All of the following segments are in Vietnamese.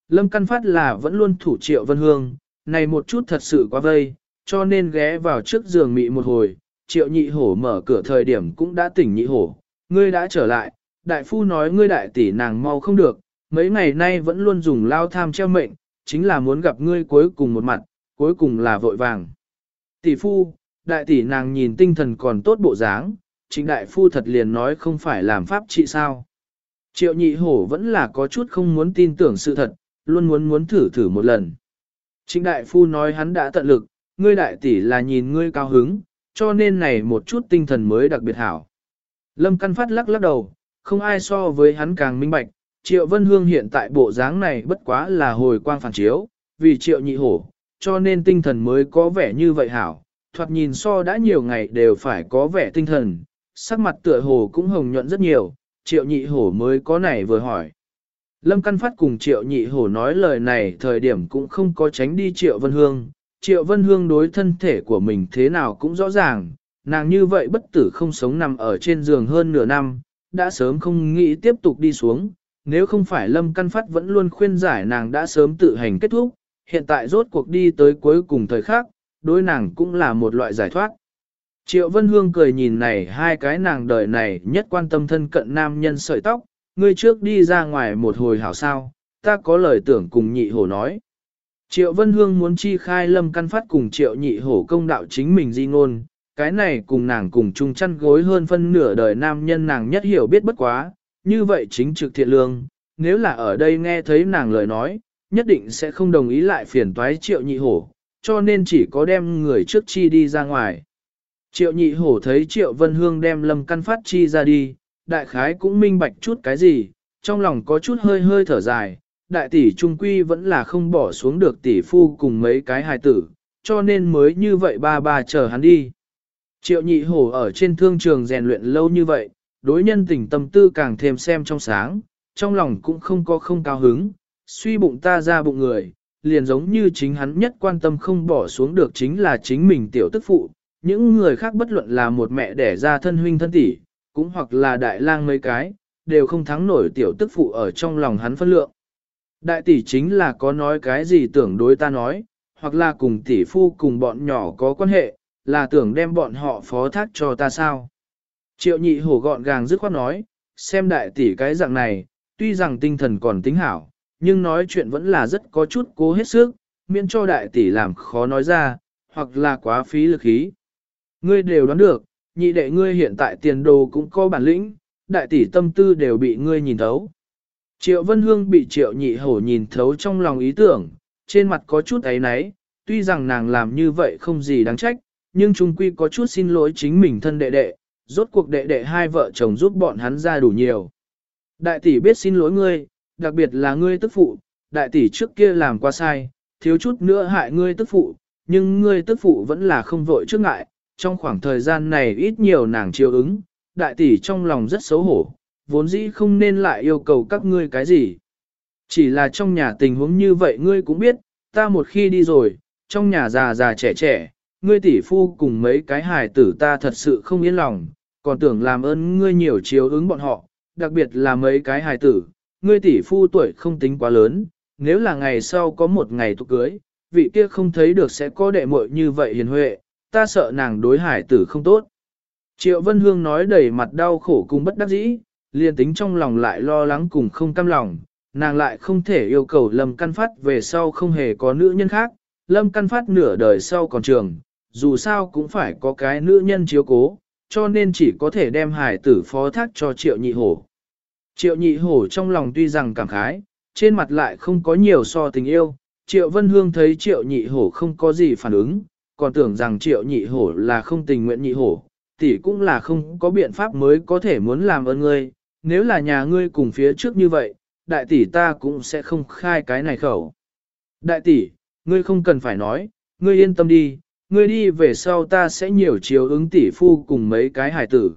Lâm Căn Phát là vẫn luôn thủ Triệu Vân Hương, này một chút thật sự quá vây, cho nên ghé vào trước giường mị một hồi, Triệu Nhị Hổ mở cửa thời điểm cũng đã tỉnh Nhị Hổ, ngươi đã trở lại, đại phu nói ngươi đại tỷ nàng mau không được, mấy ngày nay vẫn luôn dùng lao tham treo mệnh, chính là muốn gặp ngươi cuối cùng một mặt, cuối cùng là vội vàng. Tỷ phu, đại tỷ nàng nhìn tinh thần còn tốt bộ dáng, chính đại phu thật liền nói không phải làm pháp trị sao. Triệu Nhị Hổ vẫn là có chút không muốn tin tưởng sự thật, luôn muốn thử một lần. Trịnh đại phu nói hắn đã tận lực, ngươi đại tỷ là nhìn ngươi cao hứng, cho nên này một chút tinh thần mới đặc biệt hảo. Lâm Căn Phát lắc đầu, không ai so với hắn càng minh bạch, Triệu Vân Hương hiện tại bộ dáng này bất quá là hồi quang phản chiếu, vì Triệu Nhị Hổ, cho nên tinh thần mới có vẻ như vậy hảo, thoạt nhìn so đã nhiều ngày đều phải có vẻ tinh thần, sắc mặt tựa hồ cũng hồng nhuận rất nhiều, Triệu Nhị Hổ mới có này vừa hỏi. Lâm Căn Phát cùng Triệu Nhị Hổ nói lời này thời điểm cũng không có tránh đi Triệu Vân Hương. Triệu Vân Hương đối thân thể của mình thế nào cũng rõ ràng, nàng như vậy bất tử không sống nằm ở trên giường hơn nửa năm, đã sớm không nghĩ tiếp tục đi xuống. Nếu không phải Lâm Căn Phát vẫn luôn khuyên giải nàng đã sớm tự hành kết thúc, hiện tại rốt cuộc đi tới cuối cùng thời khắc, đối nàng cũng là một loại giải thoát. Triệu Vân Hương cười nhìn này hai cái nàng đời này nhất quan tâm thân cận nam nhân sợi tóc, ngươi trước đi ra ngoài một hồi hảo sao, ta có lời tưởng cùng Nhị Hổ nói. Triệu Vân Hương muốn chi khai Lâm Căn Phát cùng Triệu Nhị Hổ công đạo chính mình di ngôn, cái này cùng nàng cùng chung chăn gối hơn phân nửa đời nam nhân nàng nhất hiểu biết bất quá, như vậy chính trực thiện lương, nếu là ở đây nghe thấy nàng lời nói, nhất định sẽ không đồng ý lại phiền toái Triệu Nhị Hổ, cho nên chỉ có đem người trước chi đi ra ngoài. Triệu Nhị Hổ thấy Triệu Vân Hương đem Lâm Căn Phát chi ra đi, đại khái cũng minh bạch chút cái gì, trong lòng có chút hơi thở dài, đại tỷ trung quy vẫn là không bỏ xuống được tỷ phu cùng mấy cái hài tử, cho nên mới như vậy ba chờ hắn đi. Triệu Nhị Hổ ở trên thương trường rèn luyện lâu như vậy, đối nhân tình tâm tư càng thêm xem trong sáng, trong lòng cũng không cao hứng, suy bụng ta ra bụng người, liền giống như chính hắn nhất quan tâm không bỏ xuống được chính là chính mình tiểu tức phụ, những người khác bất luận là một mẹ đẻ ra thân huynh thân tỷ, cũng hoặc là đại lang mấy cái, đều không thắng nổi tiểu tức phụ ở trong lòng hắn phân lượng. Đại tỷ chính là có nói cái gì tưởng đối ta nói, hoặc là cùng tỷ phu cùng bọn nhỏ có quan hệ, là tưởng đem bọn họ phó thác cho ta sao. Triệu Nhị Hổ gọn gàng dứt khoát nói, xem đại tỷ cái dạng này, tuy rằng tinh thần còn tính hảo, nhưng nói chuyện vẫn là rất có chút cố hết sức, miễn cho đại tỷ làm khó nói ra, hoặc là quá phí lực khí. Ngươi đều đoán được, nhị đệ ngươi hiện tại tiền đồ cũng có bản lĩnh, đại tỷ tâm tư đều bị ngươi nhìn thấu. Triệu Vân Hương bị Triệu Nhị Hổ nhìn thấu trong lòng ý tưởng, trên mặt có chút áy náy, tuy rằng nàng làm như vậy không gì đáng trách, nhưng chung quy có chút xin lỗi chính mình thân đệ đệ, rốt cuộc đệ đệ hai vợ chồng giúp bọn hắn ra đủ nhiều. Đại tỷ biết xin lỗi ngươi, đặc biệt là ngươi tức phụ, đại tỷ trước kia làm quá sai, thiếu chút nữa hại ngươi tức phụ, nhưng ngươi tức phụ vẫn là không vội trước ngại, trong khoảng thời gian này ít nhiều nàng chiều ứng, đại tỷ trong lòng rất xấu hổ, vốn dĩ không nên lại yêu cầu các ngươi cái gì. Chỉ là trong nhà tình huống như vậy ngươi cũng biết, ta một khi đi rồi, trong nhà già trẻ, ngươi tỷ phu cùng mấy cái hài tử ta thật sự không yên lòng, còn tưởng làm ơn ngươi nhiều chiếu ứng bọn họ, đặc biệt là mấy cái hài tử, ngươi tỷ phu tuổi không tính quá lớn, nếu là ngày sau có một ngày tục cưới, vị kia không thấy được sẽ có đệ muội như vậy hiền huệ, ta sợ nàng đối hải tử không tốt. Triệu Vân Hương nói đầy mặt đau khổ cùng bất đắc dĩ, liền tính trong lòng lại lo lắng cùng không cam lòng, nàng lại không thể yêu cầu Lâm Căn Phát về sau không hề có nữ nhân khác, Lâm Căn Phát nửa đời sau còn trường, dù sao cũng phải có cái nữ nhân chiếu cố, cho nên chỉ có thể đem hải tử phó thác cho Triệu Nhị Hổ. Triệu Nhị Hổ trong lòng tuy rằng cảm khái, trên mặt lại không có nhiều so tình yêu, Triệu Vân Hương thấy Triệu Nhị Hổ không có gì phản ứng, còn tưởng rằng Triệu Nhị Hổ là không tình nguyện Nhị Hổ, tỷ cũng là không có biện pháp mới có thể muốn làm ơn ngươi, nếu là nhà ngươi cùng phía trước như vậy, đại tỷ ta cũng sẽ không khai cái này khẩu. Đại tỷ, ngươi không cần phải nói, ngươi yên tâm đi, ngươi đi về sau ta sẽ nhiều chiếu ứng tỷ phu cùng mấy cái hài tử.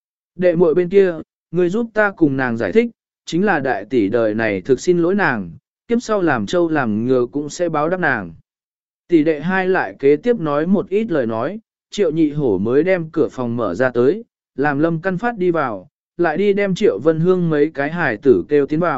Đệ muội bên kia, ngươi giúp ta cùng nàng giải thích, chính là đại tỷ đời này thực xin lỗi nàng, kiếp sau làm trâu làm ngựa cũng sẽ báo đáp nàng. Tỷ đệ hai lại kế tiếp nói một ít lời nói, Triệu Nhị Hổ mới đem cửa phòng mở ra tới, làm Lâm Căn Phát đi vào, lại đi đem Triệu Vân Hương mấy cái hài tử kêu tiến vào,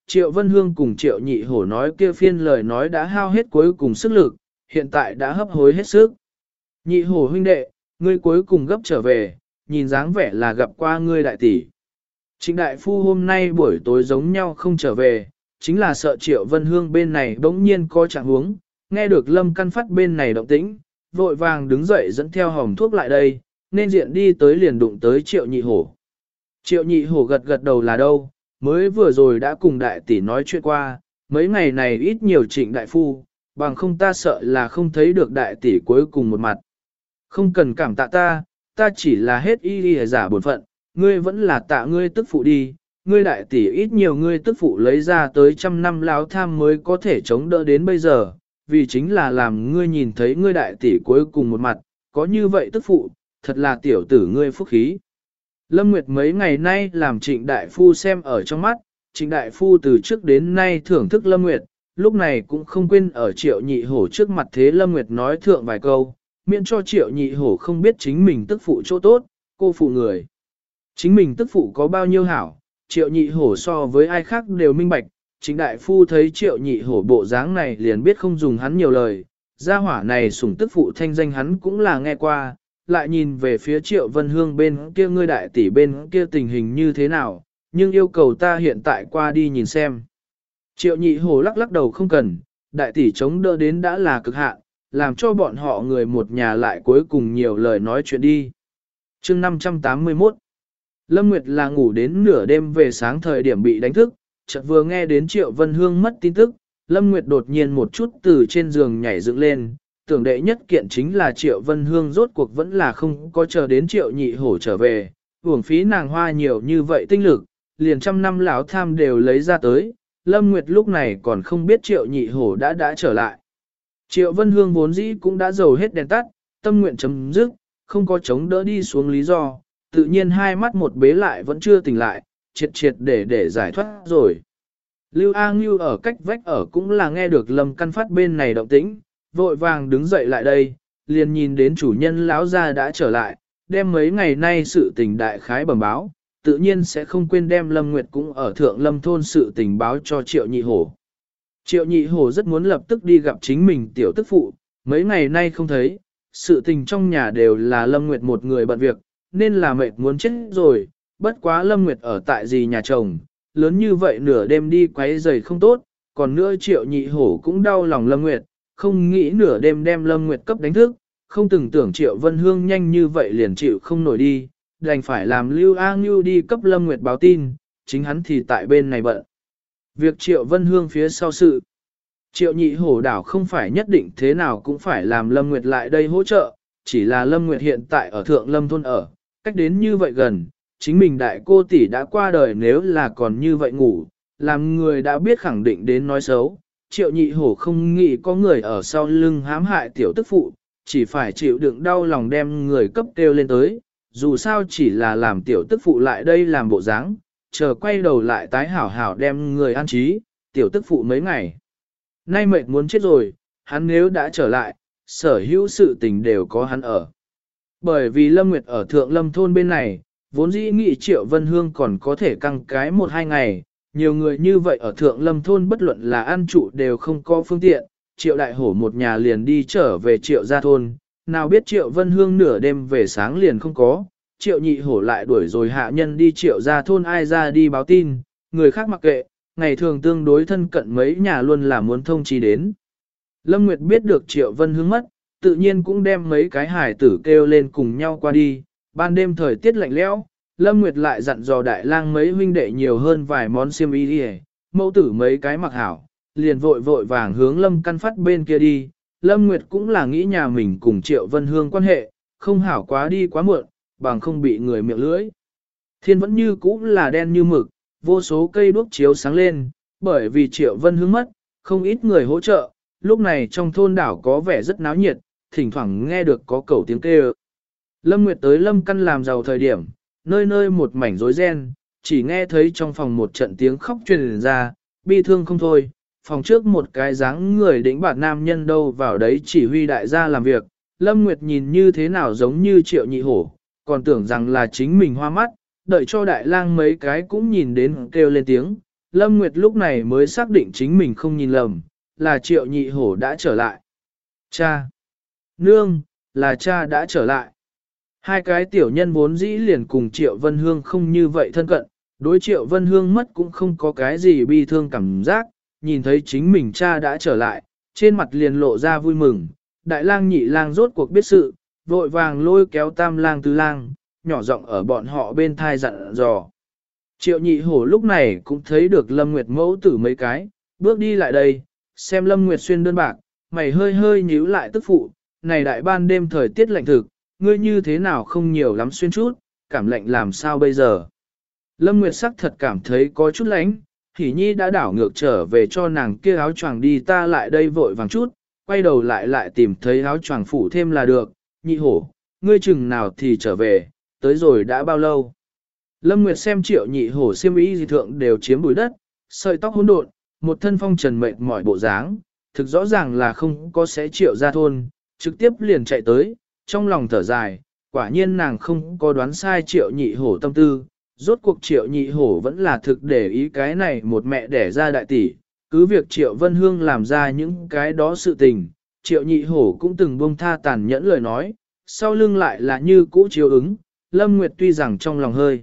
Triệu Vân Hương cùng Triệu Nhị Hổ nói kia phiên lời nói đã hao hết cuối cùng sức lực, hiện tại đã hấp hối hết sức. Nhị Hổ huynh đệ, ngươi cuối cùng gấp trở về, nhìn dáng vẻ là gặp qua ngươi đại tỷ. Trịnh đại phu hôm nay buổi tối giống nhau không trở về, chính là sợ Triệu Vân Hương bên này bỗng nhiên có trạng huống, nghe được Lâm Căn Phát bên này động tĩnh, vội vàng đứng dậy dẫn theo hòm thuốc lại đây, nên diện đi tới liền đụng tới Triệu Nhị Hổ. Triệu Nhị Hổ gật gật đầu là đâu, mới vừa rồi đã cùng đại tỷ nói chuyện qua, mấy ngày này ít nhiều Trịnh đại phu, bằng không ta sợ là không thấy được đại tỷ cuối cùng một mặt. Không cần cảm tạ ta chỉ là hết y giả bổn phận, ngươi vẫn là tạ ngươi tức phụ đi, ngươi đại tỷ ít nhiều ngươi tức phụ lấy ra tới 100 năm láo tham mới có thể chống đỡ đến bây giờ, vì chính là làm ngươi nhìn thấy ngươi đại tỷ cuối cùng một mặt, có như vậy tức phụ, thật là tiểu tử ngươi phúc khí. Lâm Nguyệt mấy ngày nay làm Trịnh đại phu xem ở trong mắt, Trịnh đại phu từ trước đến nay thưởng thức Lâm Nguyệt, lúc này cũng không quên ở Triệu Nhị Hổ trước mặt thế Lâm Nguyệt nói thượng vài câu, miễn cho Triệu Nhị Hổ không biết chính mình tức phụ chỗ tốt, cô phụ người. Chính mình tức phụ có bao nhiêu hảo, Triệu Nhị Hổ so với ai khác đều minh bạch, Trịnh đại phu thấy Triệu Nhị Hổ bộ dáng này liền biết không dùng hắn nhiều lời, gia hỏa này sủng tức phụ thanh danh hắn cũng là nghe qua, lại nhìn về phía Triệu Vân Hương bên kia ngươi đại tỷ bên kia tình hình như thế nào, nhưng yêu cầu ta hiện tại qua đi nhìn xem. Triệu Nhị Hổ lắc lắc đầu không cần, đại tỷ chống đỡ đến đã là cực hạn, làm cho bọn họ người một nhà lại cuối cùng nhiều lời nói chuyện đi. Chương 581 Lâm Nguyệt là ngủ đến nửa đêm về sáng thời điểm bị đánh thức, chợt vừa nghe đến Triệu Vân Hương mất tin tức, Lâm Nguyệt đột nhiên một chút từ trên giường nhảy dựng lên, tưởng đệ nhất kiện chính là Triệu Vân Hương rốt cuộc vẫn là không có chờ đến Triệu Nhị Hổ trở về, uổng phí nàng hoa nhiều như vậy tinh lực, liền 100 năm lão tham đều lấy ra tới, Lâm Nguyệt lúc này còn không biết Triệu Nhị Hổ đã trở lại. Triệu Vân Hương vốn dĩ cũng đã dầu hết đèn tắt, tâm nguyện chấm dứt, không có chống đỡ đi xuống lý do, tự nhiên hai mắt một bế lại vẫn chưa tỉnh lại, triệt để giải thoát rồi. Lưu A Ngưu ở cách vách ở cũng là nghe được Lâm Căn Phát bên này động tĩnh, vội vàng đứng dậy lại đây, liền nhìn đến chủ nhân lão gia đã trở lại, đem mấy ngày nay sự tình đại khái bẩm báo, tự nhiên sẽ không quên đem Lâm Nguyệt cũng ở Thượng Lâm thôn sự tình báo cho Triệu Nhị Hổ. Triệu Nhị Hổ rất muốn lập tức đi gặp chính mình tiểu tức phụ, mấy ngày nay không thấy, sự tình trong nhà đều là Lâm Nguyệt một người bận việc, nên là mệt muốn chết rồi, bất quá Lâm Nguyệt ở tại gì nhà chồng, lớn như vậy nửa đêm đi quấy giày không tốt, còn nữa Triệu Nhị Hổ cũng đau lòng Lâm Nguyệt, không nghĩ nửa đêm đem Lâm Nguyệt cấp đánh thức, không từng tưởng Triệu Vân Hương nhanh như vậy liền chịu không nổi đi, đành phải làm Lưu A Ngưu đi cấp Lâm Nguyệt báo tin, chính hắn thì tại bên này bận. Việc Triệu Vân Hương phía sau sự, Triệu Nhị Hổ đảo không phải nhất định thế nào cũng phải làm Lâm Nguyệt lại đây hỗ trợ, chỉ là Lâm Nguyệt hiện tại ở Thượng Lâm thôn ở, cách đến như vậy gần, chính mình đại cô tỷ đã qua đời nếu là còn như vậy ngủ, làm người đã biết khẳng định đến nói xấu. Triệu Nhị Hổ không nghĩ có người ở sau lưng hãm hại tiểu tức phụ, chỉ phải chịu đựng đau lòng đem người cấp kêu lên tới, dù sao chỉ là làm tiểu tức phụ lại đây làm bộ dáng, chờ quay đầu lại tái hảo hảo đem người an trí, tiểu tức phụ mấy ngày. Nay mệt muốn chết rồi, hắn nếu đã trở lại, sở hữu sự tình đều có hắn ở. Bởi vì Lâm Nguyệt ở Thượng Lâm thôn bên này, vốn dĩ nghĩ Triệu Vân Hương còn có thể căng cái 1-2 ngày, nhiều người như vậy ở Thượng Lâm thôn bất luận là ăn trụ đều không có phương tiện, Triệu Đại Hổ một nhà liền đi trở về Triệu gia thôn, nào biết Triệu Vân Hương nửa đêm về sáng liền không có, Triệu Nhị Hổ lại đuổi rồi hạ nhân đi Triệu gia thôn ai ra đi báo tin, người khác mặc kệ, ngày thường tương đối thân cận mấy nhà luôn là muốn thông chi đến. Lâm Nguyệt biết được Triệu Vân Hương mất, tự nhiên cũng đem mấy cái hải tử kêu lên cùng nhau qua đi, ban đêm thời tiết lạnh lẽo, Lâm Nguyệt lại dặn dò đại lang mấy huynh đệ nhiều hơn vài món xiêm y đi, mẫu tử mấy cái mặc hảo, liền vội vàng hướng Lâm Căn Phát bên kia đi. Lâm Nguyệt cũng là nghĩ nhà mình cùng Triệu Vân Hương quan hệ, không hảo quá đi quá muộn, bằng không bị người miệng lưỡi. Thiên vẫn như cũ là đen như mực, vô số cây đuốc chiếu sáng lên, bởi vì Triệu Vân Hương mất, không ít người hỗ trợ, lúc này trong thôn đảo có vẻ rất náo nhiệt, thỉnh thoảng nghe được có cẩu tiếng kêu. Lâm Nguyệt tới Lâm Căn làm giàu thời điểm, nơi nơi một mảnh rối ren, chỉ nghe thấy trong phòng một trận tiếng khóc truyền ra, bi thương không thôi, phòng trước một cái dáng người đĩnh bạt nam nhân đâu vào đấy chỉ huy đại gia làm việc, Lâm Nguyệt nhìn như thế nào giống như Triệu Nhị Hổ, còn tưởng rằng là chính mình hoa mắt, đợi cho đại lang mấy cái cũng nhìn đến kêu lên tiếng, Lâm Nguyệt lúc này mới xác định chính mình không nhìn lầm, là Triệu Nhị Hổ đã trở lại. Cha! Nương! Là cha đã trở lại. Hai cái tiểu nhân vốn dĩ liền cùng Triệu Vân Hương không như vậy thân cận, đối Triệu Vân Hương mất cũng không có cái gì bi thương cảm giác, nhìn thấy chính mình cha đã trở lại, trên mặt liền lộ ra vui mừng. Đại lang nhị lang rốt cuộc biết sự, vội vàng lôi kéo tam lang tứ lang, nhỏ giọng ở bọn họ bên thai dặn dò. Triệu Nhị Hổ lúc này cũng thấy được Lâm Nguyệt mẫu tử mấy cái, bước đi lại đây, xem Lâm Nguyệt xuyên đơn bạc, mày hơi hơi nhíu lại tức phụ, này đại ban đêm thời tiết lạnh thực, ngươi như thế nào không nhiều lắm xuyên chút, cảm lạnh làm sao bây giờ. Lâm Nguyệt sắc thật cảm thấy có chút lạnh, Hỉ Nhi đã đảo ngược trở về cho nàng kia áo choàng đi, ta lại đây vội vàng chút, quay đầu lại tìm thấy áo choàng phủ thêm là được. Nhị Hổ, ngươi chừng nào thì trở về, tới rồi đã bao lâu. Lâm Nguyệt xem Triệu Nhị Hổ xiêm y dị thượng đều chiếm bụi đất, sợi tóc hỗn độn, một thân phong trần mệt mỏi bộ dáng, thực rõ ràng là không có sẽ Triệu ra thôn, trực tiếp liền chạy tới, trong lòng thở dài, quả nhiên nàng không có đoán sai Triệu Nhị Hổ tâm tư, rốt cuộc Triệu Nhị Hổ vẫn là thực để ý cái này một mẹ đẻ ra đại tỷ, cứ việc Triệu Vân Hương làm ra những cái đó sự tình, Triệu Nhị Hổ cũng từng buông tha tàn nhẫn lời nói, sau lưng lại là như cũ chiếu ứng, Lâm Nguyệt tuy rằng trong lòng hơi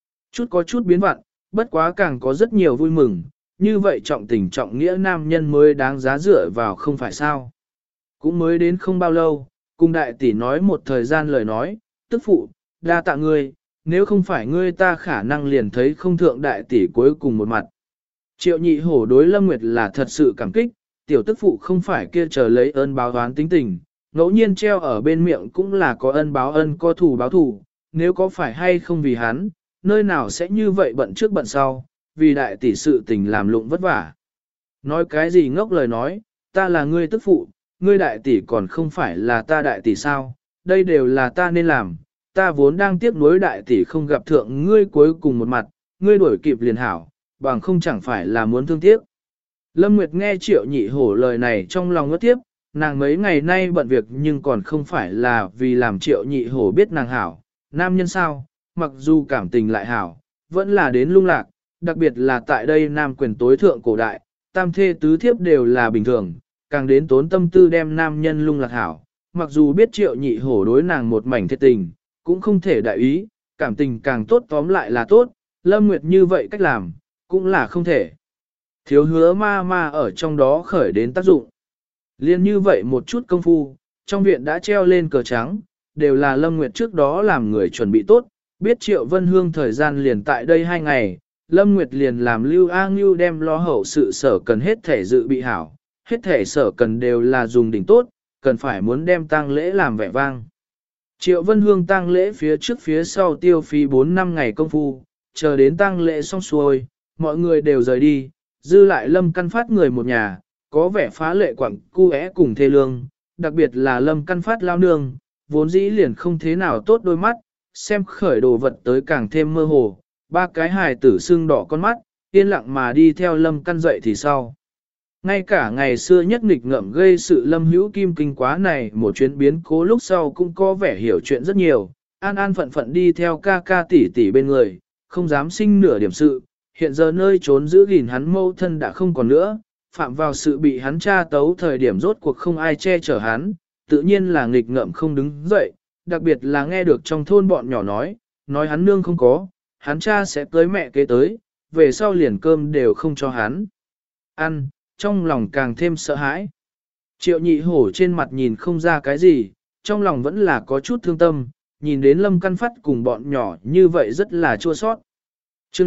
có chút biến vặn, bất quá càng có rất nhiều vui mừng, như vậy trọng tình trọng nghĩa nam nhân mới đáng giá dựa vào không phải sao. Cũng mới đến không bao lâu, cùng đại tỷ nói một thời gian lời nói, tức phụ, đa tạ ngươi, nếu không phải ngươi ta khả năng liền thấy không thượng đại tỷ cuối cùng một mặt. Triệu Nhị Hổ đối Lâm Nguyệt là thật sự cảm kích, tiểu tức phụ không phải kia chờ lấy ơn báo oán tính tình, ngẫu nhiên treo ở bên miệng cũng là có ân báo ân có thù báo thù, nếu có phải hay không vì hắn, nơi nào sẽ như vậy bận trước bận sau, vì đại tỷ sự tình làm lụng vất vả. Nói cái gì ngốc lời nói, ta là ngươi tức phụ, ngươi đại tỷ còn không phải là ta đại tỷ sao, đây đều là ta nên làm, ta vốn đang tiếc nuối đại tỷ không gặp thượng ngươi cuối cùng một mặt, ngươi đuổi kịp liền hảo, bằng không chẳng phải là muốn thương tiếc. Lâm Nguyệt nghe Triệu Nhị Hổ lời này trong lòng ngất tiếp, nàng mấy ngày nay bận việc nhưng còn không phải là vì làm Triệu Nhị Hổ biết nàng hảo, nam nhân sao, mặc dù cảm tình lại hảo, vẫn là đến lung lạc, đặc biệt là tại đây nam quyền tối thượng cổ đại, tam thê tứ thiếp đều là bình thường, càng đến tốn tâm tư đem nam nhân lung lạc hảo, mặc dù biết Triệu Nhị Hổ đối nàng một mảnh thiệt tình, cũng không thể đại ý, cảm tình càng tốt tóm lại là tốt, Lâm Nguyệt như vậy cách làm, cũng là không thể. Thiếu hứa ma ở trong đó khởi đến tác dụng. Liên như vậy một chút công phu, trong viện đã treo lên cờ trắng, đều là Lâm Nguyệt trước đó làm người chuẩn bị tốt, biết Triệu Vân Hương thời gian liền tại đây 2 ngày, Lâm Nguyệt liền làm Lưu A Ngưu đem lo hậu sự sở cần hết thể dự bị hảo, hết thể sở cần đều là dùng đỉnh tốt, cần phải muốn đem tang lễ làm vẻ vang. Triệu Vân Hương tang lễ phía trước phía sau tiêu phí 4-5 ngày công phu, chờ đến tang lễ xong xuôi, mọi người đều rời đi, dư lại Lâm Căn Phát người một nhà, có vẻ phá lệ quặng cu é cùng thê lương, đặc biệt là Lâm Căn Phát lao nương, vốn dĩ liền không thế nào tốt đôi mắt, xem khởi đồ vật tới càng thêm mơ hồ, 3 cái hài tử sưng đỏ con mắt, yên lặng mà đi theo Lâm Căn dậy thì sau. Ngay cả ngày xưa nhất nghịch ngợm gây sự Lâm Hữu Kim kinh quá này một chuyến biến cố lúc sau cũng có vẻ hiểu chuyện rất nhiều, an an phận phận đi theo ca ca tỷ tỷ bên người, không dám sinh nửa điểm sự, hiện giờ nơi trốn giữ gìn hắn mâu thân đã không còn nữa, phạm vào sự bị hắn tra tấu thời điểm rốt cuộc không ai che chở hắn, tự nhiên là nghịch ngợm không đứng dậy, đặc biệt là nghe được trong thôn bọn nhỏ nói hắn nương không có, hắn cha sẽ cưới mẹ kế tới, về sau liền cơm đều không cho hắn ăn, trong lòng càng thêm sợ hãi. Triệu Nhị Hổ trên mặt nhìn không ra cái gì, trong lòng vẫn là có chút thương tâm, nhìn đến Lâm Căn Phát cùng bọn nhỏ như vậy rất là chua sót. Chương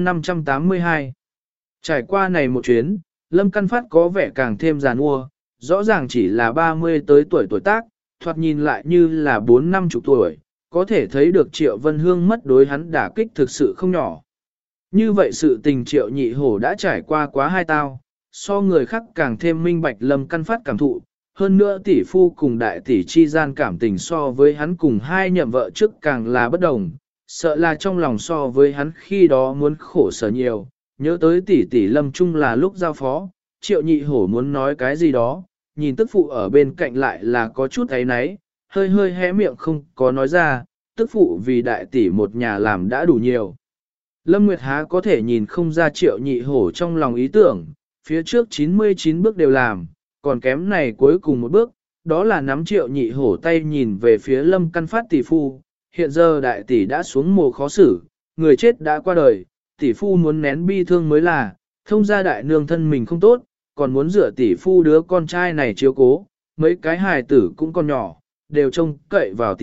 582 Trải qua này một chuyến, Lâm Căn Phát có vẻ càng thêm già nua, rõ ràng chỉ là 30 tới tuổi tác, thoạt nhìn lại như là 4-50 tuổi, có thể thấy được Triệu Vân Hương mất đối hắn đả kích thực sự không nhỏ. Như vậy sự tình Triệu Nhị Hổ đã trải qua quá 2 tao, so người khác càng thêm minh bạch Lâm Căn Phát cảm thụ, hơn nữa tỷ phu cùng đại tỷ chi gian cảm tình so với hắn cùng 2 nhậm vợ trước càng là bất đồng, sợ là trong lòng so với hắn khi đó muốn khổ sở nhiều, nhớ tới tỷ tỷ Lâm Trung là lúc giao phó, Triệu Nhị Hổ muốn nói cái gì đó, nhìn tức phụ ở bên cạnh lại là có chút ấy náy, hơi hơi hé miệng không có nói ra, tức phụ vì đại tỷ một nhà làm đã đủ nhiều. Lâm Nguyệt há có thể nhìn không ra Triệu Nhị Hổ trong lòng ý tưởng, phía trước 99 bước đều làm, còn kém này cuối cùng một bước, đó là nắm Triệu Nhị Hổ tay nhìn về phía Lâm Căn Phát tỷ phu, hiện giờ đại tỷ đã xuống mồ khó xử, người chết đã qua đời, tỷ phu muốn nén bi thương mới là, thông gia đại nương thân mình không tốt, còn muốn rửa tỷ phu đứa con trai này chiếu cố, mấy cái hài tử cũng còn nhỏ, đều trông cậy vào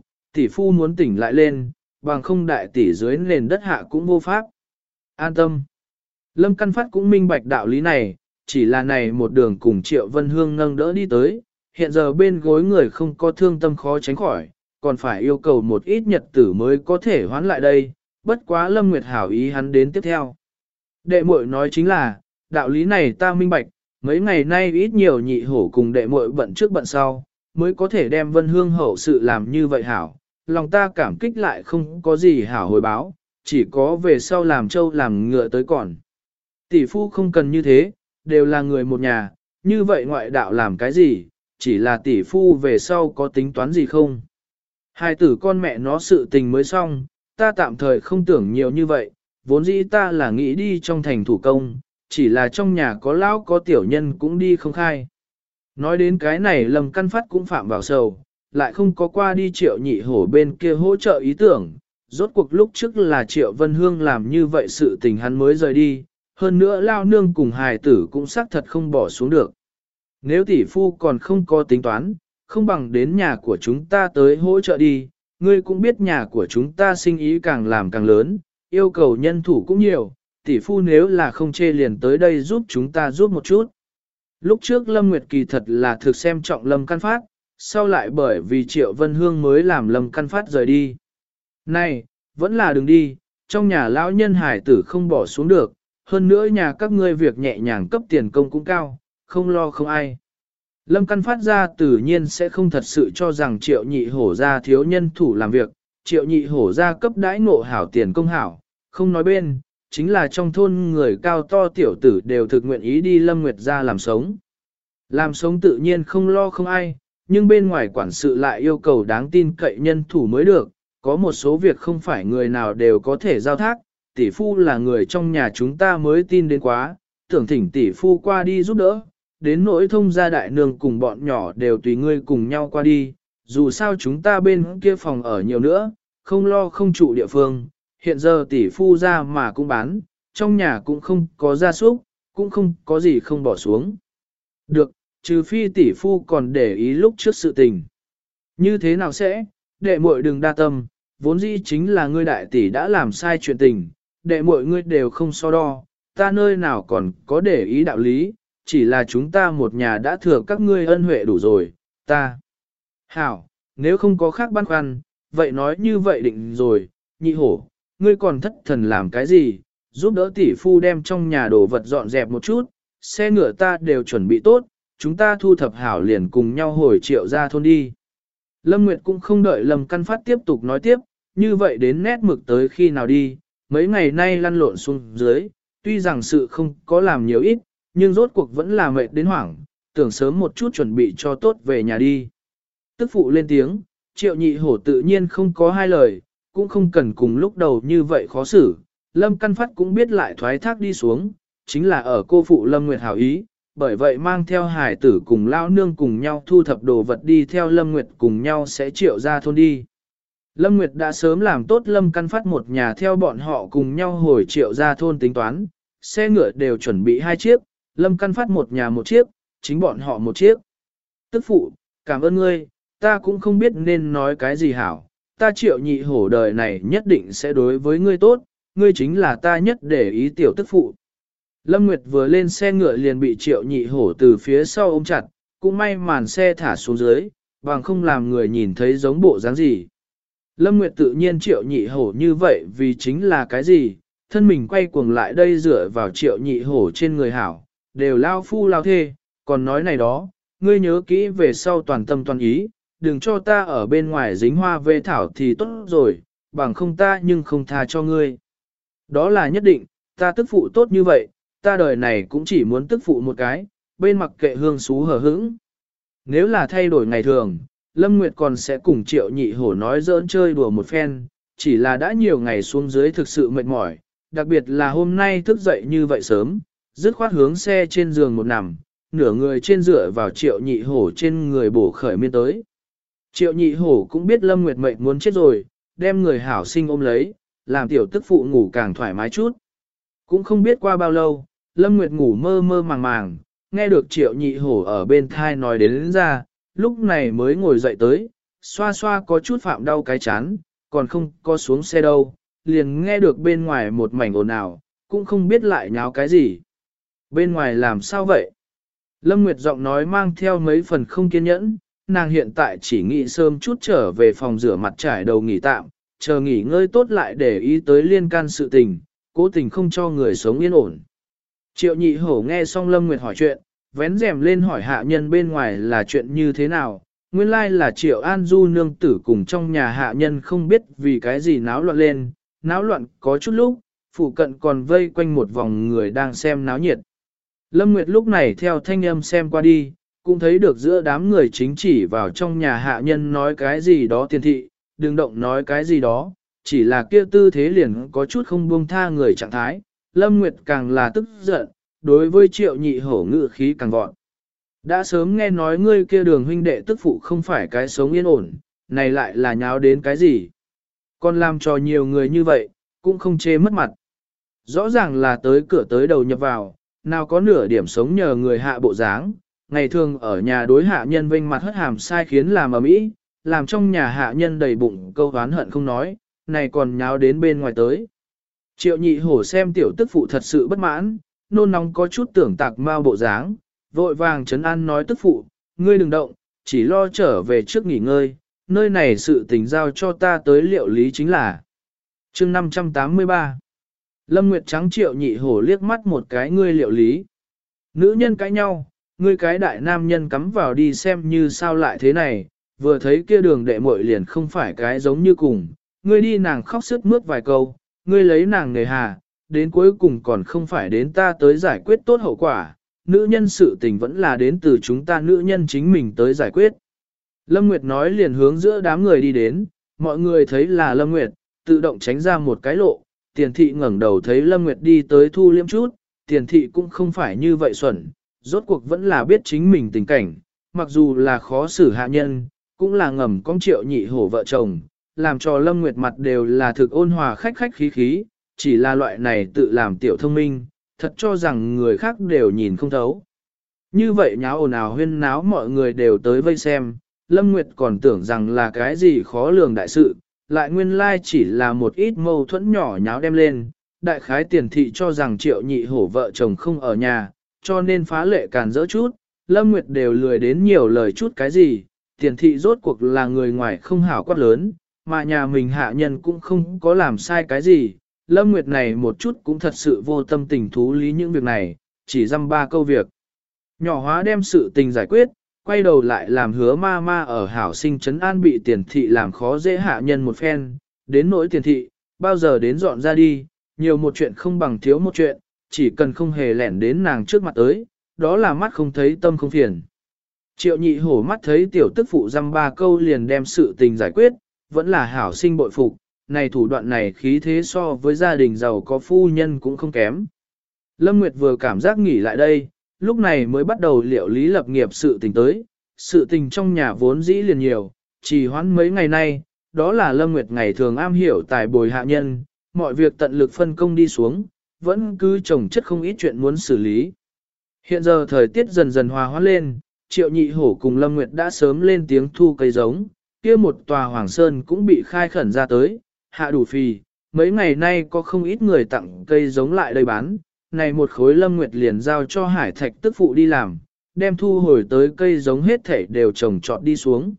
tỷ phu muốn tỉnh lại lên, bằng không đại tỷ dưới nền đất hạ cũng vô pháp. An tâm. Lâm Căn Phát cũng minh bạch đạo lý này, chỉ là này một đường cùng Triệu Vân Hương nâng đỡ đi tới, hiện giờ bên gối người không có thương tâm khó tránh khỏi, còn phải yêu cầu một ít nhật tử mới có thể hoán lại đây, bất quá Lâm Nguyệt hảo ý hắn đến tiếp theo. Đệ muội nói chính là, đạo lý này ta minh bạch, mấy ngày nay ít nhiều Nhị Hổ cùng đệ muội bận trước bận sau, mới có thể đem Vân Hương hậu sự làm như vậy hảo, lòng ta cảm kích lại không có gì hảo hồi báo, chỉ có về sau làm trâu làm ngựa tới còn. Tỷ phu không cần như thế, đều là người một nhà, như vậy ngoại đạo làm cái gì, chỉ là tỷ phu về sau có tính toán gì không. Hai tử con mẹ nó sự tình mới xong, ta tạm thời không tưởng nhiều như vậy, vốn dĩ ta là nghĩ đi trong thành thủ công, chỉ là trong nhà có lão có tiểu nhân cũng đi không khai. Nói đến cái này Lâm Căn Phát cũng phạm vào sầu, lại không có qua đi Triệu Nhị Hổ bên kia hỗ trợ ý tưởng, rốt cuộc lúc trước là Triệu Vân Hương làm như vậy sự tình hắn mới rời đi, hơn nữa lao nương cùng hài tử cũng xác thật không bỏ xuống được. Nếu tỷ phu còn không có tính toán, không bằng đến nhà của chúng ta tới hỗ trợ đi, ngươi cũng biết nhà của chúng ta sinh ý càng làm càng lớn, yêu cầu nhân thủ cũng nhiều, tỷ phu nếu là không chê liền tới đây giúp chúng ta giúp một chút. Lúc trước Lâm Nguyệt kỳ thật là thực xem trọng Lâm Căn Phát, sau lại bởi vì Triệu Vân Hương mới làm Lâm Căn Phát rời đi. Này, vẫn là đừng đi, trong nhà lão nhân hải tử không bỏ xuống được, hơn nữa nhà các ngươi việc nhẹ nhàng cấp tiền công cũng cao, không lo không ai. Lâm Căn Phát ra tự nhiên sẽ không thật sự cho rằng Triệu Nhị Hổ ra thiếu nhân thủ làm việc, Triệu Nhị Hổ ra cấp đãi ngộ hảo tiền công hảo, không nói bên, chính là trong thôn người cao to tiểu tử đều thực nguyện ý đi Lâm Nguyệt ra làm sống. Làm sống tự nhiên không lo không ai, nhưng bên ngoài quản sự lại yêu cầu đáng tin cậy nhân thủ mới được, có một số việc không phải người nào đều có thể giao thác, tỷ phu là người trong nhà chúng ta mới tin đến quá, tưởng thỉnh tỷ phu qua đi giúp đỡ, đến nỗi thông gia đại nương cùng bọn nhỏ đều tùy ngươi cùng nhau qua đi, dù sao chúng ta bên kia phòng ở nhiều nữa, không lo không trụ địa phương, hiện giờ tỷ phu ra mà cũng bán, trong nhà cũng không có gia súc, cũng không có gì không bỏ xuống. Được, trừ phi tỷ phu còn để ý lúc trước sự tình. Như thế nào sẽ, đệ muội đừng đa tâm, vốn dĩ chính là ngươi đại tỷ đã làm sai chuyện tình, đệ muội ngươi đều không so đo, ta nơi nào còn có để ý đạo lý, chỉ là chúng ta một nhà đã thừa các ngươi ân huệ đủ rồi, ta. Hảo, nếu không có khác băn khoăn, vậy nói như vậy định rồi, Nhị Hổ, ngươi còn thất thần làm cái gì, giúp đỡ tỷ phu đem trong nhà đồ vật dọn dẹp một chút, xe ngựa ta đều chuẩn bị tốt, chúng ta thu thập hảo liền cùng nhau hồi Triệu ra thôn đi. Lâm Nguyệt cũng không đợi Lâm Căn Phát tiếp tục nói tiếp, như vậy đến nét mực tới khi nào đi, mấy ngày nay lăn lộn xuống dưới, tuy rằng sự không có làm nhiều ít, nhưng rốt cuộc vẫn là mệt đến hoảng, tưởng sớm một chút chuẩn bị cho tốt về nhà đi. Tức phụ lên tiếng, Triệu Nhị Hổ tự nhiên không có hai lời, cũng không cần cùng lúc đầu như vậy khó xử, Lâm Căn Phát cũng biết lại thoái thác đi xuống, chính là ở cô phụ Lâm Nguyệt hảo ý, bởi vậy mang theo hải tử cùng lao nương cùng nhau thu thập đồ vật đi theo Lâm Nguyệt cùng nhau sẽ Triệu ra thôn đi. Lâm Nguyệt đã sớm làm tốt Lâm Căn Phát một nhà theo bọn họ cùng nhau hồi Triệu ra thôn tính toán, xe ngựa đều chuẩn bị 2 chiếc, Lâm Căn Phát một nhà 1 chiếc, chính bọn họ 1 chiếc. Tức phụ, cảm ơn ngươi, ta cũng không biết nên nói cái gì hảo, ta Triệu Nhị Hổ đời này nhất định sẽ đối với ngươi tốt, ngươi chính là ta nhất để ý tiểu tức phụ. Lâm Nguyệt vừa lên xe ngựa liền bị Triệu Nhị Hổ từ phía sau ôm chặt, cũng may màn xe thả xuống dưới, bằng không làm người nhìn thấy giống bộ dáng gì. Lâm Nguyệt tự nhiên Triệu Nhị Hổ như vậy vì chính là cái gì, thân mình quay cuồng lại đây dựa vào Triệu Nhị Hổ trên người hảo, đều lao phu lao thê, còn nói này đó, ngươi nhớ kỹ về sau toàn tâm toàn ý, đừng cho ta ở bên ngoài dính hoa về thảo thì tốt rồi, bằng không ta nhưng không tha cho ngươi. Đó là nhất định, ta tức phụ tốt như vậy, ta đời này cũng chỉ muốn tức phụ một cái, bên mặc kệ hương xú hờ hững. Nếu là thay đổi ngày thường, Lâm Nguyệt còn sẽ cùng Triệu Nhị Hổ nói giỡn chơi đùa một phen, chỉ là đã nhiều ngày xuống dưới thực sự mệt mỏi, đặc biệt là hôm nay thức dậy như vậy sớm, dứt khoát hướng xe trên giường một nằm, nửa người trên dựa vào Triệu Nhị Hổ trên người bổ khởi miên tới. Triệu Nhị Hổ cũng biết Lâm Nguyệt mệnh muốn chết rồi, đem người hảo sinh ôm lấy, làm tiểu tức phụ ngủ càng thoải mái chút. Cũng không biết qua bao lâu, Lâm Nguyệt ngủ mơ mơ màng màng, nghe được Triệu Nhị Hổ ở bên thai nói đến ra, lúc này mới ngồi dậy tới, xoa xoa có chút phạm đau cái chán, còn không có xuống xe đâu, liền nghe được bên ngoài một mảnh ồn ào, cũng không biết lại nháo cái gì. Bên ngoài làm sao vậy? Lâm Nguyệt giọng nói mang theo mấy phần không kiên nhẫn, nàng hiện tại chỉ nghĩ sớm chút trở về phòng rửa mặt trải đầu nghỉ tạm, chờ nghỉ ngơi tốt lại để ý tới liên can sự tình, cố tình không cho người sống yên ổn. Triệu Nhị Hổ nghe xong Lâm Nguyệt hỏi chuyện, vén rèm lên hỏi hạ nhân bên ngoài là chuyện như thế nào, nguyên lai là Triệu An Du nương tử cùng trong nhà hạ nhân không biết vì cái gì náo loạn lên, náo loạn có chút lúc, phụ cận còn vây quanh một vòng người đang xem náo nhiệt. Lâm Nguyệt lúc này theo thanh âm xem qua đi, cũng thấy được giữa đám người chính chỉ vào trong nhà hạ nhân nói cái gì đó tiền thị, đừng động nói cái gì đó, chỉ là kia tư thế liền có chút không buông tha người trạng thái, Lâm Nguyệt càng là tức giận, đối với Triệu Nhị Hổ ngự khí càng vọt. Đã sớm nghe nói ngươi kia đường huynh đệ tức phụ không phải cái sống yên ổn, này lại là nháo đến cái gì. Còn làm cho nhiều người như vậy, cũng không chê mất mặt. Rõ ràng là tới cửa tới đầu nhập vào, nào có nửa điểm sống nhờ người hạ bộ dáng, ngày thường ở nhà đối hạ nhân vênh mặt hất hàm sai khiến làm ở mỹ, làm trong nhà hạ nhân đầy bụng câu oán hận không nói, này còn nháo đến bên ngoài tới. Triệu Nhị Hổ xem tiểu tức phụ thật sự bất mãn, nôn nóng có chút tưởng tạc mau bộ dáng, vội vàng trấn an nói tức phụ, ngươi đừng động, chỉ lo trở về trước nghỉ ngơi, nơi này sự tình giao cho ta tới liệu lý chính là. Chương 583 Lâm Nguyệt trắng Triệu Nhị Hổ liếc mắt một cái ngươi liệu lý. Nữ nhân cãi nhau, ngươi cái đại nam nhân cắm vào đi xem như sao lại thế này, vừa thấy kia đường đệ muội liền không phải cái giống như cùng, ngươi đi nàng khóc sướt mướt vài câu, ngươi lấy nàng nề hà, đến cuối cùng còn không phải đến ta tới giải quyết tốt hậu quả, nữ nhân sự tình vẫn là đến từ chúng ta nữ nhân chính mình tới giải quyết. Lâm Nguyệt nói liền hướng giữa đám người đi đến, mọi người thấy là Lâm Nguyệt, tự động tránh ra một cái lộ, tiền thị ngẩng đầu thấy Lâm Nguyệt đi tới thu liêm chút, tiền thị cũng không phải như vậy xuẩn, rốt cuộc vẫn là biết chính mình tình cảnh, mặc dù là khó xử hạ nhân, cũng là ngầm con Triệu Nhị Hổ vợ chồng, làm cho Lâm Nguyệt mặt đều là thực ôn hòa khách khách khí khí, chỉ là loại này tự làm tiểu thông minh, thật cho rằng người khác đều nhìn không thấu. Như vậy nháo ồn ào huyên náo mọi người đều tới vây xem, Lâm Nguyệt còn tưởng rằng là cái gì khó lường đại sự, lại nguyên lai chỉ là một ít mâu thuẫn nhỏ nháo đem lên, đại khái tiền thị cho rằng Triệu Nhị Hổ vợ chồng không ở nhà, cho nên phá lệ càn dỡ chút, Lâm Nguyệt đều lười đến nhiều lời chút cái gì, tiền thị rốt cuộc là người ngoài không hảo quát lớn, mà nhà mình hạ nhân cũng không có làm sai cái gì, Lâm Nguyệt này một chút cũng thật sự vô tâm tình thú lý những việc này, chỉ dăm ba câu việc. Nhỏ hóa đem sự tình giải quyết, quay đầu lại làm hứa ma ma ở hảo sinh trấn an bị tiền thị làm khó dễ hạ nhân một phen, đến nỗi tiền thị, bao giờ đến dọn ra đi, nhiều một chuyện không bằng thiếu một chuyện, chỉ cần không hề lẻn đến nàng trước mặt tới, đó là mắt không thấy tâm không phiền. Triệu Nhị Hổ mắt thấy tiểu tức phụ dăm ba câu liền đem sự tình giải quyết, vẫn là hảo sinh bội phục, này thủ đoạn này khí thế so với gia đình giàu có phu nhân cũng không kém. Lâm Nguyệt vừa cảm giác nghỉ lại đây, lúc này mới bắt đầu liệu lý lập nghiệp sự tình tới, sự tình trong nhà vốn dĩ liền nhiều, chỉ hoãn mấy ngày nay, đó là Lâm Nguyệt ngày thường am hiểu tài bồi hạ nhân, mọi việc tận lực phân công đi xuống, vẫn cứ chồng chất không ít chuyện muốn xử lý. Hiện giờ thời tiết dần dần hòa hoãn lên, Triệu Nhị Hổ cùng Lâm Nguyệt đã sớm lên tiếng thu cây giống, kia một tòa Hoàng Sơn cũng bị khai khẩn ra tới, hạ đủ phì, mấy ngày nay có không ít người tặng cây giống lại đây bán, này một khối Lâm Nguyệt liền giao cho Hải Thạch tức phụ đi làm, đem thu hồi tới cây giống hết thảy đều trồng trọt đi xuống.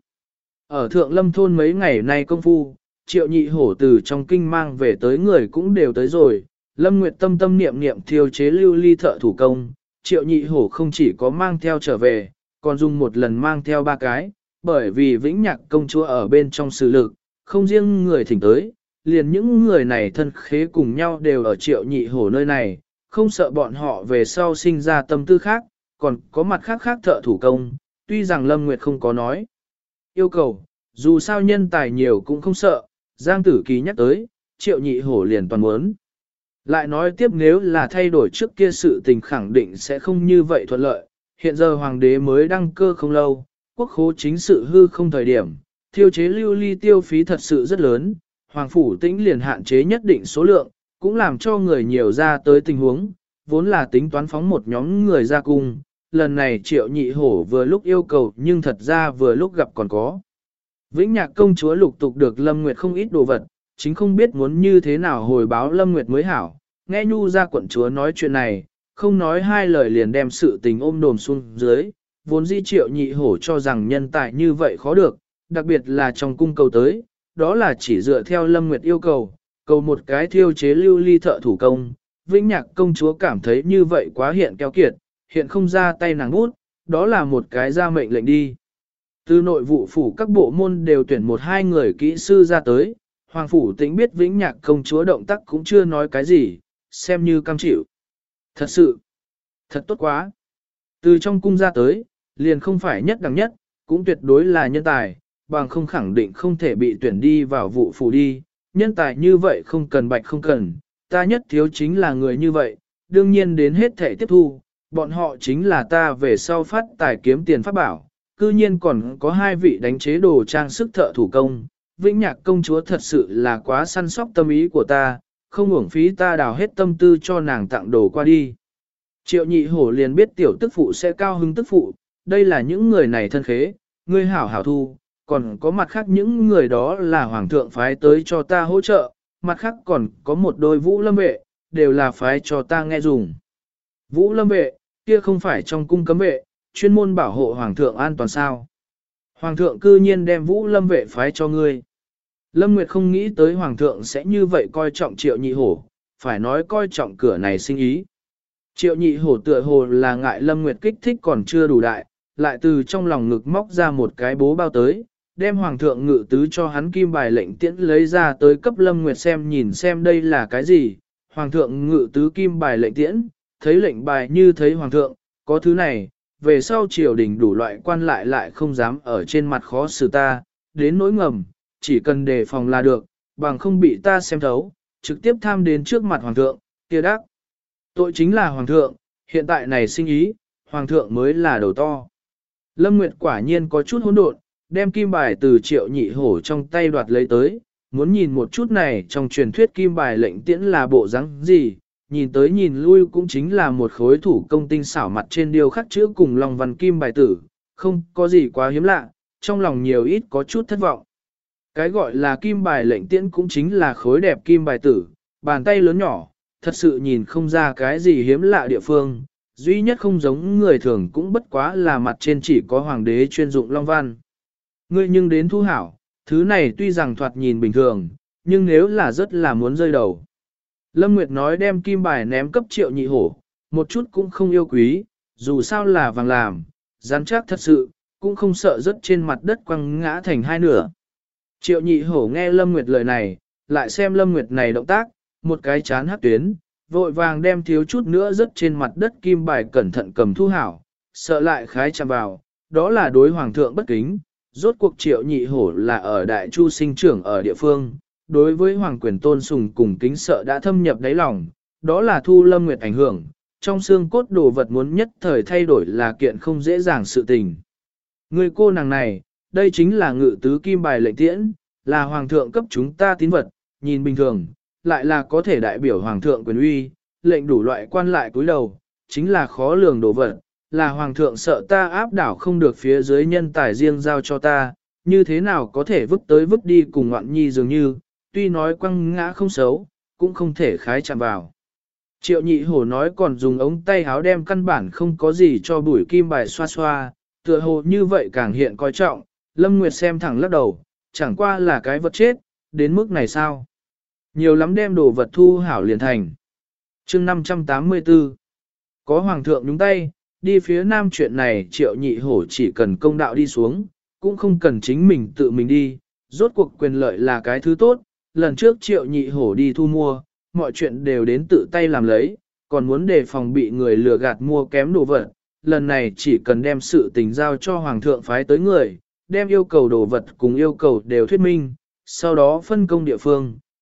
Ở Thượng Lâm thôn mấy ngày nay công phu, Triệu Nhị Hổ từ trong kinh mang về tới người cũng đều tới rồi, Lâm Nguyệt tâm tâm niệm niệm thiêu chế lưu ly thợ thủ công, Triệu Nhị Hổ không chỉ có mang theo trở về, còn dùng một lần mang theo ba cái, bởi vì Vĩnh Nhạc công chúa ở bên trong sự lực, không riêng người thỉnh tới, liền những người này thân khế cùng nhau đều ở Triệu Nhị Hổ nơi này, không sợ bọn họ về sau sinh ra tâm tư khác, còn có mặt khác khác thợ thủ công, tuy rằng Lâm Nguyệt không có nói. Yêu cầu, dù sao nhân tài nhiều cũng không sợ, Giang Tử Kỳ nhắc tới, Triệu Nhị Hổ liền toàn muốn. Lại nói tiếp nếu là thay đổi trước kia sự tình khẳng định sẽ không như vậy thuận lợi, hiện giờ hoàng đế mới đăng cơ không lâu, quốc khố chính sự hư không thời điểm, thiêu chế lưu ly tiêu phí thật sự rất lớn, hoàng phủ tĩnh liền hạn chế nhất định số lượng, cũng làm cho người nhiều ra tới tình huống, vốn là tính toán phóng một nhóm người ra cung, lần này Triệu Nhị Hổ vừa lúc yêu cầu nhưng thật ra vừa lúc gặp còn có. Vĩnh Nhạc công chúa lục tục được Lâm Nguyệt không ít đồ vật, chính không biết muốn như thế nào hồi báo Lâm Nguyệt mới hảo, nghe Nhu ra quận chúa nói chuyện này, không nói hai lời liền đem sự tình ôm đồm xuống dưới, vốn dĩ Triệu Nhị Hổ cho rằng nhân tài như vậy khó được, đặc biệt là trong cung cầu tới, đó là chỉ dựa theo Lâm Nguyệt yêu cầu, cầu một cái thiêu chế lưu ly thợ thủ công. Vĩnh Nhạc công chúa cảm thấy như vậy quá hiện keo kiệt, hiện không ra tay nàng bút, đó là một cái ra mệnh lệnh đi. Từ nội vụ phủ các bộ môn đều tuyển một hai người kỹ sư ra tới, Hoàng phủ Tĩnh biết Vĩnh Nhạc công chúa động tác cũng chưa nói cái gì, xem như cam chịu. Thật sự, thật tốt quá. Từ trong cung ra tới, liền không phải nhất đẳng nhất, cũng tuyệt đối là nhân tài, bằng không khẳng định không thể bị tuyển đi vào vụ phủ đi. Nhân tài như vậy không cần bạch không cần, ta nhất thiếu chính là người như vậy, đương nhiên đến hết thể tiếp thu, bọn họ chính là ta về sau phát tài kiếm tiền pháp bảo, cư nhiên còn có hai vị đánh chế đồ trang sức thợ thủ công. Vĩnh Nhạc công chúa thật sự là quá săn sóc tâm ý của ta, không uổng phí ta đào hết tâm tư cho nàng tặng đồ qua đi. Triệu Nhị Hổ liền biết tiểu tức phụ sẽ cao hứng tức phụ, đây là những người này thân khế, ngươi hảo hảo thu, còn có mặt khác những người đó là hoàng thượng phái tới cho ta hỗ trợ, mặt khác còn có một đôi vũ lâm vệ, đều là phái cho ta nghe dùng. Vũ lâm vệ, kia không phải trong cung cấm vệ, chuyên môn bảo hộ hoàng thượng an toàn sao. Hoàng thượng cư nhiên đem vũ lâm vệ phái cho ngươi. Lâm Nguyệt không nghĩ tới hoàng thượng sẽ như vậy coi trọng Triệu Nhị Hổ, phải nói coi trọng cửa này sinh ý. Triệu Nhị Hổ tựa hồ là ngại Lâm Nguyệt kích thích còn chưa đủ đại, lại từ trong lòng ngực móc ra một cái bố bao tới, đem hoàng thượng ngự tứ cho hắn kim bài lệnh tiễn lấy ra tới cấp Lâm Nguyệt xem nhìn xem đây là cái gì. Hoàng thượng ngự tứ kim bài lệnh tiễn, thấy lệnh bài như thấy hoàng thượng, có thứ này, về sau triều đình đủ loại quan lại không dám ở trên mặt khó xử ta, đến nỗi ngầm, chỉ cần đề phòng là được, bằng không bị ta xem thấu, trực tiếp tham đến trước mặt hoàng thượng, kia đắc. Tội chính là hoàng thượng, hiện tại này sinh ý, hoàng thượng mới là đầu to. Lâm Nguyệt quả nhiên có chút hỗn độn, đem kim bài từ Triệu Nhị Hổ trong tay đoạt lấy tới, muốn nhìn một chút này trong truyền thuyết kim bài lệnh tiễn là bộ dáng gì, nhìn tới nhìn lui cũng chính là một khối thủ công tinh xảo mặt trên điêu khắc chữ cùng lòng văn kim bài tử, không có gì quá hiếm lạ, trong lòng nhiều ít có chút thất vọng. Cái gọi là kim bài lệnh tiễn cũng chính là khối đẹp kim bài tử, bàn tay lớn nhỏ, thật sự nhìn không ra cái gì hiếm lạ địa phương, duy nhất không giống người thường cũng bất quá là mặt trên chỉ có hoàng đế chuyên dụng long văn. Ngươi nhưng đến thu hảo, thứ này tuy rằng thoạt nhìn bình thường, nhưng nếu là rất là muốn rơi đầu. Lâm Nguyệt nói đem kim bài ném cấp Triệu Nhị Hổ, một chút cũng không yêu quý, dù sao là vàng làm, rắn chắc thật sự, cũng không sợ rớt trên mặt đất quăng ngã thành hai nửa. Triệu Nhị Hổ nghe Lâm Nguyệt lời này, lại xem Lâm Nguyệt này động tác, một cái chán hắc tuyến, vội vàng đem thiếu chút nữa rớt trên mặt đất kim bài cẩn thận cầm thu hảo, sợ lại khái chạm vào, đó là đối hoàng thượng bất kính. Rốt cuộc Triệu Nhị Hổ là ở Đại Chu sinh trưởng ở địa phương, đối với hoàng quyền tôn sùng cùng kính sợ đã thâm nhập đáy lòng, đó là thu Lâm Nguyệt ảnh hưởng, trong xương cốt đồ vật muốn nhất thời thay đổi là kiện không dễ dàng sự tình. Người cô nàng này, đây chính là ngự tứ kim bài lệnh tiễn, là hoàng thượng cấp chúng ta tín vật, nhìn bình thường, lại là có thể đại biểu hoàng thượng quyền uy, lệnh đủ loại quan lại cúi đầu, chính là khó lường đồ vật, là hoàng thượng sợ ta áp đảo không được phía dưới nhân tài riêng giao cho ta, như thế nào có thể vứt tới vứt đi cùng ngoạn nhi dường như, tuy nói quăng ngã không xấu, cũng không thể khái chạm vào. Triệu Nhị Hổ nói còn dùng ống tay háo đem căn bản không có gì cho bụi kim bài xoa xoa, tựa hồ như vậy càng hiện coi trọng, Lâm Nguyệt xem thẳng lắc đầu, chẳng qua là cái vật chết, đến mức này sao? Nhiều lắm đem đồ vật thu hảo liền thành. Chương 584 có hoàng thượng nhúng tay, đi phía nam chuyện này Triệu Nhị Hổ chỉ cần công đạo đi xuống, cũng không cần chính mình tự mình đi, rốt cuộc quyền lợi là cái thứ tốt, lần trước Triệu Nhị Hổ đi thu mua, mọi chuyện đều đến tự tay làm lấy, còn muốn đề phòng bị người lừa gạt mua kém đồ vật, lần này chỉ cần đem sự tình giao cho hoàng thượng phái tới người, đem yêu cầu đồ vật cùng yêu cầu đều thuyết minh, sau đó phân công địa phương,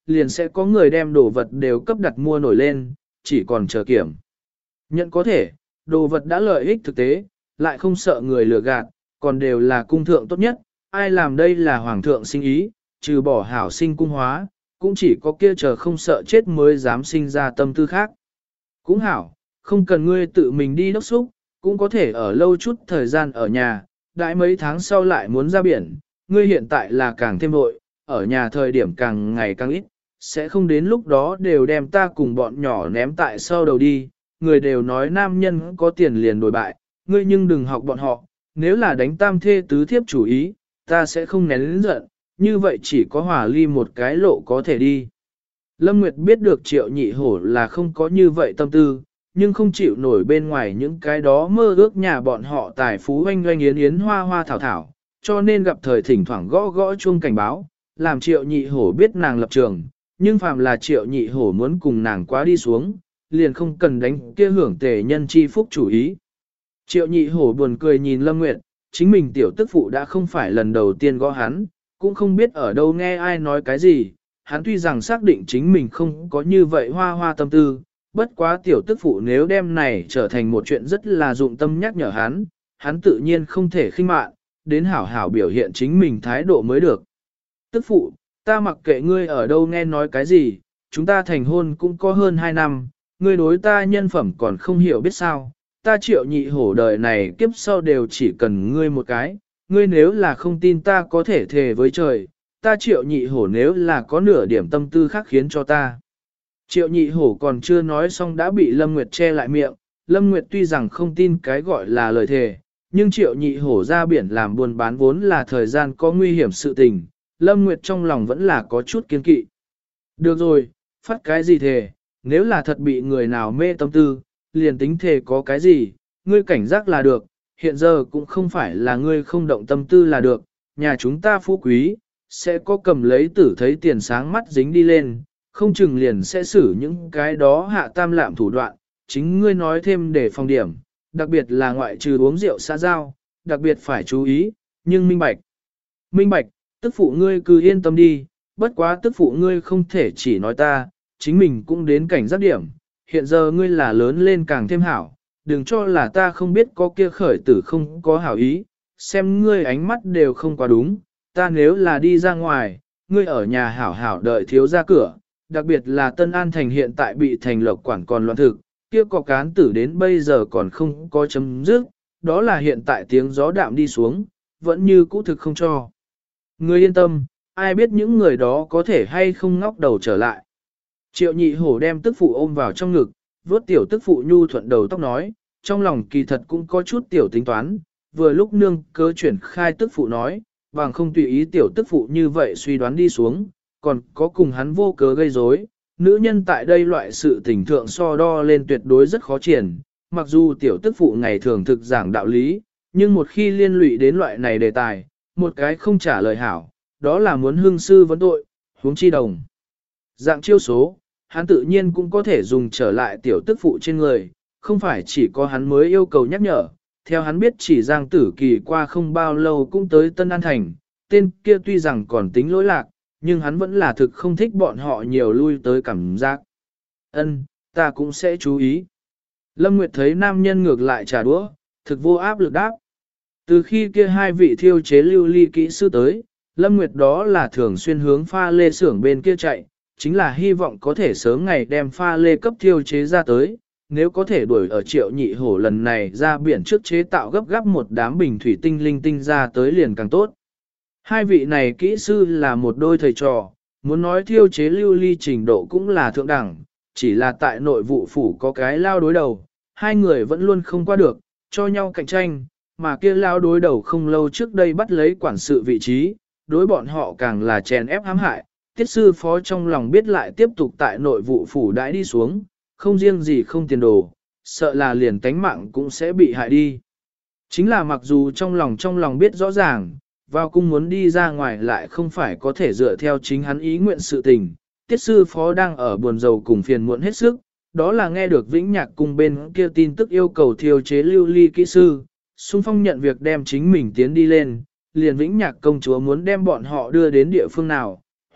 liền sẽ có người đem đồ vật đều cấp đặt mua nổi lên, chỉ còn chờ kiểm. Nhận có thể, đồ vật đã lợi ích thực tế, lại không sợ người lừa gạt, còn đều là cung thượng tốt nhất, ai làm đây là hoàng thượng sinh ý, trừ bỏ hảo sinh cung hóa, cũng chỉ có kia chờ không sợ chết mới dám sinh ra tâm tư khác. Cũng hảo, không cần ngươi tự mình đi đốc xúc, cũng có thể ở lâu chút thời gian ở nhà, đãi mấy tháng sau lại muốn ra biển, ngươi hiện tại là càng thêm vội, ở nhà thời điểm càng ngày càng ít, sẽ không đến lúc đó đều đem ta cùng bọn nhỏ ném tại sau đầu đi, người đều nói nam nhân có tiền liền đổi bại, ngươi nhưng đừng học bọn họ, nếu là đánh tam thê tứ thiếp chủ ý, ta sẽ không nén lĩnh giận, như vậy chỉ có hòa ly một cái lộ có thể đi. Lâm Nguyệt biết được Triệu Nhị Hổ là không có như vậy tâm tư, nhưng không chịu nổi bên ngoài những cái đó mơ ước nhà bọn họ tài phú oanh oanh yến yến hoa hoa thảo thảo, cho nên gặp thời thỉnh thoảng gõ gõ chuông cảnh báo, làm Triệu Nhị Hổ biết nàng lập trường, nhưng phàm là Triệu Nhị Hổ muốn cùng nàng quá đi xuống, liền không cần đánh kia hưởng tề nhân chi phúc chủ ý. Triệu Nhị Hổ buồn cười nhìn Lâm Nguyệt, chính mình tiểu tức phụ đã không phải lần đầu tiên gõ hắn, cũng không biết ở đâu nghe ai nói cái gì, hắn tuy rằng xác định chính mình không có như vậy hoa hoa tâm tư, bất quá tiểu tức phụ nếu đem này trở thành một chuyện rất là dụng tâm nhắc nhở hắn tự nhiên không thể khinh mạn, đến hảo hảo biểu hiện chính mình thái độ mới được. Tức phụ, ta mặc kệ ngươi ở đâu nghe nói cái gì, chúng ta thành hôn cũng có hơn 2 năm, ngươi đối ta nhân phẩm còn không hiểu biết sao, ta Triệu Nhị Hổ đời này kiếp sau đều chỉ cần ngươi một cái, ngươi nếu là không tin ta có thể thề với trời, ta Triệu Nhị Hổ nếu là có nửa điểm tâm tư khác khiến cho ta. Triệu Nhị Hổ còn chưa nói xong đã bị Lâm Nguyệt che lại miệng, Lâm Nguyệt tuy rằng không tin cái gọi là lời thề, nhưng Triệu Nhị Hổ ra biển làm buôn bán vốn là thời gian có nguy hiểm sự tình, Lâm Nguyệt trong lòng vẫn là có chút kiên kỵ. Được rồi, phát cái gì thề, nếu là thật bị người nào mê tâm tư, liền tính thề có cái gì, ngươi cảnh giác là được, hiện giờ cũng không phải là ngươi không động tâm tư là được, nhà chúng ta phú quý, sẽ có cầm lấy tử thấy tiền sáng mắt dính đi lên, không chừng liền sẽ xử những cái đó hạ tam lạm thủ đoạn, chính ngươi nói thêm để phòng điểm, đặc biệt là ngoại trừ uống rượu xã giao, đặc biệt phải chú ý, nhưng minh bạch. Minh bạch, tức phụ ngươi cứ yên tâm đi, bất quá tức phụ ngươi không thể chỉ nói ta, chính mình cũng đến cảnh giác điểm, hiện giờ ngươi là lớn lên càng thêm hảo, đừng cho là ta không biết có kia khởi tử không có hảo ý, xem ngươi ánh mắt đều không quá đúng, ta nếu là đi ra ngoài, ngươi ở nhà hảo hảo đợi thiếu ra cửa, đặc biệt là Tân An Thành hiện tại bị thành lộc quản còn loạn thực, kia có cán tử đến bây giờ còn không có chấm dứt, đó là hiện tại tiếng gió đạm đi xuống, vẫn như cũ thực không cho. Ngươi yên tâm, ai biết những người đó có thể hay không ngóc đầu trở lại. Triệu Nhị Hổ đem tức phụ ôm vào trong ngực, vuốt tiểu tức phụ nhu thuận đầu tóc nói, trong lòng kỳ thật cũng có chút tiểu tính toán, vừa lúc nương cơ chuyển khai tức phụ nói, bằng không tùy ý tiểu tức phụ như vậy suy đoán đi xuống, còn có cùng hắn vô cớ gây rối. Nữ nhân tại đây loại sự tình thượng so đo lên tuyệt đối rất khó triển, mặc dù tiểu tức phụ ngày thường thực giảng đạo lý, nhưng một khi liên lụy đến loại này đề tài, một cái không trả lời hảo, đó là muốn hương sư vấn tội, huống chi đồng. Dạng chiêu số, hắn tự nhiên cũng có thể dùng trở lại tiểu tức phụ trên người, không phải chỉ có hắn mới yêu cầu nhắc nhở. Theo hắn biết chỉ Giang Tử Kỳ qua không bao lâu cũng tới Tân An Thành, tên kia tuy rằng còn tính lỗi lạc, nhưng hắn vẫn là thực không thích bọn họ nhiều lui tới cảm giác. Ân, ta cũng sẽ chú ý. Lâm Nguyệt thấy nam nhân ngược lại trả đũa, thực vô áp lực đáp. Từ khi kia hai vị thiêu chế lưu ly kỹ sư tới, Lâm Nguyệt đó là thường xuyên hướng pha lê xưởng bên kia chạy, chính là hy vọng có thể sớm ngày đem pha lê cấp thiêu chế ra tới, nếu có thể đuổi ở Triệu Nhị Hổ lần này ra biển trước chế tạo gấp gáp một đám bình thủy tinh linh tinh ra tới liền càng tốt. Hai vị này kỹ sư là một đôi thầy trò, muốn nói thiêu chế lưu ly trình độ cũng là thượng đẳng, chỉ là tại nội vụ phủ có cái lao đối đầu, hai người vẫn luôn không qua được, cho nhau cạnh tranh, mà kia lao đối đầu không lâu trước đây bắt lấy quản sự vị trí, đối bọn họ càng là chèn ép hãm hại, tiết sư phó trong lòng biết lại tiếp tục tại nội vụ phủ đãi đi xuống, không riêng gì không tiền đồ, sợ là liền tánh mạng cũng sẽ bị hại đi. Chính là mặc dù trong lòng biết rõ ràng, vào cung muốn đi ra ngoài lại không phải có thể dựa theo chính hắn ý nguyện sự tình, tiết sư phó đang ở buồn rầu cùng phiền muộn hết sức, đó là nghe được Vĩnh Nhạc cung bên kia tin tức yêu cầu thiêu chế lưu ly kỹ sư, xung phong nhận việc đem chính mình tiến đi lên, liền Vĩnh Nhạc công chúa muốn đem bọn họ đưa đến địa phương nào,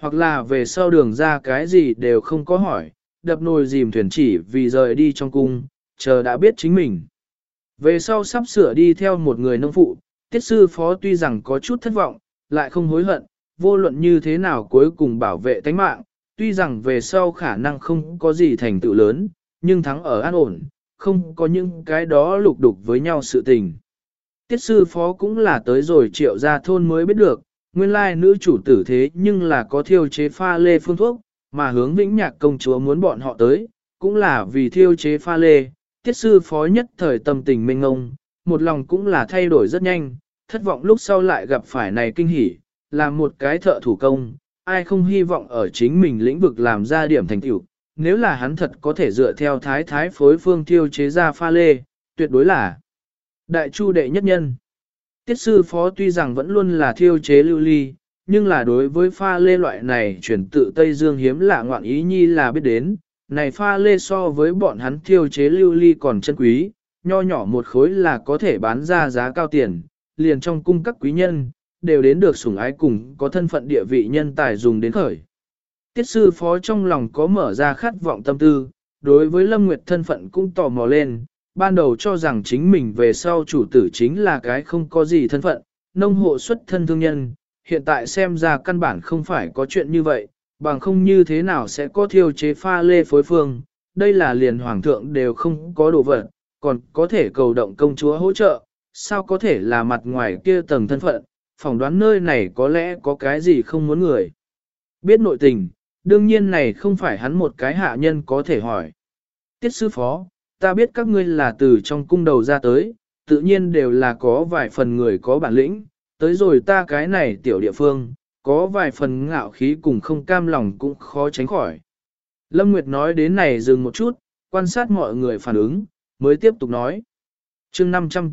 hoặc là về sau đường ra cái gì đều không có hỏi, đập nồi dìm thuyền chỉ vì rời đi trong cung, chờ đã biết chính mình. Về sau sắp sửa đi theo một người nông phụ, tiết sư phó tuy rằng có chút thất vọng, lại không hối hận, vô luận như thế nào cuối cùng bảo vệ tánh mạng, tuy rằng về sau khả năng không có gì thành tựu lớn, nhưng thắng ở an ổn, không có những cái đó lục đục với nhau sự tình. Tiết sư phó cũng là tới rồi Triệu gia thôn mới biết được, nguyên lai nữ chủ tử thế nhưng là có thiêu chế pha lê phương thuốc, mà hướng Vĩnh Nhạc công chúa muốn bọn họ tới, cũng là vì thiêu chế pha lê. Tiết sư phó nhất thời tâm tình mênh ngông, một lòng cũng là thay đổi rất nhanh, thất vọng lúc sau lại gặp phải này kinh hỉ, là một cái thợ thủ công, ai không hy vọng ở chính mình lĩnh vực làm ra điểm thành tựu. Nếu là hắn thật có thể dựa theo thái thái phối phương thiêu chế ra pha lê, tuyệt đối là đại chu đệ nhất nhân. Tiết sư phó tuy rằng vẫn luôn là thiêu chế lưu ly, nhưng là đối với pha lê loại này chuyển tự Tây Dương hiếm lạ ngoạn ý nhi là biết đến, này pha lê so với bọn hắn thiêu chế lưu ly còn chân quý, nho nhỏ một khối là có thể bán ra giá cao tiền, liền trong cung các quý nhân, đều đến được sủng ái cùng có thân phận địa vị nhân tài dùng đến khởi. Tiết sư phó trong lòng có mở ra khát vọng tâm tư, đối với Lâm Nguyệt thân phận cũng tò mò lên, ban đầu cho rằng chính mình về sau chủ tử chính là cái không có gì thân phận, nông hộ xuất thân thương nhân, hiện tại xem ra căn bản không phải có chuyện như vậy, bằng không như thế nào sẽ có thiêu chế pha lê phối phương, đây là liền hoàng thượng đều không có đồ vật, còn có thể cầu động công chúa hỗ trợ, sao có thể là mặt ngoài kia tầng thân phận, phỏng đoán nơi này có lẽ có cái gì không muốn người biết nội tình, đương nhiên này không phải hắn một cái hạ nhân có thể hỏi. Tiết sư phó, ta biết các ngươi là từ trong cung đầu ra tới, tự nhiên đều là có vài phần người có bản lĩnh, tới rồi ta cái này tiểu địa phương, có vài phần ngạo khí cùng không cam lòng cũng khó tránh khỏi. Lâm Nguyệt nói đến này dừng một chút, quan sát mọi người phản ứng, mới tiếp tục nói. Chương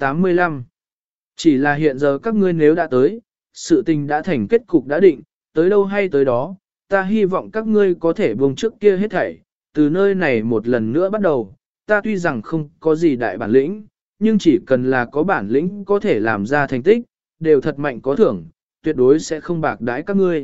585 chỉ là hiện giờ các ngươi nếu đã tới, sự tình đã thành kết cục đã định, tới đâu hay tới đó, ta hy vọng các ngươi có thể buông trước kia hết thảy, từ nơi này một lần nữa bắt đầu, ta tuy rằng không có gì đại bản lĩnh, nhưng chỉ cần là có bản lĩnh có thể làm ra thành tích, đều thật mạnh có thưởng, tuyệt đối sẽ không bạc đãi các ngươi.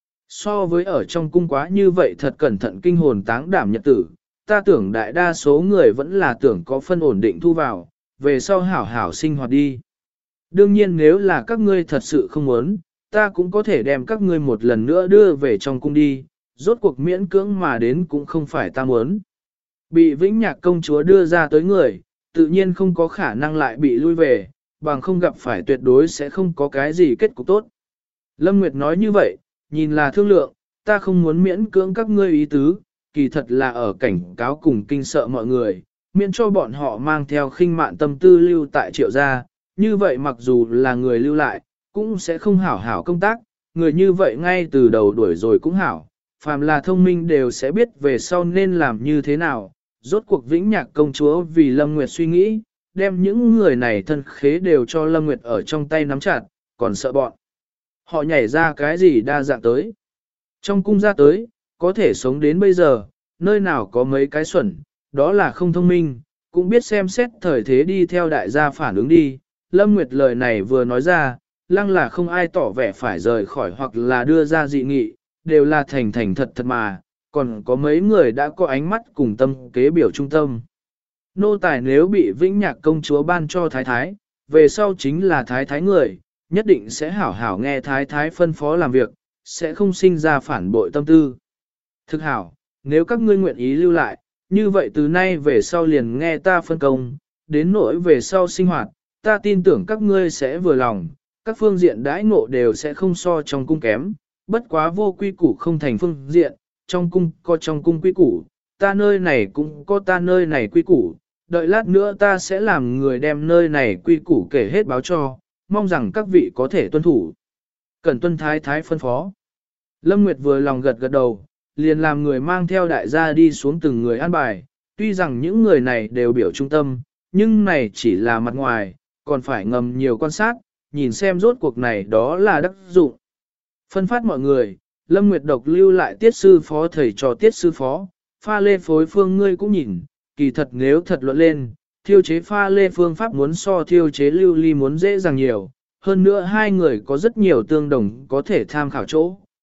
So với ở trong cung quá như vậy thật cẩn thận kinh hồn táng đảm nhật tử, ta tưởng đại đa số người vẫn là tưởng có phân ổn định thu vào, về sau hảo hảo sinh hoạt đi. Đương nhiên nếu là các ngươi thật sự không muốn, ta cũng có thể đem các ngươi một lần nữa đưa về trong cung đi, rốt cuộc miễn cưỡng mà đến cũng không phải ta muốn. Bị Vĩnh Nhạc công chúa đưa ra tới người, tự nhiên không có khả năng lại bị lui về, bằng không gặp phải tuyệt đối sẽ không có cái gì kết cục tốt. Lâm Nguyệt nói như vậy, nhìn là thương lượng, ta không muốn miễn cưỡng các ngươi ý tứ, kỳ thật là ở cảnh cáo cùng kinh sợ mọi người, miễn cho bọn họ mang theo khinh mạn tâm tư lưu tại Triệu gia, như vậy mặc dù là người lưu lại, cũng sẽ không hảo hảo công tác, người như vậy ngay từ đầu đuổi rồi cũng hảo, phàm là thông minh đều sẽ biết về sau nên làm như thế nào. Rốt cuộc Vĩnh Nhạc công chúa vì Lâm Nguyệt suy nghĩ, đem những người này thân khế đều cho Lâm Nguyệt ở trong tay nắm chặt, còn sợ bọn. Họ nhảy ra cái gì đa dạng tới. Trong cung ra tới, có thể sống đến bây giờ, nơi nào có mấy cái xuẩn, đó là không thông minh, cũng biết xem xét thời thế đi theo đại gia phản ứng đi. Lâm Nguyệt lời này vừa nói ra, lăng là không ai tỏ vẻ phải rời khỏi hoặc là đưa ra dị nghị, đều là thành thành thật thật mà, còn có mấy người đã có ánh mắt cùng tâm kế biểu trung tâm. Nô tài nếu bị Vĩnh Nhạc công chúa ban cho thái thái, về sau chính là thái thái người, nhất định sẽ hảo hảo nghe thái thái phân phó làm việc, sẽ không sinh ra phản bội tâm tư. Thực hảo, nếu các ngươi nguyện ý lưu lại, như vậy từ nay về sau liền nghe ta phân công, đến nỗi về sau sinh hoạt, ta tin tưởng các ngươi sẽ vừa lòng, các phương diện đãi ngộ đều sẽ không so trong cung kém, bất quá vô quy củ không thành phương diện, trong cung có trong cung quy củ, ta nơi này cũng có ta nơi này quy củ, đợi lát nữa ta sẽ làm người đem nơi này quy củ kể hết báo cho, mong rằng các vị có thể tuân thủ. Cần tuân thái thái phân phó. Lâm Nguyệt vừa lòng gật gật đầu, liền làm người mang theo đại gia đi xuống từng người an bài, tuy rằng những người này đều biểu trung tâm, nhưng này chỉ là mặt ngoài, còn phải ngầm nhiều quan sát, nhìn xem rốt cuộc này đó là đắc dụng. Phân phát mọi người, Lâm Nguyệt độc lưu lại tiết sư phó thầy trò tiết sư phó, pha lê phối phương ngươi cũng nhìn, kỳ thật nếu thật luận lên, thiêu chế pha lê phương pháp muốn so thiêu chế lưu ly muốn dễ dàng nhiều, hơn nữa hai người có rất nhiều tương đồng có thể tham khảo chỗ,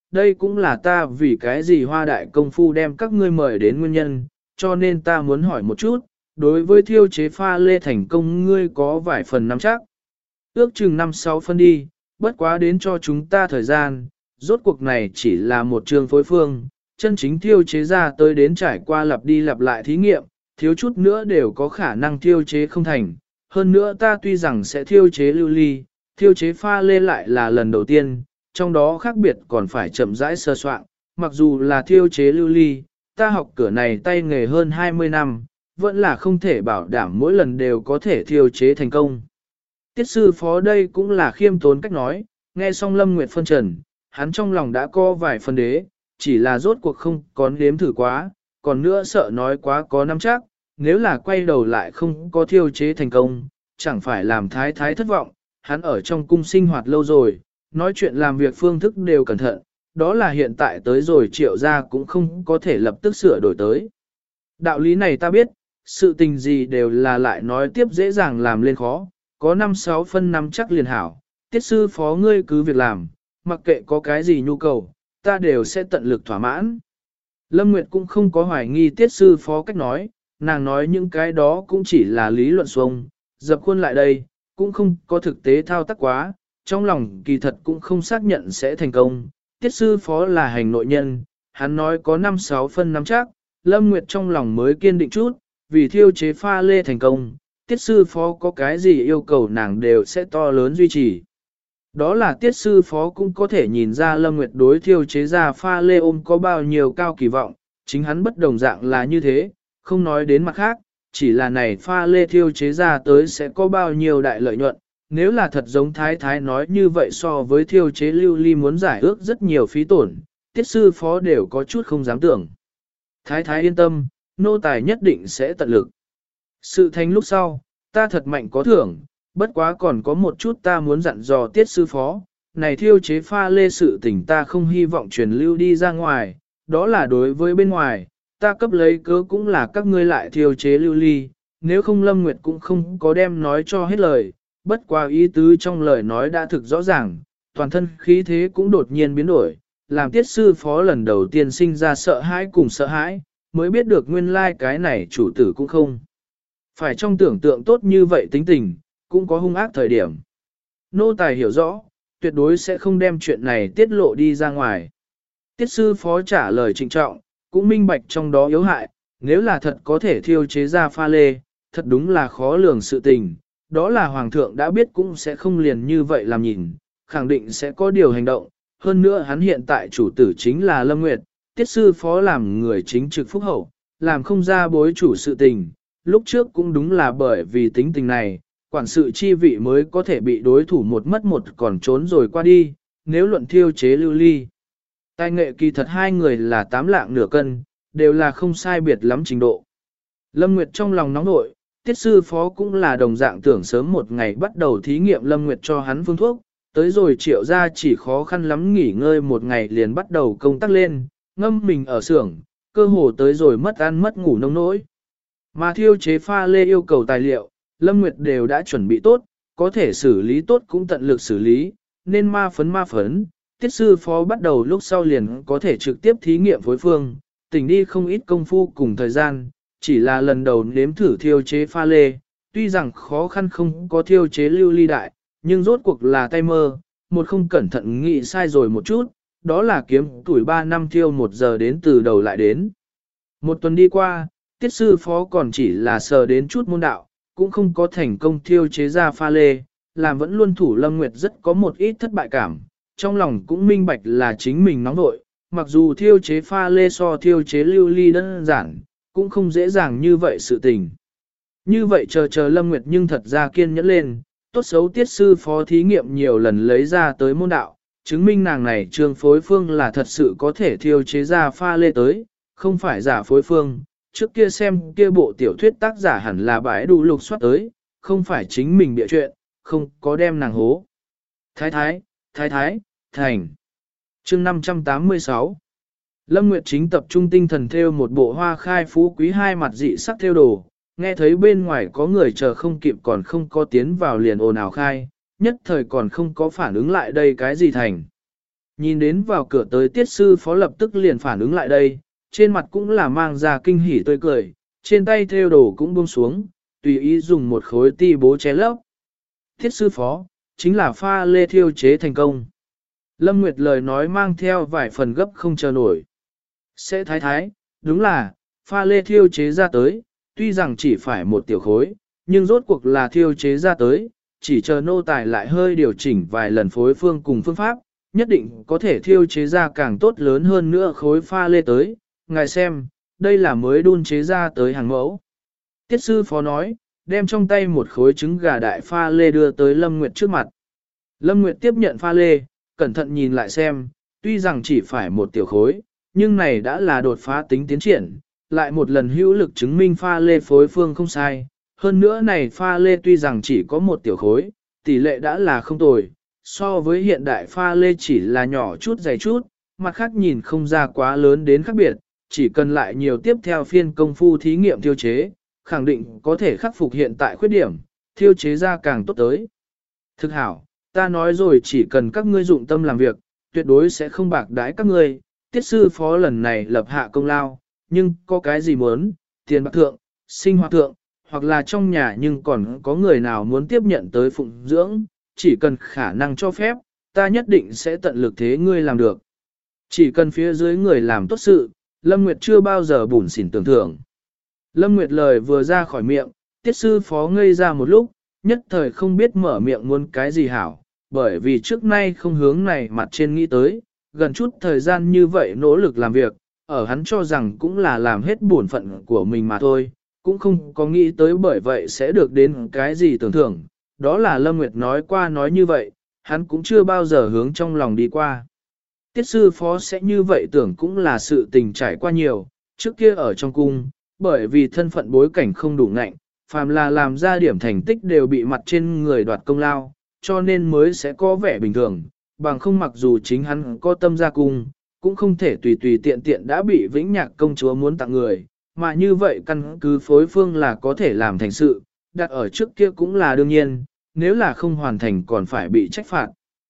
đây cũng là ta vì cái gì Hoa đại công phu đem các ngươi mời đến nguyên nhân, cho nên ta muốn hỏi một chút, đối với thiêu chế pha lê thành công ngươi có vài phần nắm chắc. Ước chừng 5-6 phân đi, bất quá đến cho chúng ta thời gian, rốt cuộc này chỉ là một trường phối phương, chân chính thiêu chế ra tới đến trải qua lặp đi lặp lại thí nghiệm, thiếu chút nữa đều có khả năng thiêu chế không thành. Hơn nữa ta tuy rằng sẽ thiêu chế lưu ly, thiêu chế pha lê lại là lần đầu tiên, trong đó khác biệt còn phải chậm rãi sơ soạn, mặc dù là thiêu chế lưu ly, ta học cửa này tay nghề hơn 20 năm, vẫn là không thể bảo đảm mỗi lần đều có thể thiêu chế thành công. Tiết sư phó đây cũng là khiêm tốn cách nói, nghe xong Lâm Nguyệt phân trần, hắn trong lòng đã có vài phần đế, chỉ là rốt cuộc không có nếm thử quá, còn nữa sợ nói quá có nắm chắc, nếu là quay đầu lại không có thiêu chế thành công, chẳng phải làm thái thái thất vọng, hắn ở trong cung sinh hoạt lâu rồi, nói chuyện làm việc phương thức đều cẩn thận, đó là hiện tại tới rồi Triệu gia cũng không có thể lập tức sửa đổi tới. Đạo lý này ta biết, sự tình gì đều là lại nói tiếp dễ dàng làm lên khó, có 5-6 phân nắm chắc liền hảo, tiết sư phó ngươi cứ việc làm, mặc kệ có cái gì nhu cầu, ta đều sẽ tận lực thỏa mãn. Lâm Nguyệt cũng không có hoài nghi tiết sư phó cách nói, nàng nói những cái đó cũng chỉ là lý luận xuông, dập khuôn lại đây, cũng không có thực tế thao tác quá, trong lòng kỳ thật cũng không xác nhận sẽ thành công. Tiết sư phó là hành nội nhân, hắn nói có 5-6 phân nắm chắc, Lâm Nguyệt trong lòng mới kiên định chút, vì thiêu chế pha lê thành công, tiết sư phó có cái gì yêu cầu nàng đều sẽ to lớn duy trì. Đó là tiết sư phó cũng có thể nhìn ra Lâm Nguyệt đối thiêu chế ra pha lê ôm có bao nhiêu cao kỳ vọng, chính hắn bất đồng dạng là như thế, không nói đến mặt khác, chỉ là này pha lê thiêu chế ra tới sẽ có bao nhiêu đại lợi nhuận, nếu là thật giống thái thái nói như vậy so với thiêu chế lưu ly muốn giải ước rất nhiều phí tổn, tiết sư phó đều có chút không dám tưởng. Thái thái yên tâm, nô tài nhất định sẽ tận lực. Sự thành lúc sau, ta thật mạnh có thưởng, bất quá còn có một chút ta muốn dặn dò tiết sư phó, này thiêu chế pha lê sự tình ta không hy vọng truyền lưu đi ra ngoài, đó là đối với bên ngoài, ta cấp lấy cớ cũng là các ngươi lại thiêu chế lưu ly, nếu không Lâm Nguyệt cũng không có đem nói cho hết lời, bất qua ý tứ trong lời nói đã thực rõ ràng, toàn thân khí thế cũng đột nhiên biến đổi, làm tiết sư phó lần đầu tiên sinh ra sợ hãi cùng sợ hãi, mới biết được nguyên lai cái này chủ tử cũng không. Phải trong tưởng tượng tốt như vậy tính tình, cũng có hung ác thời điểm. Nô tài hiểu rõ, tuyệt đối sẽ không đem chuyện này tiết lộ đi ra ngoài. Tiết sư phó trả lời trịnh trọng, cũng minh bạch trong đó yếu hại, nếu là thật có thể thiêu chế ra pha lê, thật đúng là khó lường sự tình, đó là hoàng thượng đã biết cũng sẽ không liền như vậy làm nhìn, khẳng định sẽ có điều hành động, hơn nữa hắn hiện tại chủ tử chính là Lâm Nguyệt, tiết sư phó làm người chính trực phúc hậu, làm không ra bối chủ sự tình, lúc trước cũng đúng là bởi vì tính tình này, quản sự chi vị mới có thể bị đối thủ một mất một còn trốn rồi qua đi, nếu luận thiêu chế lưu ly. Tài nghệ kỳ thật hai người là 8 lạng nửa cân, đều là không sai biệt lắm trình độ. Lâm Nguyệt trong lòng nóng nội, tiết sư phó cũng là đồng dạng tưởng sớm một ngày bắt đầu thí nghiệm Lâm Nguyệt cho hắn phương thuốc, tới rồi Triệu gia chỉ khó khăn lắm nghỉ ngơi một ngày liền bắt đầu công tác lên, ngâm mình ở xưởng, cơ hồ tới rồi mất ăn mất ngủ nông nỗi. Mà thiêu chế pha lê yêu cầu tài liệu, Lâm Nguyệt đều đã chuẩn bị tốt, có thể xử lý tốt cũng tận lực xử lý, nên ma phấn, tiết sư phó bắt đầu lúc sau liền có thể trực tiếp thí nghiệm phối phương, tỉnh đi không ít công phu cùng thời gian, chỉ là lần đầu nếm thử thiêu chế pha lê, tuy rằng khó khăn không có thiêu chế lưu ly đại, nhưng rốt cuộc là tay mơ, một không cẩn thận nghĩ sai rồi một chút, đó là kiếm tuổi 3 năm thiêu 1 giờ đến từ đầu lại đến. Một tuần đi qua, tiết sư phó còn chỉ là sờ đến chút môn đạo, cũng không có thành công thiêu chế ra pha lê, làm vẫn luôn thủ Lâm Nguyệt rất có một ít thất bại cảm, trong lòng cũng minh bạch là chính mình nóng nội, mặc dù thiêu chế pha lê so thiêu chế lưu ly đơn giản, cũng không dễ dàng như vậy sự tình. Như vậy chờ Lâm Nguyệt nhưng thật ra kiên nhẫn lên, tốt xấu tiết sư phó thí nghiệm nhiều lần lấy ra tới môn đạo, chứng minh nàng này trương phối phương là thật sự có thể thiêu chế ra pha lê tới, không phải giả phối phương. Trước kia xem kia bộ tiểu thuyết tác giả hẳn là bãi đủ lục soát tới, không phải chính mình bịa chuyện, không có đem nàng hố. Thái thái, thành. Chương 586 Lâm Nguyệt chính tập trung tinh thần theo một bộ hoa khai phú quý hai mặt dị sắc theo đồ, nghe thấy bên ngoài có người chờ không kịp còn không có tiến vào liền ồn ào khai, nhất thời còn không có phản ứng lại đây cái gì thành. Nhìn đến vào cửa tới tiết sư phó lập tức liền phản ứng lại đây, trên mặt cũng là mang ra kinh hỉ tươi cười, trên tay thêu đồ cũng buông xuống, tùy ý dùng một khối ti bố ché lấp. Tiết sư phó, chính là pha lê thiêu chế thành công. Lâm Nguyệt lời nói mang theo vài phần gấp không chờ nổi. Sẽ thái thái, đúng là, pha lê thiêu chế ra tới, tuy rằng chỉ phải một tiểu khối, nhưng rốt cuộc là thiêu chế ra tới, chỉ chờ nô tài lại hơi điều chỉnh vài lần phối phương cùng phương pháp, nhất định có thể thiêu chế ra càng tốt lớn hơn nữa khối pha lê tới. Ngài xem, đây là mới đun chế ra tới hàng mẫu. Tiết sư phó nói, đem trong tay một khối trứng gà đại pha lê đưa tới Lâm Nguyệt trước mặt. Lâm Nguyệt tiếp nhận pha lê, cẩn thận nhìn lại xem, tuy rằng chỉ phải một tiểu khối, nhưng này đã là đột phá tính tiến triển, lại một lần hữu lực chứng minh pha lê phối phương không sai. Hơn nữa này pha lê tuy rằng chỉ có một tiểu khối, tỷ lệ đã là không tồi, so với hiện đại pha lê chỉ là nhỏ chút dày chút, mặt khác nhìn không ra quá lớn đến khác biệt, chỉ cần lại nhiều tiếp theo phiên công phu thí nghiệm thiêu chế, khẳng định có thể khắc phục hiện tại khuyết điểm, thiêu chế ra càng tốt tới. Thực hảo, ta nói rồi chỉ cần các ngươi dụng tâm làm việc, tuyệt đối sẽ không bạc đãi các ngươi, tiết sư phó lần này lập hạ công lao, nhưng có cái gì muốn, tiền bạc thượng, sinh hoạt thượng, hoặc là trong nhà nhưng còn có người nào muốn tiếp nhận tới phụng dưỡng, chỉ cần khả năng cho phép, ta nhất định sẽ tận lực thế ngươi làm được. Chỉ cần phía dưới người làm tốt sự, Lâm Nguyệt chưa bao giờ bủn xỉn tưởng thưởng. Lâm Nguyệt lời vừa ra khỏi miệng, tiết sư phó ngây ra một lúc, nhất thời không biết mở miệng muốn cái gì hảo, bởi vì trước nay không hướng này mặt trên nghĩ tới, gần chút thời gian như vậy nỗ lực làm việc, ở hắn cho rằng cũng là làm hết bổn phận của mình mà thôi, cũng không có nghĩ tới bởi vậy sẽ được đến cái gì tưởng thưởng. Đó là Lâm Nguyệt nói qua nói như vậy, hắn cũng chưa bao giờ hướng trong lòng đi qua. Tiết sư phó sẽ như vậy tưởng cũng là sự tình trải qua nhiều, trước kia ở trong cung, bởi vì thân phận bối cảnh không đủ ngạnh, phàm là làm ra điểm thành tích đều bị mặt trên người đoạt công lao, cho nên mới sẽ có vẻ bình thường, bằng không mặc dù chính hắn có tâm ra cung, cũng không thể tùy tùy tiện tiện đã bị Vĩnh Nhạc công chúa muốn tặng người, mà như vậy căn cứ phối phương là có thể làm thành sự, đặt ở trước kia cũng là đương nhiên, nếu là không hoàn thành còn phải bị trách phạt.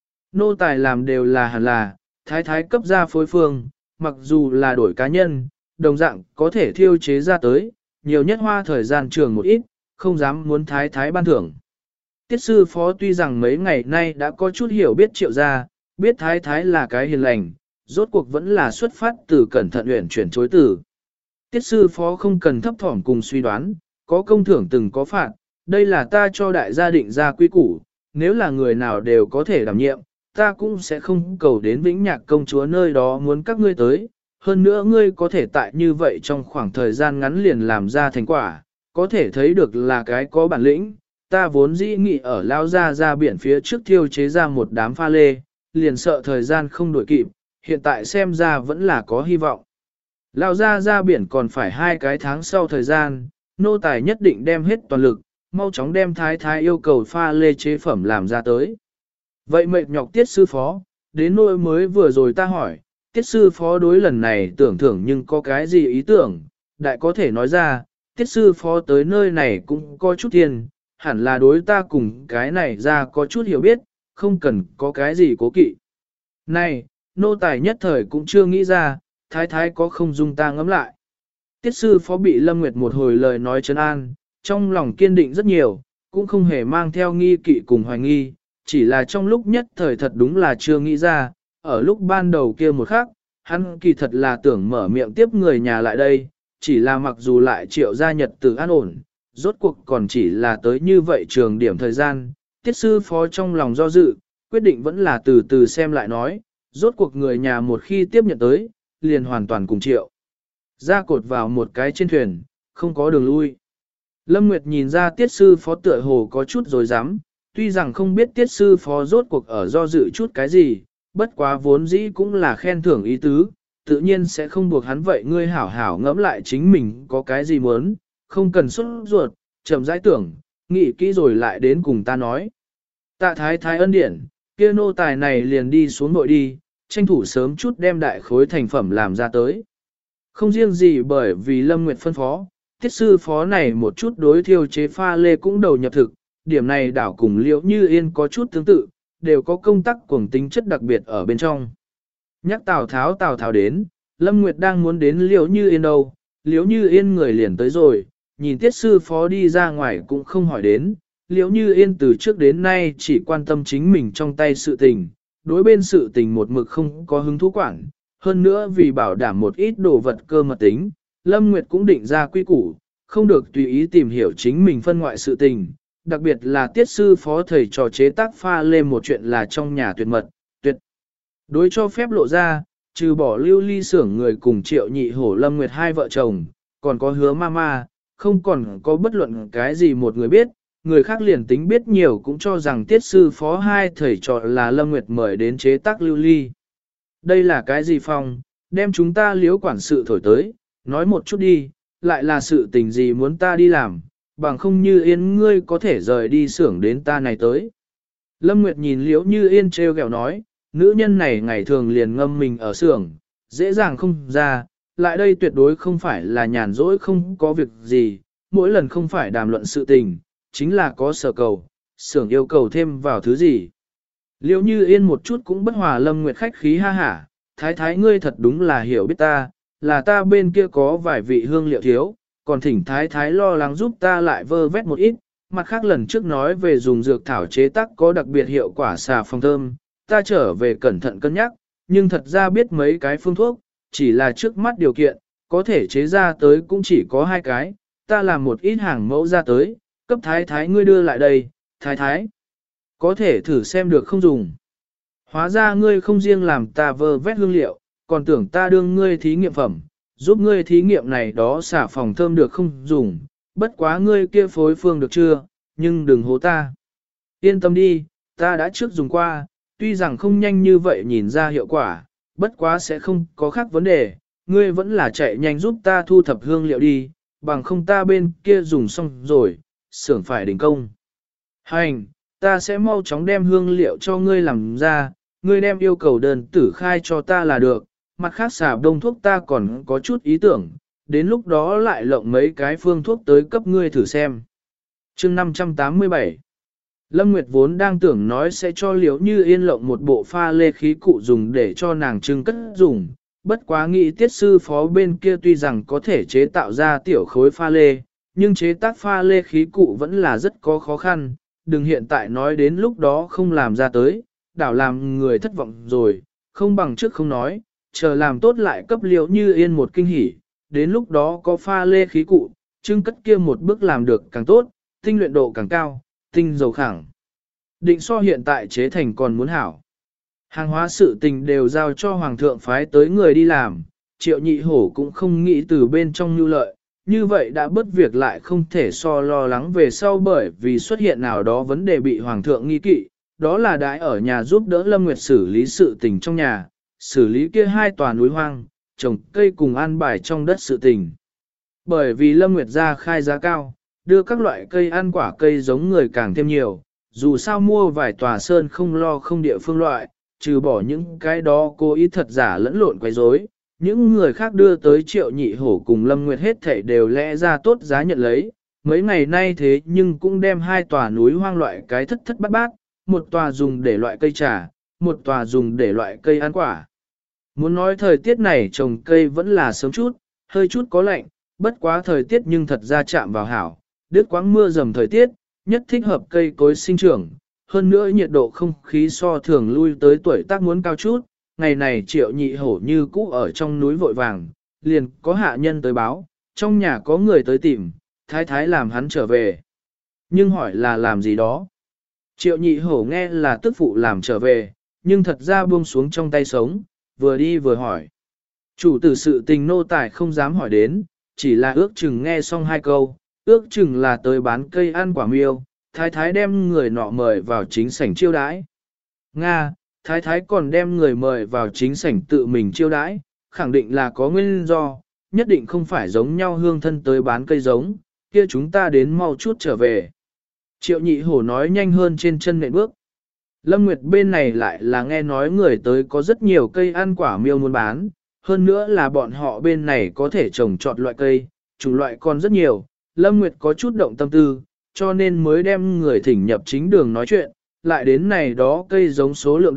Nô tài làm đều là hẳn là, thái thái cấp ra phối phương, mặc dù là đổi cá nhân, đồng dạng có thể thiêu chế ra tới, nhiều nhất hoa thời gian trường một ít, không dám muốn thái thái ban thưởng. Tiết sư phó tuy rằng mấy ngày nay đã có chút hiểu biết Triệu gia, biết thái thái là cái hiền lành, rốt cuộc vẫn là xuất phát từ cẩn thận uyển chuyển chối từ. Tiết sư phó không cần thấp thỏm cùng suy đoán, có công thưởng từng có phạt, đây là ta cho đại gia định ra quy củ, nếu là người nào đều có thể đảm nhiệm, ta cũng sẽ không cầu đến Vĩnh Nhạc công chúa nơi đó muốn các ngươi tới. Hơn nữa ngươi có thể tại như vậy trong khoảng thời gian ngắn liền làm ra thành quả, có thể thấy được là cái có bản lĩnh. Ta vốn dĩ nghĩ ở lao ra biển phía trước thiêu chế ra một đám pha lê, liền sợ thời gian không đổi kịp, hiện tại xem ra vẫn là có hy vọng. Lao ra biển còn phải 2 cái tháng sau thời gian, nô tài nhất định đem hết toàn lực, mau chóng đem thái thái yêu cầu pha lê chế phẩm làm ra tới. Vậy mệt nhọc tiết sư phó, đến nỗi mới vừa rồi ta hỏi, tiết sư phó đối lần này tưởng thưởng nhưng có cái gì ý tưởng, đại có thể nói ra, tiết sư phó tới nơi này cũng có chút tiền, hẳn là đối ta cùng cái này ra có chút hiểu biết, không cần có cái gì cố kỵ. Này, nô tài nhất thời cũng chưa nghĩ ra, thái thái có không dung ta ngẫm lại. Tiết sư phó bị Lâm Nguyệt một hồi lời nói trấn an, trong lòng kiên định rất nhiều, cũng không hề mang theo nghi kỵ cùng hoài nghi, chỉ là trong lúc nhất thời thật đúng là chưa nghĩ ra, ở lúc ban đầu kia một khắc, hắn kỳ thật là tưởng mở miệng tiếp người nhà lại đây, chỉ là mặc dù lại Triệu gia nhật tử an ổn, rốt cuộc còn chỉ là tới như vậy trường điểm thời gian, tiết sư phó trong lòng do dự, quyết định vẫn là từ từ xem lại nói, rốt cuộc người nhà một khi tiếp nhận tới, liền hoàn toàn cùng Triệu ra cột vào một cái trên thuyền, không có đường lui. Lâm Nguyệt nhìn ra tiết sư phó tựa hồ có chút rồi dám, tuy rằng không biết tiết sư phó rốt cuộc ở do dự chút cái gì, bất quá vốn dĩ cũng là khen thưởng ý tứ, tự nhiên sẽ không buộc hắn vậy ngươi hảo hảo ngẫm lại chính mình có cái gì muốn, không cần xuất ruột, chậm rãi tưởng, nghĩ kỹ rồi lại đến cùng ta nói. Tạ thái thái ân điển, kia nô tài này liền đi xuống nội đi, tranh thủ sớm chút đem đại khối thành phẩm làm ra tới. Không riêng gì bởi vì Lâm Nguyệt phân phó, tiết sư phó này một chút đối thiêu chế pha lê cũng đầu nhập thực, điểm này đảo cùng Liễu Như Yên có chút tương tự, đều có công tác cuồng tính chất đặc biệt ở bên trong. Nhắc Tào Tháo đến, Lâm Nguyệt đang muốn đến Liễu Như Yên đâu, Liễu Như Yên người liền tới rồi, nhìn tiết sư phó đi ra ngoài cũng không hỏi đến, Liễu Như Yên từ trước đến nay chỉ quan tâm chính mình trong tay sự tình, đối bên sự tình một mực không có hứng thú quản, hơn nữa vì bảo đảm một ít đồ vật cơ mật tính, Lâm Nguyệt cũng định ra quy củ, không được tùy ý tìm hiểu chính mình phân ngoại sự tình, đặc biệt là tiết sư phó thầy trò chế tác pha lê một chuyện là trong nhà tuyệt mật, tuyệt đối cho phép lộ ra, trừ bỏ Lưu Ly xưởng người cùng Triệu Nhị Hổ Lâm Nguyệt hai vợ chồng, còn có Hứa Mama, không còn có bất luận cái gì một người biết, người khác liền tính biết nhiều cũng cho rằng tiết sư phó hai thầy trò là Lâm Nguyệt mời đến chế tác Lưu Ly. Đây là cái gì phong, đem chúng ta liếu quản sự thổi tới, nói một chút đi, lại là sự tình gì muốn ta đi làm, bằng không Như Yên ngươi có thể rời đi xưởng đến ta này tới. Lâm Nguyệt nhìn Liễu Như Yên treo gẹo nói, nữ nhân này ngày thường liền ngâm mình ở xưởng, dễ dàng không ra, lại đây tuyệt đối không phải là nhàn rỗi không có việc gì, mỗi lần không phải đàm luận sự tình, chính là có sở cầu, xưởng yêu cầu thêm vào thứ gì. Liễu Như Yên một chút cũng bất hòa Lâm Nguyệt khách khí ha hả, thái thái ngươi thật đúng là hiểu biết ta, là ta bên kia có vài vị hương liệu thiếu, còn thỉnh thái thái lo lắng giúp ta lại vơ vét một ít, mặt khác lần trước nói về dùng dược thảo chế tác có đặc biệt hiệu quả xà phòng thơm, ta trở về cẩn thận cân nhắc, nhưng thật ra biết mấy cái phương thuốc, chỉ là trước mắt điều kiện, có thể chế ra tới cũng chỉ có hai cái, ta làm một ít hàng mẫu ra tới, cấp thái thái ngươi đưa lại đây, thái thái, có thể thử xem được không dùng. Hóa ra ngươi không riêng làm ta vơ vét hương liệu, còn tưởng ta đương ngươi thí nghiệm phẩm, giúp ngươi thí nghiệm này đó xả phòng thơm được không dùng, bất quá ngươi kia phối phương được chưa, nhưng đừng hố ta. Yên tâm đi, ta đã trước dùng qua, tuy rằng không nhanh như vậy nhìn ra hiệu quả, bất quá sẽ không có khác vấn đề, ngươi vẫn là chạy nhanh giúp ta thu thập hương liệu đi, bằng không ta bên kia dùng xong rồi, xưởng phải đình công. Hành, ta sẽ mau chóng đem hương liệu cho ngươi làm ra, ngươi đem yêu cầu đơn tử khai cho ta là được, mặt khác xà đông thuốc ta còn có chút ý tưởng, đến lúc đó lại lộng mấy cái phương thuốc tới cấp ngươi thử xem. Chương 587 Lâm Nguyệt vốn đang tưởng nói sẽ cho Liễu Như Yên lộng một bộ pha lê khí cụ dùng để cho nàng trưng cất dùng, bất quá nghĩ tiết sư phó bên kia tuy rằng có thể chế tạo ra tiểu khối pha lê, nhưng chế tác pha lê khí cụ vẫn là rất có khó khăn, đừng hiện tại nói đến lúc đó không làm ra tới, đảo làm người thất vọng rồi, không bằng trước không nói, chờ làm tốt lại cấp Liễu Như Yên một kinh hỉ, đến lúc đó có pha lê khí cụ, trưng cất kia một bước làm được càng tốt, tinh luyện độ càng cao, tinh dầu khẳng. Định so hiện tại chế thành còn muốn hảo. Hàng hóa sự tình đều giao cho Hoàng thượng phái tới người đi làm, Triệu Nhị Hổ cũng không nghĩ từ bên trong nhu lợi, như vậy đã bớt việc lại không thể so lo lắng về sau bởi vì xuất hiện nào đó vấn đề bị Hoàng thượng nghi kỵ, đó là đãi ở nhà giúp đỡ Lâm Nguyệt xử lý sự tình trong nhà, xử lý kia hai tòa núi hoang, trồng cây cùng an bài trong đất sự tình. Bởi vì Lâm Nguyệt ra khai giá cao, đưa các loại cây ăn quả cây giống người càng thêm nhiều, dù sao mua vài tòa sơn không lo không địa phương loại, trừ bỏ những cái đó cố ý thật giả lẫn lộn quấy rối, những người khác đưa tới Triệu Nhị Hổ cùng Lâm Nguyệt hết thảy đều lẽ ra tốt giá nhận lấy, mấy ngày nay thế nhưng cũng đem hai tòa núi hoang loại cái thất thất bát bát, một tòa dùng để loại cây trà, một tòa dùng để loại cây ăn quả. Muốn nói thời tiết này trồng cây vẫn là sớm chút, hơi chút có lạnh, bất quá thời tiết nhưng thật ra chạm vào hảo, đứt quãng mưa dầm thời tiết, nhất thích hợp cây cối sinh trưởng, hơn nữa nhiệt độ không khí so thường lui tới tuổi tác muốn cao chút, ngày này Triệu Nhị Hổ như cũ ở trong núi vội vàng, liền có hạ nhân tới báo, trong nhà có người tới tìm, thái thái làm hắn trở về. Nhưng hỏi là làm gì đó? Triệu Nhị Hổ nghe là tức phụ làm trở về, nhưng thật ra buông xuống trong tay sống, vừa đi vừa hỏi. Chủ tử sự tình nô tài không dám hỏi đến, chỉ là ước chừng nghe xong hai câu, ước chừng là tới bán cây ăn quả miêu, thái thái đem người nọ mời vào chính sảnh chiêu đãi. Nga, thái thái còn đem người mời vào chính sảnh tự mình chiêu đãi, khẳng định là có nguyên do, nhất định không phải giống nhau hương thân tới bán cây giống, kia chúng ta đến mau chút trở về. Triệu Nhị Hổ nói nhanh hơn trên chân nện bước. Lâm Nguyệt bên này lại là nghe nói người tới có rất nhiều cây ăn quả miêu muốn bán, hơn nữa là bọn họ bên này có thể trồng trọt loại cây, chủng loại còn rất nhiều. Lâm Nguyệt có chút động tâm tư, cho nên mới đem người thỉnh nhập chính đường nói chuyện, lại đến này đó cây giống số lượng đại,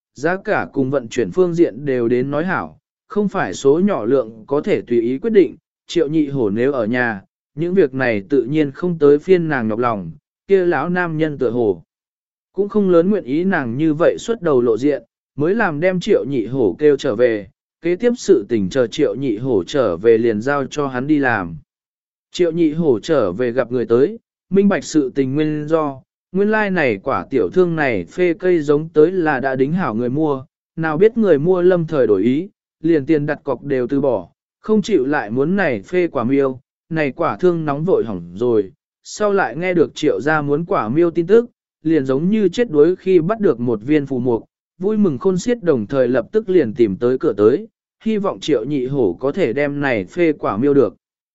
giá cả cùng vận chuyển phương diện đều đến nói hảo, không phải số nhỏ lượng có thể tùy ý quyết định, Triệu Nhị Hổ nếu ở nhà, những việc này tự nhiên không tới phiên nàng nhọc lòng, kia lão nam nhân tựa hồ cũng không lớn nguyện ý nàng như vậy suốt đầu lộ diện, mới làm đem Triệu Nhị Hổ kêu trở về, kế tiếp sự tình chờ Triệu Nhị Hổ trở về liền giao cho hắn đi làm. Triệu Nhị Hổ trở về gặp người tới, minh bạch sự tình nguyên do, nguyên lai này quả tiểu thương này phê cây giống tới là đã đính hảo người mua, nào biết người mua lâm thời đổi ý, liền tiền đặt cọc đều từ bỏ, không chịu lại muốn này phê quả miêu, này quả thương nóng vội hỏng rồi, sau lại nghe được Triệu gia muốn quả miêu tin tức, liền giống như chết đuối khi bắt được một viên phù mục, vui mừng khôn xiết đồng thời lập tức liền tìm tới cửa tới, hy vọng Triệu Nhị Hổ có thể đem này phê quả miêu được.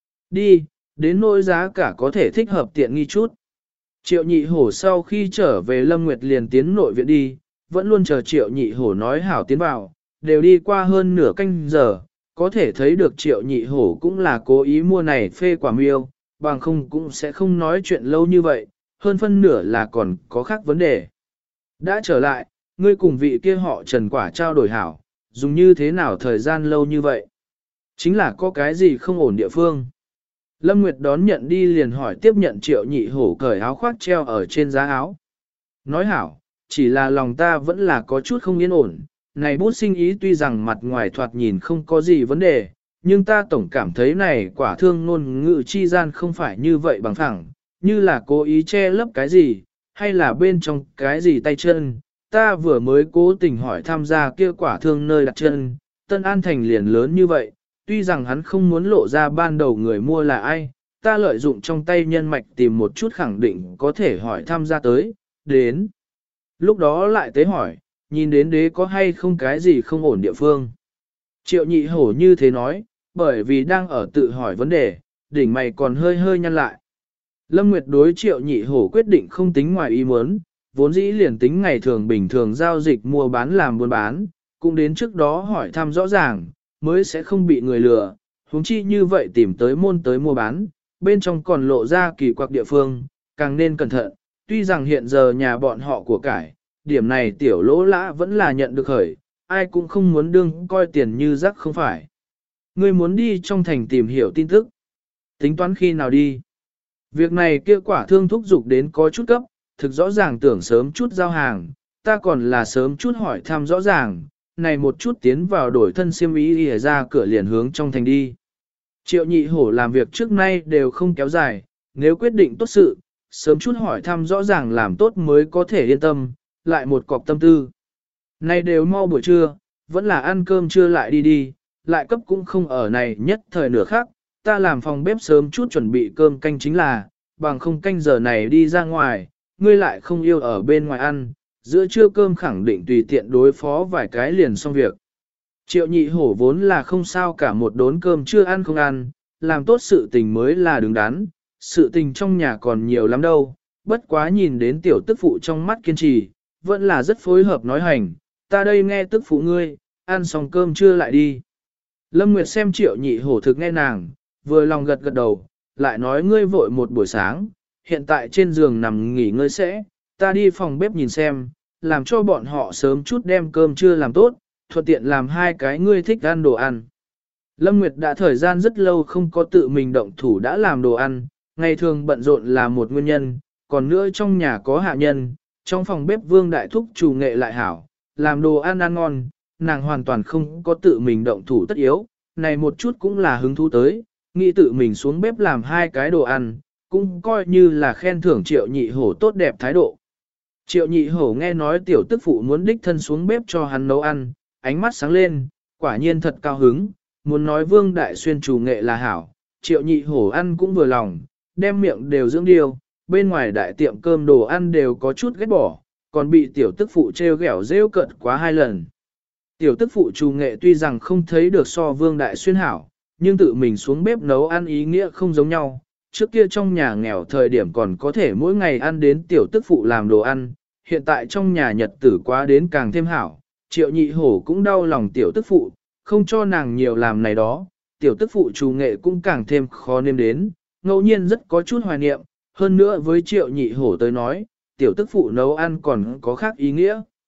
Đi, đến nỗi giá cả có thể thích hợp tiện nghi chút. Triệu Nhị Hổ sau khi trở về Lâm Nguyệt liền tiến nội viện đi, vẫn luôn chờ Triệu Nhị Hổ nói hảo tiến vào, đều đi qua hơn nửa canh giờ, có thể thấy được Triệu Nhị Hổ cũng là cố ý mua này phê quả miêu, bằng không cũng sẽ không nói chuyện lâu như vậy, hơn phân nửa là còn có khác vấn đề. Đã trở lại, ngươi cùng vị kia họ Trần quả trao đổi hảo, dùng như thế nào thời gian lâu như vậy? Chính là có cái gì không ổn địa phương? Lâm Nguyệt đón nhận đi liền hỏi tiếp nhận Triệu Nhị Hổ cởi áo khoác treo ở trên giá áo. Nói hảo, chỉ là lòng ta vẫn là có chút không yên ổn, này bút sinh ý tuy rằng mặt ngoài thoạt nhìn không có gì vấn đề, nhưng ta tổng cảm thấy này quả thương ngôn ngữ chi gian không phải như vậy bằng phẳng, như là cố ý che lấp cái gì, hay là bên trong cái gì tay chân. Ta vừa mới cố tình hỏi tham gia kia quả thương nơi đặt chân, Tân An Thành liền lớn như vậy, tuy rằng hắn không muốn lộ ra ban đầu người mua là ai, ta lợi dụng trong tay nhân mạch tìm một chút khẳng định có thể hỏi tham gia tới, đến. Lúc đó lại tế hỏi, nhìn đến đế có hay không cái gì không ổn địa phương. Triệu Nhị Hổ như thế nói, bởi vì đang ở tự hỏi vấn đề, đỉnh mày còn hơi hơi nhăn lại. Lâm Nguyệt đối Triệu Nhị Hổ quyết định không tính ngoài ý muốn, vốn dĩ liền tính ngày thường bình thường giao dịch mua bán làm buôn bán, cũng đến trước đó hỏi thăm rõ ràng, mới sẽ không bị người lừa, huống chi như vậy tìm tới môn tới mua bán, bên trong còn lộ ra kỳ quặc địa phương, càng nên cẩn thận, tuy rằng hiện giờ nhà bọn họ của cải, điểm này tiểu lỗ lã vẫn là nhận được khởi, ai cũng không muốn đương coi tiền như rác không phải. Ngươi muốn đi trong thành tìm hiểu tin tức, tính toán khi nào đi. Việc này kia quả thương thúc giục đến có chút cấp, thực rõ ràng tưởng sớm chút giao hàng, ta còn là sớm chút hỏi thăm rõ ràng, này một chút tiến vào đổi thân xiêm ý ỉa ra cửa liền hướng trong thành đi. Triệu Nhị Hổ làm việc trước nay đều không kéo dài, nếu quyết định tốt sự, sớm chút hỏi thăm rõ ràng làm tốt mới có thể yên tâm, lại một cọc tâm tư. Này đều mau buổi trưa, vẫn là ăn cơm trưa lại đi đi, lại cấp cũng không ở này nhất thời nửa khác, ta làm phòng bếp sớm chút chuẩn bị cơm canh chính là, bằng không canh giờ này đi ra ngoài, ngươi lại không yêu ở bên ngoài ăn, giữa trưa cơm khẳng định tùy tiện đối phó vài cái liền xong việc. Triệu Nhị Hổ vốn là không sao cả một đốn cơm chưa ăn không ăn, làm tốt sự tình mới là đứng đắn, sự tình trong nhà còn nhiều lắm đâu, bất quá nhìn đến tiểu tức phụ trong mắt kiên trì, vẫn là rất phối hợp nói hành, ta đây nghe tức phụ ngươi, ăn xong cơm chưa lại đi. Lâm Nguyệt xem Triệu Nhị Hổ thực nghe nàng, vừa lòng gật gật đầu, lại nói ngươi vội một buổi sáng, hiện tại trên giường nằm nghỉ ngơi sẽ, ta đi phòng bếp nhìn xem, làm cho bọn họ sớm chút đem cơm trưa làm tốt, thuận tiện làm hai cái ngươi thích ăn đồ ăn. Lâm Nguyệt đã thời gian rất lâu không có tự mình động thủ đã làm đồ ăn, ngày thường bận rộn là một nguyên nhân, còn nữa trong nhà có hạ nhân, trong phòng bếp Vương Đại Thúc chủ nghệ lại hảo, làm đồ ăn ăn ngon, nàng hoàn toàn không có tự mình động thủ tất yếu, này một chút cũng là hứng thú tới, nghĩ tự mình xuống bếp làm hai cái đồ ăn, cũng coi như là khen thưởng Triệu Nhị Hổ tốt đẹp thái độ. Triệu Nhị Hổ nghe nói tiểu tức phụ muốn đích thân xuống bếp cho hắn nấu ăn, ánh mắt sáng lên, quả nhiên thật cao hứng, muốn nói Vương Đại Xuyên chủ nghệ là hảo, Triệu Nhị Hổ ăn cũng vừa lòng, đem miệng đều dưỡng điều, bên ngoài đại tiệm cơm đồ ăn đều có chút ghét bỏ, còn bị tiểu tức phụ treo ghẹo rêu cợt quá hai lần. Tiểu tức phụ chủ nghệ tuy rằng không thấy được so Vương Đại Xuyên hảo, nhưng tự mình xuống bếp nấu ăn ý nghĩa không giống nhau. Trước kia trong nhà nghèo thời điểm còn có thể mỗi ngày ăn đến tiểu tức phụ làm đồ ăn, hiện tại trong nhà nhật tử quá đến càng thêm hảo. Triệu Nhị Hổ cũng đau lòng tiểu tức phụ, không cho nàng nhiều làm này đó, tiểu tức phụ chủ nghệ cũng càng thêm khó nêm đến, ngẫu nhiên rất có chút hoài niệm, hơn nữa với Triệu Nhị Hổ tới nói, tiểu tức phụ nấu ăn còn có khác ý nghĩa.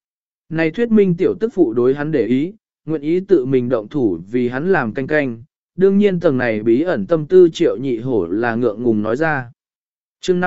Này thuyết minh tiểu tức phụ đối hắn để ý, nguyện ý tự mình động thủ vì hắn làm canh canh, đương nhiên tầng này bí ẩn tâm tư Triệu Nhị Hổ là ngượng ngùng nói ra. Chương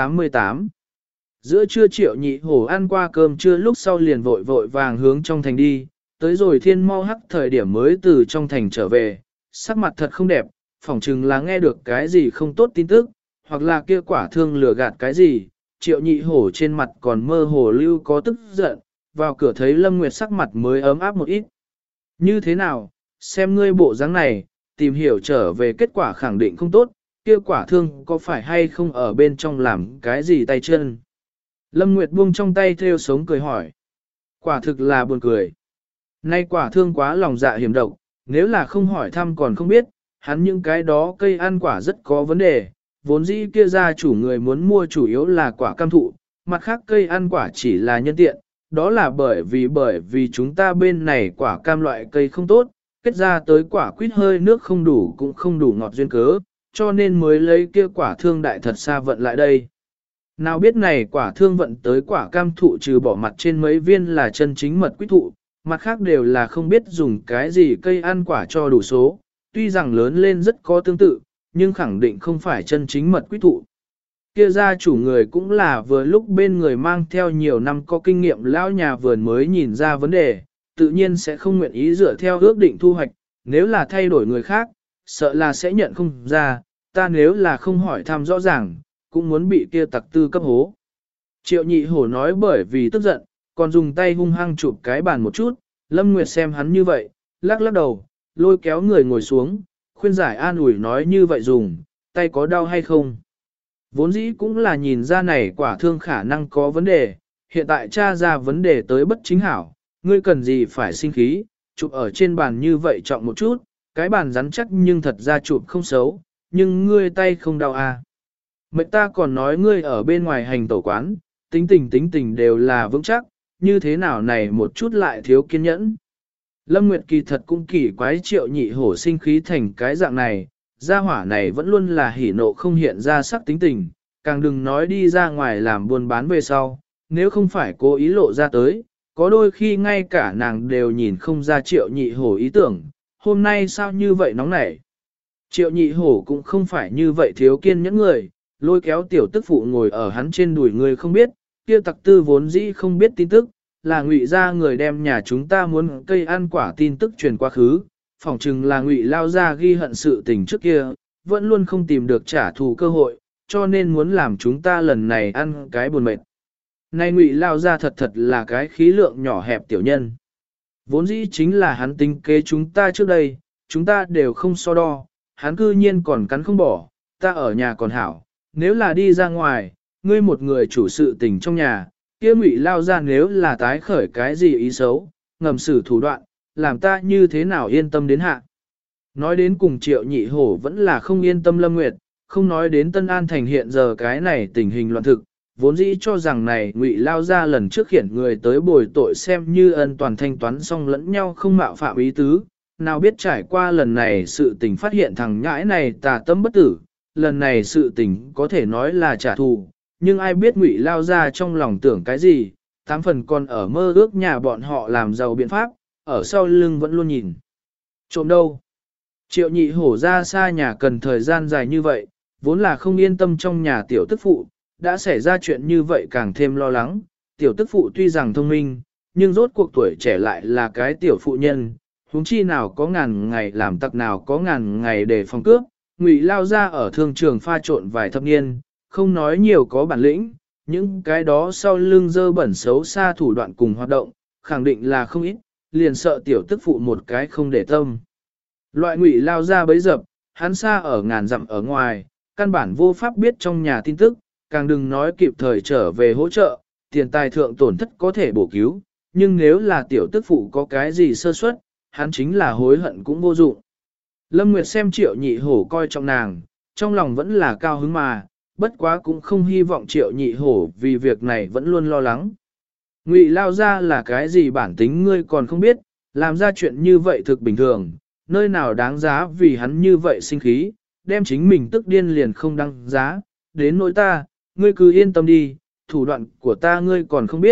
588 Giữa trưa Triệu Nhị Hổ ăn qua cơm trưa lúc sau liền vội vội vàng hướng trong thành đi, tới rồi thiên mau hắc thời điểm mới từ trong thành trở về, sắc mặt thật không đẹp, phỏng chừng là nghe được cái gì không tốt tin tức, hoặc là kia quả thương lừa gạt cái gì, Triệu Nhị Hổ trên mặt còn mơ hồ lưu có tức giận, vào cửa thấy Lâm Nguyệt sắc mặt mới ấm áp một ít. Như thế nào, xem ngươi bộ dáng này, tìm hiểu trở về kết quả khẳng định không tốt, kia quả thương có phải hay không ở bên trong làm cái gì tay chân. Lâm Nguyệt buông trong tay theo sống cười hỏi. Quả thực là buồn cười. Nay quả thương quá lòng dạ hiểm độc, nếu là không hỏi thăm còn không biết, hắn những cái đó cây ăn quả rất có vấn đề, vốn dĩ kia gia chủ người muốn mua chủ yếu là quả cam thụ, mặt khác cây ăn quả chỉ là nhân tiện, đó là bởi vì chúng ta bên này quả cam loại cây không tốt, kết ra tới quả quýt hơi nước không đủ cũng không đủ ngọt duyên cớ, cho nên mới lấy kia quả thương đại thật xa vận lại đây. Nào biết này quả thương vận tới quả cam thụ trừ bỏ mặt trên mấy viên là chân chính mật quýt thụ, mặt khác đều là không biết dùng cái gì cây ăn quả cho đủ số, tuy rằng lớn lên rất có tương tự, nhưng khẳng định không phải chân chính mật quýt thụ. Kia gia chủ người cũng là vừa lúc bên người mang theo nhiều năm có kinh nghiệm lão nhà vườn mới nhìn ra vấn đề, tự nhiên sẽ không nguyện ý dựa theo ước định thu hoạch, nếu là thay đổi người khác, sợ là sẽ nhận không ra, ta nếu là không hỏi thăm rõ ràng, cũng muốn bị kia tặc tư cấp hố. Triệu Nhị Hổ nói bởi vì tức giận, còn dùng tay hung hăng chụp cái bàn một chút, Lâm Nguyệt xem hắn như vậy, lắc lắc đầu, lôi kéo người ngồi xuống, khuyên giải an ủi nói như vậy dùng, tay có đau hay không. Vốn dĩ cũng là nhìn ra này quả thương khả năng có vấn đề, hiện tại tra ra vấn đề tới bất chính hảo, ngươi cần gì phải sinh khí, chụp ở trên bàn như vậy trọng một chút, cái bàn rắn chắc nhưng thật ra chụp không xấu, nhưng ngươi tay không đau à. Mệnh ta còn nói ngươi ở bên ngoài hành tẩu quán, tính tình đều là vững chắc, như thế nào này một chút lại thiếu kiên nhẫn. Lâm Nguyệt kỳ thật cũng kỳ quái Triệu Nhị Hổ sinh khí thành cái dạng này, gia hỏa này vẫn luôn là hỉ nộ không hiện ra sắc tính tình, càng đừng nói đi ra ngoài làm buôn bán về sau, nếu không phải cố ý lộ ra tới, có đôi khi ngay cả nàng đều nhìn không ra Triệu Nhị Hổ ý tưởng, hôm nay sao như vậy nóng nảy. Triệu Nhị Hổ cũng không phải như vậy thiếu kiên nhẫn người, lôi kéo tiểu tức phụ ngồi ở hắn trên đùi người không biết, kia tặc tư vốn dĩ không biết tin tức, là ngụy ra người đem nhà chúng ta muốn cây ăn quả tin tức truyền quá khứ, phỏng chừng là ngụy lao ra ghi hận sự tình trước kia, vẫn luôn không tìm được trả thù cơ hội, cho nên muốn làm chúng ta lần này ăn cái buồn mệt. Nay ngụy lao ra thật thật là cái khí lượng nhỏ hẹp tiểu nhân. Vốn dĩ chính là hắn tính kế chúng ta trước đây, chúng ta đều không so đo, hắn cư nhiên còn cắn không bỏ, ta ở nhà còn hảo, nếu là đi ra ngoài, ngươi một người chủ sự tình trong nhà, kia ngụy lao ra nếu là tái khởi cái gì ý xấu, ngầm xử thủ đoạn, làm ta như thế nào yên tâm đến hạ. Nói đến cùng Triệu Nhị Hổ vẫn là không yên tâm Lâm Nguyệt, không nói đến Tân An Thành hiện giờ cái này tình hình loạn thực, vốn dĩ cho rằng này ngụy lao ra lần trước khiển người tới bồi tội xem như ân toàn thanh toán xong lẫn nhau không mạo phạm ý tứ, nào biết trải qua lần này sự tình phát hiện thằng nhãi này tà tâm bất tử, lần này sự tình có thể nói là trả thù, nhưng ai biết ngụy lao ra trong lòng tưởng cái gì, tám phần còn ở mơ ước nhà bọn họ làm giàu biện pháp, ở sau lưng vẫn luôn nhìn. Trộm đâu? Triệu Nhị Hổ ra xa nhà cần thời gian dài như vậy, vốn là không yên tâm trong nhà tiểu tức phụ, đã xảy ra chuyện như vậy càng thêm lo lắng. Tiểu tức phụ tuy rằng thông minh, nhưng rốt cuộc tuổi trẻ lại là cái tiểu phụ nhân, huống chi nào có ngàn ngày làm tặc nào có ngàn ngày để phòng cướp. Ngụy lao ra ở thương trường pha trộn vài thập niên, không nói nhiều có bản lĩnh, những cái đó sau lưng dơ bẩn xấu xa thủ đoạn cùng hoạt động, khẳng định là không ít, liền sợ tiểu tức phụ một cái không để tâm. Loại ngụy lao ra bấy dập, hắn xa ở ngàn dặm ở ngoài, căn bản vô pháp biết trong nhà tin tức, càng đừng nói kịp thời trở về hỗ trợ, tiền tài thượng tổn thất có thể bổ cứu, nhưng nếu là tiểu tức phụ có cái gì sơ suất, hắn chính là hối hận cũng vô dụng. Lâm Nguyệt xem Triệu Nhị Hổ coi trọng nàng, trong lòng vẫn là cao hứng mà, bất quá cũng không hy vọng Triệu Nhị Hổ vì việc này vẫn luôn lo lắng. Ngụy lao ra là cái gì bản tính ngươi còn không biết, làm ra chuyện như vậy thực bình thường, nơi nào đáng giá vì hắn như vậy sinh khí, đem chính mình tức điên liền không đăng giá, đến nỗi ta, ngươi cứ yên tâm đi, thủ đoạn của ta ngươi còn không biết,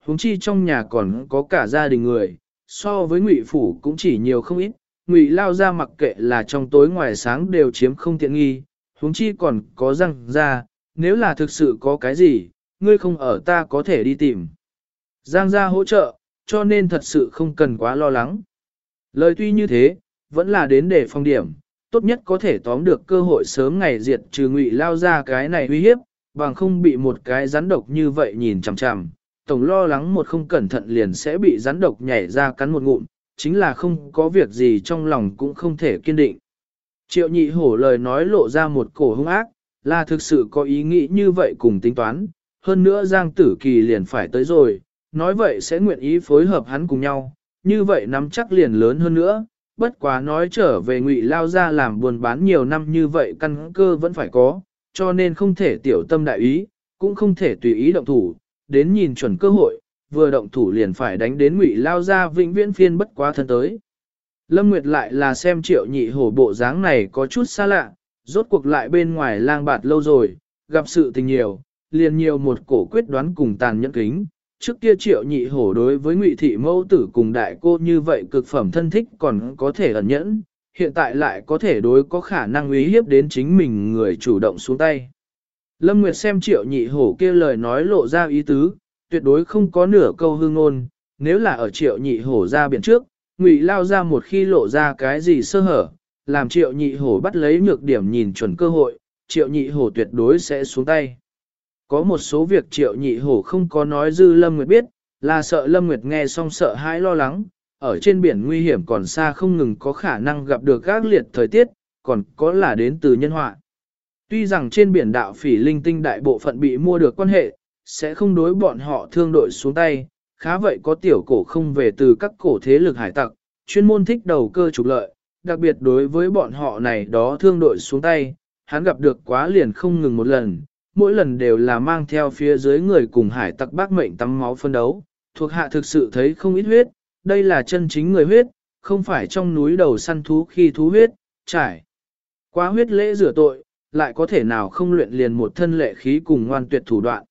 huống chi trong nhà còn có cả gia đình người, so với Ngụy phủ cũng chỉ nhiều không ít, Ngụy lao ra mặc kệ là trong tối ngoài sáng đều chiếm không tiện nghi, huống chi còn có Giang gia, nếu là thực sự có cái gì, ngươi không ở ta có thể đi tìm Giang gia hỗ trợ, cho nên thật sự không cần quá lo lắng. Lời tuy như thế, vẫn là đến để phòng điểm, tốt nhất có thể tóm được cơ hội sớm ngày diệt trừ Ngụy lao ra cái này uy hiếp, bằng không bị một cái rắn độc như vậy nhìn chằm chằm, tổng lo lắng một không cẩn thận liền sẽ bị rắn độc nhảy ra cắn một ngụm, chính là không có việc gì trong lòng cũng không thể kiên định. Triệu nhị hổ lời nói lộ ra một cổ hung ác, là thực sự có ý nghĩ như vậy cùng tính toán, hơn nữa Giang Tử Kỳ liền phải tới rồi, nói vậy sẽ nguyện ý phối hợp hắn cùng nhau, như vậy nắm chắc liền lớn hơn nữa, bất quá nói trở về Ngụy lao ra làm buôn bán nhiều năm như vậy căn cơ vẫn phải có, cho nên không thể tiểu tâm đại ý, cũng không thể tùy ý động thủ, đến nhìn chuẩn cơ hội, vừa động thủ liền phải đánh đến Ngụy lao ra vĩnh viễn phiên bất quá thân tới. Lâm Nguyệt lại là xem Triệu nhị hổ bộ dáng này có chút xa lạ, rốt cuộc lại bên ngoài lang bạt lâu rồi, gặp sự tình nhiều, liền nhiều một cổ quyết đoán cùng tàn nhẫn kính. Trước kia Triệu nhị hổ đối với Ngụy thị mẫu tử cùng đại cô như vậy cực phẩm thân thích còn có thể ẩn nhẫn, hiện tại lại có thể đối có khả năng uy hiếp đến chính mình người chủ động xuống tay. Lâm Nguyệt xem Triệu nhị hổ kia lời nói lộ ra ý tứ, tuyệt đối không có nửa câu hư ngôn, nếu là ở Triệu nhị hổ ra biển trước, Ngụy lao ra một khi lộ ra cái gì sơ hở, làm Triệu nhị hổ bắt lấy nhược điểm nhìn chuẩn cơ hội, Triệu nhị hổ tuyệt đối sẽ xuống tay. Có một số việc Triệu nhị hổ không có nói dư Lâm Nguyệt biết, là sợ Lâm Nguyệt nghe xong sợ hãi lo lắng, ở trên biển nguy hiểm còn xa không ngừng có khả năng gặp được các liệt thời tiết, còn có là đến từ nhân họa. Tuy rằng trên biển đạo phỉ linh tinh đại bộ phận bị mua được quan hệ, sẽ không đối bọn họ thương đội xuống tay, khá vậy có tiểu cổ không về từ các cổ thế lực hải tặc, chuyên môn thích đầu cơ trục lợi, đặc biệt đối với bọn họ này đó thương đội xuống tay, hắn gặp được quá liền không ngừng một lần, mỗi lần đều là mang theo phía dưới người cùng hải tặc bác mệnh tắm máu phân đấu, thuộc hạ thực sự thấy không ít huyết, đây là chân chính người huyết, không phải trong núi đầu săn thú khi thú huyết, trải quá huyết lễ rửa tội, lại có thể nào không luyện liền một thân lệ khí cùng ngoan tuyệt thủ đoạn.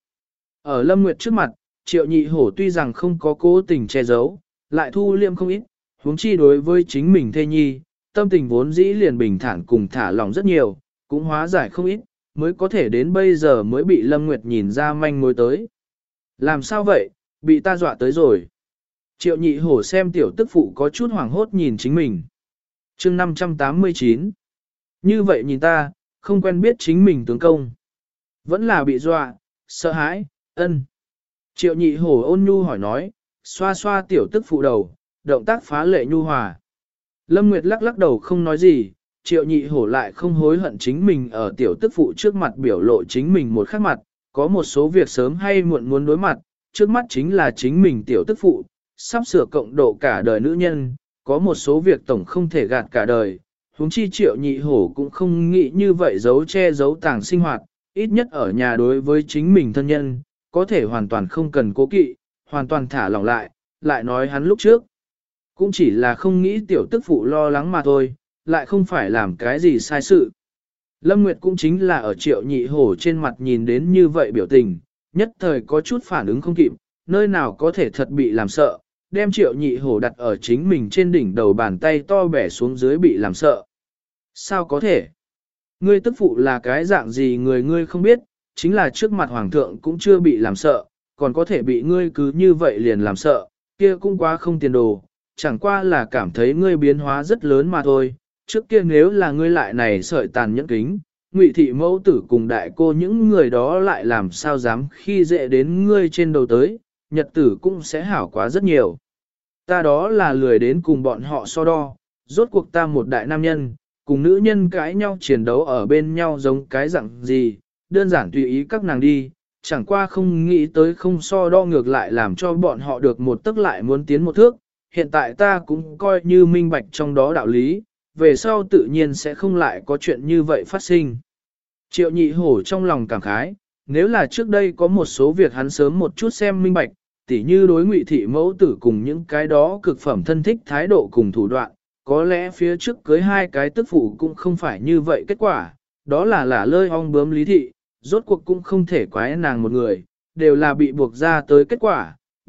Ở Lâm Nguyệt trước mặt, Triệu nhị hổ tuy rằng không có cố tình che giấu, lại thu liêm không ít, huống chi đối với chính mình thê nhi, tâm tình vốn dĩ liền bình thản cùng thả lòng rất nhiều, cũng hóa giải không ít, mới có thể đến bây giờ mới bị Lâm Nguyệt nhìn ra manh mối tới. Làm sao vậy, bị ta dọa tới rồi. Triệu nhị hổ xem tiểu tức phụ có chút hoảng hốt nhìn chính mình. chương 589. Như vậy nhìn ta, không quen biết chính mình tướng công. Vẫn là bị dọa, sợ hãi, ân. Triệu nhị hổ ôn nhu hỏi nói, xoa xoa tiểu tức phụ đầu, động tác phá lệ nhu hòa. Lâm Nguyệt lắc lắc đầu không nói gì, triệu nhị hổ lại không hối hận chính mình ở tiểu tức phụ trước mặt biểu lộ chính mình một khắc mặt, có một số việc sớm hay muộn muốn đối mặt, trước mắt chính là chính mình tiểu tức phụ, sắp sửa cộng độ cả đời nữ nhân, có một số việc tổng không thể gạt cả đời, huống chi triệu nhị hổ cũng không nghĩ như vậy giấu che giấu tàng sinh hoạt, ít nhất ở nhà đối với chính mình thân nhân, có thể hoàn toàn không cần cố kỵ, hoàn toàn thả lỏng lại nói hắn lúc trước. Cũng chỉ là không nghĩ tiểu tức phụ lo lắng mà thôi, lại không phải làm cái gì sai sự. Lâm Nguyệt cũng chính là ở triệu nhị hổ trên mặt nhìn đến như vậy biểu tình, nhất thời có chút phản ứng không kịp, nơi nào có thể thật bị làm sợ, đem triệu nhị hổ đặt ở chính mình trên đỉnh đầu bàn tay to bẻ xuống dưới bị làm sợ. Sao có thể? Ngươi tức phụ là cái dạng gì người ngươi không biết, chính là trước mặt hoàng thượng cũng chưa bị làm sợ, còn có thể bị ngươi cứ như vậy liền làm sợ, kia cũng quá không tiền đồ, chẳng qua là cảm thấy ngươi biến hóa rất lớn mà thôi. Trước kia nếu là ngươi lại này sợi tàn nhẫn kính, Ngụy thị mẫu tử cùng đại cô những người đó lại làm sao dám khi dễ đến ngươi trên đầu tới, nhật tử cũng sẽ hảo quá rất nhiều. Ta đó là lười đến cùng bọn họ so đo, rốt cuộc ta một đại nam nhân, cùng nữ nhân cãi nhau chiến đấu ở bên nhau giống cái dạng gì, đơn giản tùy ý các nàng đi, chẳng qua không nghĩ tới không so đo ngược lại làm cho bọn họ được một tức lại muốn tiến một thước, hiện tại ta cũng coi như minh bạch trong đó đạo lý, về sau tự nhiên sẽ không lại có chuyện như vậy phát sinh. Triệu nhị hổ trong lòng cảm khái, nếu là trước đây có một số việc hắn sớm một chút xem minh bạch, tỉ như đối Ngụy thị mẫu tử cùng những cái đó cực phẩm thân thích thái độ cùng thủ đoạn, có lẽ phía trước cưới hai cái tức phụ cũng không phải như vậy kết quả, đó là lơi ong bướm lý thị, rốt cuộc cũng không thể quái nàng một người, đều là bị buộc ra tới kết quả,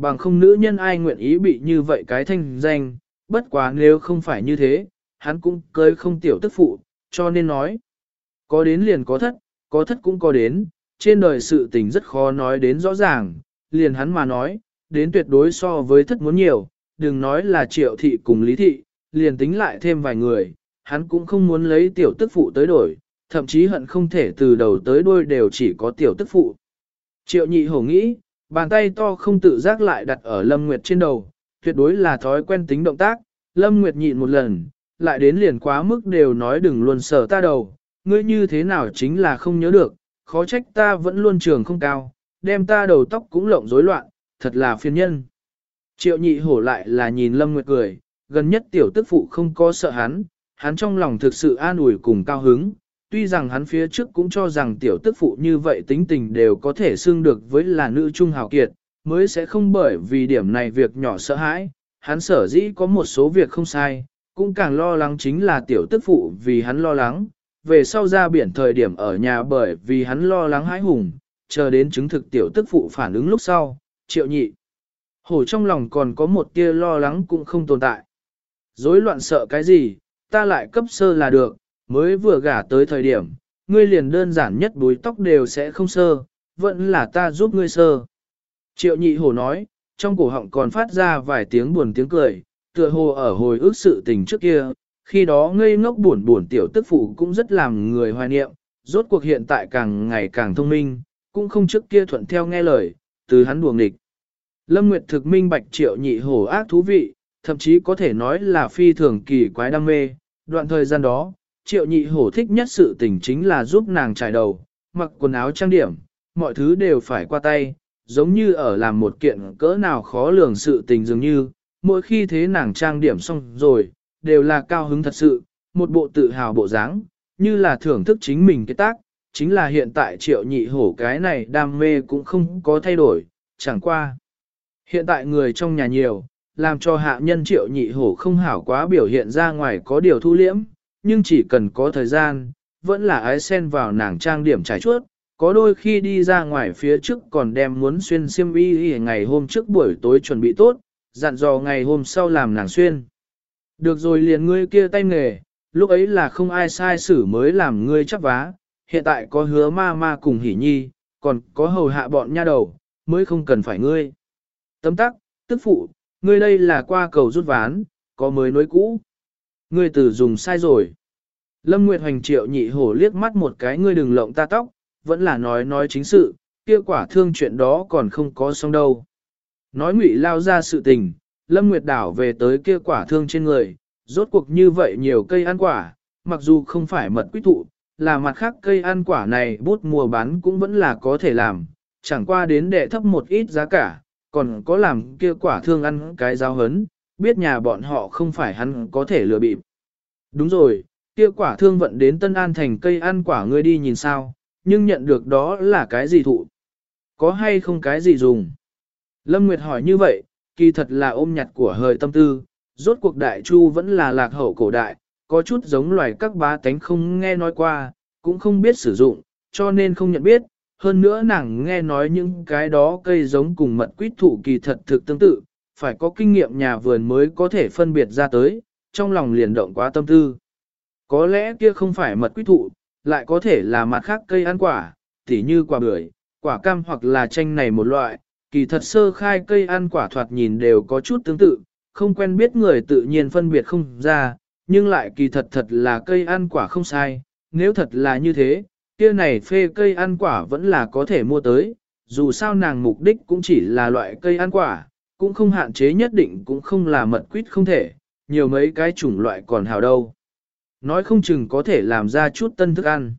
bằng không nữ nhân ai nguyện ý bị như vậy cái thanh danh, bất quá nếu không phải như thế, hắn cũng cưới không tiểu tức phụ, cho nên nói, có đến liền có thất cũng có đến, trên đời sự tình rất khó nói đến rõ ràng, liền hắn mà nói, đến tuyệt đối so với thất muốn nhiều, đừng nói là Triệu thị cùng Lý thị, liền tính lại thêm vài người, hắn cũng không muốn lấy tiểu tức phụ tới đổi, thậm chí hận không thể từ đầu tới đuôi đều chỉ có tiểu tức phụ. Triệu nhị hổ nghĩ, bàn tay to không tự giác lại đặt ở Lâm Nguyệt trên đầu, tuyệt đối là thói quen tính động tác, Lâm Nguyệt nhịn một lần, lại đến liền quá mức đều nói đừng luôn sờ ta đầu, ngươi như thế nào chính là không nhớ được, khó trách ta vẫn luôn trường không cao, đem ta đầu tóc cũng lộng rối loạn, thật là phiền nhân. Triệu nhị hổ lại là nhìn Lâm Nguyệt cười, gần nhất tiểu tức phụ không có sợ hắn trong lòng thực sự an ủi cùng cao hứng, tuy rằng hắn phía trước cũng cho rằng tiểu tức phụ như vậy tính tình đều có thể xưng được với là nữ trung hào kiệt, mới sẽ không bởi vì điểm này việc nhỏ sợ hãi, hắn sở dĩ có một số việc không sai, cũng càng lo lắng chính là tiểu tức phụ vì hắn lo lắng, về sau ra biển thời điểm ở nhà bởi vì hắn lo lắng hãi hùng, chờ đến chứng thực tiểu tức phụ phản ứng lúc sau, triệu nhị. Hổ trong lòng còn có một tia lo lắng cũng không tồn tại. Rối loạn sợ cái gì, ta lại cấp sơ là được, mới vừa gả tới thời điểm, ngươi liền đơn giản nhất búi tóc đều sẽ không sơ, vẫn là ta giúp ngươi sơ. Triệu nhị hổ nói, trong cổ họng còn phát ra vài tiếng buồn tiếng cười, tựa hồ ở hồi ức sự tình trước kia, khi đó ngây ngốc buồn tiểu tức phụ cũng rất làm người hoài niệm, rốt cuộc hiện tại càng ngày càng thông minh, cũng không trước kia thuận theo nghe lời, từ hắn đuồng địch. Lâm Nguyệt thực minh bạch triệu nhị hổ ác thú vị, thậm chí có thể nói là phi thường kỳ quái đam mê, đoạn thời gian đó, triệu nhị hổ thích nhất sự tình chính là giúp nàng trải đầu, mặc quần áo trang điểm, mọi thứ đều phải qua tay, giống như ở làm một kiện cỡ nào khó lường sự tình dường như, mỗi khi thế nàng trang điểm xong rồi, đều là cao hứng thật sự, một bộ tự hào bộ dáng, như là thưởng thức chính mình cái tác, chính là hiện tại triệu nhị hổ cái này đam mê cũng không có thay đổi, chẳng qua. Hiện tại người trong nhà nhiều, làm cho hạ nhân triệu nhị hổ không hảo quá biểu hiện ra ngoài có điều thu liễm, nhưng chỉ cần có thời gian, vẫn là ái xen vào nàng trang điểm trải chuốt, có đôi khi đi ra ngoài phía trước còn đem muốn xuyên xiêm y ngày hôm trước buổi tối chuẩn bị tốt, dặn dò ngày hôm sau làm nàng xuyên. Được rồi liền ngươi kia tay nghề, lúc ấy là không ai sai xử mới làm ngươi chắc vá, hiện tại có hứa ma ma cùng hỉ nhi, còn có hầu hạ bọn nha đầu, mới không cần phải ngươi. Tấm tắc, tức phụ, ngươi đây là qua cầu rút ván, có mới nối cũ. Ngươi từ dùng sai rồi. Lâm Nguyệt Hoành triệu nhị hổ liếc mắt một cái ngươi đừng lộng ta tóc, vẫn là nói chính sự, kia quả thương chuyện đó còn không có xong đâu. Nói ngụy lao ra sự tình, Lâm Nguyệt đảo về tới kia quả thương trên người, rốt cuộc như vậy nhiều cây ăn quả, mặc dù không phải mật quýt thụ, là mặt khác cây ăn quả này bút mùa bán cũng vẫn là có thể làm, chẳng qua đến để thấp một ít giá cả, còn có làm kia quả thương ăn cái giáo hấn, biết nhà bọn họ không phải hắn có thể lừa bịp. Đúng rồi, kia quả thương vận đến Tân An thành cây ăn quả ngươi đi nhìn sao, nhưng nhận được đó là cái gì thụ? Có hay không cái gì dùng? Lâm Nguyệt hỏi như vậy, kỳ thật là ôm nhặt của hời tâm tư, rốt cuộc đại chu vẫn là lạc hậu cổ đại, có chút giống loài các bá tánh không nghe nói qua, cũng không biết sử dụng, cho nên không nhận biết. Hơn nữa nàng nghe nói những cái đó cây giống cùng mật quýt thụ kỳ thật thực tương tự, phải có kinh nghiệm nhà vườn mới có thể phân biệt ra tới, trong lòng liền động quá tâm tư. Có lẽ kia không phải mật quýt thụ, lại có thể là mặt khác cây ăn quả, tỉ như quả bưởi, quả cam hoặc là chanh này một loại, kỳ thật sơ khai cây ăn quả thoạt nhìn đều có chút tương tự, không quen biết người tự nhiên phân biệt không ra, nhưng lại kỳ thật thật là cây ăn quả không sai, nếu thật là như thế, kia này phê cây ăn quả vẫn là có thể mua tới, dù sao nàng mục đích cũng chỉ là loại cây ăn quả, cũng không hạn chế nhất định cũng không là mật quýt không thể, nhiều mấy cái chủng loại còn hào đâu. Nói không chừng có thể làm ra chút tân thức ăn.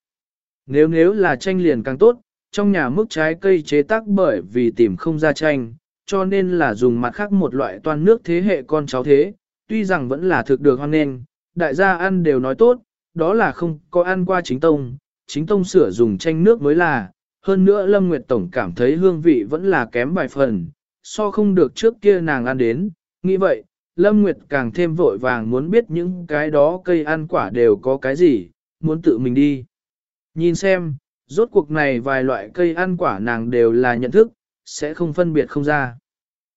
Nếu là chanh liền càng tốt, trong nhà mức trái cây chế tác bởi vì tìm không ra chanh, cho nên là dùng mặt khác một loại toan nước thế hệ con cháu thế, tuy rằng vẫn là thực được hoan nghênh, đại gia ăn đều nói tốt, đó là không có ăn qua chính tông sửa dùng chanh nước mới là, hơn nữa Lâm Nguyệt Tổng cảm thấy hương vị vẫn là kém vài phần, so không được trước kia nàng ăn đến, nghĩ vậy, Lâm Nguyệt càng thêm vội vàng muốn biết những cái đó cây ăn quả đều có cái gì, muốn tự mình đi. Nhìn xem, rốt cuộc này vài loại cây ăn quả nàng đều là nhận thức, sẽ không phân biệt không ra.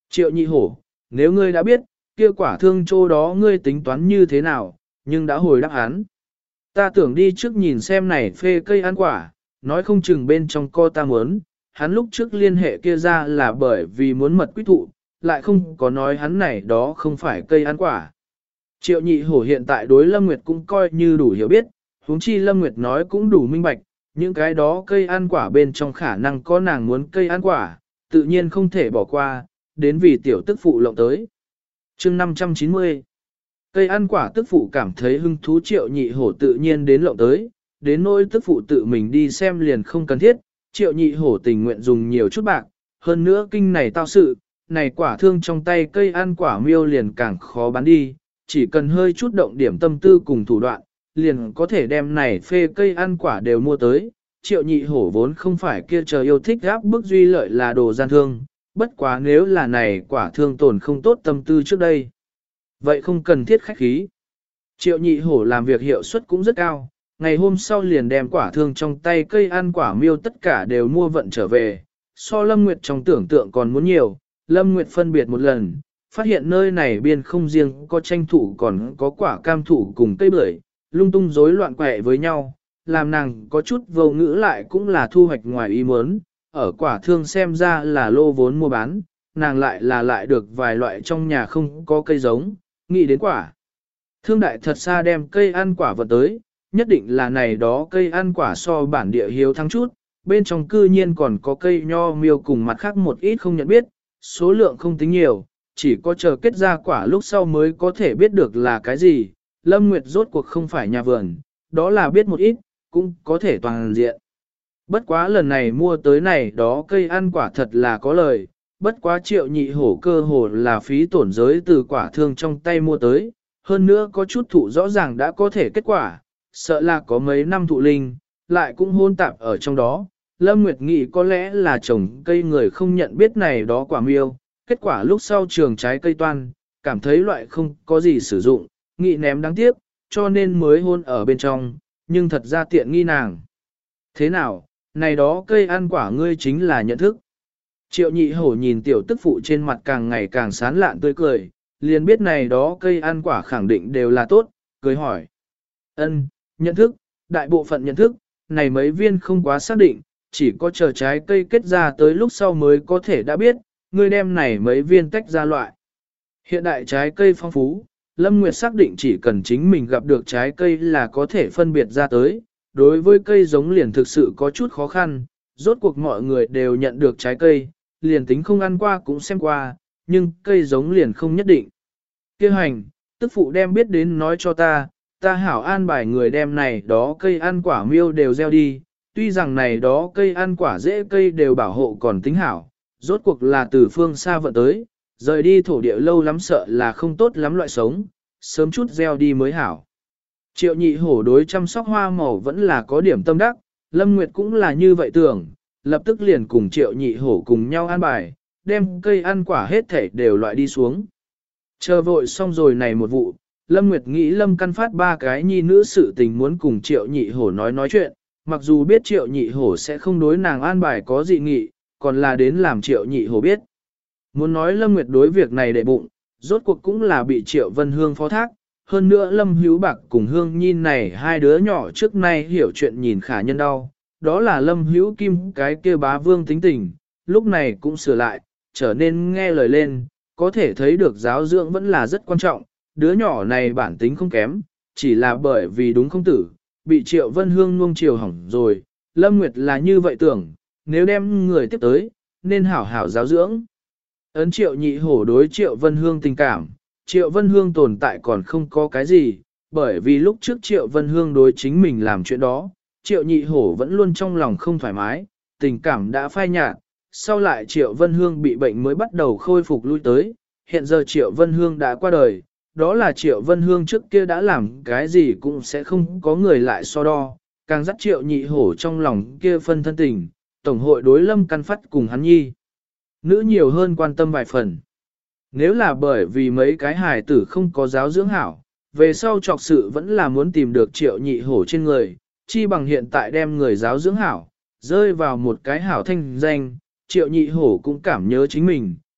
Triệu nhị hổ, nếu ngươi đã biết, kia quả thương chỗ đó ngươi tính toán như thế nào, nhưng đã hồi đáp án. Ta tưởng đi trước nhìn xem này phê cây ăn quả, nói không chừng bên trong co ta muốn, hắn lúc trước liên hệ kia ra là bởi vì muốn mật quý thụ, lại không có nói hắn này đó không phải cây ăn quả. Triệu nhị hổ hiện tại đối Lâm Nguyệt cũng coi như đủ hiểu biết, huống chi Lâm Nguyệt nói cũng đủ minh bạch, những cái đó cây ăn quả bên trong khả năng có nàng muốn cây ăn quả, tự nhiên không thể bỏ qua, đến vì tiểu tức phụ lộng tới. chương 590 Cây ăn quả tức phụ cảm thấy hứng thú triệu nhị hổ tự nhiên đến lộng tới, đến nỗi tức phụ tự mình đi xem liền không cần thiết, triệu nhị hổ tình nguyện dùng nhiều chút bạc, hơn nữa kinh này tao sự, này quả thương trong tay cây ăn quả miêu liền càng khó bán đi, chỉ cần hơi chút động điểm tâm tư cùng thủ đoạn, liền có thể đem này phê cây ăn quả đều mua tới. Triệu nhị hổ vốn không phải kia chờ yêu thích gáp bức duy lợi là đồ gian thương, bất quá nếu là này quả thương tồn không tốt tâm tư trước đây. Vậy không cần thiết khách khí. Triệu nhị hổ làm việc hiệu suất cũng rất cao, ngày hôm sau liền đem quả thương trong tay cây ăn quả miêu tất cả đều mua vận trở về, so Lâm Nguyệt trong tưởng tượng còn muốn nhiều. Lâm Nguyệt phân biệt một lần, phát hiện nơi này biên không riêng có tranh thủ còn có quả cam thủ cùng cây bưởi, lung tung rối loạn quẹ với nhau, làm nàng có chút vô ngữ lại cũng là thu hoạch ngoài ý muốn, ở quả thương xem ra là lô vốn mua bán, nàng lại được vài loại trong nhà không có cây giống, nghĩ đến quả. Thương đại thật xa đem cây ăn quả vật tới, nhất định là này đó cây ăn quả so bản địa hiếu thắng chút, bên trong cư nhiên còn có cây nho miêu cùng mặt khác một ít không nhận biết, số lượng không tính nhiều, chỉ có chờ kết ra quả lúc sau mới có thể biết được là cái gì. Lâm Nguyệt rốt cuộc không phải nhà vườn, đó là biết một ít, cũng có thể toàn diện. Bất quá lần này mua tới này đó cây ăn quả thật là có lời, bất quá triệu nhị hổ cơ hồ là phí tổn giới từ quả thương trong tay mua tới, hơn nữa có chút thụ rõ ràng đã có thể kết quả, sợ là có mấy năm thụ linh, lại cũng hôn tạp ở trong đó. Lâm Nguyệt nghĩ có lẽ là trồng cây người không nhận biết này đó quả miêu, kết quả lúc sau trường trái cây toan, cảm thấy loại không có gì sử dụng, nghĩ ném đáng tiếc, cho nên mới hôn ở bên trong, nhưng thật ra tiện nghi nàng. Thế nào, này đó cây ăn quả ngươi chính là nhận thức. Triệu nhị hổ nhìn tiểu tức phụ trên mặt càng ngày càng sán lạn tươi cười, liền biết này đó cây ăn quả khẳng định đều là tốt, cười hỏi. Ân, nhận thức, đại bộ phận nhận thức, này mấy viên không quá xác định, chỉ có chờ trái cây kết ra tới lúc sau mới có thể đã biết, ngươi đem này mấy viên tách ra loại. Hiện đại trái cây phong phú, Lâm Nguyệt xác định chỉ cần chính mình gặp được trái cây là có thể phân biệt ra tới, đối với cây giống liền thực sự có chút khó khăn, rốt cuộc mọi người đều nhận được trái cây, liền tính không ăn qua cũng xem qua, nhưng cây giống liền không nhất định. Kêu hành, tức phụ đem biết đến nói cho ta hảo an bài người đem này đó cây ăn quả miêu đều gieo đi, tuy rằng này đó cây ăn quả dễ cây đều bảo hộ còn tính hảo, rốt cuộc là từ phương xa vận tới, rời đi thổ địa lâu lắm sợ là không tốt lắm loại sống, sớm chút gieo đi mới hảo. Triệu nhị hổ đối chăm sóc hoa màu vẫn là có điểm tâm đắc, Lâm Nguyệt cũng là như vậy tưởng, lập tức liền cùng triệu nhị hổ cùng nhau an bài, đem cây ăn quả hết thảy đều loại đi xuống. Chờ vội xong rồi này một vụ, Lâm Nguyệt nghĩ Lâm Căn Phát ba cái nhi nữ sự tình muốn cùng triệu nhị hổ nói chuyện, mặc dù biết triệu nhị hổ sẽ không đối nàng an bài có dị nghị, còn là đến làm triệu nhị hổ biết. Muốn nói Lâm Nguyệt đối việc này để bụng, rốt cuộc cũng là bị Triệu Vân Hương phó thác, hơn nữa Lâm Hữu Bạc cùng Hương Nhi này hai đứa nhỏ trước nay hiểu chuyện nhìn khả nhân đau, đó là Lâm Hữu Kim cái kia bá vương tính tình, lúc này cũng sửa lại, trở nên nghe lời lên, có thể thấy được giáo dưỡng vẫn là rất quan trọng, đứa nhỏ này bản tính không kém, chỉ là bởi vì đúng không tử, bị Triệu Vân Hương nuông chiều hỏng rồi, Lâm Nguyệt là như vậy tưởng, nếu đem người tiếp tới, nên hảo hảo giáo dưỡng. Ấn Triệu nhị hổ đối Triệu Vân Hương tình cảm, Triệu Vân Hương tồn tại còn không có cái gì, bởi vì lúc trước Triệu Vân Hương đối chính mình làm chuyện đó, Triệu nhị hổ vẫn luôn trong lòng không thoải mái, tình cảm đã phai nhạt, sau lại Triệu Vân Hương bị bệnh mới bắt đầu khôi phục lui tới, hiện giờ Triệu Vân Hương đã qua đời, đó là Triệu Vân Hương trước kia đã làm cái gì cũng sẽ không có người lại so đo, càng dắt Triệu nhị hổ trong lòng kia phân thân tình, Tổng hội đối Lâm Căn Phát cùng hắn nhi. Nữ nhiều hơn quan tâm vài phần. Nếu là bởi vì mấy cái hài tử không có giáo dưỡng hảo, về sau trọc sự vẫn là muốn tìm được triệu nhị hổ trên người, chi bằng hiện tại đem người giáo dưỡng hảo, rơi vào một cái hảo thanh danh, triệu nhị hổ cũng cảm nhớ chính mình,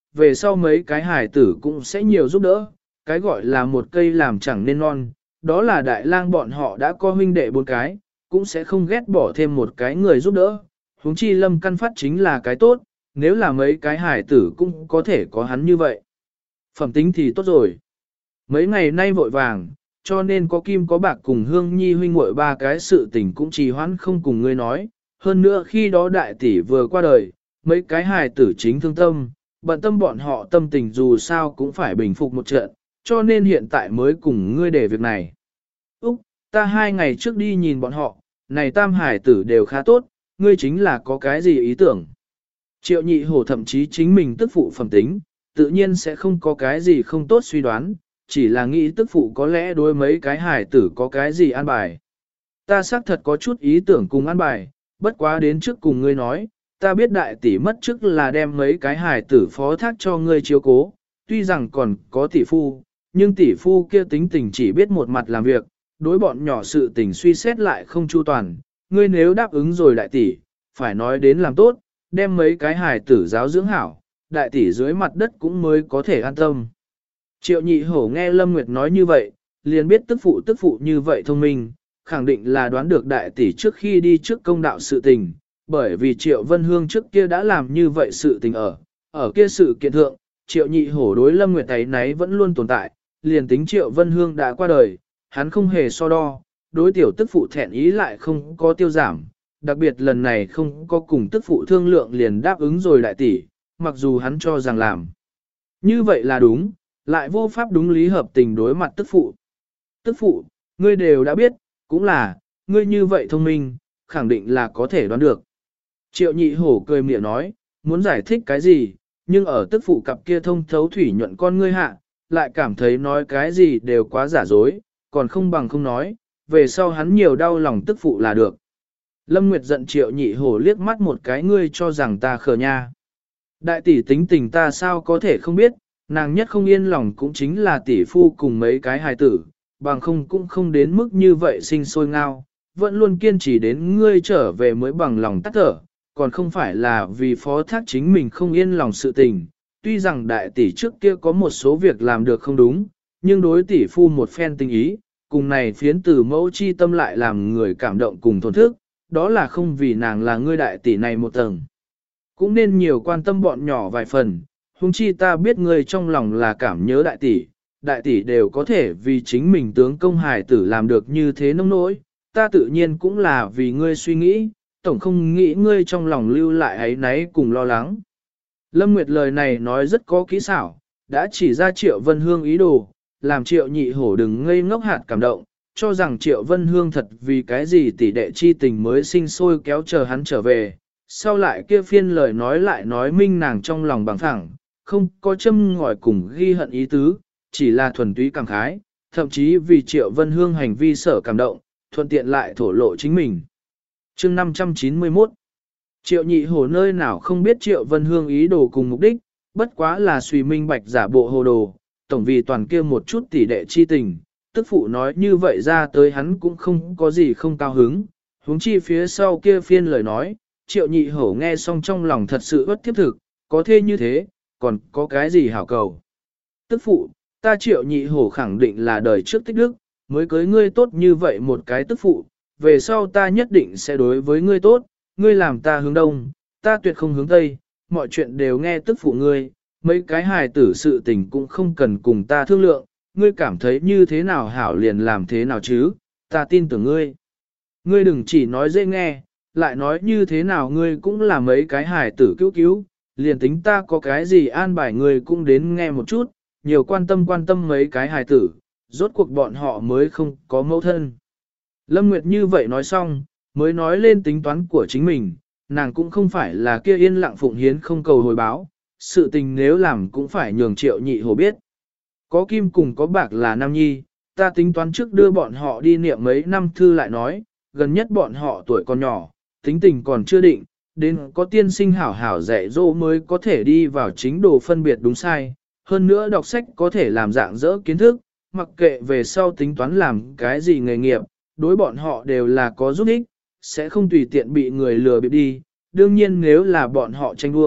về sau mấy cái hài tử cũng sẽ nhiều giúp đỡ, cái gọi là một cây làm chẳng nên non, đó là đại lang bọn họ đã có huynh đệ 4 cái, cũng sẽ không ghét bỏ thêm một cái người giúp đỡ, huống chi Lâm Căn Phát chính là cái tốt, nếu là mấy cái hài tử cũng có thể có hắn như vậy. Phẩm tính thì tốt rồi. Mấy ngày nay vội vàng, cho nên có kim có bạc cùng Hương Nhi huynh muội 3 cái sự tình cũng trì hoãn không cùng ngươi nói, hơn nữa khi đó đại tỷ vừa qua đời, mấy cái hài tử chính thương tâm, bận tâm bọn họ tâm tình dù sao cũng phải bình phục một trận, cho nên hiện tại mới cùng ngươi để việc này. Úc, ta 2 ngày trước đi nhìn bọn họ, này tam hải tử đều khá tốt, ngươi chính là có cái gì ý tưởng. Triệu nhị hổ thậm chí chính mình tức phụ phẩm tính, tự nhiên sẽ không có cái gì không tốt suy đoán, chỉ là nghĩ tức phụ có lẽ đối mấy cái hải tử có cái gì an bài. Ta xác thật có chút ý tưởng cùng an bài, bất quá đến trước cùng ngươi nói, ta biết đại tỷ mất trước là đem mấy cái hải tử phó thác cho ngươi chiếu cố, tuy rằng còn có tỷ phu, nhưng tỷ phu kia tính tình chỉ biết một mặt làm việc, đối bọn nhỏ sự tình suy xét lại không chu toàn, ngươi nếu đáp ứng rồi đại tỷ, phải nói đến làm tốt, đem mấy cái hải tử giáo dưỡng hảo, đại tỷ dưới mặt đất cũng mới có thể an tâm. Triệu nhị hổ nghe Lâm Nguyệt nói như vậy, liền biết tức phụ như vậy thông minh, khẳng định là đoán được đại tỷ trước khi đi trước công đạo sự tình, bởi vì Triệu Vân Hương trước kia đã làm như vậy sự tình ở kia sự kiện thượng, Triệu nhị hổ đối Lâm Nguyệt ấy nấy vẫn luôn tồn tại, liền tính Triệu Vân Hương đã qua đời, hắn không hề so đo, đối tiểu tức phụ thẹn ý lại không có tiêu giảm, đặc biệt lần này không có cùng tức phụ thương lượng liền đáp ứng rồi đại tỷ, mặc dù hắn cho rằng làm. Như vậy là đúng, lại vô pháp đúng lý hợp tình đối mặt tức phụ. Tức phụ, ngươi đều đã biết, cũng là, ngươi như vậy thông minh, khẳng định là có thể đoán được. Triệu nhị hổ cười miệng nói, muốn giải thích cái gì, nhưng ở tức phụ cặp kia thông thấu thủy nhuận con ngươi hạ, lại cảm thấy nói cái gì đều quá giả dối, còn không bằng không nói, về sau hắn nhiều đau lòng tức phụ là được. Lâm Nguyệt giận Triệu nhị hổ liếc mắt một cái, ngươi cho rằng ta khờ nha. Đại tỷ tính tình ta sao có thể không biết, nàng nhất không yên lòng cũng chính là tỷ phu cùng mấy cái hài tử, bằng không cũng không đến mức như vậy sinh sôi ngao, vẫn luôn kiên trì đến ngươi trở về mới bằng lòng tắt thở, còn không phải là vì phó thác chính mình không yên lòng sự tình. Tuy rằng đại tỷ trước kia có một số việc làm được không đúng, nhưng đối tỷ phu một phen tình ý, cùng này phiến từ mẫu chi tâm lại làm người cảm động cùng thổn thức, đó là không vì nàng là ngươi đại tỷ này một tầng. Cũng nên nhiều quan tâm bọn nhỏ vài phần, huống chi ta biết ngươi trong lòng là cảm nhớ đại tỷ đều có thể vì chính mình tướng công hài tử làm được như thế nông nỗi, ta tự nhiên cũng là vì ngươi suy nghĩ, tổng không nghĩ ngươi trong lòng lưu lại ấy náy cùng lo lắng. Lâm Nguyệt lời này nói rất có kỹ xảo, đã chỉ ra Triệu Vân Hương ý đồ, làm Triệu nhị hổ đừng ngây ngốc hạt cảm động, cho rằng Triệu Vân Hương thật vì cái gì tỷ đệ chi tình mới sinh sôi kéo chờ hắn trở về. Sau lại kia phiên lời nói lại nói minh nàng trong lòng bằng phẳng, không có châm ngòi cùng ghi hận ý tứ, chỉ là thuần túy cảm khái, thậm chí vì Triệu Vân Hương hành vi sở cảm động, thuận tiện lại thổ lộ chính mình. Chương 591 Triệu nhị hổ nơi nào không biết Triệu Vân Hương ý đồ cùng mục đích, bất quá là suy minh bạch giả bộ hồ đồ, tổng vì toàn kia một chút tỷ đệ chi tình, tức phụ nói như vậy ra tới hắn cũng không có gì không cao hứng, huống chi phía sau kia phiên lời nói, Triệu nhị hổ nghe xong trong lòng thật sự bất thiết thực, có thế như thế, còn có cái gì hảo cầu. Tức phụ, ta Triệu nhị hổ khẳng định là đời trước tích đức, mới cưới ngươi tốt như vậy một cái tức phụ, về sau ta nhất định sẽ đối với ngươi tốt, ngươi làm ta hướng đông, ta tuyệt không hướng tây, mọi chuyện đều nghe tức phụ ngươi, mấy cái hài tử sự tình cũng không cần cùng ta thương lượng, ngươi cảm thấy như thế nào hảo liền làm thế nào chứ, ta tin tưởng ngươi. Ngươi đừng chỉ nói dễ nghe, lại nói như thế nào ngươi cũng là mấy cái hài tử cứu, liền tính ta có cái gì an bài ngươi cũng đến nghe một chút, nhiều quan tâm mấy cái hài tử, rốt cuộc bọn họ mới không có mẫu thân. Lâm Nguyệt như vậy nói xong, mới nói lên tính toán của chính mình, nàng cũng không phải là kia yên lặng phụng hiến không cầu hồi báo, sự tình nếu làm cũng phải nhường Triệu nhị hổ biết. Có kim cùng có bạc là nam nhi, ta tính toán trước đưa bọn họ đi niệm mấy năm thư lại nói, gần nhất bọn họ tuổi còn nhỏ, tính tình còn chưa định, đến có tiên sinh hảo hảo dạy dỗ mới có thể đi vào chính đồ phân biệt đúng sai, hơn nữa đọc sách có thể làm dạng dỡ kiến thức, mặc kệ về sau tính toán làm cái gì nghề nghiệp, đối bọn họ đều là có giúp ích, sẽ không tùy tiện bị người lừa bịp đi, đương nhiên nếu là bọn họ tranh đua,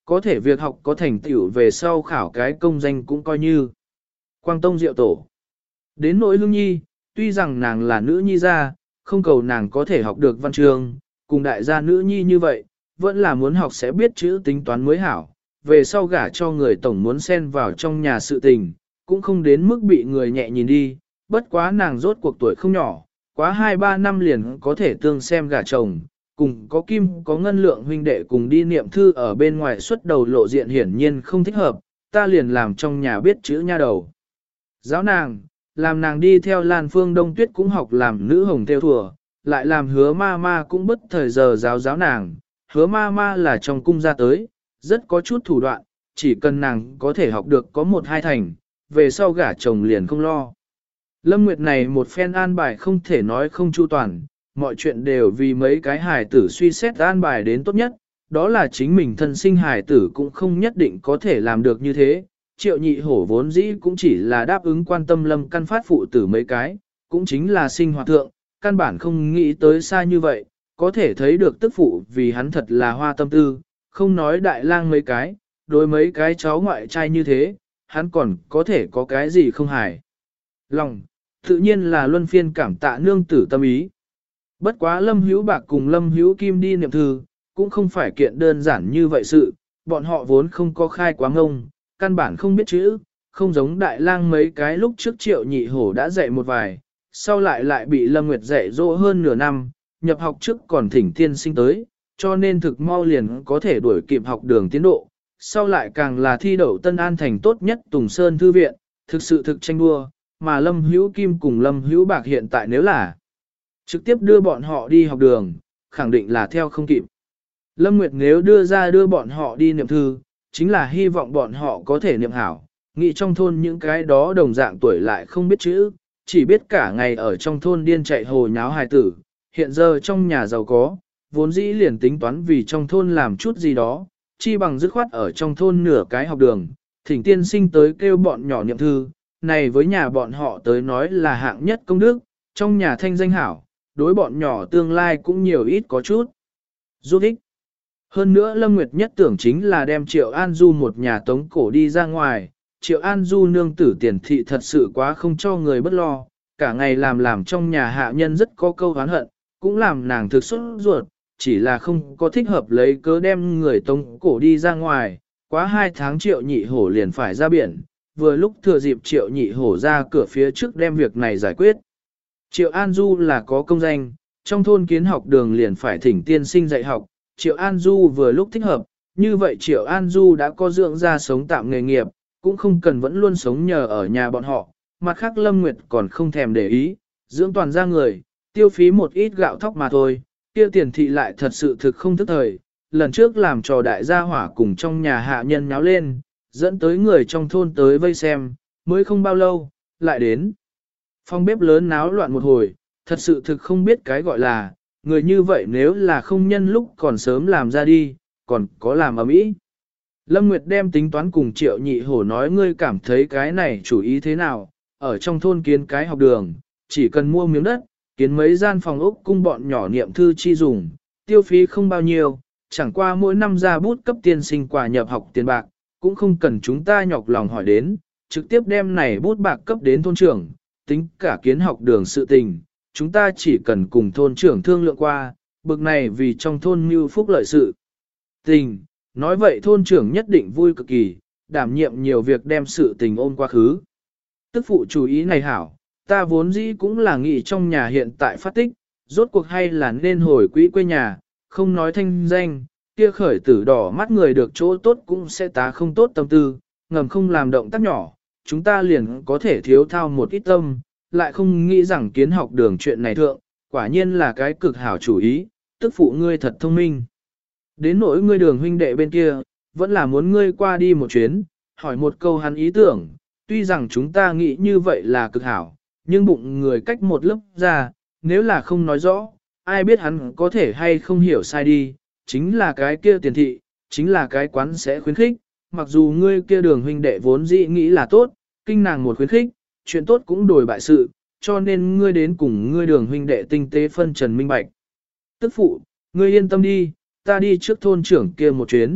có thể việc học có thành tựu về sau khảo cái công danh cũng coi như. Quang tông diệu tổ. Đến nỗi Hương Nhi, tuy rằng nàng là nữ nhi gia, không cầu nàng có thể học được văn chương, cùng đại gia nữ nhi như vậy, vẫn là muốn học sẽ biết chữ tính toán mới hảo. Về sau gả cho người tổng muốn xen vào trong nhà sự tình, cũng không đến mức bị người nhẹ nhìn đi, bất quá nàng rốt cuộc tuổi không nhỏ, quá 2-3 năm liền có thể tương xem gả chồng, cùng có kim có ngân lượng huynh đệ cùng đi niệm thư ở bên ngoài xuất đầu lộ diện hiển nhiên không thích hợp, ta liền làm trong nhà biết chữ nha đầu. Giáo nàng, làm nàng đi theo Lan Phương Đông Tuyết cũng học làm nữ hồng theo thùa, lại làm hứa ma ma cũng bất thời giờ giáo nàng, hứa ma ma là trong cung ra tới, rất có chút thủ đoạn, chỉ cần nàng có thể học được có 1-2 thành, về sau gả chồng liền không lo. Lâm Nguyệt này một phen an bài không thể nói không chu toàn, mọi chuyện đều vì mấy cái hài tử suy xét an bài đến tốt nhất, đó là chính mình thân sinh hài tử cũng không nhất định có thể làm được như thế. Triệu nhị hổ vốn dĩ cũng chỉ là đáp ứng quan tâm Lâm căn phát phụ tử mấy cái, cũng chính là sinh hoạt thượng, căn bản không nghĩ tới xa như vậy, có thể thấy được tức phụ vì hắn thật là hoa tâm tư, không nói đại lang mấy cái, đối mấy cái cháu ngoại trai như thế, hắn còn có thể có cái gì không hài lòng, tự nhiên là luân phiên cảm tạ nương tử tâm ý. Bất quá Lâm Hữu Bạc cùng Lâm Hữu Kim đi niệm thư, cũng không phải kiện đơn giản như vậy sự, bọn họ vốn không có khai quá ngông, căn bản không biết chữ, không giống đại lang mấy cái lúc trước Triệu nhị hổ đã dạy một vài, sau lại bị Lâm Nguyệt dạy dỗ hơn nửa năm, nhập học trước còn thỉnh tiên sinh tới, cho nên thực mau liền có thể đuổi kịp học đường tiến độ, sau lại càng là thi đậu Tân An thành tốt nhất Tùng Sơn Thư viện, thực sự thực tranh đua, mà Lâm Hữu Kim cùng Lâm Hữu Bạc hiện tại nếu là trực tiếp đưa bọn họ đi học đường, khẳng định là theo không kịp. Lâm Nguyệt nếu đưa bọn họ đi niệm thư, chính là hy vọng bọn họ có thể niệm hảo, nghĩ trong thôn những cái đó đồng dạng tuổi lại không biết chữ, chỉ biết cả ngày ở trong thôn điên chạy hồ nháo hài tử, hiện giờ trong nhà giàu có, vốn dĩ liền tính toán vì trong thôn làm chút gì đó, chi bằng dứt khoát ở trong thôn nửa cái học đường, thỉnh tiên sinh tới kêu bọn nhỏ niệm thư, này với nhà bọn họ tới nói là hạng nhất công đức, trong nhà thanh danh hảo, đối bọn nhỏ tương lai cũng nhiều ít có chút giúp ích. Hơn nữa Lâm Nguyệt nhất tưởng chính là đem Triệu An Du một nhà tống cổ đi ra ngoài, Triệu An Du nương tử tiền thị thật sự quá không cho người bất lo, cả ngày làm trong nhà hạ nhân rất có câu oán hận, cũng làm nàng thực xuất ruột, chỉ là không có thích hợp lấy cớ đem người tống cổ đi ra ngoài, quá 2 tháng Triệu nhị hổ liền phải ra biển, vừa lúc thừa dịp Triệu nhị hổ ra cửa phía trước đem việc này giải quyết. Triệu An Du là có công danh, trong thôn kiến học đường liền phải thỉnh tiên sinh dạy học, Triệu An Du vừa lúc thích hợp, như vậy Triệu An Du đã có dưỡng ra sống tạm nghề nghiệp, cũng không cần vẫn luôn sống nhờ ở nhà bọn họ, mặt khác Lâm Nguyệt còn không thèm để ý, dưỡng toàn ra người, tiêu phí một ít gạo thóc mà thôi, kia tiền thị lại thật sự thực không thức thời, lần trước làm trò đại gia hỏa cùng trong nhà hạ nhân nháo lên, dẫn tới người trong thôn tới vây xem, mới không bao lâu, lại đến. Phòng bếp lớn náo loạn một hồi, thật sự thực không biết cái gọi là, người như vậy nếu là không nhân lúc còn sớm làm ra đi, còn có làm ầm ĩ. Lâm Nguyệt đem tính toán cùng Triệu nhị hổ nói ngươi cảm thấy cái này chủ ý thế nào, ở trong thôn kiến cái học đường, chỉ cần mua miếng đất, kiến mấy gian phòng ốc cung bọn nhỏ niệm thư chi dùng, tiêu phí không bao nhiêu, chẳng qua mỗi năm ra bút cấp tiên sinh quà nhập học tiền bạc, cũng không cần chúng ta nhọc lòng hỏi đến, trực tiếp đem này bút bạc cấp đến thôn trưởng, tính cả kiến học đường sự tình, chúng ta chỉ cần cùng thôn trưởng thương lượng qua, bực này vì trong thôn mưu phúc lợi sự tình, nói vậy thôn trưởng nhất định vui cực kỳ, đảm nhiệm nhiều việc đem sự tình ôm quá khứ. Tức phụ chú ý này hảo, ta vốn dĩ cũng là nghĩ trong nhà hiện tại phát tích, rốt cuộc hay là nên hồi quỹ quê nhà, không nói thanh danh, kia khởi tử đỏ mắt người được chỗ tốt cũng sẽ tá không tốt tâm tư, ngầm không làm động tác nhỏ, chúng ta liền có thể thiếu thao một ít tâm, lại không nghĩ rằng kiến học đường chuyện này thượng, quả nhiên là cái cực hảo chủ ý, tức phụ ngươi thật thông minh. Đến nỗi ngươi Đường huynh đệ bên kia, vẫn là muốn ngươi qua đi một chuyến, hỏi một câu hắn ý tưởng, tuy rằng chúng ta nghĩ như vậy là cực hảo, nhưng bụng người cách một lớp ra, nếu là không nói rõ, ai biết hắn có thể hay không hiểu sai đi, chính là cái kia tiền thị, chính là cái quán sẽ khuyến khích, mặc dù ngươi kia Đường huynh đệ vốn dĩ nghĩ là tốt, kinh nàng một khuyến khích, chuyện tốt cũng đổi bại sự, cho nên ngươi đến cùng ngươi Đường huynh đệ tinh tế phân trần minh bạch. Tức phụ, ngươi yên tâm đi, ta đi trước thôn trưởng kia một chuyến,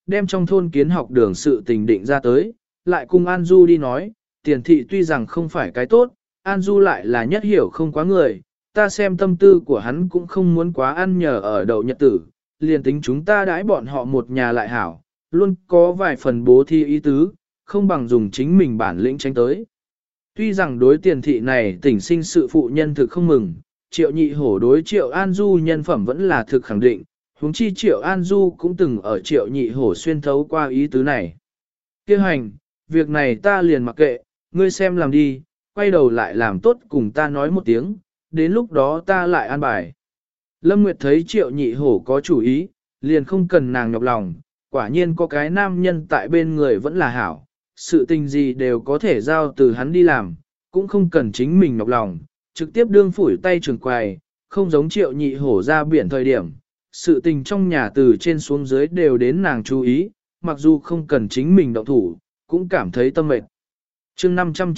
đem trong thôn kiến học đường sự tình định ra tới, lại cùng An Du đi nói, tiền thị tuy rằng không phải cái tốt, An Du lại là nhất hiểu không quá người, ta xem tâm tư của hắn cũng không muốn quá ăn nhờ ở đậu nhật tử, liền tính chúng ta đãi bọn họ một nhà lại hảo, luôn có vài phần bố thi ý tứ, không bằng dùng chính mình bản lĩnh tránh tới. Tuy rằng đối tiền thị này tỉnh sinh sự phụ nhân thực không mừng, Triệu Nhị Hổ đối Triệu An Du nhân phẩm vẫn là thực khẳng định, huống chi Triệu An Du cũng từng ở Triệu Nhị Hổ xuyên thấu qua ý tứ này. Kêu hành, việc này ta liền mặc kệ, ngươi xem làm đi, quay đầu lại làm tốt cùng ta nói một tiếng, đến lúc đó ta lại an bài. Lâm Nguyệt thấy Triệu Nhị Hổ có chủ ý, liền không cần nàng nhọc lòng, quả nhiên có cái nam nhân tại bên người vẫn là hảo, sự tình gì đều có thể giao từ hắn đi làm, cũng không cần chính mình nhọc lòng, trực tiếp đương phủi tay trường quài, không giống Triệu Nhị Hổ ra biển thời điểm. Sự tình trong nhà từ trên xuống dưới đều đến nàng chú ý, mặc dù không cần chính mình động thủ, cũng cảm thấy tâm mệt. Chương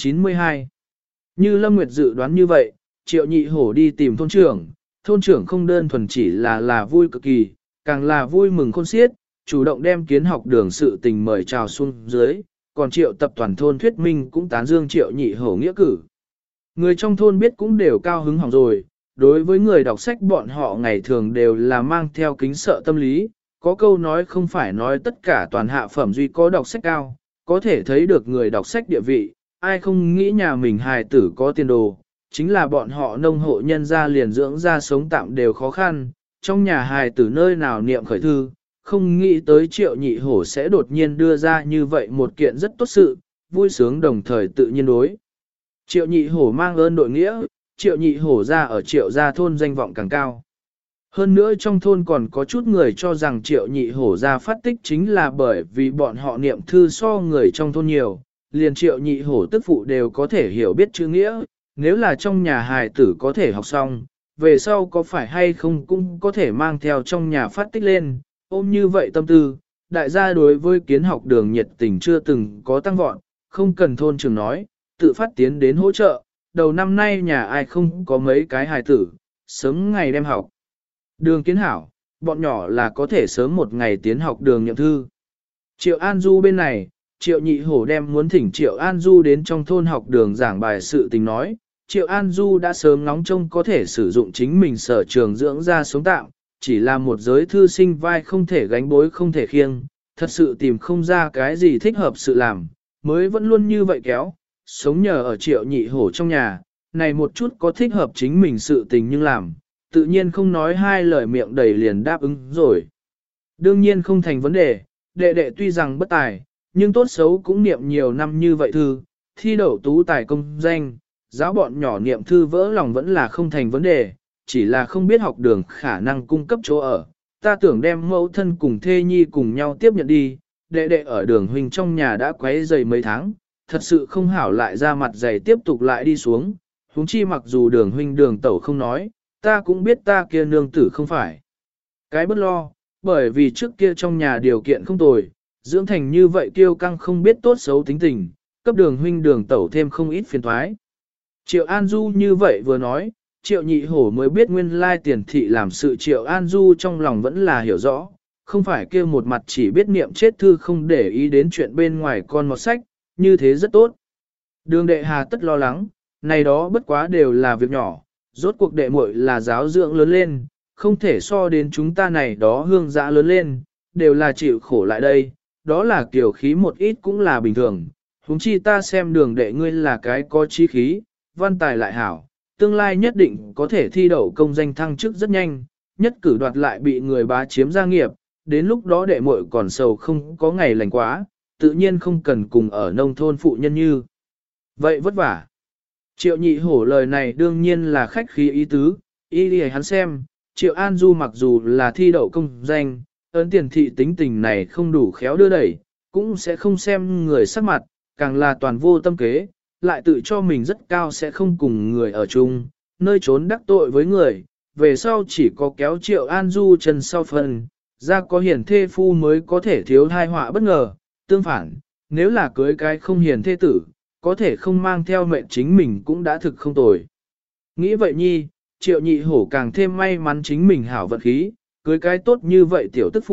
592 Như Lâm Nguyệt dự đoán như vậy, Triệu Nhị Hổ đi tìm thôn trưởng không đơn thuần chỉ là vui cực kỳ, càng là vui mừng khôn xiết, chủ động đem kiến học đường sự tình mời chào xuống dưới, còn Triệu tập toàn thôn thuyết minh cũng tán dương Triệu Nhị Hổ nghĩa cử. Người trong thôn biết cũng đều cao hứng hỏng rồi, đối với người đọc sách bọn họ ngày thường đều là mang theo kính sợ tâm lý, có câu nói không phải nói tất cả toàn hạ phẩm duy có đọc sách cao, có thể thấy được người đọc sách địa vị, ai không nghĩ nhà mình hài tử có tiền đồ, chính là bọn họ nông hộ nhân gia liền dưỡng ra sống tạm đều khó khăn, trong nhà hài tử nơi nào niệm khởi thư, không nghĩ tới Triệu Nhị Hổ sẽ đột nhiên đưa ra như vậy một kiện rất tốt sự, vui sướng đồng thời tự nhiên đối. Triệu Nhị Hổ mang ơn đội nghĩa, Triệu Nhị Hổ ra ở Triệu gia thôn danh vọng càng cao. Hơn nữa trong thôn còn có chút người cho rằng Triệu Nhị Hổ ra phát tích chính là bởi vì bọn họ niệm thư so người trong thôn nhiều, liền Triệu Nhị Hổ tức phụ đều có thể hiểu biết chữ nghĩa, nếu là trong nhà hài tử có thể học xong, về sau có phải hay không cũng có thể mang theo trong nhà phát tích lên, ôm như vậy tâm tư, đại gia đối với kiến học đường nhiệt tình chưa từng có tăng vọt, không cần thôn trưởng nói, tự phát tiến đến hỗ trợ, đầu năm nay nhà ai không có mấy cái hài tử, sớm ngày đem học. Đường kiến hảo, bọn nhỏ là có thể sớm một ngày tiến học đường nhậm thư. Triệu An Du bên này, Triệu Nhị Hổ đem muốn thỉnh Triệu An Du đến trong thôn học đường giảng bài sự tình nói, Triệu An Du đã sớm ngóng trông có thể sử dụng chính mình sở trường dưỡng ra sống tạm, chỉ là một giới thư sinh vai không thể gánh bối không thể khiêng, thật sự tìm không ra cái gì thích hợp sự làm, mới vẫn luôn như vậy kéo, sống nhờ ở Triệu Nhị Hổ trong nhà, này một chút có thích hợp chính mình sự tình nhưng làm, tự nhiên không nói hai lời miệng đầy liền đáp ứng rồi. Đương nhiên không thành vấn đề, đệ đệ tuy rằng bất tài, nhưng tốt xấu cũng niệm nhiều năm như vậy thư, thi đậu tú tài công danh, giáo bọn nhỏ niệm thư vỡ lòng vẫn là không thành vấn đề, chỉ là không biết học đường khả năng cung cấp chỗ ở. Ta tưởng đem mẫu thân cùng thê nhi cùng nhau tiếp nhận đi, đệ đệ ở đường huynh trong nhà đã quấy dày mấy tháng, thật sự không hảo lại ra mặt dày tiếp tục lại đi xuống, huống chi mặc dù đường huynh đường tẩu không nói, ta cũng biết ta kia nương tử không phải. Cái bất lo, bởi vì trước kia trong nhà điều kiện không tồi, dưỡng thành như vậy kiêu căng không biết tốt xấu tính tình, cấp đường huynh đường tẩu thêm không ít phiền thoái. Triệu An Du như vậy vừa nói, Triệu Nhị Hổ mới biết nguyên lai tiền thị làm sự Triệu An Du trong lòng vẫn là hiểu rõ, không phải kia một mặt chỉ biết niệm chết thư không để ý đến chuyện bên ngoài con một sách, như thế rất tốt. Đường đệ hà tất lo lắng, này đó bất quá đều là việc nhỏ, rốt cuộc đệ muội là giáo dưỡng lớn lên, không thể so đến chúng ta này đó hương dã lớn lên, đều là chịu khổ lại đây, đó là kiểu khí một ít cũng là bình thường. Huống chi ta xem đường đệ ngươi là cái có chí khí, văn tài lại hảo, tương lai nhất định có thể thi đậu công danh thăng chức rất nhanh, nhất cử đoạt lại bị người bá chiếm gia nghiệp, đến lúc đó đệ muội còn sầu không có ngày lành quá, tự nhiên không cần cùng ở nông thôn phụ nhân như. Vậy vất vả. Triệu Nhị Hổ lời này đương nhiên là khách khí ý tứ, ý đi hắn xem, Triệu An Du mặc dù là thi đậu công danh, ấn tiền thị tính tình này không đủ khéo đưa đẩy, cũng sẽ không xem người sắc mặt, càng là toàn vô tâm kế, lại tự cho mình rất cao sẽ không cùng người ở chung, nơi trốn đắc tội với người, về sau chỉ có kéo Triệu An Du chân sau phần, ra có hiền thê phu mới có thể thiếu thai họa bất ngờ, tương phản, nếu là cưới cái không hiền thê tử, có thể không mang theo mệnh chính mình cũng đã thực không tồi. Nghĩ vậy nhi, Triệu Nhị Hổ càng thêm may mắn chính mình hảo vận khí, cưới cái tốt như vậy tiểu tức phụ,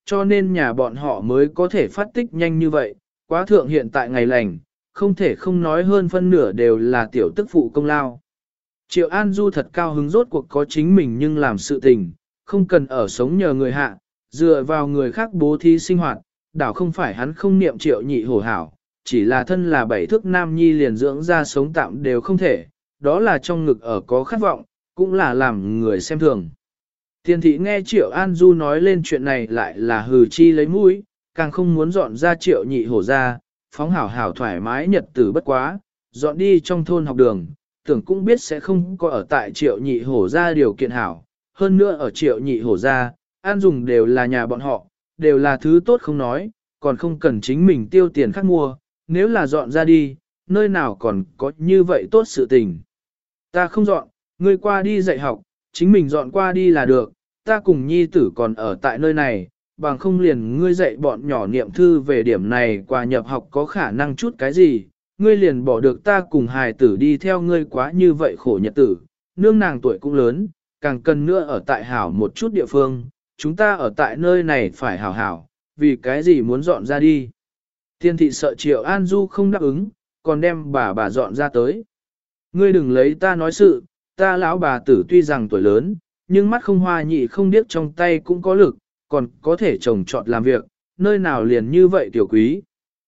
cho nên nhà bọn họ mới có thể phát tích nhanh như vậy, quá thượng hiện tại ngày lành, không thể không nói hơn phân nửa đều là tiểu tức phụ công lao. Triệu An Du thật cao hứng rốt cuộc có chính mình nhưng làm sự tình, không cần ở sống nhờ người hạ, dựa vào người khác bố thí sinh hoạt, đảo không phải hắn không niệm Triệu Nhị Hổ hảo, chỉ là thân là bảy thước nam nhi liền dưỡng ra sống tạm đều không thể, đó là trong ngực ở có khát vọng, cũng là làm người xem thường. Tiền thị nghe Triệu An Du nói lên chuyện này lại là hừ chi lấy mũi, càng không muốn dọn ra Triệu Nhị Hổ ra, phóng hảo hảo thoải mái nhật tử bất quá, dọn đi trong thôn học đường, tưởng cũng biết sẽ không có ở tại Triệu Nhị Hổ ra điều kiện hảo, hơn nữa ở Triệu Nhị Hổ ra, ăn dùng đều là nhà bọn họ, đều là thứ tốt không nói, còn không cần chính mình tiêu tiền khác mua, nếu là dọn ra đi, nơi nào còn có như vậy tốt sự tình. Ta không dọn, ngươi qua đi dạy học, chính mình dọn qua đi là được, ta cùng nhi tử còn ở tại nơi này, bằng không liền ngươi dạy bọn nhỏ niệm thư về điểm này qua nhập học có khả năng chút cái gì, ngươi liền bỏ được ta cùng hài tử đi theo ngươi quá như vậy khổ nhật tử, nương nàng tuổi cũng lớn, càng cần nữa ở tại hảo một chút địa phương, chúng ta ở tại nơi này phải hảo hảo, vì cái gì muốn dọn ra đi. Tiên thị sợ Triệu An Du không đáp ứng, còn đem bà dọn ra tới. Ngươi đừng lấy ta nói sự, ta lão bà tử tuy rằng tuổi lớn, nhưng mắt không hoa nhị không điếc trong tay cũng có lực, còn có thể trồng trọt làm việc, nơi nào liền như vậy tiểu quý.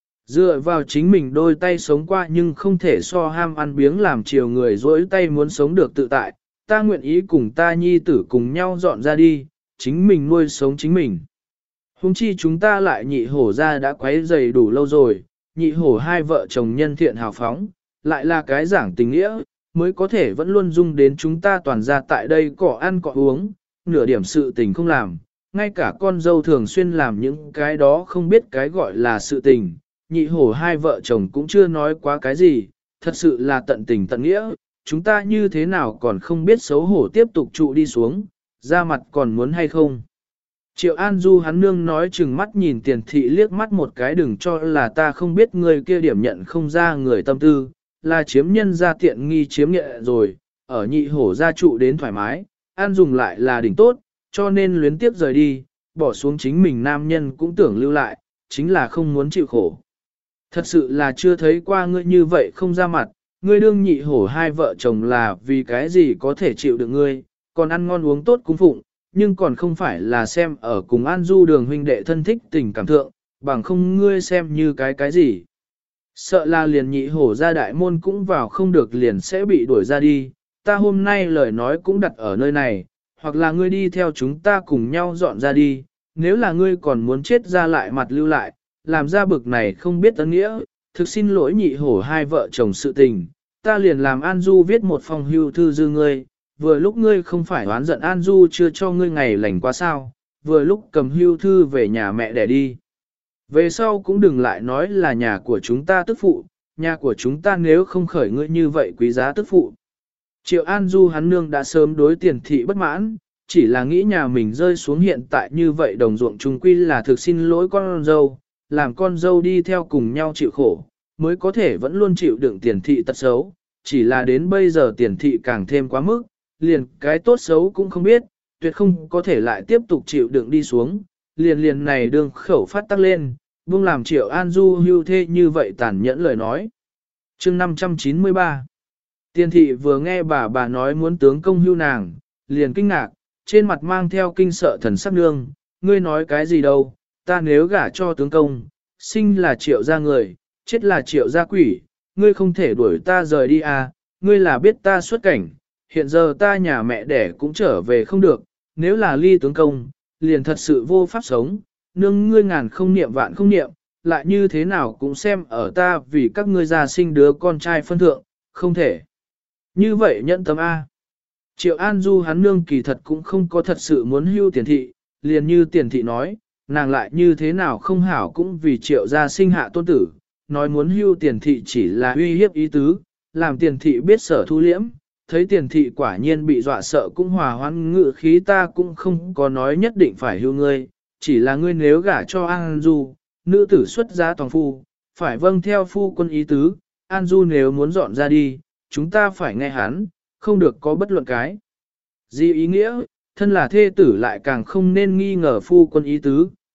Dựa vào chính mình đôi tay sống qua nhưng không thể so ham ăn biếng làm chiều người dỗi tay muốn sống được tự tại, ta nguyện ý cùng ta nhi tử cùng nhau dọn ra đi, chính mình nuôi sống chính mình. Hùng chi chúng ta lại nhị hổ ra đã quấy dày đủ lâu rồi, nhị hổ hai vợ chồng nhân thiện hào phóng, lại là cái giảng tình nghĩa, mới có thể vẫn luôn dung đến chúng ta toàn ra tại đây cỏ ăn cỏ uống, nửa điểm sự tình không làm, ngay cả con dâu thường xuyên làm những cái đó không biết cái gọi là sự tình, nhị hổ hai vợ chồng cũng chưa nói quá cái gì, thật sự là tận tình tận nghĩa, chúng ta như thế nào còn không biết xấu hổ tiếp tục trụ đi xuống, ra mặt còn muốn hay không. Triệu An Du hắn nương nói chừng mắt nhìn Tiền thị liếc mắt một cái, đừng cho là ta không biết người kia điểm nhận không ra người tâm tư, là chiếm nhân ra tiện nghi chiếm nhẹ rồi, ở nhị hổ gia trụ đến thoải mái, an dùng lại là đỉnh tốt, cho nên luyến tiếp rời đi, bỏ xuống chính mình nam nhân cũng tưởng lưu lại, chính là không muốn chịu khổ. Thật sự là chưa thấy qua ngươi như vậy không ra mặt, ngươi đương nhị hổ hai vợ chồng là vì cái gì có thể chịu được ngươi, còn ăn ngon uống tốt cung phụng, nhưng còn không phải là xem ở cùng An Du đường huynh đệ thân thích tình cảm thượng, bằng không ngươi xem như cái gì. Sợ là liền nhị hổ ra đại môn cũng vào không được liền sẽ bị đuổi ra đi, ta hôm nay lời nói cũng đặt ở nơi này, hoặc là ngươi đi theo chúng ta cùng nhau dọn ra đi, nếu là ngươi còn muốn chết ra lại mặt lưu lại, làm ra bực này không biết ân nghĩa, thực xin lỗi nhị hổ hai vợ chồng sự tình, ta liền làm An Du viết một phong hưu thư dư ngươi, vừa lúc ngươi không phải oán giận An Du chưa cho ngươi ngày lành quá sao, vừa lúc cầm hưu thư về nhà mẹ để đi. Về sau cũng đừng lại nói là nhà của chúng ta tức phụ, nhà của chúng ta nếu không khởi ngươi như vậy quý giá tức phụ. Triệu An Du hắn nương đã sớm đối Tiền thị bất mãn, chỉ là nghĩ nhà mình rơi xuống hiện tại như vậy đồng ruộng trung quy là thực xin lỗi con dâu, làm con dâu đi theo cùng nhau chịu khổ, mới có thể vẫn luôn chịu đựng Tiền thị tật xấu, chỉ là đến bây giờ Tiền thị càng thêm quá mức, liền cái tốt xấu cũng không biết, tuyệt không có thể lại tiếp tục chịu đựng đi xuống, liền này đương khẩu phát tắc lên, buông làm Triệu An Du hưu thê như vậy tàn nhẫn lời nói. Chương 593 Tiền thị vừa nghe bà nói muốn tướng công hưu nàng, liền kinh ngạc, trên mặt mang theo kinh sợ thần sắc nương, ngươi nói cái gì đâu, ta nếu gả cho tướng công, sinh là Triệu gia người, chết là Triệu gia quỷ, ngươi không thể đuổi ta rời đi à, ngươi là biết ta xuất cảnh, hiện giờ ta nhà mẹ đẻ cũng trở về không được, nếu là ly tướng công, liền thật sự vô pháp sống, nương ngươi ngàn không niệm vạn không niệm, lại như thế nào cũng xem ở ta vì các ngươi già sinh đứa con trai phân thượng, không thể. Như vậy nhận tâm A. Triệu An Du hắn nương kỳ thật cũng không có thật sự muốn hưu Tiền thị, liền như Tiền thị nói, nàng lại như thế nào không hảo cũng vì Triệu gia sinh hạ tôn tử, nói muốn hưu Tiền thị chỉ là uy hiếp ý tứ, làm Tiền thị biết sở thu liễm, thấy Tiền thị quả nhiên bị dọa sợ cũng hòa hoãn ngự khí, ta cũng không có nói nhất định phải hưu ngươi, chỉ là ngươi nếu gả cho An Du, nữ tử xuất gia toàn phu, phải vâng theo phu quân ý tứ, An Du nếu muốn dọn ra đi, chúng ta phải nghe hắn, không được có bất luận cái. Gì ý nghĩa, thân là thê tử lại càng không nên nghi ngờ phu quân ý tứ,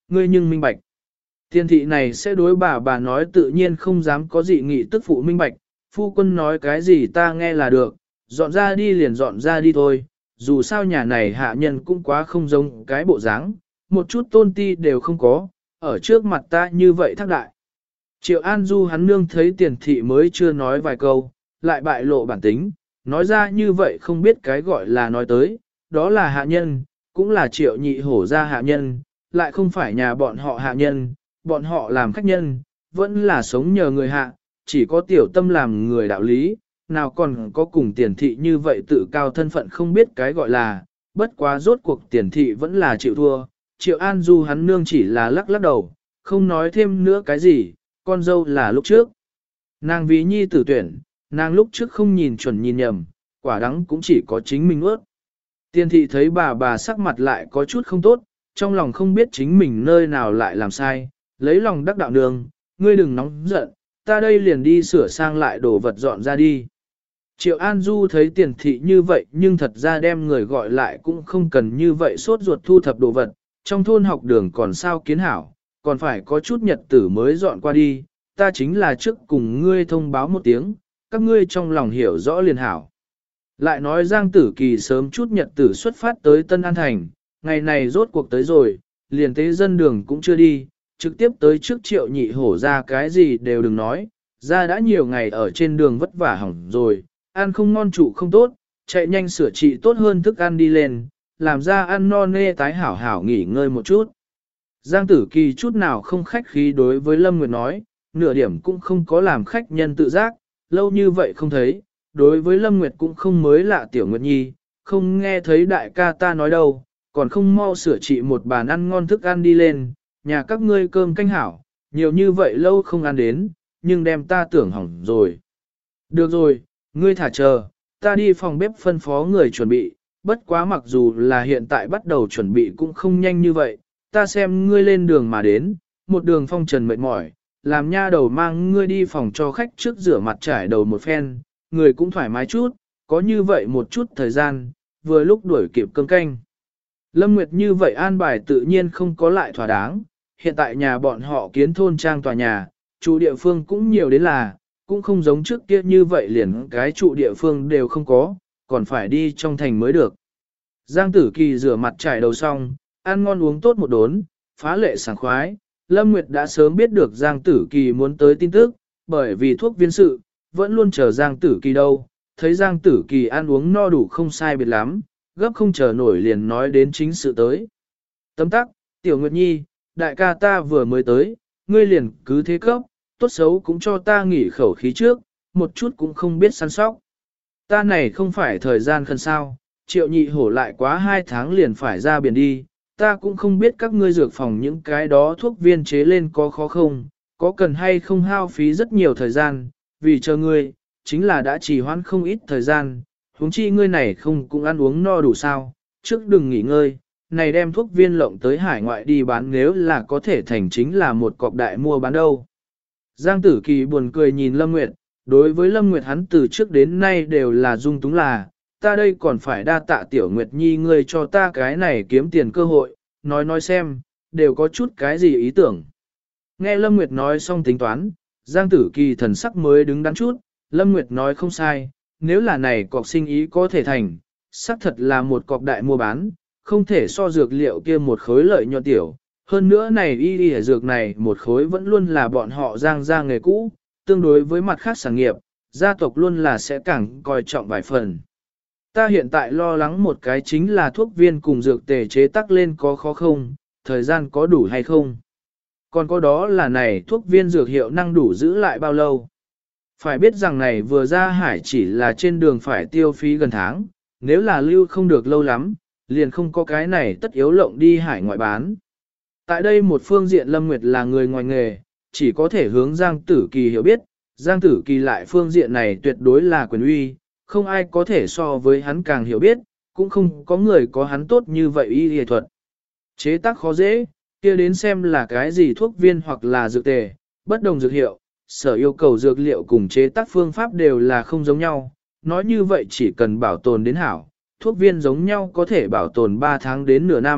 ngươi nhưng minh bạch. Tiền thị này sẽ đối bà nói tự nhiên không dám có dị nghị tức phụ minh bạch, phu quân nói cái gì ta nghe là được, dọn ra đi liền dọn ra đi thôi, dù sao nhà này hạ nhân cũng quá không giống cái bộ dáng, một chút tôn ti đều không có, ở trước mặt ta như vậy thác đại. Triệu An Du hắn nương thấy tiền thị mới chưa nói vài câu, lại bại lộ bản tính, nói ra như vậy không biết cái gọi là nói tới, đó là hạ nhân, cũng là triệu nhị hổ ra hạ nhân, lại không phải nhà bọn họ hạ nhân, bọn họ làm khách nhân, vẫn là sống nhờ người hạ, chỉ có tiểu tâm làm người đạo lý, nào còn có cùng tiền thị như vậy tự cao thân phận không biết cái gọi là, bất quá rốt cuộc tiền thị vẫn là chịu thua, Triệu An Du hắn nương chỉ là lắc lắc đầu, không nói thêm nữa cái gì, con dâu là lúc trước. Nàng vì nhi tử tuyển, nàng lúc trước không nhìn chuẩn nhìn nhầm, quả đắng cũng chỉ có chính mình ướt. Tiền thị thấy bà sắc mặt lại có chút không tốt, trong lòng không biết chính mình nơi nào lại làm sai, lấy lòng đắc đạo nương, ngươi đừng nóng giận, ta đây liền đi sửa sang lại đồ vật dọn ra đi. Triệu An Du thấy tiền thị như vậy nhưng thật ra đem người gọi lại cũng không cần như vậy sốt ruột thu thập đồ vật, trong thôn học đường còn sao kiến hảo, còn phải có chút nhật tử mới dọn qua đi, ta chính là trước cùng ngươi thông báo một tiếng, các ngươi trong lòng hiểu rõ liền hảo. Lại nói Giang Tử Kỳ sớm chút nhật tử xuất phát tới Tân An Thành, ngày này rốt cuộc tới rồi, liền tế dân đường cũng chưa đi, trực tiếp tới trước Triệu Nhị Hổ ra cái gì đều đừng nói, ra đã nhiều ngày ở trên đường vất vả hỏng rồi, ăn không ngon trụ không tốt, chạy nhanh sửa trị tốt hơn thức ăn đi lên, làm ra ăn no nê tái hảo hảo nghỉ ngơi một chút. Giang Tử Kỳ chút nào không khách khí đối với Lâm Nguyệt nói, nửa điểm cũng không có làm khách nhân tự giác, lâu như vậy không thấy, đối với Lâm Nguyệt cũng không mới lạ Tiểu Nguyệt Nhi, không nghe thấy đại ca ta nói đâu, còn không mau sửa trị một bàn ăn ngon thức ăn đi lên, nhà các ngươi cơm canh hảo, nhiều như vậy lâu không ăn đến, nhưng đem ta tưởng hỏng rồi. Được rồi, ngươi thả chờ, ta đi phòng bếp phân phó người chuẩn bị, bất quá mặc dù là hiện tại bắt đầu chuẩn bị cũng không nhanh như vậy, ta xem ngươi lên đường mà đến, một đường phong trần mệt mỏi, làm nha đầu mang ngươi đi phòng cho khách trước rửa mặt trải đầu một phen, người cũng thoải mái chút, có như vậy một chút thời gian, vừa lúc đuổi kịp cơm canh. Lâm Nguyệt như vậy an bài tự nhiên không có lại thỏa đáng, hiện tại nhà bọn họ kiến thôn trang tòa nhà, trụ địa phương cũng nhiều đến là, cũng không giống trước kia như vậy liền cái trụ địa phương đều không có, còn phải đi trong thành mới được. Giang Tử Kỳ rửa mặt trải đầu xong, ăn ngon uống tốt một đốn, phá lệ sảng khoái. Lâm Nguyệt đã sớm biết được Giang Tử Kỳ muốn tới tin tức, bởi vì thuốc viên sự, vẫn luôn chờ Giang Tử Kỳ đâu. Thấy Giang Tử Kỳ ăn uống no đủ không sai biệt lắm, gấp không chờ nổi liền nói đến chính sự tới. Tấm tắc, Tiểu Nguyệt Nhi, đại ca ta vừa mới tới, ngươi liền cứ thế cấp, tốt xấu cũng cho ta nghỉ khẩu khí trước, một chút cũng không biết săn sóc. Ta này không phải thời gian khẩn sao, Triệu Nhị Hổ lại quá 2 tháng liền phải ra biển đi, ta cũng không biết các ngươi dược phòng những cái đó thuốc viên chế lên có khó không, có cần hay không hao phí rất nhiều thời gian, vì chờ ngươi, chính là đã trì hoãn không ít thời gian, huống chi ngươi này không cũng ăn uống no đủ sao, trước đừng nghỉ ngơi, này đem thuốc viên lộng tới hải ngoại đi bán nếu là có thể thành chính là một cọc đại mua bán đâu. Giang Tử Kỳ buồn cười nhìn Lâm Nguyệt, đối với Lâm Nguyệt hắn từ trước đến nay đều là dung túng là, ta đây còn phải đa tạ Tiểu Nguyệt Nhi ngươi cho ta cái này kiếm tiền cơ hội, nói xem, đều có chút cái gì ý tưởng. Nghe Lâm Nguyệt nói xong tính toán, Giang Tử Kỳ thần sắc mới đứng đắn chút, Lâm Nguyệt nói không sai, nếu là này cọc sinh ý có thể thành, xác thật là một cọc đại mua bán, không thể so dược liệu kia một khối lợi nhuận tiểu. Hơn nữa này y dược này một khối vẫn luôn là bọn họ Giang ra nghề cũ, tương đối với mặt khác sản nghiệp, gia tộc luôn là sẽ càng coi trọng vài phần. Ta hiện tại lo lắng một cái chính là thuốc viên cùng dược tề chế tác lên có khó không, thời gian có đủ hay không. Còn có đó là này thuốc viên dược hiệu năng đủ giữ lại bao lâu. Phải biết rằng này vừa ra hải chỉ là trên đường phải tiêu phí gần tháng, nếu là lưu không được lâu lắm, liền không có cái này tất yếu lộng đi hải ngoại bán. Tại đây một phương diện Lâm Nguyệt là người ngoài nghề, chỉ có thể hướng Giang Tử Kỳ hiểu biết, Giang Tử Kỳ lại phương diện này tuyệt đối là quyền uy, không ai có thể so với hắn càng hiểu biết, cũng không có người có hắn tốt như vậy y y thuật. Chế tác khó dễ, kia đến xem là cái gì thuốc viên hoặc là dược tề, bất đồng dược hiệu, sở yêu cầu dược liệu cùng chế tác phương pháp đều là không giống nhau, nói như vậy chỉ cần bảo tồn đến hảo, thuốc viên giống nhau có thể bảo tồn 3 tháng đến nửa năm,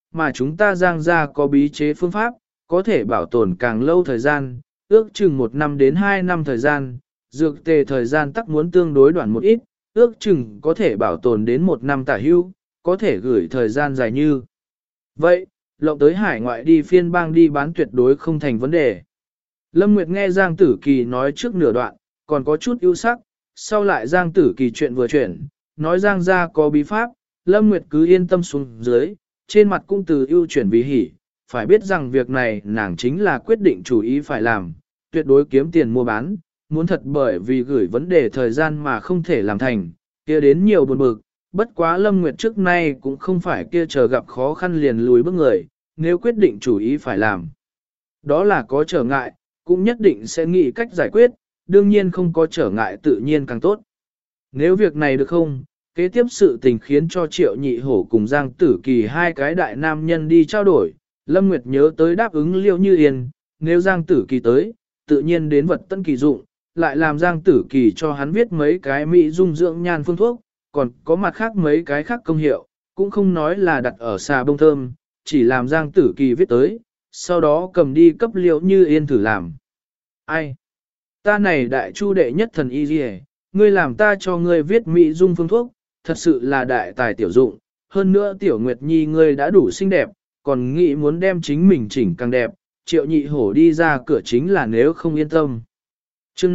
mà chúng ta Giang gia có bí chế phương pháp, có thể bảo tồn càng lâu thời gian, ước chừng 1 năm đến 2 năm thời gian, dược tề thời gian tắc muốn tương đối đoạn một ít, ước chừng có thể bảo tồn đến 1 năm tả hưu, có thể gửi thời gian dài như. Vậy, lộng tới hải ngoại đi phiên bang đi bán tuyệt đối không thành vấn đề. Lâm Nguyệt nghe Giang Tử Kỳ nói trước nửa đoạn, còn có chút ưu sắc, sau lại Giang Tử Kỳ chuyện vừa chuyển, nói Giang gia có bí pháp, Lâm Nguyệt cứ yên tâm xuống dưới, trên mặt cũng từ ưu chuyển vì hỉ, phải biết rằng việc này nàng chính là quyết định chủ ý phải làm, tuyệt đối kiếm tiền mua bán, muốn thật bởi vì gửi vấn đề thời gian mà không thể làm thành, kia đến nhiều buồn bực, bất quá Lâm Nguyệt trước nay cũng không phải kia chờ gặp khó khăn liền lùi bước người, nếu quyết định chủ ý phải làm. Đó là có trở ngại, cũng nhất định sẽ nghĩ cách giải quyết, đương nhiên không có trở ngại tự nhiên càng tốt. Nếu việc này được không, kế tiếp sự tình khiến cho Triệu Nhị Hổ cùng Giang Tử Kỳ hai cái đại nam nhân đi trao đổi, Lâm Nguyệt nhớ tới đáp ứng Liêu Như Yên, nếu Giang Tử Kỳ tới, tự nhiên đến vật tân kỳ dụng, lại làm Giang Tử Kỳ cho hắn viết mấy cái mỹ dung dưỡng nhan phương thuốc, còn có mặt khác mấy cái khác công hiệu, cũng không nói là đặt ở xà bông thơm, chỉ làm Giang Tử Kỳ viết tới, sau đó cầm đi cấp Liêu Như Yên thử làm. Ai? Ta này đại chu đệ nhất thần y gì hết, ngươi làm ta cho ngươi viết mỹ dung phương thuốc, thật sự là đại tài tiểu dụng, hơn nữa tiểu Nguyệt Nhi ngươi đã đủ xinh đẹp, còn nghĩ muốn đem chính mình chỉnh càng đẹp, Triệu Nhị Hổ đi ra cửa chính là nếu không yên tâm. Chương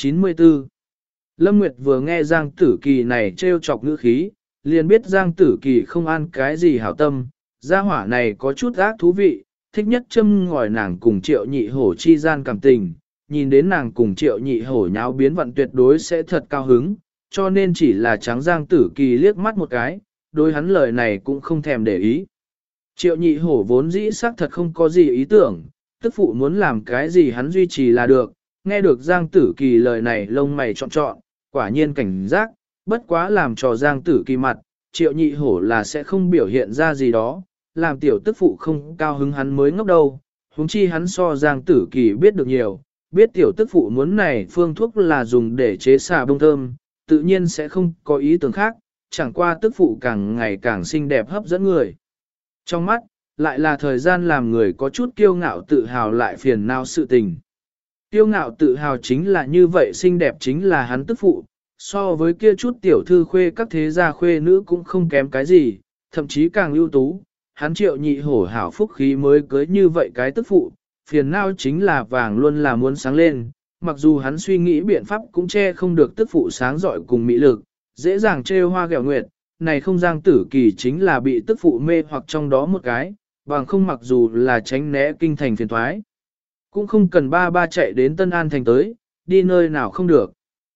594 Lâm Nguyệt vừa nghe Giang Tử Kỳ này trêu chọc ngữ khí, liền biết Giang Tử Kỳ không ăn cái gì hảo tâm, gia hỏa này có chút ác thú vị, thích nhất châm ngòi nàng cùng Triệu Nhị Hổ chi gian cảm tình, nhìn đến nàng cùng Triệu Nhị Hổ nháo biến vận tuyệt đối sẽ thật cao hứng, cho nên chỉ là trắng Giang Tử Kỳ liếc mắt một cái, đối hắn lời này cũng không thèm để ý. Triệu Nhị Hổ vốn dĩ xác thật không có gì ý tưởng, tức phụ muốn làm cái gì hắn duy trì là được, nghe được Giang Tử Kỳ lời này lông mày trọn, quả nhiên cảnh giác, bất quá làm cho Giang Tử Kỳ mặt, Triệu Nhị Hổ là sẽ không biểu hiện ra gì đó, làm tiểu tức phụ không cao hứng hắn mới ngốc đâu, huống chi hắn so Giang Tử Kỳ biết được nhiều, biết tiểu tức phụ muốn này phương thuốc là dùng để chế xà bông thơm, tự nhiên sẽ không có ý tưởng khác, chẳng qua tức phụ càng ngày càng xinh đẹp hấp dẫn người. Trong mắt, lại là thời gian làm người có chút kiêu ngạo tự hào lại phiền não sự tình. Kiêu ngạo tự hào chính là như vậy, xinh đẹp chính là hắn tức phụ, so với kia chút tiểu thư khuê các thế gia khuê nữ cũng không kém cái gì, thậm chí càng ưu tú, hắn Triệu Nhị Hổ hảo phúc khí mới cưới như vậy cái tức phụ, phiền não chính là vàng luôn là muốn sáng lên, mặc dù hắn suy nghĩ biện pháp cũng che không được tức phụ sáng giỏi cùng mỹ lực, dễ dàng trêu hoa ghẹo nguyệt, này không Giang Tử Kỳ chính là bị tức phụ mê hoặc trong đó một cái, bằng không mặc dù là tránh né kinh thành phiền thoái. Cũng không cần ba chạy đến Tân An thành tới, đi nơi nào không được.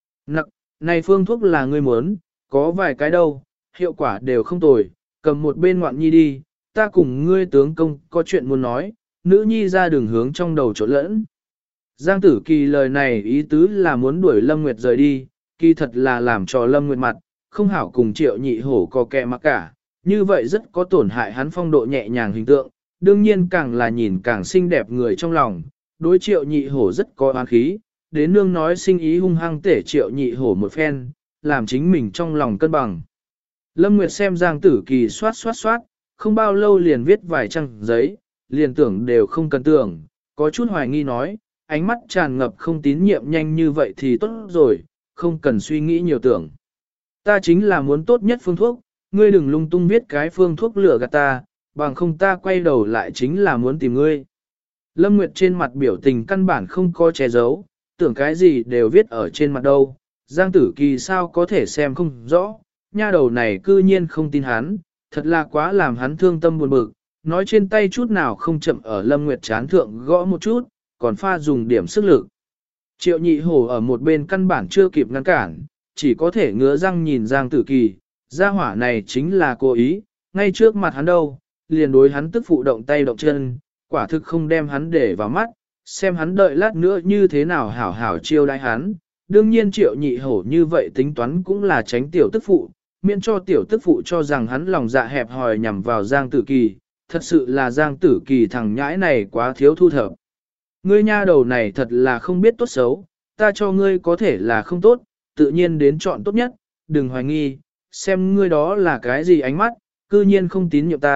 Này phương thuốc là ngươi muốn, có vài cái đâu, hiệu quả đều không tồi, cầm một bên ngoạn nhi đi, ta cùng ngươi tướng công có chuyện muốn nói, nữ nhi ra đường hướng trong đầu trộn lẫn. Giang Tử Kỳ lời này ý tứ là muốn đuổi Lâm Nguyệt rời đi, kỳ thật là làm cho Lâm Nguyệt mặt, không hảo cùng Triệu Nhị Hổ có kẻ mặc cả, như vậy rất có tổn hại hắn phong độ nhẹ nhàng hình tượng, đương nhiên càng là nhìn càng xinh đẹp người trong lòng, đối Triệu Nhị Hổ rất có oán khí, đến nương nói sinh ý hung hăng tể Triệu Nhị Hổ một phen, làm chính mình trong lòng cân bằng. Lâm Nguyệt xem Giang Tử Kỳ soát, không bao lâu liền viết vài trang giấy, liền tưởng đều không cần tưởng, có chút hoài nghi nói, ánh mắt tràn ngập không tín nhiệm nhanh như vậy thì tốt rồi, không cần suy nghĩ nhiều tưởng. Ta chính là muốn tốt nhất phương thuốc, ngươi đừng lung tung viết cái phương thuốc lửa gạt ta, bằng không ta quay đầu lại chính là muốn tìm ngươi. Lâm Nguyệt trên mặt biểu tình căn bản không có che giấu, tưởng cái gì đều viết ở trên mặt đâu, Giang Tử Kỳ sao có thể xem không rõ, nha đầu này cư nhiên không tin hắn, thật là quá làm hắn thương tâm buồn bực, nói trên tay chút nào không chậm ở Lâm Nguyệt chán thượng gõ một chút, còn pha dùng điểm sức lực. Triệu Nhị Hổ ở một bên căn bản chưa kịp ngăn cản, chỉ có thể ngứa răng nhìn Giang Tử Kỳ, gia hỏa này chính là cố ý, ngay trước mặt hắn đâu, liền đối hắn tức phụ động tay động chân, quả thực không đem hắn để vào mắt, xem hắn đợi lát nữa như thế nào hảo hảo chiêu đãi hắn. Đương nhiên Triệu Nhị Hổ như vậy tính toán cũng là tránh tiểu tức phụ, miễn cho tiểu tức phụ cho rằng hắn lòng dạ hẹp hòi nhằm vào Giang Tử Kỳ, thật sự là Giang Tử Kỳ thằng nhãi này quá thiếu thu thập. Ngươi nha đầu này thật là không biết tốt xấu, ta cho ngươi có thể là không tốt, tự nhiên đến chọn tốt nhất, đừng hoài nghi, xem ngươi đó là cái gì ánh mắt, cư nhiên không tín nhiệm ta,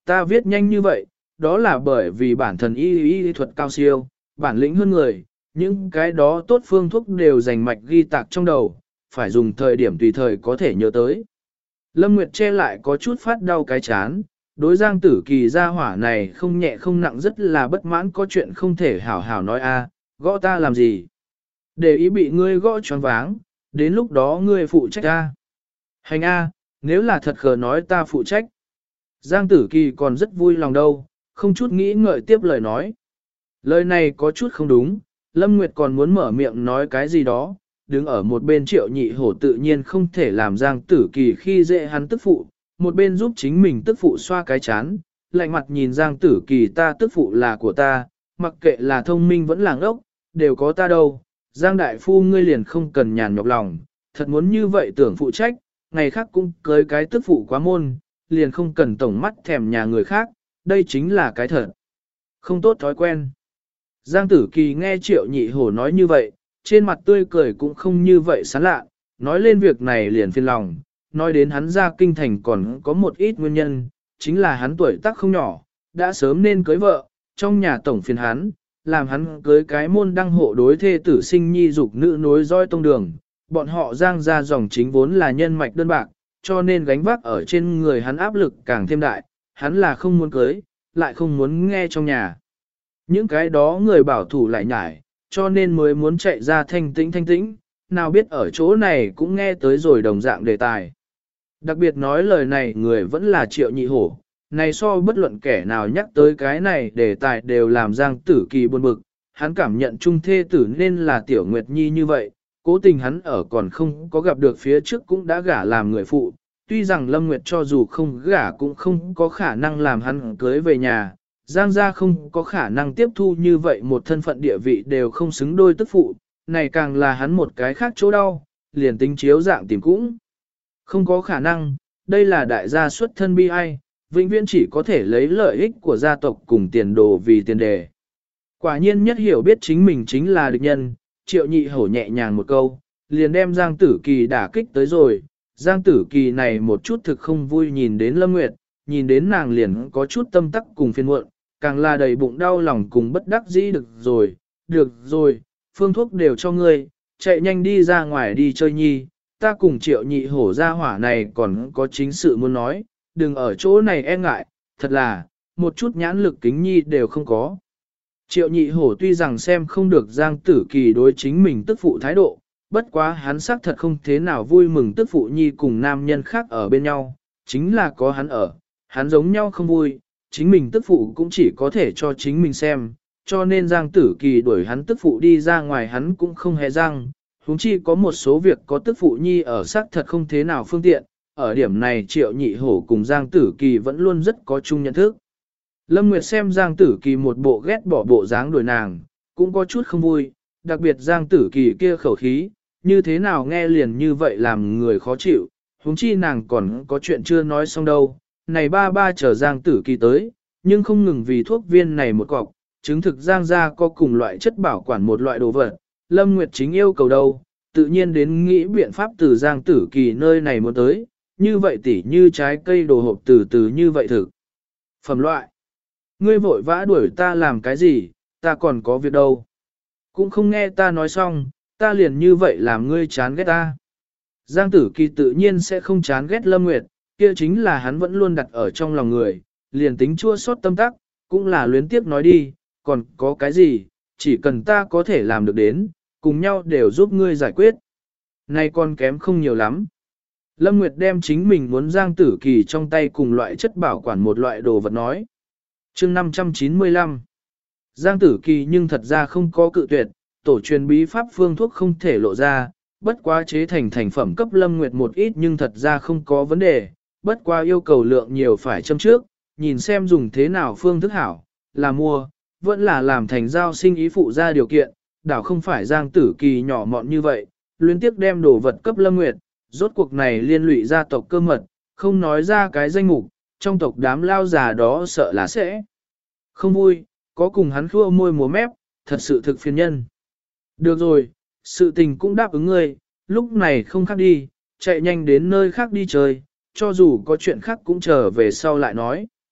ta viết nhanh như vậy, đó là bởi vì bản thân y thuật cao siêu, bản lĩnh hơn người, những cái đó tốt phương thuốc đều dành mạch ghi tạc trong đầu, phải dùng thời điểm tùy thời có thể nhớ tới. Lâm Nguyệt che lại có chút phát đau cái chán, đối Giang Tử Kỳ gia hỏa này không nhẹ không nặng rất là bất mãn, có chuyện không thể hảo hảo nói a, gõ ta làm gì? Để ý bị ngươi gõ choáng váng, đến lúc đó ngươi phụ trách ta. Hành a, nếu là thật khờ nói ta phụ trách. Giang Tử Kỳ còn rất vui lòng đâu, không chút nghĩ ngợi tiếp lời nói. Lời này có chút không đúng, Lâm Nguyệt còn muốn mở miệng nói cái gì đó, đứng ở một bên Triệu Nhị Hổ tự nhiên không thể làm Giang Tử Kỳ khi dễ hắn tức phụ, một bên giúp chính mình tức phụ xoa cái chán, lạnh mặt nhìn Giang Tử Kỳ, ta tức phụ là của ta, mặc kệ là thông minh vẫn là ngốc, đều có ta đâu. Giang Đại Phu ngươi liền không cần nhàn nhọc lòng, thật muốn như vậy tưởng phụ trách, ngày khác cũng cưới cái tức phụ quá môn, liền không cần tổng mắt thèm nhà người khác, đây chính là cái thật. Không tốt thói quen. Giang Tử Kỳ nghe Triệu Nhị Hổ nói như vậy, trên mặt tươi cười cũng không như vậy sán lạ, nói lên việc này liền phiền lòng, nói đến hắn ra kinh thành còn có một ít nguyên nhân, chính là hắn tuổi tác không nhỏ, đã sớm nên cưới vợ, trong nhà tổng phiền hắn, làm hắn cưới cái môn đăng hộ đối thê tử sinh nhi dục nữ nối roi tông đường, bọn họ Giang ra dòng chính vốn là nhân mạch đơn bạc, cho nên gánh vác ở trên người hắn áp lực càng thêm đại, hắn là không muốn cưới, lại không muốn nghe trong nhà. Những cái đó người bảo thủ lại nhải, cho nên mới muốn chạy ra thanh tĩnh, nào biết ở chỗ này cũng nghe tới rồi đồng dạng đề tài. Đặc biệt nói lời này người vẫn là Triệu Nhị Hổ, này so bất luận kẻ nào nhắc tới cái này đề tài đều làm Giang Tử Kỳ buồn bực, hắn cảm nhận trung thê tử nên là Tiểu Nguyệt Nhi như vậy, cố tình hắn ở còn không có gặp được phía trước cũng đã gả làm người phụ, tuy rằng Lâm Nguyệt cho dù không gả cũng không có khả năng làm hắn cưới về nhà, Giang gia không có khả năng tiếp thu như vậy một thân phận địa vị đều không xứng đôi tức phụ, này càng là hắn một cái khác chỗ đau, liền tính chiếu dạng tìm cũng. Không có khả năng, đây là đại gia xuất thân bi ai, vĩnh viễn chỉ có thể lấy lợi ích của gia tộc cùng tiền đồ vì tiền đề. Quả nhiên nhất hiểu biết chính mình chính là địch nhân, Triệu Nhị Hổ nhẹ nhàng một câu, liền đem Giang Tử Kỳ đả kích tới rồi. Giang Tử Kỳ này một chút thực không vui nhìn đến Lâm Nguyệt, nhìn đến nàng liền có chút tâm tắc cùng phiền muộn, càng là đầy bụng đau lòng cùng bất đắc dĩ. Được rồi, phương thuốc đều cho ngươi, chạy nhanh đi ra ngoài đi chơi nhi, ta cùng Triệu Nhị Hổ ra hỏa này còn có chính sự muốn nói, đừng ở chỗ này e ngại, thật là, một chút nhãn lực kính nhi đều không có. Triệu Nhị Hổ tuy rằng xem không được Giang Tử Kỳ đối chính mình tức phụ thái độ, bất quá hắn xác thật không thế nào vui mừng tức phụ nhi cùng nam nhân khác ở bên nhau, chính là có hắn ở, hắn giống nhau không vui, chính mình tức phụ cũng chỉ có thể cho chính mình xem, cho nên Giang Tử Kỳ đuổi hắn tức phụ đi ra ngoài hắn cũng không hề răng, huống chi có một số việc có tức phụ nhi ở xác thật không thế nào phương tiện, ở điểm này Triệu Nhị Hổ cùng Giang Tử Kỳ vẫn luôn rất có chung nhận thức. Lâm Nguyệt xem Giang Tử Kỳ một bộ ghét bỏ bộ dáng đuổi nàng, cũng có chút không vui, đặc biệt Giang Tử Kỳ kia khẩu khí, như thế nào nghe liền như vậy làm người khó chịu, huống chi nàng còn có chuyện chưa nói xong đâu. Này ba chờ Giang Tử Kỳ tới, nhưng không ngừng vì thuốc viên này một cọc, chứng thực Giang gia có cùng loại chất bảo quản một loại đồ vật, Lâm Nguyệt chính yêu cầu đâu, tự nhiên đến nghĩ biện pháp từ Giang Tử Kỳ nơi này muốn tới, như vậy tỉ như trái cây đồ hộp từ như vậy thực. Phẩm loại. Ngươi vội vã đuổi ta làm cái gì, ta còn có việc đâu. Cũng không nghe ta nói xong, ta liền như vậy làm ngươi chán ghét ta. Giang Tử Kỳ tự nhiên sẽ không chán ghét Lâm Nguyệt, kia chính là hắn vẫn luôn đặt ở trong lòng người, liền tính chua xót tâm tắc, cũng là luyến tiếc nói đi, còn có cái gì, chỉ cần ta có thể làm được đến, cùng nhau đều giúp ngươi giải quyết. Này còn kém không nhiều lắm. Lâm Nguyệt đem chính mình muốn Giang Tử Kỳ trong tay cùng loại chất bảo quản một loại đồ vật nói. Chương 595 Giang Tử Kỳ nhưng thật ra không có cự tuyệt, tổ truyền bí pháp phương thuốc không thể lộ ra, bất quá chế thành phẩm cấp Lâm Nguyệt một ít nhưng thật ra không có vấn đề, bất quá yêu cầu lượng nhiều phải châm trước, nhìn xem dùng thế nào phương thức hảo, là mua, vẫn là làm thành giao sinh ý phụ ra điều kiện, đảo không phải Giang Tử Kỳ nhỏ mọn như vậy, luyến tiếc đem đồ vật cấp Lâm Nguyệt, rốt cuộc này liên lụy gia tộc cơ mật, không nói ra cái danh mục, trong tộc đám lao già đó sợ là sẽ không vui, có cùng hắn khua môi múa mép, thật sự thực phiền nhân. Được rồi, sự tình cũng đáp ứng ngươi, lúc này không khác đi, chạy nhanh đến nơi khác đi chơi, cho dù có chuyện khác cũng trở về sau lại nói.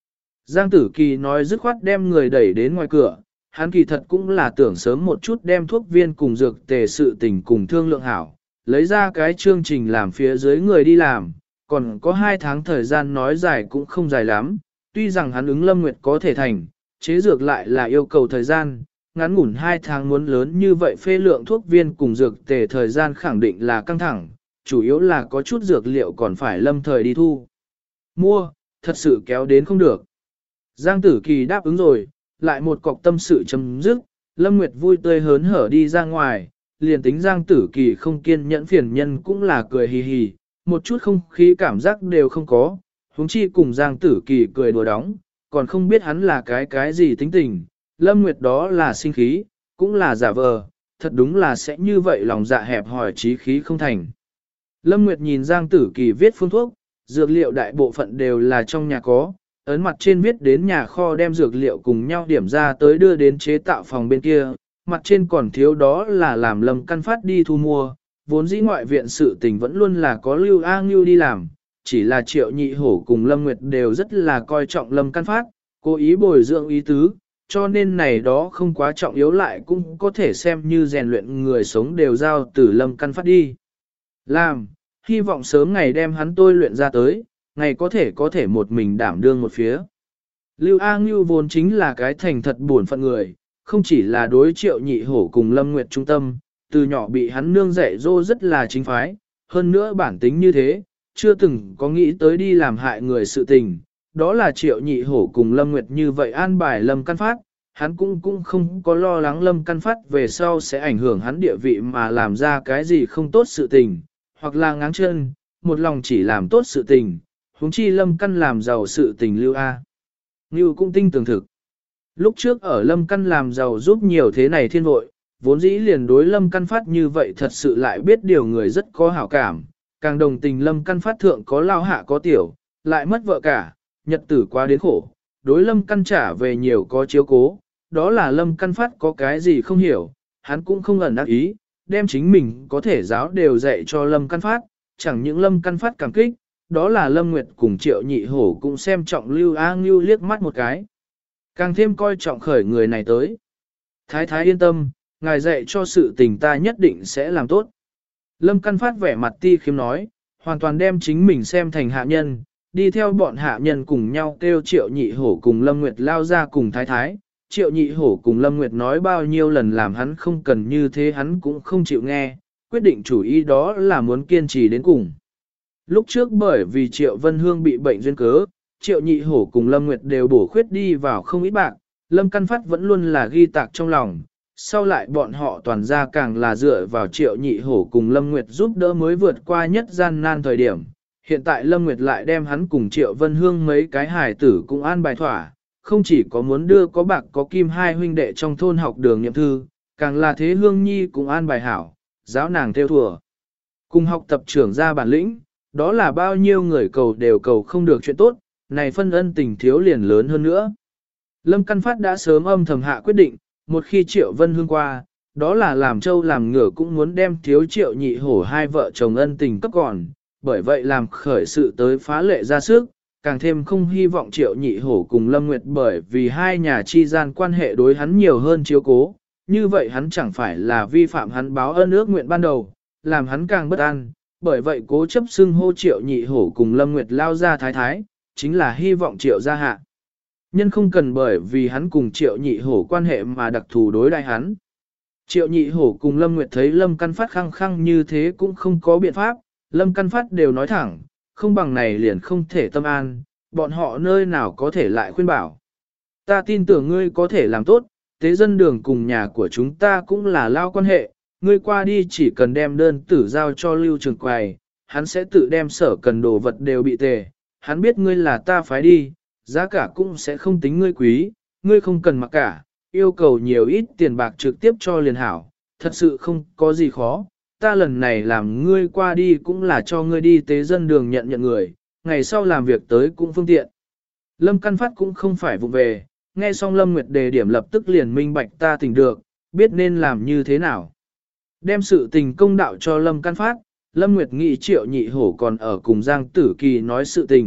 Giang Tử Kỳ nói dứt khoát đem người đẩy đến ngoài cửa, hắn kỳ thật cũng là tưởng sớm một chút đem thuốc viên cùng dược tề sự tình cùng thương lượng hảo, lấy ra cái chương trình làm phía dưới người đi làm, còn có 2 tháng thời gian nói dài cũng không dài lắm, tuy rằng hắn ứng Lâm Nguyệt có thể thành, chế dược lại là yêu cầu thời gian, ngắn ngủn 2 tháng muốn lớn như vậy phê lượng thuốc viên cùng dược tề thời gian khẳng định là căng thẳng, chủ yếu là có chút dược liệu còn phải lâm thời đi thu. Mua, thật sự kéo đến không được. Giang Tử Kỳ đáp ứng rồi, lại một cọc tâm sự chấm dứt, Lâm Nguyệt vui tươi hớn hở đi ra ngoài, liền tính Giang Tử Kỳ không kiên nhẫn phiền nhân cũng là cười hì hì, một chút không khí cảm giác đều không có, huống chi cùng Giang Tử Kỳ cười đùa đóng, còn không biết hắn là cái gì tính tình, Lâm Nguyệt đó là sinh khí, cũng là giả vờ, thật đúng là sẽ như vậy lòng dạ hẹp hòi trí khí không thành. Lâm Nguyệt nhìn Giang Tử Kỳ viết phương thuốc, dược liệu đại bộ phận đều là trong nhà có, ấn mặt trên viết đến nhà kho đem dược liệu cùng nhau điểm ra tới đưa đến chế tạo phòng bên kia, mặt trên còn thiếu đó là làm Lâm Căn Phát đi thu mua, vốn dĩ ngoại viện sự tình vẫn luôn là có Lưu A Ngưu đi làm, chỉ là Triệu Nhị Hổ cùng Lâm Nguyệt đều rất là coi trọng Lâm Căn Phát, cố ý bồi dưỡng ý tứ, cho nên này đó không quá trọng yếu lại cũng có thể xem như rèn luyện người sống đều giao từ Lâm Căn Phát đi. Làm, hy vọng sớm ngày đem hắn tôi luyện ra tới, ngày có thể một mình đảm đương một phía. Lưu A Ngưu vốn chính là cái thành thật buồn phận người, không chỉ là đối Triệu Nhị Hổ cùng Lâm Nguyệt trung tâm, từ nhỏ bị hắn nương dạy dỗ rất là chính phái, hơn nữa bản tính như thế, chưa từng có nghĩ tới đi làm hại người sự tình. Đó là Triệu Nhị Hổ cùng Lâm Nguyệt như vậy an bài Lâm Căn Phát, hắn cũng không có lo lắng Lâm Căn Phát về sau sẽ ảnh hưởng hắn địa vị mà làm ra cái gì không tốt sự tình, hoặc là ngáng chân, một lòng chỉ làm tốt sự tình, huống chi Lâm Căn làm giàu sự tình Lưu A. Ngưu cũng tinh tường thực. Lúc trước ở Lâm Căn làm giàu giúp nhiều thế này thiên vội, vốn dĩ liền đối Lâm Căn Phát như vậy thật sự lại biết điều người rất có hảo cảm, càng đồng tình Lâm Căn Phát thượng có lao hạ có tiểu, lại mất vợ cả, nhật tử quá đến khổ, đối Lâm Căn trả về nhiều có chiếu cố, đó là Lâm Căn Phát có cái gì không hiểu, hắn cũng không ẩn ác ý, đem chính mình có thể giáo đều dạy cho Lâm Căn Phát, chẳng những Lâm Căn Phát cảm kích, đó là Lâm Nguyệt cùng Triệu Nhị Hổ cũng xem trọng Lưu A Ngưu liếc mắt một cái. Càng thêm coi trọng khởi người này tới. Thái thái yên tâm, ngài dạy cho sự tình ta nhất định sẽ làm tốt. Lâm Căn Phát vẻ mặt ti khiêm nói, hoàn toàn đem chính mình xem thành hạ nhân, đi theo bọn hạ nhân cùng nhau kêu Triệu Nhị Hổ cùng Lâm Nguyệt lao ra cùng thái thái. Triệu Nhị Hổ cùng Lâm Nguyệt nói bao nhiêu lần làm hắn không cần như thế hắn cũng không chịu nghe, quyết định chủ ý đó là muốn kiên trì đến cùng. Lúc trước bởi vì Triệu Vân Hương bị bệnh duyên cớ, Triệu Nhị Hổ cùng Lâm Nguyệt đều bổ khuyết đi vào không ít bạc, Lâm Căn Phát vẫn luôn là ghi tạc trong lòng, sau lại bọn họ toàn ra càng là dựa vào Triệu Nhị Hổ cùng Lâm Nguyệt giúp đỡ mới vượt qua nhất gian nan thời điểm. Hiện tại Lâm Nguyệt lại đem hắn cùng Triệu Vân Hương mấy cái hài tử cũng an bài thỏa, không chỉ có muốn đưa có bạc có kim hai huynh đệ trong thôn học đường niệm thư, càng là thế Hương Nhi cũng an bài hảo, giáo nàng theo thùa. Cùng học tập trưởng ra bản lĩnh, đó là bao nhiêu người cầu đều cầu không được chuyện tốt, này phân ân tình thiếu liền lớn hơn nữa. Lâm Căn Phát đã sớm âm thầm hạ quyết định, một khi Triệu Vân Hương qua, đó là làm trâu làm ngựa cũng muốn đem thiếu Triệu Nhị Hổ hai vợ chồng ân tình cấp còn, bởi vậy làm khởi sự tới phá lệ ra sức, càng thêm không hy vọng Triệu Nhị Hổ cùng Lâm Nguyệt bởi vì hai nhà chi gian quan hệ đối hắn nhiều hơn chiếu cố, như vậy hắn chẳng phải là vi phạm hắn báo ân ước nguyện ban đầu, làm hắn càng bất an, bởi vậy cố chấp xưng hô Triệu Nhị Hổ cùng Lâm Nguyệt lao ra thái thái, chính là hy vọng Triệu gia hạ. Nhân không cần bởi vì hắn cùng Triệu Nhị Hổ quan hệ mà đặc thù đối đại hắn. Triệu Nhị Hổ cùng Lâm Nguyệt thấy Lâm Căn Phát khăng khăng như thế cũng không có biện pháp, Lâm Căn Phát đều nói thẳng, không bằng này liền không thể tâm an, bọn họ nơi nào có thể lại khuyên bảo. Ta tin tưởng ngươi có thể làm tốt, tế dân đường cùng nhà của chúng ta cũng là lao quan hệ, ngươi qua đi chỉ cần đem đơn tử giao cho Lưu Trường Quầy, hắn sẽ tự đem sở cần đồ vật đều bị tề, hắn biết ngươi là ta phái đi, giá cả cũng sẽ không tính ngươi quý, ngươi không cần mặc cả, yêu cầu nhiều ít tiền bạc trực tiếp cho liền hảo, thật sự không có gì khó, ta lần này làm ngươi qua đi cũng là cho ngươi đi tế dân đường nhận người, ngày sau làm việc tới cũng phương tiện. Lâm Căn Phát cũng không phải vụ về, nghe xong Lâm Nguyệt đề điểm lập tức liền minh bạch ta tỉnh được, biết nên làm như thế nào. Đem sự tình công đạo cho Lâm Căn Phát, Lâm Nguyệt nghĩ Triệu Nhị Hổ còn ở cùng Giang Tử Kỳ nói sự tình,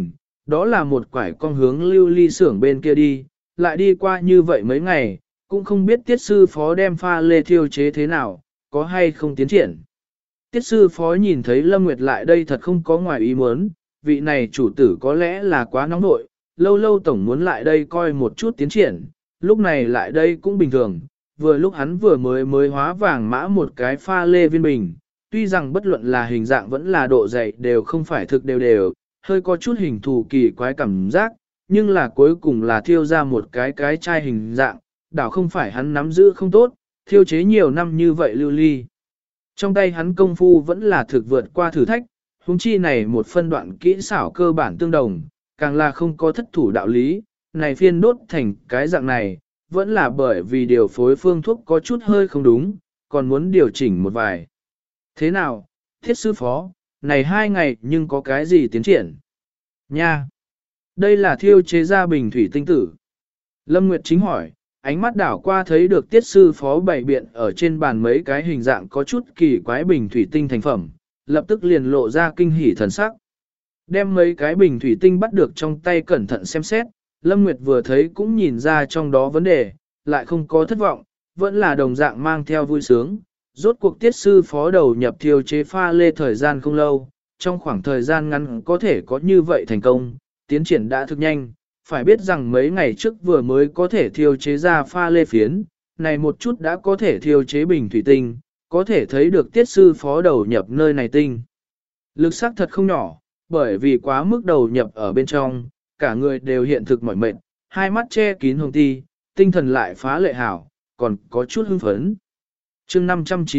đó là một quải con hướng lưu ly xưởng bên kia đi, lại đi qua như vậy mấy ngày, cũng không biết tiết sư phó đem pha lê thiêu chế thế nào, có hay không tiến triển. Tiết sư phó nhìn thấy Lâm Nguyệt lại đây thật không có ngoài ý muốn, vị này chủ tử có lẽ là quá nóng nội, lâu lâu tổng muốn lại đây coi một chút tiến triển, lúc này lại đây cũng bình thường, vừa lúc hắn vừa mới hóa vàng mã một cái pha lê viên bình, tuy rằng bất luận là hình dạng vẫn là độ dày đều không phải thực đều đều, hơi có chút hình thù kỳ quái cảm giác, nhưng là cuối cùng là thiêu ra một cái chai hình dạng, đảo không phải hắn nắm giữ không tốt, thiêu chế nhiều năm như vậy lưu ly. Trong tay hắn công phu vẫn là thực vượt qua thử thách, huống chi này một phân đoạn kỹ xảo cơ bản tương đồng, càng là không có thất thủ đạo lý, này phiên đốt thành cái dạng này, vẫn là bởi vì điều phối phương thuốc có chút hơi không đúng, còn muốn điều chỉnh một vài. Thế nào, thiết sư phó, này 2 ngày nhưng có cái gì tiến triển? Nha! Đây là thiêu chế ra bình thủy tinh tử. Lâm Nguyệt chính hỏi, ánh mắt đảo qua thấy được tiết sư phó bày biện ở trên bàn mấy cái hình dạng có chút kỳ quái bình thủy tinh thành phẩm, lập tức liền lộ ra kinh hỉ thần sắc. Đem mấy cái bình thủy tinh bắt được trong tay cẩn thận xem xét, Lâm Nguyệt vừa thấy cũng nhìn ra trong đó vấn đề, lại không có thất vọng, vẫn là đồng dạng mang theo vui sướng. Rốt cuộc tiết sư phó đầu nhập thiêu chế pha lê thời gian không lâu, trong khoảng thời gian ngắn có thể có như vậy thành công, tiến triển đã thực nhanh, phải biết rằng mấy ngày trước vừa mới có thể thiêu chế ra pha lê phiến, này một chút đã có thể thiêu chế bình thủy tinh, có thể thấy được tiết sư phó đầu nhập nơi này tinh. Lực sắc thật không nhỏ, bởi vì quá mức đầu nhập ở bên trong, cả người đều hiện thực mỏi mệt, hai mắt che kín hồng ti, tinh thần lại phá lệ hảo, còn có chút hưng phấn. Chương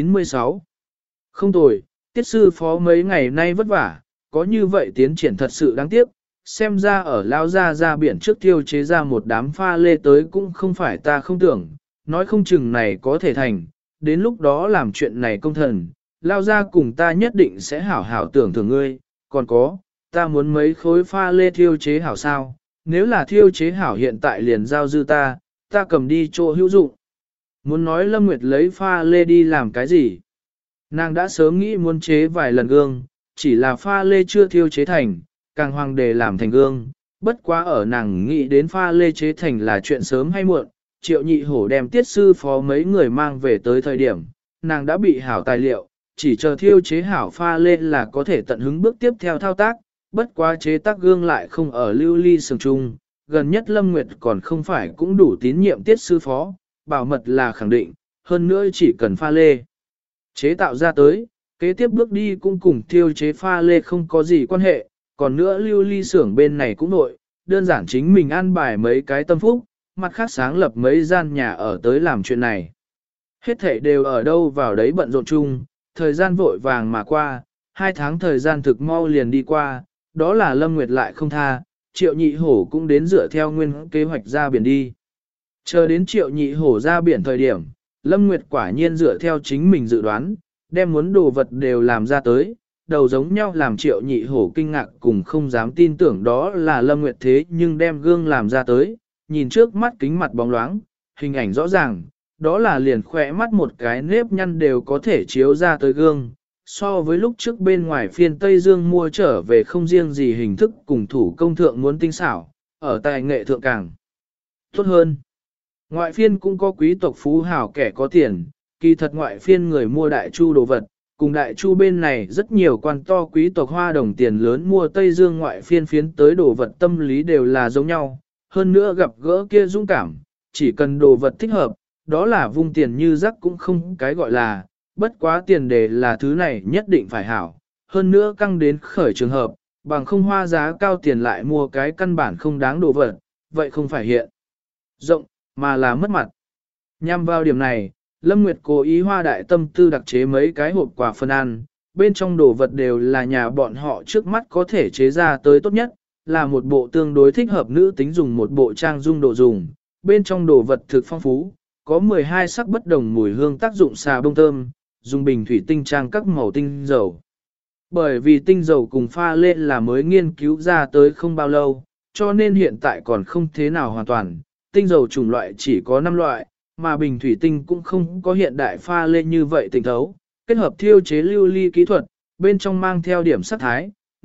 596 Không tồi, tiết sư phó mấy ngày nay vất vả, có như vậy tiến triển thật sự đáng tiếc, xem ra ở lao ra biển trước tiêu chế ra một đám pha lê tới cũng không phải ta không tưởng, nói không chừng này có thể thành, đến lúc đó làm chuyện này công thần, lao ra cùng ta nhất định sẽ hảo hảo tưởng thưởng ngươi, còn có, ta muốn mấy khối pha lê thiêu chế hảo sao, nếu là thiêu chế hảo hiện tại liền giao dư ta cầm đi chỗ hữu dụng. Muốn nói Lâm Nguyệt lấy pha lê đi làm cái gì? Nàng đã sớm nghĩ muốn chế vài lần gương, chỉ là pha lê chưa thiêu chế thành, càng hoàng để làm thành gương. Bất quá ở nàng nghĩ đến pha lê chế thành là chuyện sớm hay muộn, Triệu Nhị Hổ đem tiết sư phó mấy người mang về tới thời điểm, nàng đã bị hảo tài liệu, chỉ chờ thiêu chế hảo pha lê là có thể tận hứng bước tiếp theo thao tác, bất quá chế tác gương lại không ở lưu ly sừng trung, gần nhất Lâm Nguyệt còn không phải cũng đủ tín nhiệm tiết sư phó, bảo mật là khẳng định, hơn nữa chỉ cần pha lê chế tạo ra tới, kế tiếp bước đi cũng cùng thiêu chế pha lê không có gì quan hệ, còn nữa lưu ly xưởng bên này cũng nội, đơn giản chính mình ăn bài mấy cái tâm phúc, mặt khác sáng lập mấy gian nhà ở tới làm chuyện này. Hết thảy đều ở đâu vào đấy bận rộn chung, thời gian vội vàng mà qua, 2 tháng thời gian thực mau liền đi qua, đó là Lâm Nguyệt lại không tha, Triệu Nhị Hổ cũng đến dựa theo nguyên kế hoạch ra biển đi. Chờ đến Triệu Nhị Hổ ra biển thời điểm, Lâm Nguyệt quả nhiên dựa theo chính mình dự đoán, đem muốn đồ vật đều làm ra tới, đầu giống nhau làm Triệu Nhị Hổ kinh ngạc cùng không dám tin tưởng đó là Lâm Nguyệt thế nhưng đem gương làm ra tới, nhìn trước mắt kính mặt bóng loáng, hình ảnh rõ ràng, đó là liền khỏe mắt một cái nếp nhăn đều có thể chiếu ra tới gương. So với lúc trước bên ngoài phiên Tây Dương mua trở về không riêng gì hình thức cùng thủ công thượng muốn tinh xảo, ở tài nghệ thượng càng tốt hơn. Ngoại phiên cũng có quý tộc phú hào kẻ có tiền, kỳ thật ngoại phiên người mua đại chu đồ vật, cùng đại chu bên này rất nhiều quan to quý tộc hoa đồng tiền lớn mua Tây Dương ngoại phiên phiến tới đồ vật tâm lý đều là giống nhau, hơn nữa gặp gỡ kia dũng cảm, chỉ cần đồ vật thích hợp, đó là vung tiền như rắc cũng không cái gọi là, bất quá tiền đề là thứ này nhất định phải hảo, hơn nữa căng đến khởi trường hợp, bằng không hoa giá cao tiền lại mua cái căn bản không đáng đồ vật, vậy không phải hiện rộng, mà là mất mặt. Nhằm vào điểm này, Lâm Nguyệt cố ý hoa đại tâm tư đặc chế mấy cái hộp quà phân ăn, bên trong đồ vật đều là nhà bọn họ trước mắt có thể chế ra tới tốt nhất, là một bộ tương đối thích hợp nữ tính dùng một bộ trang dung đồ dùng, bên trong đồ vật thực phong phú, có 12 sắc bất đồng mùi hương tác dụng xà bông thơm, dùng bình thủy tinh trang các màu tinh dầu. Bởi vì tinh dầu cùng pha lên là mới nghiên cứu ra tới không bao lâu, cho nên hiện tại còn không thế nào hoàn toàn, tinh dầu chủng loại chỉ có 5 loại, mà bình thủy tinh cũng không có hiện đại pha lên như vậy tinh thấu, kết hợp thiêu chế lưu ly kỹ thuật, bên trong mang theo điểm sắc thái,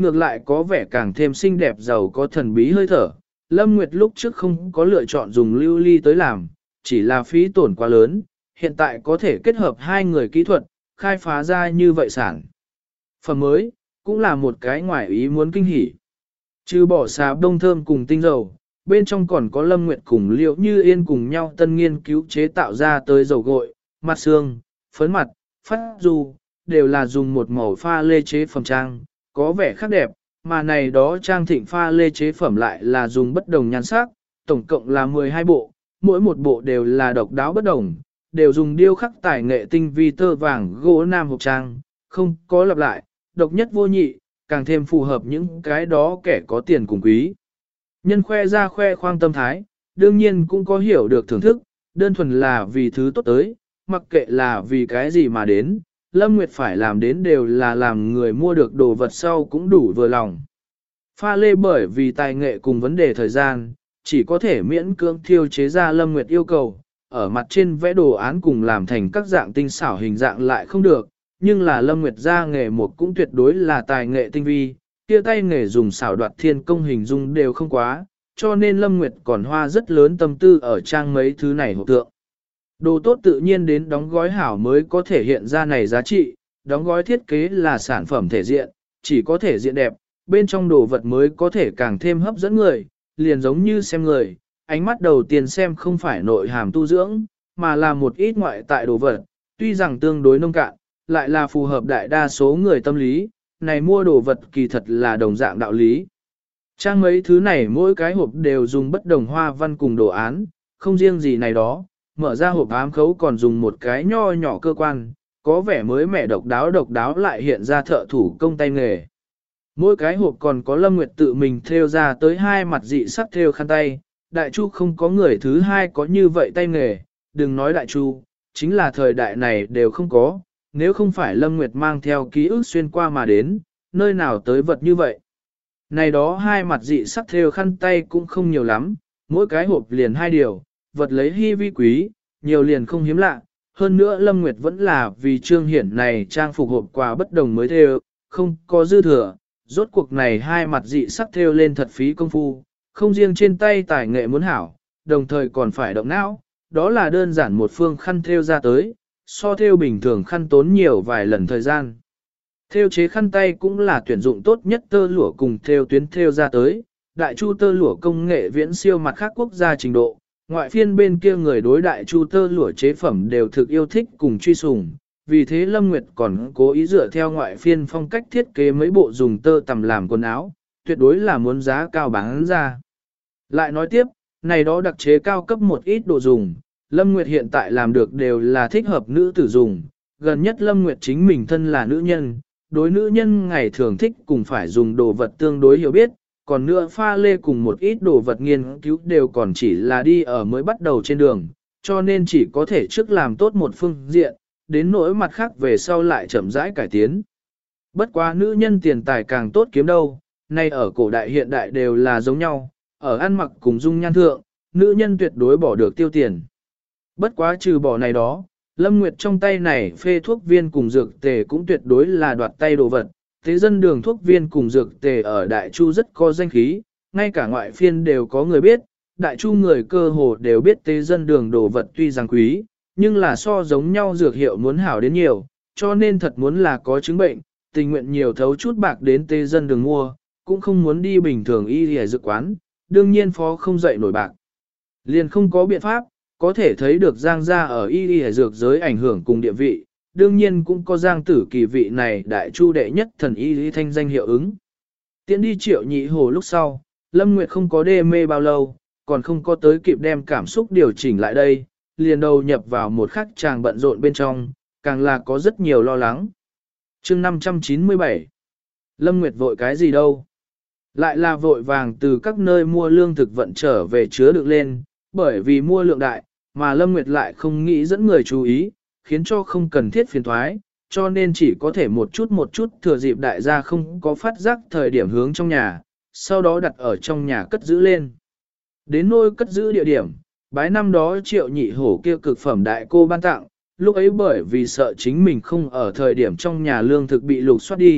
ngược lại có vẻ càng thêm xinh đẹp giàu có thần bí hơi thở. Lâm Nguyệt lúc trước không có lựa chọn dùng lưu ly tới làm, chỉ là phí tổn quá lớn, hiện tại có thể kết hợp hai người kỹ thuật, khai phá ra như vậy sản. Phẩm mới, cũng là một cái ngoài ý muốn kinh hỉ. Trừ bỏ xà đông thơm cùng tinh dầu, bên trong còn có Lâm Nguyệt cùng Liễu Như Yên cùng nhau tân nghiên cứu chế tạo ra tới dầu gội, mặt xương, phấn mặt, phát du, đều là dùng một màu pha lê chế phẩm trang, có vẻ khác đẹp, mà này đó trang thịnh pha lê chế phẩm lại là dùng bất đồng nhan sắc, tổng cộng là 12 bộ, mỗi một bộ đều là độc đáo bất đồng, đều dùng điêu khắc tài nghệ tinh vi tơ vàng gỗ nam hộp trang, không có lặp lại, độc nhất vô nhị, càng thêm phù hợp những cái đó kẻ có tiền cùng quý. Nhân khoe ra khoe khoang tâm thái, đương nhiên cũng có hiểu được thưởng thức, đơn thuần là vì thứ tốt tới, mặc kệ là vì cái gì mà đến, Lâm Nguyệt phải làm đến đều là làm người mua được đồ vật sau cũng đủ vừa lòng. Pha lê bởi vì tài nghệ cùng vấn đề thời gian, chỉ có thể miễn cưỡng thiêu chế ra Lâm Nguyệt yêu cầu, ở mặt trên vẽ đồ án cùng làm thành các dạng tinh xảo hình dạng lại không được, nhưng là Lâm Nguyệt ra nghề một cũng tuyệt đối là tài nghệ tinh vi, kia tay nghề dùng xảo đoạt thiên công hình dung đều không quá, cho nên Lâm Nguyệt còn hoa rất lớn tâm tư ở trang mấy thứ này hộp tượng. Đồ tốt tự nhiên đến đóng gói hảo mới có thể hiện ra này giá trị, đóng gói thiết kế là sản phẩm thể diện, chỉ có thể diện đẹp, bên trong đồ vật mới có thể càng thêm hấp dẫn người, liền giống như xem người, ánh mắt đầu tiên xem không phải nội hàm tu dưỡng, mà là một ít ngoại tại đồ vật, tuy rằng tương đối nông cạn, lại là phù hợp đại đa số người tâm lý, này mua đồ vật kỳ thật là đồng dạng đạo lý. Trang mấy thứ này mỗi cái hộp đều dùng bất đồng hoa văn cùng đồ án, không riêng gì này đó, mở ra hộp ám khấu còn dùng một cái nho nhỏ cơ quan, có vẻ mới mẻ độc đáo lại hiện ra thợ thủ công tay nghề. Mỗi cái hộp còn có Lâm Nguyệt tự mình thêu ra tới hai mặt dị sắc thêu khăn tay, Đại Chu không có người thứ hai có như vậy tay nghề, đừng nói Đại Chu, chính là thời đại này đều không có, nếu không phải Lâm Nguyệt mang theo ký ức xuyên qua mà đến, nơi nào tới vật như vậy. Này đó hai mặt dị sắc thêu khăn tay cũng không nhiều lắm, mỗi cái hộp liền hai điều, vật lấy hy vi quý, nhiều liền không hiếm lạ. Hơn nữa Lâm Nguyệt vẫn là vì trương hiển này trang phục hộp quà bất đồng mới thêu, không có dư thừa, rốt cuộc này hai mặt dị sắc thêu lên thật phí công phu, không riêng trên tay tài nghệ muốn hảo, đồng thời còn phải động não, đó là đơn giản một phương khăn thêu ra tới, so thêu bình thường khăn tốn nhiều vài lần thời gian. Thêu chế khăn tay cũng là tuyển dụng tốt nhất tơ lụa cùng thêu tuyến thêu ra tới, Đại Chu tơ lụa công nghệ viễn siêu mặt khác quốc gia trình độ, ngoại phiên bên kia người đối Đại Chu tơ lụa chế phẩm đều thực yêu thích cùng truy sùng, vì thế Lâm Nguyệt còn cố ý dựa theo ngoại phiên phong cách thiết kế mấy bộ dùng tơ tằm làm quần áo, tuyệt đối là muốn giá cao bán ra. Lại nói tiếp, này đó đặc chế cao cấp một ít đồ dùng, Lâm Nguyệt hiện tại làm được đều là thích hợp nữ tử dùng, gần nhất Lâm Nguyệt chính mình thân là nữ nhân, đối nữ nhân ngày thường thích cùng phải dùng đồ vật tương đối hiểu biết, còn nữa pha lê cùng một ít đồ vật nghiên cứu đều còn chỉ là đi ở mới bắt đầu trên đường, cho nên chỉ có thể trước làm tốt một phương diện, đến nỗi mặt khác về sau lại chậm rãi cải tiến. Bất quá nữ nhân tiền tài càng tốt kiếm đâu, nay ở cổ đại hiện đại đều là giống nhau, ở ăn mặc cùng dung nhan thượng, nữ nhân tuyệt đối bỏ được tiêu tiền. Bất quá trừ bỏ này đó, Lâm Nguyệt trong tay này phê thuốc viên cùng dược tề cũng tuyệt đối là đoạt tay đồ vật. Thế dân đường thuốc viên cùng dược tề ở Đại Chu rất có danh khí, ngay cả ngoại phiên đều có người biết, Đại Chu người cơ hồ đều biết tế dân đường đồ vật tuy rằng quý, nhưng là so giống nhau dược hiệu muốn hảo đến nhiều, cho nên thật muốn là có chứng bệnh, tình nguyện nhiều thấu chút bạc đến tế dân đường mua, cũng không muốn đi bình thường y y dược quán, đương nhiên phó không dậy nổi bạc. Liền không có biện pháp, có thể thấy được Giang gia ở y y dược giới ảnh hưởng cùng địa vị, đương nhiên cũng có Giang Tử Kỳ vị này Đại Chu đệ nhất thần y lý thanh danh hiệu ứng. Tiến đi Triệu Nhị Hồ lúc sau, Lâm Nguyệt không có đê mê bao lâu, còn không có tới kịp đem cảm xúc điều chỉnh lại đây, liền đầu nhập vào một khắc chàng bận rộn bên trong, càng là có rất nhiều lo lắng. Chương 597 Lâm Nguyệt vội cái gì đâu? Lại là vội vàng từ các nơi mua lương thực vận trở về chứa đựng lên, bởi vì mua lượng đại, mà Lâm Nguyệt lại không nghĩ dẫn người chú ý, khiến cho không cần thiết phiền thoái, cho nên chỉ có thể một chút thừa dịp đại gia không có phát giác thời điểm hướng trong nhà, sau đó đặt ở trong nhà cất giữ lên. Đến nôi cất giữ địa điểm, bái năm đó Triệu Nhị Hổ kia cực phẩm đại cô ban tặng, lúc ấy bởi vì sợ chính mình không ở thời điểm trong nhà lương thực bị lục soát đi,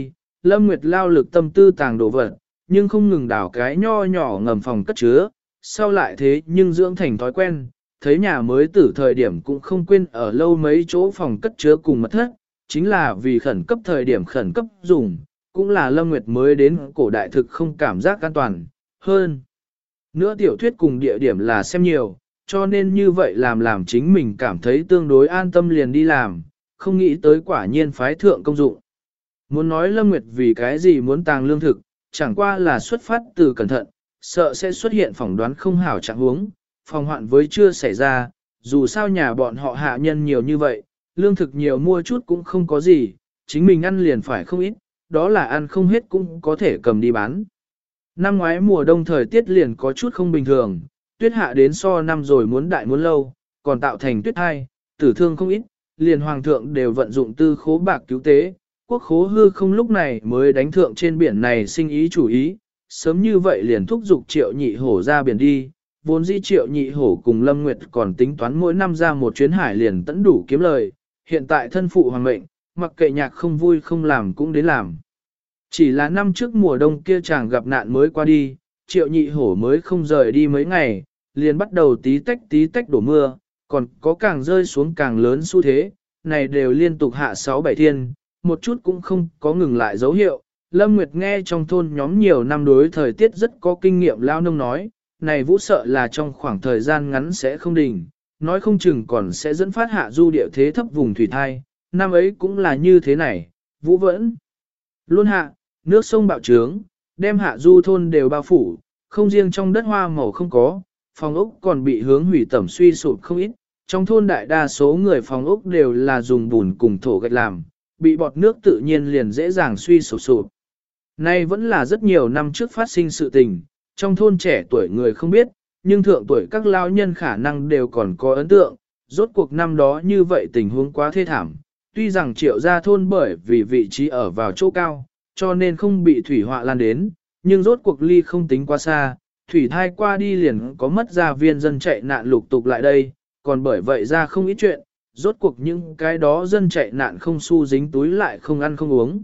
Lâm Nguyệt lao lực tâm tư tàng đồ vật, nhưng không ngừng đảo cái nho nhỏ ngầm phòng cất chứa, sau lại thế nhưng dưỡng thành thói quen, thấy nhà mới từ thời điểm cũng không quên ở lâu mấy chỗ phòng cất chứa cùng mật thất, chính là vì khẩn cấp thời điểm khẩn cấp dùng, cũng là Lâm Nguyệt mới đến cổ đại thực không cảm giác an toàn, hơn. Nữa tiểu thuyết cùng địa điểm là xem nhiều, cho nên như vậy làm chính mình cảm thấy tương đối an tâm liền đi làm, không nghĩ tới quả nhiên phái thượng công dụng. Muốn nói Lâm Nguyệt vì cái gì muốn tàng lương thực, chẳng qua là xuất phát từ cẩn thận, sợ sẽ xuất hiện phỏng đoán không hảo trạng huống, phòng hoạn với chưa xảy ra, dù sao nhà bọn họ hạ nhân nhiều như vậy, lương thực nhiều mua chút cũng không có gì, chính mình ăn liền phải không ít, đó là ăn không hết cũng có thể cầm đi bán. Năm ngoái mùa đông thời tiết liền có chút không bình thường, tuyết hạ đến so năm rồi muốn đại muốn lâu, còn tạo thành tuyết hai, tử thương không ít, liền hoàng thượng đều vận dụng tư khố bạc cứu tế, quốc khố hư không lúc này mới đánh thượng trên biển này sinh ý chủ ý, sớm như vậy liền thúc giục Triệu Nhị Hổ ra biển đi, vốn dĩ Triệu Nhị Hổ cùng Lâm Nguyệt còn tính toán mỗi năm ra một chuyến hải liền tẫn đủ kiếm lời, hiện tại thân phụ hoàng mệnh, mặc kệ nhạc không vui không làm cũng đến làm. Chỉ là năm trước mùa đông kia chàng gặp nạn mới qua đi, Triệu Nhị Hổ mới không rời đi mấy ngày, liền bắt đầu tí tách đổ mưa, còn có càng rơi xuống càng lớn xu thế, này đều liên tục hạ 6-7 thiên, một chút cũng không có ngừng lại dấu hiệu. Lâm Nguyệt nghe trong thôn nhóm nhiều năm đối thời tiết rất có kinh nghiệm lao nông nói, này vũ sợ là trong khoảng thời gian ngắn sẽ không đình, nói không chừng còn sẽ dẫn phát hạ du địa thế thấp vùng thủy thai, năm ấy cũng là như thế này, vũ vẫn luôn hạ, nước sông bạo trướng, đem hạ du thôn đều bao phủ, không riêng trong đất hoa màu không có, phòng ốc còn bị hướng hủy tẩm suy sụp không ít, trong thôn đại đa số người phòng ốc đều là dùng bùn cùng thổ gạch làm, bị bọt nước tự nhiên liền dễ dàng suy sụp sụp. Nay vẫn là rất nhiều năm trước phát sinh sự tình, trong thôn trẻ tuổi người không biết, nhưng thượng tuổi các lao nhân khả năng đều còn có ấn tượng, rốt cuộc năm đó như vậy tình huống quá thê thảm. Tuy rằng Triệu gia thôn bởi vì vị trí ở vào chỗ cao, cho nên không bị thủy họa lan đến, nhưng rốt cuộc ly không tính quá xa, thủy thai qua đi liền có mất gia viên dân chạy nạn lục tục lại đây, còn bởi vậy ra không ít chuyện, rốt cuộc những cái đó dân chạy nạn không xu dính túi lại không ăn không uống.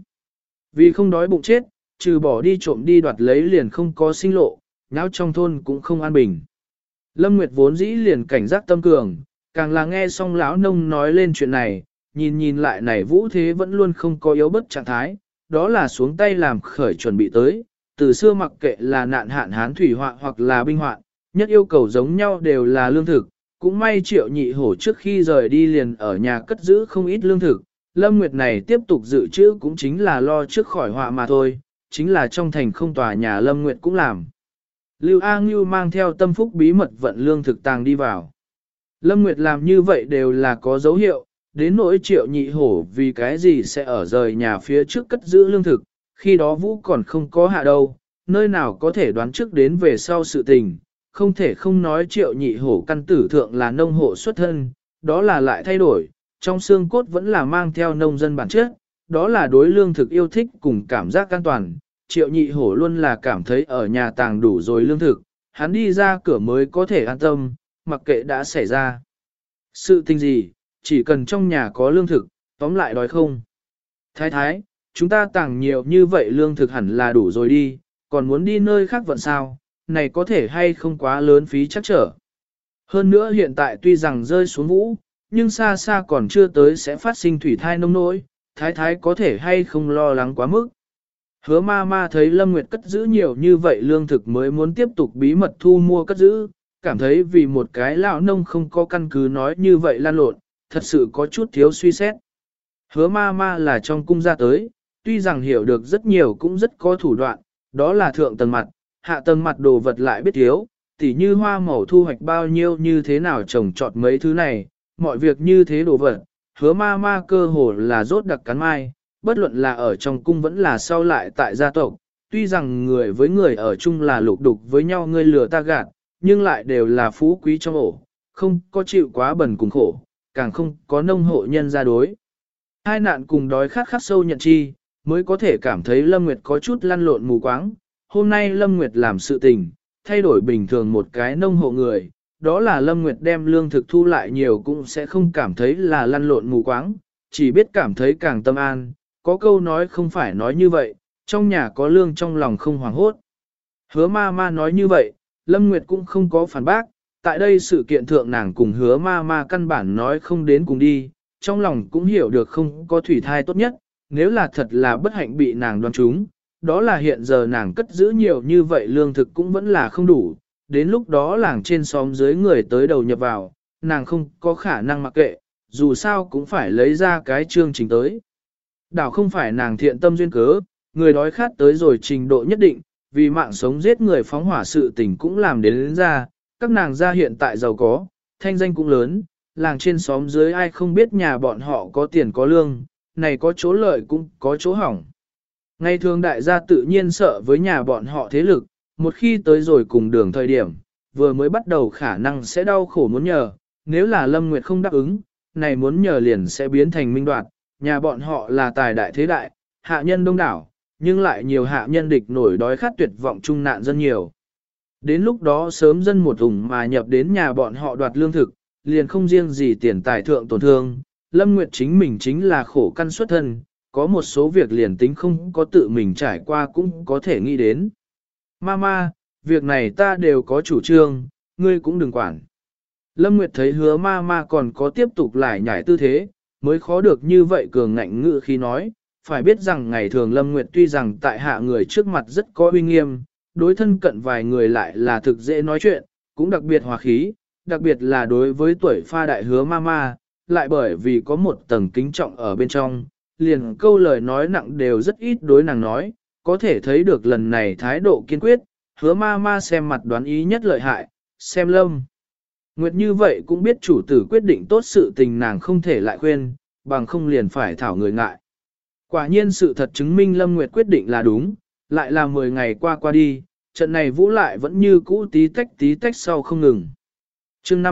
Vì không đói bụng chết, trừ bỏ đi trộm đi đoạt lấy liền không có sinh lộ, nháo trong thôn cũng không an bình. Lâm Nguyệt vốn dĩ liền cảnh giác tâm cường, càng là nghe xong lão nông nói lên chuyện này, nhìn lại này vũ thế vẫn luôn không có yếu bất trạng thái, đó là xuống tay làm khởi chuẩn bị tới, từ xưa mặc kệ là nạn hạn hán thủy họa hoặc là binh hoạn, nhất yêu cầu giống nhau đều là lương thực, cũng may Triệu Nhị Hổ trước khi rời đi liền ở nhà cất giữ không ít lương thực, Lâm Nguyệt này tiếp tục dự trữ cũng chính là lo trước khỏi họa mà thôi, chính là trong thành không tòa nhà Lâm Nguyệt cũng làm. Lưu A Ngưu mang theo tâm phúc bí mật vận lương thực tàng đi vào. Lâm Nguyệt làm như vậy đều là có dấu hiệu, đến nỗi Triệu Nhị Hổ vì cái gì sẽ ở rời nhà phía trước cất giữ lương thực, khi đó vũ còn không có hạ đâu, nơi nào có thể đoán trước đến về sau sự tình, không thể không nói Triệu Nhị Hổ căn tử thượng là nông hộ xuất thân, đó là lại thay đổi, trong xương cốt vẫn là mang theo nông dân bản chất, đó là đối lương thực yêu thích cùng cảm giác an toàn. Triệu Nhị Hổ luôn là cảm thấy ở nhà tàng đủ rồi lương thực, hắn đi ra cửa mới có thể an tâm, mặc kệ đã xảy ra sự tình gì, chỉ cần trong nhà có lương thực, tóm lại đói không. Thái thái, chúng ta tàng nhiều như vậy lương thực hẳn là đủ rồi đi, còn muốn đi nơi khác vận sao, này có thể hay không quá lớn phí chắc trở. Hơn nữa hiện tại tuy rằng rơi xuống vũ, nhưng xa xa còn chưa tới sẽ phát sinh thủy thai nông nỗi, thái thái có thể hay không lo lắng quá mức. Hứa ma ma thấy Lâm Nguyệt cất giữ nhiều như vậy lương thực mới muốn tiếp tục bí mật thu mua cất giữ, cảm thấy vì một cái lão nông không có căn cứ nói như vậy lan lộn, thật sự có chút thiếu suy xét. Hứa ma ma là trong cung ra tới, tuy rằng hiểu được rất nhiều cũng rất có thủ đoạn, đó là thượng tầng mặt, hạ tầng mặt đồ vật lại biết thiếu, tỉ như hoa màu thu hoạch bao nhiêu như thế nào trồng trọt mấy thứ này, mọi việc như thế đồ vật, hứa ma ma cơ hồ là rốt đặc cắn mai, bất luận là ở trong cung vẫn là sau lại tại gia tộc, tuy rằng người với người ở chung là lục đục với nhau ngươi lừa ta gạt, nhưng lại đều là phú quý trong ổ, không có chịu quá bẩn cùng khổ, càng không có nông hộ nhân ra đối. Hai nạn cùng đói khát khắc sâu nhận chi, mới có thể cảm thấy Lâm Nguyệt có chút lăn lộn mù quáng. Hôm nay Lâm Nguyệt làm sự tình, thay đổi bình thường một cái nông hộ người, đó là Lâm Nguyệt đem lương thực thu lại nhiều cũng sẽ không cảm thấy là lăn lộn mù quáng, chỉ biết cảm thấy càng tâm an. Có câu nói không phải nói như vậy, trong nhà có lương trong lòng không hoảng hốt. Hứa ma ma nói như vậy, Lâm Nguyệt cũng không có phản bác, tại đây sự kiện thượng nàng cùng hứa ma ma căn bản nói không đến cùng đi, trong lòng cũng hiểu được không có thủy thai tốt nhất, nếu là thật là bất hạnh bị nàng đoán trúng, đó là hiện giờ nàng cất giữ nhiều như vậy lương thực cũng vẫn là không đủ, đến lúc đó làng trên xóm dưới người tới đầu nhập vào, nàng không có khả năng mặc kệ, dù sao cũng phải lấy ra cái chương trình tới. Đảo không phải nàng thiện tâm duyên cớ, người đói khát tới rồi trình độ nhất định, vì mạng sống giết người phóng hỏa sự tình cũng làm đến ra, các nàng gia hiện tại giàu có, thanh danh cũng lớn, làng trên xóm dưới ai không biết nhà bọn họ có tiền có lương, này có chỗ lợi cũng có chỗ hỏng. Ngày thường đại gia tự nhiên sợ với nhà bọn họ thế lực, một khi tới rồi cùng đường thời điểm, vừa mới bắt đầu khả năng sẽ đau khổ muốn nhờ, nếu là Lâm Nguyệt không đáp ứng, này muốn nhờ liền sẽ biến thành minh đoạt, nhà bọn họ là tài đại thế đại, hạ nhân đông đảo, nhưng lại nhiều hạ nhân địch nổi đói khát tuyệt vọng trung nạn dân nhiều. Đến lúc đó sớm dân một ủng mà nhập đến nhà bọn họ đoạt lương thực, liền không riêng gì tiền tài thượng tổn thương, Lâm Nguyệt chính mình chính là khổ căn xuất thân, có một số việc liền tính không có tự mình trải qua cũng có thể nghĩ đến. Mama, việc này ta đều có chủ trương, ngươi cũng đừng quản. Lâm Nguyệt thấy hứa Mama còn có tiếp tục lại nhảy tư thế, mới khó được như vậy cường ngạnh ngự khi nói, phải biết rằng ngày thường Lâm Nguyệt tuy rằng tại hạ người trước mặt rất có uy nghiêm, đối thân cận vài người lại là thực dễ nói chuyện, cũng đặc biệt hòa khí, đặc biệt là đối với tuổi pha đại hứa Mama, lại bởi vì có một tầng kính trọng ở bên trong, liền câu lời nói nặng đều rất ít đối nàng nói, có thể thấy được lần này thái độ kiên quyết, hứa Mama xem mặt đoán ý nhất lợi hại, xem Lâm Nguyệt như vậy cũng biết chủ tử quyết định tốt sự tình nàng không thể lại khuyên, bằng không liền phải thảo người ngại. Quả nhiên sự thật chứng minh Lâm Nguyệt quyết định là đúng, lại là 10 ngày qua đi, trận này Vũ lại vẫn như cũ tí tách sau không ngừng. chương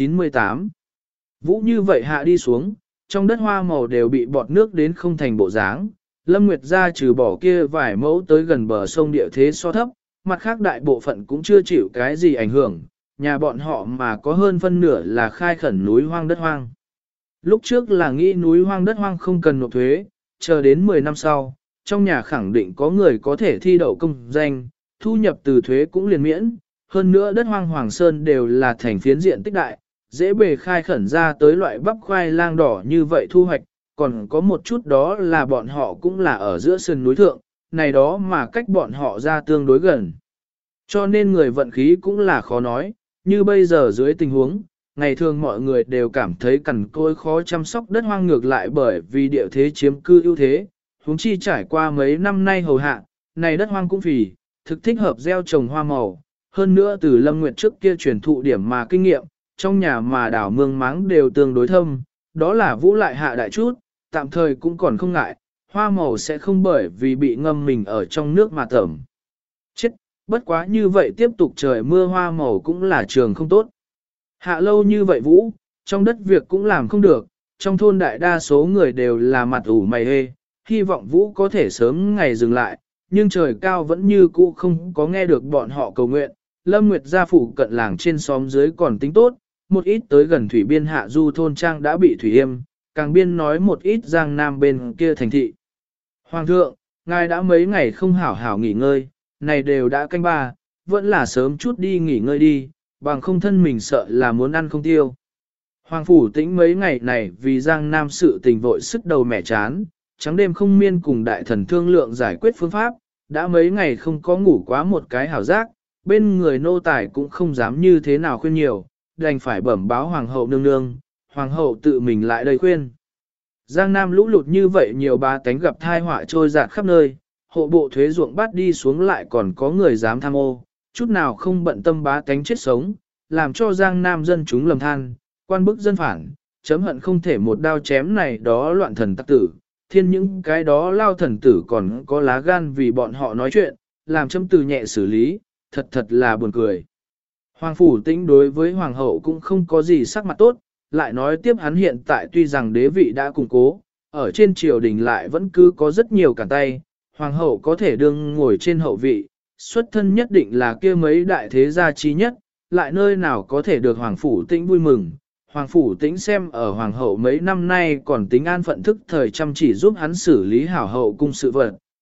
598 Vũ như vậy hạ đi xuống, trong đất hoa màu đều bị bọt nước đến không thành bộ dáng. Lâm Nguyệt ra trừ bỏ kia vài mẫu tới gần bờ sông địa thế so thấp, mặt khác đại bộ phận cũng chưa chịu cái gì ảnh hưởng, nhà bọn họ mà có hơn phân nửa là khai khẩn núi hoang đất hoang. Lúc trước là nghĩ núi hoang đất hoang không cần nộp thuế, chờ đến 10 năm sau, trong nhà khẳng định có người có thể thi đậu công danh, thu nhập từ thuế cũng liền miễn, hơn nữa đất hoang Hoàng Sơn đều là thành phiến diện tích đại, dễ bề khai khẩn ra tới loại bắp khoai lang đỏ như vậy thu hoạch, còn có một chút đó là bọn họ cũng là ở giữa sườn núi thượng, này đó mà cách bọn họ ra tương đối gần. Cho nên người vận khí cũng là khó nói, như bây giờ dưới tình huống, ngày thường mọi người đều cảm thấy cằn cỗi khó chăm sóc đất hoang ngược lại bởi vì địa thế chiếm cư ưu thế, huống chi trải qua mấy năm nay hầu hạ, này đất hoang cũng phì, thực thích hợp gieo trồng hoa màu, hơn nữa từ Lâm Nguyệt trước kia truyền thụ điểm mà kinh nghiệm, trong nhà mà đảo mương máng đều tương đối thâm, đó là Vũ lại hạ đại chút, tạm thời cũng còn không ngại, hoa màu sẽ không bởi vì bị ngâm mình ở trong nước mà tẩm. Chết, bất quá như vậy tiếp tục trời mưa hoa màu cũng là trường không tốt. Hạ lâu như vậy Vũ, trong đất việc cũng làm không được, trong thôn đại đa số người đều là mặt ủ mày hê, hy vọng Vũ có thể sớm ngày dừng lại, nhưng trời cao vẫn như cũ không có nghe được bọn họ cầu nguyện. Lâm Nguyệt gia phụ cận làng trên xóm dưới còn tính tốt, một ít tới gần thủy biên hạ du thôn trang đã bị thủy yêm, càng biên nói một ít giang nam bên kia thành thị. Hoàng thượng, ngài đã mấy ngày không hảo hảo nghỉ ngơi, này đều đã canh ba, vẫn là sớm chút đi nghỉ ngơi đi, bằng không thân mình sợ là muốn ăn không tiêu. Hoàng phủ tĩnh mấy ngày này vì giang nam sự tình vội sức đầu mẻ chán, trắng đêm không miên cùng đại thần thương lượng giải quyết phương pháp, đã mấy ngày không có ngủ quá một cái hảo giác, bên người nô tài cũng không dám như thế nào khuyên nhiều, đành phải bẩm báo hoàng hậu nương nương, hoàng hậu tự mình lại đây khuyên. Giang Nam lũ lụt như vậy nhiều bá tánh gặp thai họa trôi dạt khắp nơi, hộ bộ thuế ruộng bắt đi xuống lại còn có người dám tham ô, chút nào không bận tâm bá tánh chết sống, làm cho Giang Nam dân chúng lầm than, quan bức dân phản, chấm hận không thể một đao chém này đó loạn thần tắc tử, thiên những cái đó lao thần tử còn có lá gan vì bọn họ nói chuyện, làm chấm từ nhẹ xử lý, thật thật là buồn cười. Hoàng phủ tĩnh đối với hoàng hậu cũng không có gì sắc mặt tốt, lại nói tiếp hắn hiện tại tuy rằng đế vị đã củng cố, ở trên triều đình lại vẫn cứ có rất nhiều cản tay, hoàng hậu có thể đương ngồi trên hậu vị, xuất thân nhất định là kia mấy đại thế gia chi nhất, lại nơi nào có thể được hoàng phủ tĩnh vui mừng. Hoàng phủ tĩnh xem ở hoàng hậu mấy năm nay còn tính an phận thức thời chăm chỉ giúp hắn xử lý hảo hậu cung sự vật,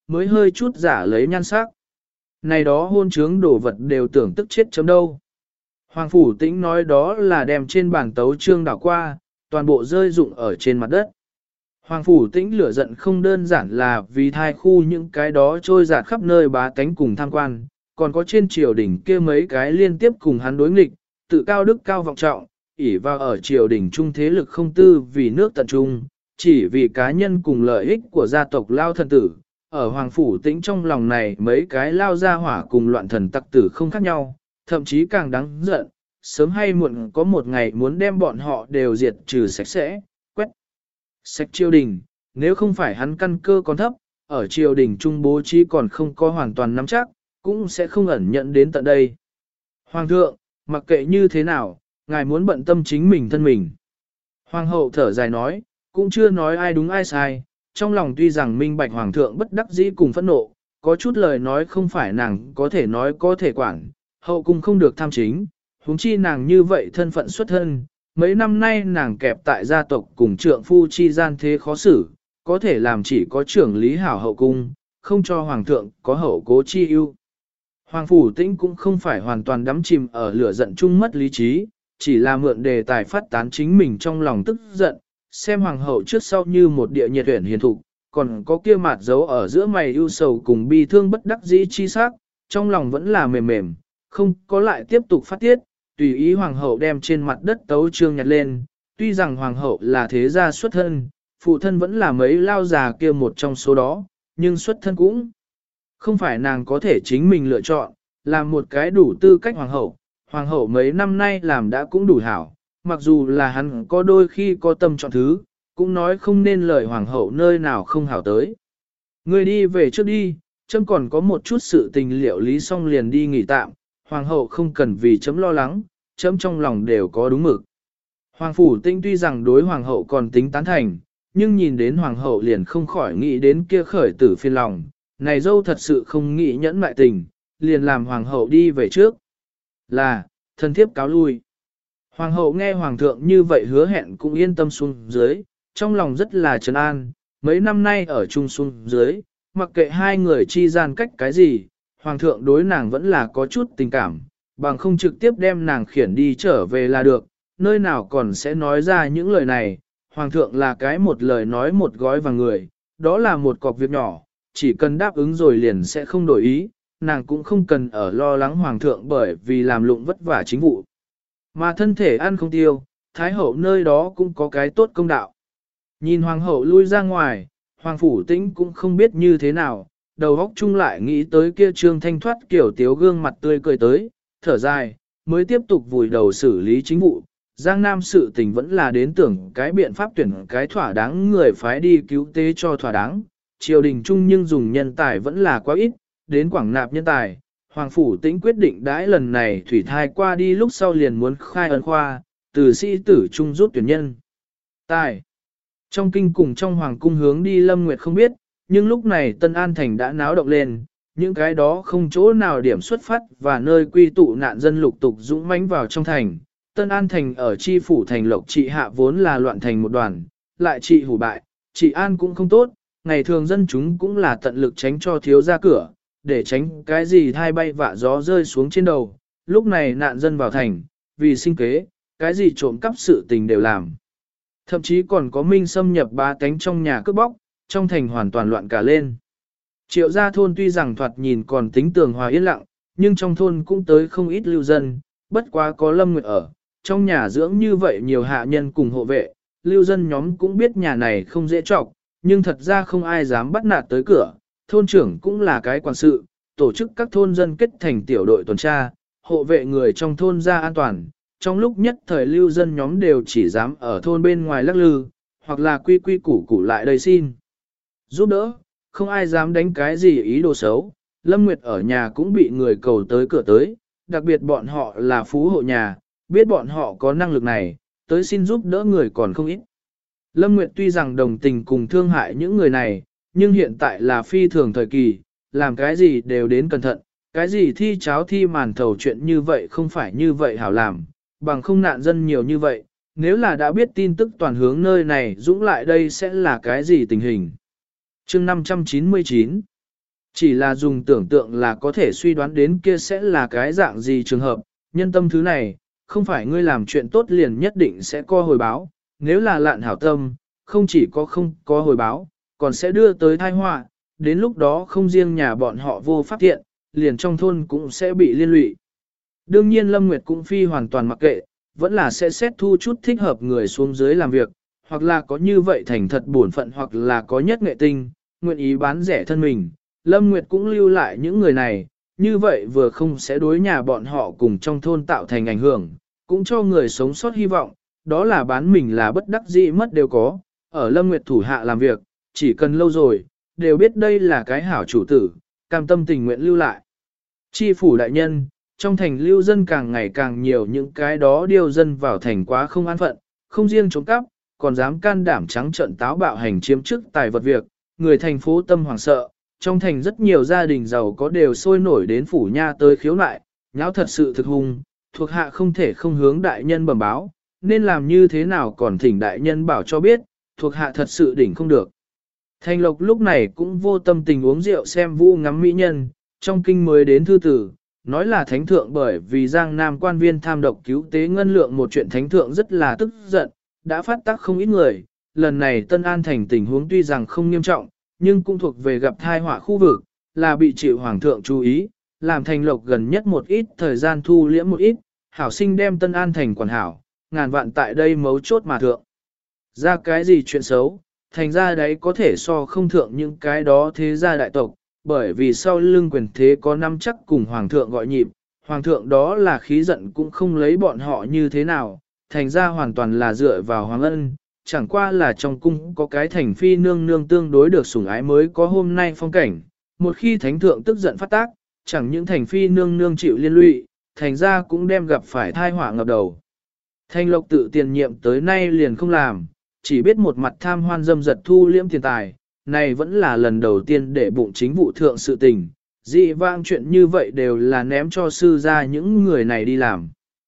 mới hơi chút giả lấy nhan sắc. Này đó hôn trướng đồ vật đều tưởng tức chết chấm đâu. Hoàng Phủ Tĩnh nói đó là đem trên bàn tấu trương đảo qua, toàn bộ rơi rụng ở trên mặt đất. Hoàng Phủ Tĩnh lửa giận không đơn giản là vì thai khu những cái đó trôi dạt khắp nơi bá tánh cùng tham quan, còn có trên triều đình kia mấy cái liên tiếp cùng hắn đối nghịch, tự cao đức cao vọng trọng, ỷ vào ở triều đình trung thế lực không tư vì nước tận trung, chỉ vì cá nhân cùng lợi ích của gia tộc lao thần tử. Ở Hoàng Phủ Tĩnh trong lòng này mấy cái lao gia hỏa cùng loạn thần tặc tử không khác nhau, thậm chí càng đáng giận, sớm hay muộn có một ngày muốn đem bọn họ đều diệt trừ sạch sẽ, quét sạch triều đình, nếu không phải hắn căn cơ còn thấp, ở triều đình trung bố trí còn không có hoàn toàn nắm chắc, cũng sẽ không ẩn nhận đến tận đây. Hoàng thượng, mặc kệ như thế nào, ngài muốn bận tâm chính mình thân mình. Hoàng hậu thở dài nói, cũng chưa nói ai đúng ai sai, trong lòng tuy rằng minh bạch hoàng thượng bất đắc dĩ cùng phẫn nộ, có chút lời nói không phải nàng có thể nói có thể quản, hậu cung không được tham chính, huống chi nàng như vậy thân phận xuất thân, mấy năm nay nàng kẹp tại gia tộc cùng trượng phu chi gian thế khó xử, có thể làm chỉ có trưởng lý hảo hậu cung, không cho hoàng thượng có hậu cố chi ưu. Hoàng Phủ Tĩnh cũng không phải hoàn toàn đắm chìm ở lửa giận chung mất lý trí, chỉ là mượn đề tài phát tán chính mình trong lòng tức giận, xem hoàng hậu trước sau như một địa nhiệt tuyển hiền thục, còn có kia mặt dấu ở giữa mày ưu sầu cùng bi thương bất đắc dĩ chi sắc, trong lòng vẫn là mềm mềm, không có lại tiếp tục phát tiết, tùy ý hoàng hậu đem trên mặt đất tấu trương nhặt lên, tuy rằng hoàng hậu là thế gia xuất thân, phụ thân vẫn là mấy lao già kia một trong số đó, nhưng xuất thân cũng không phải nàng có thể chính mình lựa chọn, làm một cái đủ tư cách hoàng hậu mấy năm nay làm đã cũng đủ hảo, mặc dù là hắn có đôi khi có tâm chọn thứ, cũng nói không nên lời hoàng hậu nơi nào không hảo tới. Người đi về trước đi, chấm còn có một chút sự tình liệu lý xong liền đi nghỉ tạm, hoàng hậu không cần vì chấm lo lắng, chấm trong lòng đều có đúng mực. Hoàng Phủ Tĩnh tuy rằng đối hoàng hậu còn tính tán thành, nhưng nhìn đến hoàng hậu liền không khỏi nghĩ đến kia khởi tử phiền lòng, này dâu thật sự không nghĩ nhẫn mại tình, liền làm hoàng hậu đi về trước. Là, thân thiếp cáo lui. Hoàng hậu nghe hoàng thượng như vậy hứa hẹn cũng yên tâm xuống dưới, trong lòng rất là trấn an, mấy năm nay ở chung xuống dưới, mặc kệ hai người chi gian cách cái gì, hoàng thượng đối nàng vẫn là có chút tình cảm, bằng không trực tiếp đem nàng khiển đi trở về là được, nơi nào còn sẽ nói ra những lời này, hoàng thượng là cái một lời nói một gói vàng người, đó là một cọc việc nhỏ, chỉ cần đáp ứng rồi liền sẽ không đổi ý, nàng cũng không cần ở lo lắng hoàng thượng bởi vì làm lụng vất vả chính vụ. Mà thân thể ăn không tiêu, thái hậu nơi đó cũng có cái tốt công đạo. Nhìn hoàng hậu lui ra ngoài, hoàng Phủ Tĩnh cũng không biết như thế nào, đầu óc chung lại nghĩ tới kia trương thanh thoát kiểu tiếu gương mặt tươi cười tới, thở dài, mới tiếp tục vùi đầu xử lý chính vụ. Giang Nam sự tình vẫn là đến tưởng cái biện pháp tuyển cái thỏa đáng người phái đi cứu tế cho thỏa đáng, triều đình chung nhưng dùng nhân tài vẫn là quá ít, đến quảng nạp nhân tài. Hoàng Phủ Tĩnh quyết định đãi lần này thủy thai qua đi lúc sau liền muốn khai ấn khoa, từ sĩ tử trung rút tuyển nhân. Tài. Trong kinh cùng trong hoàng cung hướng đi Lâm Nguyệt không biết, nhưng lúc này Tân An Thành đã náo động lên, những cái đó không chỗ nào điểm xuất phát và nơi quy tụ nạn dân lục tục dũng mãnh vào trong thành. Tân An Thành ở chi phủ thành Lộc Trị hạ vốn là loạn thành một đoàn, lại trị hủ bại, trị an cũng không tốt, ngày thường dân chúng cũng là tận lực tránh cho thiếu ra cửa, để tránh cái gì thai bay vạ gió rơi xuống trên đầu. Lúc này nạn dân vào thành, vì sinh kế, cái gì trộm cắp sự tình đều làm. Thậm chí còn có minh xâm nhập bá tánh trong nhà cướp bóc, trong thành hoàn toàn loạn cả lên. Triệu gia thôn tuy rằng thoạt nhìn còn tính tường hòa yên lặng, nhưng trong thôn cũng tới không ít lưu dân, bất quá có Lâm Nguyệt ở, trong nhà dưỡng như vậy nhiều hạ nhân cùng hộ vệ, lưu dân nhóm cũng biết nhà này không dễ trọc, nhưng thật ra không ai dám bắt nạt tới cửa, thôn trưởng cũng là cái quản sự, tổ chức các thôn dân kết thành tiểu đội tuần tra, hộ vệ người trong thôn ra an toàn. Trong lúc nhất thời lưu dân nhóm đều chỉ dám ở thôn bên ngoài lắc lư, hoặc là quy quy củ củ lại đây xin giúp đỡ, không ai dám đánh cái gì ý đồ xấu. Lâm Nguyệt ở nhà cũng bị người cầu tới cửa tới, đặc biệt bọn họ là phú hộ nhà, biết bọn họ có năng lực này, tới xin giúp đỡ người còn không ít. Lâm Nguyệt tuy rằng đồng tình cùng thương hại những người này, nhưng hiện tại là phi thường thời kỳ, làm cái gì đều đến cẩn thận, cái gì thi cháo thi màn thầu chuyện như vậy không phải như vậy hảo làm, bằng không nạn dân nhiều như vậy, nếu là đã biết tin tức toàn hướng nơi này dũng lại đây sẽ là cái gì tình hình. Chương 599 Chỉ là dùng tưởng tượng là có thể suy đoán đến kia sẽ là cái dạng gì trường hợp, nhân tâm thứ này, không phải ngươi làm chuyện tốt liền nhất định sẽ có hồi báo, nếu là lạn hảo tâm, không chỉ có không có hồi báo, còn sẽ đưa tới tai họa, đến lúc đó không riêng nhà bọn họ vô pháp thiện, liền trong thôn cũng sẽ bị liên lụy. Đương nhiên Lâm Nguyệt cũng phi hoàn toàn mặc kệ, vẫn là sẽ xét thu chút thích hợp người xuống dưới làm việc, hoặc là có như vậy thành thật bổn phận hoặc là có nhất nghệ tinh, nguyện ý bán rẻ thân mình. Lâm Nguyệt cũng lưu lại những người này, như vậy vừa không sẽ đối nhà bọn họ cùng trong thôn tạo thành ảnh hưởng, cũng cho người sống sót hy vọng, đó là bán mình là bất đắc dĩ mất đều có, ở Lâm Nguyệt thủ hạ làm việc, chỉ cần lâu rồi, đều biết đây là cái hảo chủ tử, cam tâm tình nguyện lưu lại. Chi phủ đại nhân, trong thành lưu dân càng ngày càng nhiều những cái đó điều dân vào thành quá không an phận, không riêng trộm cắp, còn dám can đảm trắng trợn táo bạo hành chiếm chức tài vật việc, người thành phố tâm hoảng sợ, trong thành rất nhiều gia đình giàu có đều sôi nổi đến phủ nha tới khiếu nại, nháo thật sự thực hung, thuộc hạ không thể không hướng đại nhân bẩm báo, nên làm như thế nào còn thỉnh đại nhân bảo cho biết, thuộc hạ thật sự đỉnh không được. Thanh Lộc lúc này cũng vô tâm tình uống rượu xem vũ ngắm mỹ nhân, trong kinh mới đến thư tử, nói là thánh thượng bởi vì Giang Nam quan viên tham độc cứu tế ngân lượng một chuyện thánh thượng rất là tức giận, đã phát tác không ít người, lần này Tân An thành tình huống tuy rằng không nghiêm trọng, nhưng cũng thuộc về gặp thai họa khu vực, là bị chịu hoàng thượng chú ý, làm Thanh Lộc gần nhất một ít thời gian thu liễm một ít, hảo sinh đem Tân An thành quản hảo, ngàn vạn tại đây mấu chốt mà thượng. Ra cái gì chuyện xấu, thành ra đấy có thể so không thượng những cái đó thế gia đại tộc, bởi vì sau lưng quyền thế có năm chắc cùng hoàng thượng gọi nhịp, hoàng thượng đó là khí giận cũng không lấy bọn họ như thế nào, thành ra hoàn toàn là dựa vào hoàng ân, chẳng qua là trong cung có cái thành phi nương nương tương đối được sủng ái mới có hôm nay phong cảnh, một khi thánh thượng tức giận phát tác, chẳng những thành phi nương nương chịu liên lụy, thành ra cũng đem gặp phải thai họa ngập đầu. Thanh Lộc tự tiền nhiệm tới nay liền không làm, chỉ biết một mặt tham hoan dâm dật thu liễm tiền tài, này vẫn là lần đầu tiên để bụng chính vụ thượng sự tình, dị vãng chuyện như vậy đều là ném cho sư ra những người này đi làm.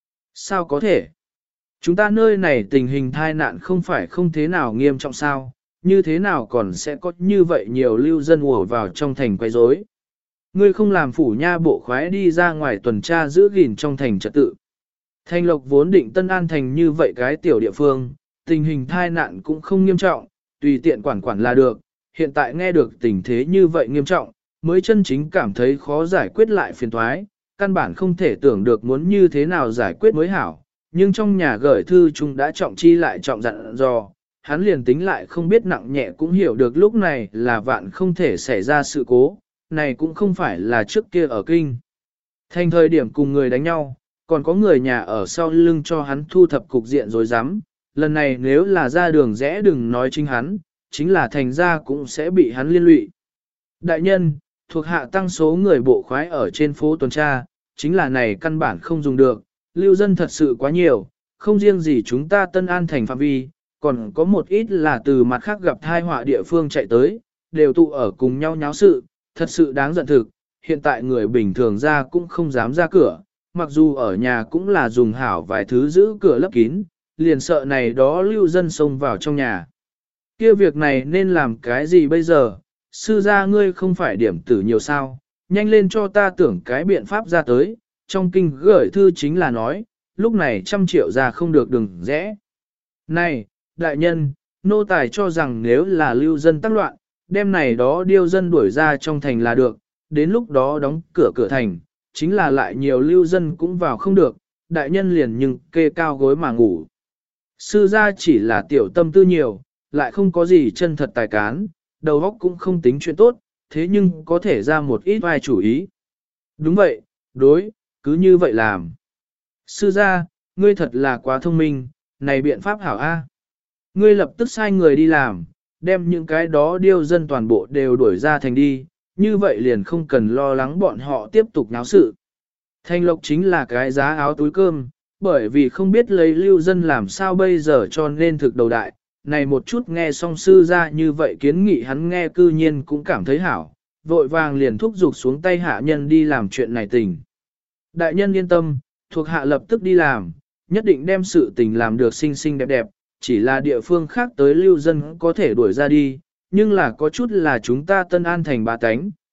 Sao có thể? Chúng ta nơi này tình hình thai nạn không phải không thế nào nghiêm trọng sao, như thế nào còn sẽ có như vậy nhiều lưu dân ùa vào trong thành quấy rối. Ngươi không làm phủ nha bộ khoái đi ra ngoài tuần tra giữ gìn trong thành trật tự. Thanh Lộc vốn định Tân An thành như vậy cái tiểu địa phương, tình hình thai nạn cũng không nghiêm trọng, tùy tiện quản là được, hiện tại nghe được tình thế như vậy nghiêm trọng, mới chân chính cảm thấy khó giải quyết lại phiền thoái, căn bản không thể tưởng được muốn như thế nào giải quyết mới hảo, nhưng trong nhà gửi thư chúng đã trọng chi lại trọng dặn dò, hắn liền tính lại không biết nặng nhẹ cũng hiểu được lúc này là vạn không thể xảy ra sự cố, này cũng không phải là trước kia ở kinh. Thành thời điểm cùng người đánh nhau, còn có người nhà ở sau lưng cho hắn thu thập cục diện rồi dám, lần này nếu là ra đường rẽ đừng nói chính hắn, chính là thành ra cũng sẽ bị hắn liên lụy. Đại nhân, thuộc hạ tăng số người bộ khoái ở trên phố tuần tra, chính là này căn bản không dùng được, lưu dân thật sự quá nhiều, không riêng gì chúng ta Tân An thành phạm vi, còn có một ít là từ mặt khác gặp thai họa địa phương chạy tới, đều tụ ở cùng nhau nháo sự, thật sự đáng giận thực, hiện tại người bình thường ra cũng không dám ra cửa, mặc dù ở nhà cũng là dùng hảo vài thứ giữ cửa lấp kín, liền sợ này đó lưu dân xông vào trong nhà. Kia việc này nên làm cái gì bây giờ, sư gia ngươi không phải điểm tử nhiều sao, nhanh lên cho ta tưởng cái biện pháp ra tới, trong kinh gửi thư chính là nói, lúc này 100 triệu ra không được đừng rẽ. Này, đại nhân, nô tài cho rằng nếu là lưu dân tác loạn, đêm này đó điêu dân đuổi ra trong thành là được, đến lúc đó đóng cửa thành, chính là lại nhiều lưu dân cũng vào không được, đại nhân liền nhưng kê cao gối mà ngủ. Sư gia chỉ là tiểu tâm tư nhiều, lại không có gì chân thật tài cán, đầu óc cũng không tính chuyện tốt, thế nhưng có thể ra một ít vai chủ ý. Đúng vậy, đối, cứ như vậy làm. Sư gia, ngươi thật là quá thông minh, này biện pháp hảo A. Ngươi lập tức sai người đi làm, đem những cái đó điêu dân toàn bộ đều đuổi ra thành đi, như vậy liền không cần lo lắng bọn họ tiếp tục náo sự. Thanh Lộc chính là cái giá áo túi cơm, bởi vì không biết lấy lưu dân làm sao bây giờ cho nên thực đầu đại. Này một chút nghe song sư ra như vậy kiến nghị hắn nghe cư nhiên cũng cảm thấy hảo, vội vàng liền thúc giục xuống tay hạ nhân đi làm chuyện này tình. Đại nhân yên tâm, thuộc hạ lập tức đi làm, nhất định đem sự tình làm được xinh xinh đẹp đẹp, chỉ là địa phương khác tới lưu dân có thể đuổi ra đi, nhưng là có chút là chúng ta Tân An thành ba tánh,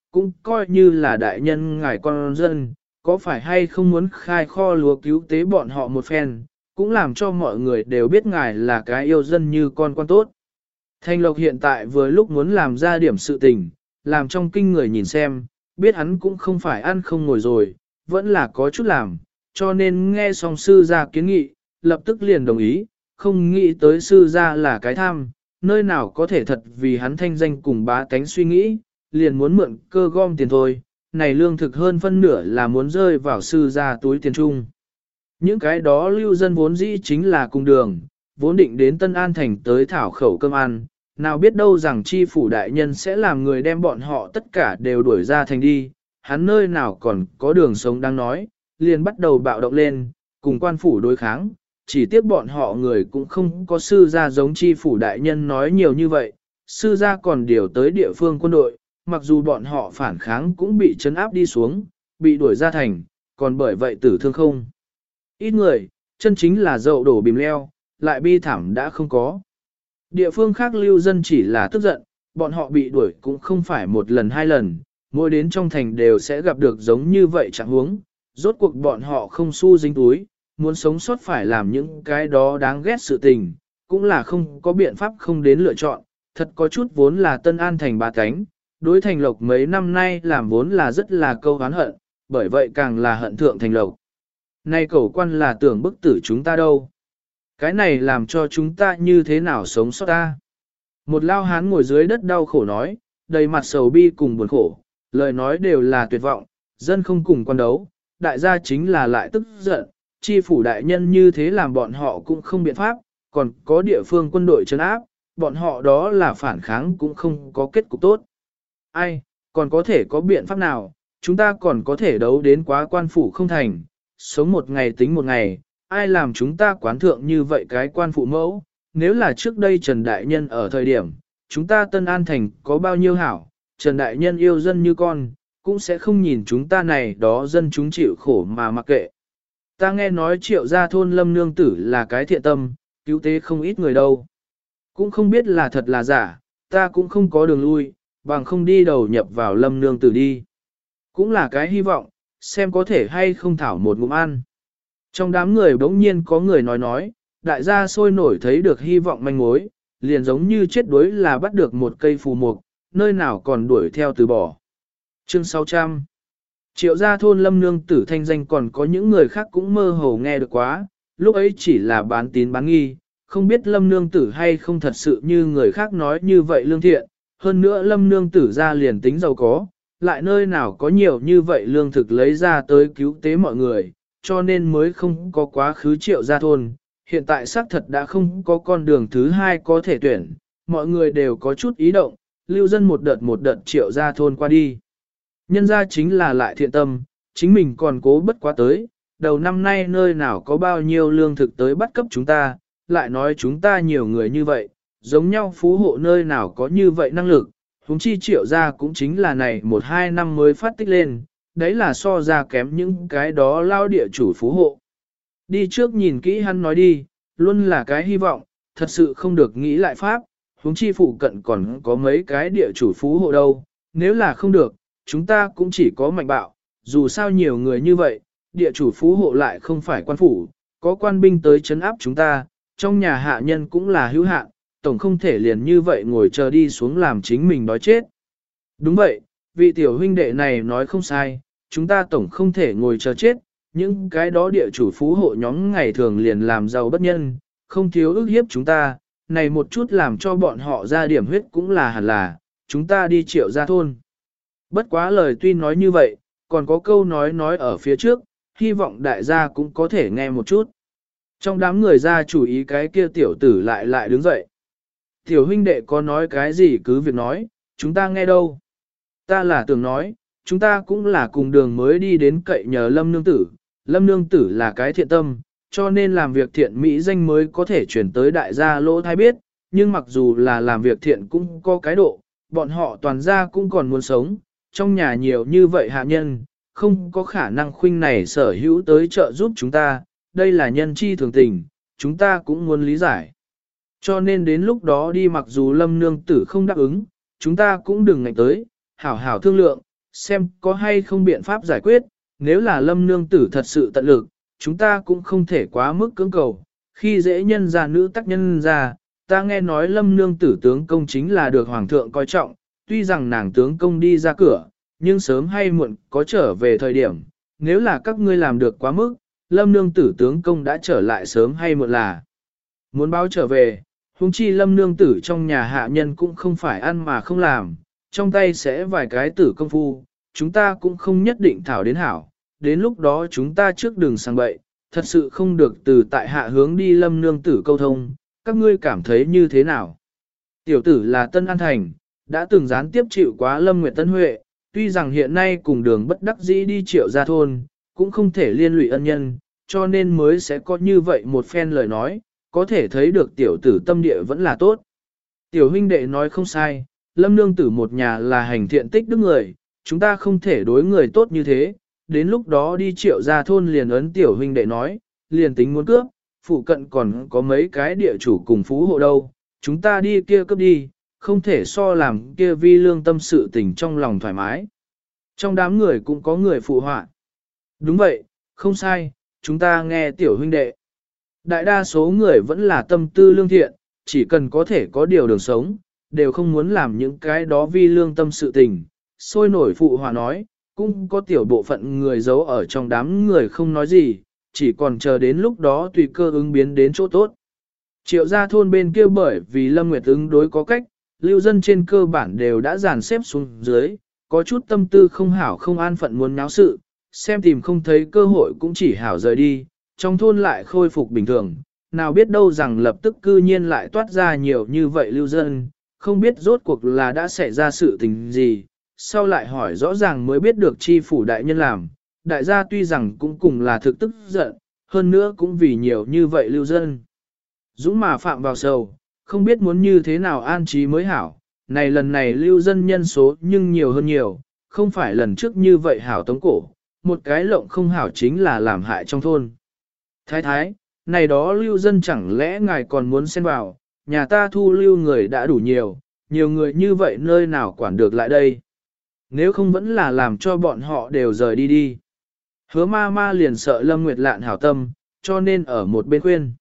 cũng coi như là đại nhân ngài con dân, có phải hay không muốn khai kho lúa cứu tế bọn họ một phen, cũng làm cho mọi người đều biết ngài là cái yêu dân như con quan tốt. Thanh Lộc hiện tại vừa lúc muốn làm ra điểm sự tình, làm trong kinh người nhìn xem, biết hắn cũng không phải ăn không ngồi rồi, vẫn là có chút làm, cho nên nghe xong sư gia kiến nghị, lập tức liền đồng ý, không nghĩ tới sư gia là cái tham, nơi nào có thể thật vì hắn thanh danh cùng bá tánh suy nghĩ, liền muốn mượn cơ gom tiền thôi, này lương thực hơn phân nửa là muốn rơi vào sư gia túi tiền chung. Những cái đó lưu dân vốn dĩ chính là cùng đường, vốn định đến Tân An Thành tới thảo khẩu cơm ăn, nào biết đâu rằng chi phủ đại nhân sẽ làm người đem bọn họ tất cả đều đuổi ra thành đi, hắn nơi nào còn có đường sống đang nói, liền bắt đầu bạo động lên, cùng quan phủ đối kháng, chỉ tiếc bọn họ người cũng không có sư gia giống chi phủ đại nhân nói nhiều như vậy, sư gia còn điều tới địa phương quân đội, mặc dù bọn họ phản kháng cũng bị trấn áp đi xuống, bị đuổi ra thành, còn bởi vậy tử thương không. Ít người, chân chính là dậu đổ bìm leo, lại bi thảm đã không có. Địa phương khác lưu dân chỉ là tức giận, bọn họ bị đuổi cũng không phải một lần hai lần, mỗi đến trong thành đều sẽ gặp được giống như vậy chẳng huống. Rốt cuộc bọn họ không xu dính túi, muốn sống sót phải làm những cái đó đáng ghét sự tình, cũng là không có biện pháp không đến lựa chọn, thật có chút vốn là Tân An Thành ba cánh, đối Thành Lộc mấy năm nay làm vốn là rất là câu oán hận, bởi vậy càng là hận thượng Thành Lộc. Nay cẩu quan là tưởng bức tử chúng ta đâu. Cái này làm cho chúng ta như thế nào sống sót ta. Một lao hán ngồi dưới đất đau khổ nói, đầy mặt sầu bi cùng buồn khổ, lời nói đều là tuyệt vọng, dân không cùng quan đấu, đại gia chính là lại tức giận, chi phủ đại nhân như thế làm bọn họ cũng không biện pháp, còn có địa phương quân đội trấn áp, bọn họ đó là phản kháng cũng không có kết cục tốt. Ai, còn có thể có biện pháp nào, chúng ta còn có thể đấu đến quá quan phủ không thành, sống một ngày tính một ngày, ai làm chúng ta quán thượng như vậy cái quan phụ mẫu, nếu là trước đây Trần Đại Nhân ở thời điểm, chúng ta Tân An Thành có bao nhiêu hảo, Trần Đại Nhân yêu dân như con, cũng sẽ không nhìn chúng ta này đó dân chúng chịu khổ mà mặc kệ. Ta nghe nói Triệu gia thôn Lâm Nương Tử là cái thiện tâm, cứu tế không ít người đâu. Cũng không biết là thật là giả, ta cũng không có đường lui, bằng không đi đầu nhập vào Lâm Nương Tử đi. Cũng là cái hy vọng, xem có thể hay không thảo một ngụm ăn. Trong đám người bỗng nhiên có người nói, đại gia sôi nổi thấy được hy vọng manh mối, liền giống như chết đuối là bắt được một cây phù mục, nơi nào còn đuổi theo từ bỏ. Chương 600 Triệu gia thôn Lâm Nương Tử thanh danh còn có những người khác cũng mơ hồ nghe được quá, lúc ấy chỉ là bán tín bán nghi, không biết Lâm Nương Tử hay không thật sự như người khác nói như vậy lương thiện, hơn nữa Lâm Nương Tử ra liền tính giàu có, lại nơi nào có nhiều như vậy lương thực lấy ra tới cứu tế mọi người, cho nên mới không có quá khứ Triệu gia thôn, hiện tại xác thật đã không có con đường thứ hai có thể tuyển, mọi người đều có chút ý động, lưu dân một đợt Triệu gia thôn qua đi. Nhân ra chính là lại thiện tâm, chính mình còn cố bất quá tới, đầu năm nay nơi nào có bao nhiêu lương thực tới bắt cấp chúng ta, lại nói chúng ta nhiều người như vậy, giống nhau phú hộ nơi nào có như vậy năng lực, huống chi Triệu gia cũng chính là này 1-2 năm mới phát tích lên, đấy là so ra kém những cái đó lao địa chủ phú hộ. Đi trước nhìn kỹ hắn nói đi, luôn là cái hy vọng, thật sự không được nghĩ lại pháp, huống chi phụ cận còn có mấy cái địa chủ phú hộ đâu, nếu là không được, chúng ta cũng chỉ có mạnh bạo, dù sao nhiều người như vậy, địa chủ phú hộ lại không phải quan phủ, có quan binh tới chấn áp chúng ta, trong nhà hạ nhân cũng là hữu hạn, tổng không thể liền như vậy ngồi chờ đi xuống làm chính mình đói chết. Đúng vậy, vị tiểu huynh đệ này nói không sai, chúng ta tổng không thể ngồi chờ chết, những cái đó địa chủ phú hộ nhóm ngày thường liền làm giàu bất nhân, không thiếu ức hiếp chúng ta, này một chút làm cho bọn họ ra điểm huyết cũng là hẳn là, chúng ta đi Triệu gia thôn. Bất quá lời tuy nói như vậy, còn có câu nói ở phía trước, hy vọng đại gia cũng có thể nghe một chút. Trong đám người ra chủ ý cái kia tiểu tử lại đứng dậy. Tiểu huynh đệ có nói cái gì cứ việc nói, chúng ta nghe đâu. Ta là tưởng nói, chúng ta cũng là cùng đường mới đi đến cậy nhờ Lâm Nương Tử. Lâm Nương Tử là cái thiện tâm, cho nên làm việc thiện mỹ danh mới có thể chuyển tới đại gia lỗ thai biết, nhưng mặc dù là làm việc thiện cũng có cái độ, bọn họ toàn gia cũng còn muốn sống, trong nhà nhiều như vậy hạ nhân, không có khả năng khuynh này sở hữu tới trợ giúp chúng ta, đây là nhân chi thường tình, chúng ta cũng muốn lý giải. Cho nên đến lúc đó đi mặc dù Lâm Nương Tử không đáp ứng, chúng ta cũng đừng ngạnh tới, hảo hảo thương lượng, xem có hay không biện pháp giải quyết, nếu là Lâm nương tử thật sự tận lực, chúng ta cũng không thể quá mức cưỡng cầu, khi dễ nhân ra nữ tác nhân ra, ta nghe nói Lâm nương tử tướng công chính là được hoàng thượng coi trọng, tuy rằng nàng tướng công đi ra cửa, nhưng sớm hay muộn có trở về thời điểm, nếu là các ngươi làm được quá mức, Lâm nương tử tướng công đã trở lại sớm hay muộn là muốn báo trở về, huống chi Lâm nương tử trong nhà hạ nhân cũng không phải ăn mà không làm, trong tay sẽ vài cái tử công phu, chúng ta cũng không nhất định thảo đến hảo, đến lúc đó chúng ta trước đường sang bậy, thật sự không được từ tại hạ hướng đi Lâm nương tử câu thông, các ngươi cảm thấy như thế nào? Tiểu tử là Tân An Thành, đã từng gián tiếp chịu quá Lâm Nguyệt Tân Huệ, tuy rằng hiện nay cùng đường bất đắc dĩ đi Triệu Gia thôn, cũng không thể liên lụy ân nhân, cho nên mới sẽ có như vậy một phen lời nói, có thể thấy được tiểu tử tâm địa vẫn là tốt. Tiểu huynh đệ nói không sai, Lâm nương tử một nhà là hành thiện tích đức người, chúng ta không thể đối người tốt như thế, đến lúc đó đi Triệu Gia thôn liền ấn tiểu huynh đệ nói, liền tính muốn cướp, phụ cận còn có mấy cái địa chủ cùng phú hộ đâu, chúng ta đi kia cướp đi, không thể so làm kia vi lương tâm sự tình trong lòng thoải mái. Trong đám người cũng có người phụ họa. Đúng vậy, không sai, chúng ta nghe tiểu huynh đệ. Đại đa số người vẫn là tâm tư lương thiện, chỉ cần có thể có điều đường sống, đều không muốn làm những cái đó vi lương tâm sự tình. Sôi nổi phụ họa nói, cũng có tiểu bộ phận người giấu ở trong đám người không nói gì, chỉ còn chờ đến lúc đó tùy cơ ứng biến đến chỗ tốt. Triệu Gia thôn bên kia bởi vì Lâm Nguyệt ứng đối có cách, lưu dân trên cơ bản đều đã dàn xếp xuống dưới, có chút tâm tư không hảo không an phận muốn náo sự, xem tìm không thấy cơ hội cũng chỉ hảo rời đi, trong thôn lại khôi phục bình thường, nào biết đâu rằng lập tức cư nhiên lại toát ra nhiều như vậy lưu dân, không biết rốt cuộc là đã xảy ra sự tình gì, sau lại hỏi rõ ràng mới biết được chi phủ đại nhân làm, đại gia tuy rằng cũng cùng là thực tức giận, hơn nữa cũng vì nhiều như vậy lưu dân. Dũng mà phạm vào sầu, không biết muốn như thế nào an trí mới hảo, này lần này lưu dân nhân số nhưng nhiều hơn nhiều, không phải lần trước như vậy hảo tống cổ, một cái lộng không hảo chính là làm hại trong thôn. Thái thái, này đó lưu dân chẳng lẽ ngài còn muốn xen vào, nhà ta thu lưu người đã đủ nhiều người như vậy nơi nào quản được lại đây. Nếu không vẫn là làm cho bọn họ đều rời đi đi. Hứa ma ma liền sợ Lâm Nguyệt Lạn hảo tâm, cho nên ở một bên khuyên.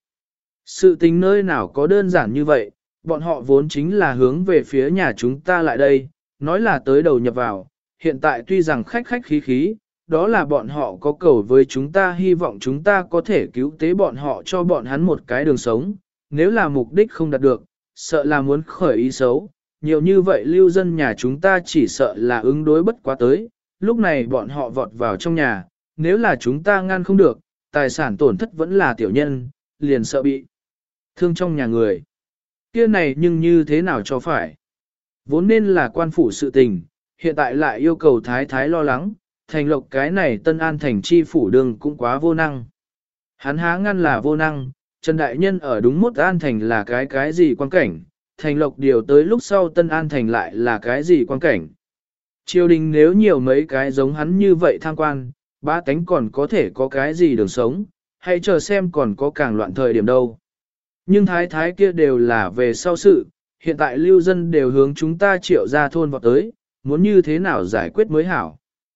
Sự tình nơi nào có đơn giản như vậy, bọn họ vốn chính là hướng về phía nhà chúng ta lại đây, nói là tới đầu nhập vào, hiện tại tuy rằng khách khách khí khí, đó là bọn họ có cầu với chúng ta hy vọng chúng ta có thể cứu tế bọn họ cho bọn hắn một cái đường sống, nếu là mục đích không đạt được, sợ là muốn khởi ý xấu, nhiều như vậy lưu dân nhà chúng ta chỉ sợ là ứng đối bất quá tới, lúc này bọn họ vọt vào trong nhà, nếu là chúng ta ngăn không được, tài sản tổn thất vẫn là tiểu nhân, liền sợ bị thương trong nhà người. Kia này nhưng như thế nào cho phải? Vốn nên là quan phủ sự tình, hiện tại lại yêu cầu thái thái lo lắng, thành lộc cái này Tân An thành chi phủ đường cũng quá vô năng. Hắn há ngăn là vô năng, Trần Đại Nhân ở đúng mốt An thành là cái gì quan cảnh, thành lộc điều tới lúc sau Tân An thành lại là cái gì quan cảnh. Triều đình nếu nhiều mấy cái giống hắn như vậy tham quan, ba tánh còn có thể có cái gì đường sống, hãy chờ xem còn có càng loạn thời điểm đâu. Nhưng thái thái kia đều là về sau sự, hiện tại lưu dân đều hướng chúng ta Triệu Gia thôn vào tới, muốn như thế nào giải quyết mới hảo.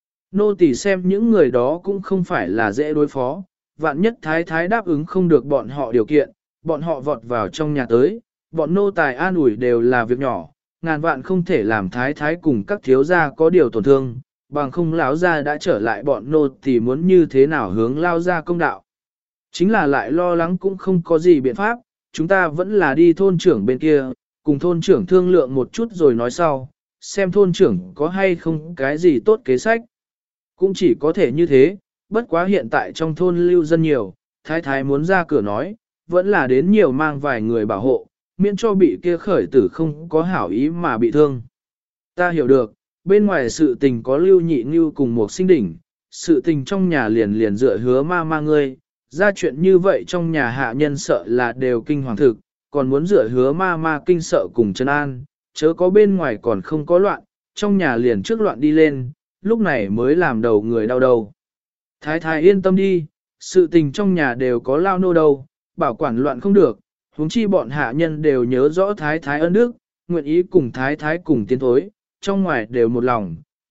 Nô tỳ xem những người đó cũng không phải là dễ đối phó, vạn nhất thái thái đáp ứng không được bọn họ điều kiện, bọn họ vọt vào trong nhà tới, bọn nô tài an ủi đều là việc nhỏ, ngàn vạn không thể làm thái thái cùng các thiếu gia có điều tổn thương, bằng không lão gia đã trở lại bọn nô tỳ muốn như thế nào hướng lao ra công đạo. Chính là lại lo lắng cũng không có gì biện pháp, chúng ta vẫn là đi thôn trưởng bên kia, cùng thôn trưởng thương lượng một chút rồi nói sau, xem thôn trưởng có hay không cái gì tốt kế sách. Cũng chỉ có thể như thế, bất quá hiện tại trong thôn lưu dân nhiều, thái thái muốn ra cửa nói, vẫn là đến nhiều mang vài người bảo hộ, miễn cho bị kia khởi tử không có hảo ý mà bị thương. Ta hiểu được, bên ngoài sự tình có lưu nhị như cùng một sinh đỉnh, sự tình trong nhà liền dựa hứa ma ma ngươi, ra chuyện như vậy trong nhà hạ nhân sợ là đều kinh hoàng thực, còn muốn dựa hứa ma ma kinh sợ cùng chân an, chớ có bên ngoài còn không có loạn, trong nhà liền trước loạn đi lên, lúc này mới làm đầu người đau đầu. Thái thái yên tâm đi, sự tình trong nhà đều có lao nô đâu, bảo quản loạn không được, huống chi bọn hạ nhân đều nhớ rõ thái thái ơn đức, nguyện ý cùng thái thái cùng tiến thối, trong ngoài đều một lòng,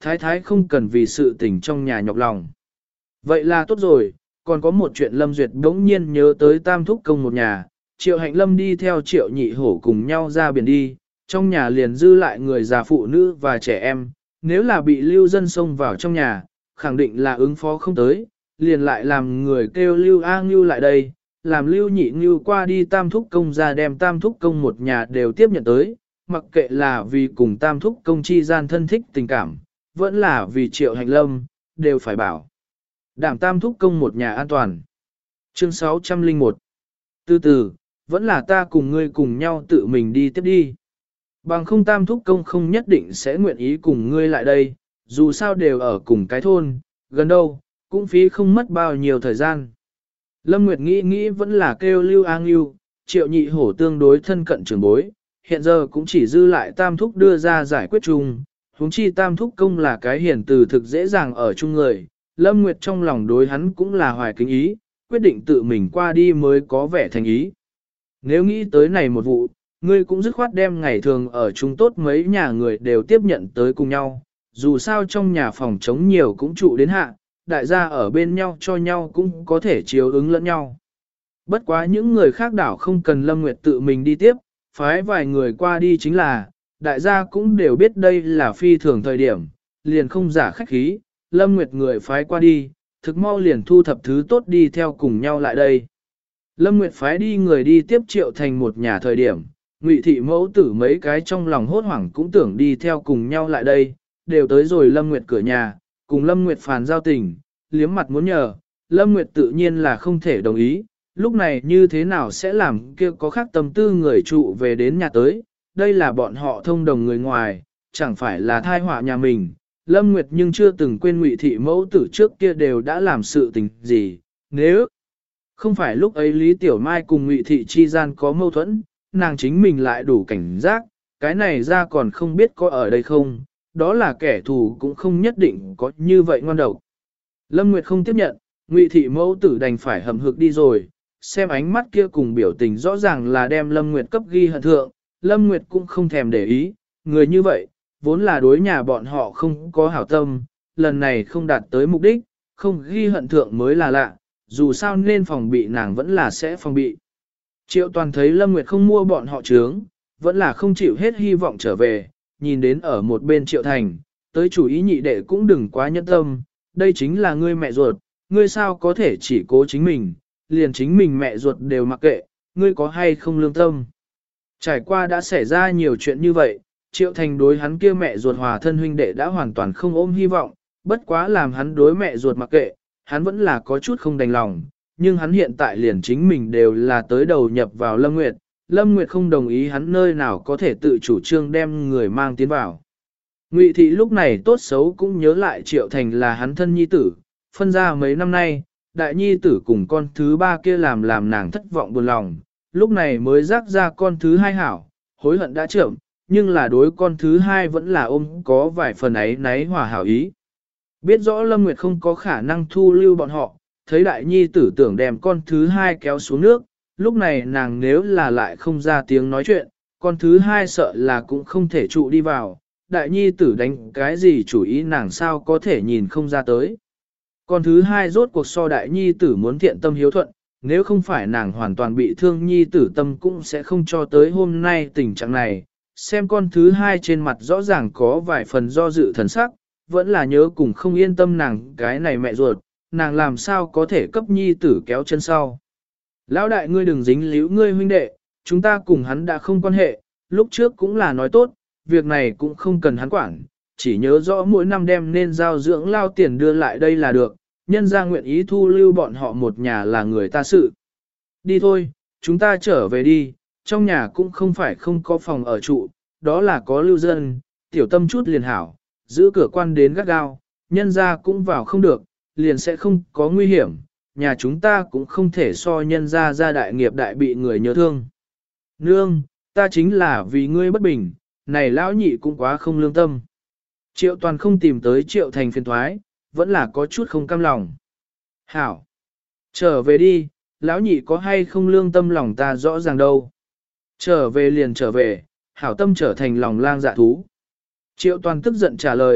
thái thái không cần vì sự tình trong nhà nhọc lòng. Vậy là tốt rồi, còn có một chuyện Lâm Duyệt đống nhiên nhớ tới Tam Thúc Công một nhà, Triệu Hạnh Lâm đi theo Triệu Nhị Hổ cùng nhau ra biển đi, trong nhà liền dư lại người già phụ nữ và trẻ em, nếu là bị lưu dân xông vào trong nhà, khẳng định là ứng phó không tới, liền lại làm người kêu Lưu A Ngưu lại đây, làm Lưu Nhị Ngưu qua đi Tam Thúc Công ra đem Tam Thúc Công một nhà đều tiếp nhận tới, mặc kệ là vì cùng Tam Thúc Công chi gian thân thích tình cảm, vẫn là vì Triệu Hạnh Lâm, đều phải bảo. Đảm Tam Thúc Công một nhà an toàn. Chương 601. Từ từ, vẫn là ta cùng ngươi cùng nhau tự mình đi tiếp đi. Bằng không Tam Thúc Công không nhất định sẽ nguyện ý cùng ngươi lại đây, dù sao đều ở cùng cái thôn, gần đâu, cũng phí không mất bao nhiêu thời gian. Lâm Nguyệt nghĩ vẫn là kêu Lưu A Ngưu, Triệu Nhị Hổ tương đối thân cận trưởng bối, hiện giờ cũng chỉ dư lại Tam Thúc đưa ra giải quyết chung, huống chi Tam Thúc Công là cái hiền từ thực dễ dàng ở chung người, Lâm Nguyệt trong lòng đối hắn cũng là hoài kính ý, quyết định tự mình qua đi mới có vẻ thành ý. Nếu nghĩ tới này một vụ, ngươi cũng dứt khoát đem ngày thường ở chung tốt mấy nhà người đều tiếp nhận tới cùng nhau, dù sao trong nhà phòng trống nhiều cũng trụ đến hạ, đại gia ở bên nhau cho nhau cũng có thể chiếu ứng lẫn nhau. Bất quá những người khác đảo không cần Lâm Nguyệt tự mình đi tiếp, phái vài người qua đi chính là, đại gia cũng đều biết đây là phi thường thời điểm, liền không giả khách khí, Lâm Nguyệt người phái qua đi, thực mau liền thu thập thứ tốt đi theo cùng nhau lại đây. Lâm Nguyệt phái đi người đi tiếp Triệu Thành một nhà thời điểm, Ngụy thị mẫu tử mấy cái trong lòng hốt hoảng cũng tưởng đi theo cùng nhau lại đây, đều tới rồi Lâm Nguyệt cửa nhà, cùng Lâm Nguyệt phàn giao tình, liếm mặt muốn nhờ, Lâm Nguyệt tự nhiên là không thể đồng ý, lúc này như thế nào sẽ làm kia có khác tâm tư người trụ về đến nhà tới, đây là bọn họ thông đồng người ngoài, chẳng phải là thai họa nhà mình. Lâm Nguyệt nhưng chưa từng quên Ngụy thị mẫu tử trước kia đều đã làm sự tình gì, nếu không phải lúc ấy Lý Tiểu Mai cùng Ngụy thị chi gian có mâu thuẫn, nàng chính mình lại đủ cảnh giác, cái này ra còn không biết có ở đây không, đó là kẻ thù cũng không nhất định có như vậy ngoan độc. Lâm Nguyệt không tiếp nhận, Ngụy thị mẫu tử đành phải hậm hực đi rồi, xem ánh mắt kia cùng biểu tình rõ ràng là đem Lâm Nguyệt cấp ghi hận thượng, Lâm Nguyệt cũng không thèm để ý, người như vậy, vốn là đối nhà bọn họ không có hảo tâm, lần này không đạt tới mục đích, không ghi hận thượng mới là lạ, dù sao nên phòng bị nàng vẫn là sẽ phòng bị. Triệu Toàn thấy Lâm Nguyệt không mua bọn họ trướng, vẫn là không chịu hết hy vọng trở về, nhìn đến ở một bên Triệu Thành, tới chủ ý nhị đệ cũng đừng quá nhẫn tâm, đây chính là ngươi mẹ ruột, ngươi sao có thể chỉ cố chính mình, liền chính mình mẹ ruột đều mặc kệ, ngươi có hay không lương tâm. Trải qua đã xảy ra nhiều chuyện như vậy, Triệu Thành đối hắn kia mẹ ruột hòa thân huynh đệ đã hoàn toàn không ôm hy vọng, bất quá làm hắn đối mẹ ruột mặc kệ, hắn vẫn là có chút không đành lòng, nhưng hắn hiện tại liền chính mình đều là tới đầu nhập vào Lâm Nguyệt, Lâm Nguyệt không đồng ý hắn nơi nào có thể tự chủ trương đem người mang tiến vào. Ngụy thị lúc này tốt xấu cũng nhớ lại Triệu Thành là hắn thân nhi tử, phân ra mấy năm nay, đại nhi tử cùng con thứ ba kia làm nàng thất vọng buồn lòng, lúc này mới rắc ra con thứ hai hảo, hối hận đã trưởng, nhưng là đối con thứ hai vẫn là ôm có vài phần ấy náy hòa hảo ý. Biết rõ Lâm Nguyệt không có khả năng thu lưu bọn họ, thấy đại nhi tử tưởng đem con thứ hai kéo xuống nước, lúc này nàng nếu là lại không ra tiếng nói chuyện, con thứ hai sợ là cũng không thể trụ đi vào, đại nhi tử đánh cái gì chủ ý nàng sao có thể nhìn không ra tới. Con thứ hai rốt cuộc so đại nhi tử muốn thiện tâm hiếu thuận, nếu không phải nàng hoàn toàn bị thương nhi tử tâm cũng sẽ không cho tới hôm nay tình trạng này. Xem con thứ hai trên mặt rõ ràng có vài phần do dự thần sắc, vẫn là nhớ cùng không yên tâm nàng cái này mẹ ruột, nàng làm sao có thể cấp nhi tử kéo chân sau. Lão đại ngươi đừng dính líu ngươi huynh đệ, chúng ta cùng hắn đã không quan hệ, lúc trước cũng là nói tốt, việc này cũng không cần hắn quản, chỉ nhớ rõ mỗi năm đem nên giao dưỡng lao tiền đưa lại đây là được, nhân ra nguyện ý thu lưu bọn họ một nhà là người ta sự. Đi thôi, chúng ta trở về đi, trong nhà cũng không phải không có phòng ở trụ, đó là có lưu dân, tiểu tâm chút liền hảo, giữ cửa quan đến gắt gao, nhân ra cũng vào không được, liền sẽ không có nguy hiểm, nhà chúng ta cũng không thể so nhân ra ra đại nghiệp đại bị người nhớ thương. Nương, ta chính là vì ngươi bất bình, này lão nhị cũng quá không lương tâm. Triệu Toàn không tìm tới Triệu Thành phiền thoái, vẫn là có chút không cam lòng. Hảo, trở về đi, lão nhị có hay không lương tâm lòng ta rõ ràng đâu. Trở về liền trở về, hảo tâm trở thành lòng lang dạ thú. Triệu Toàn tức giận trả lời,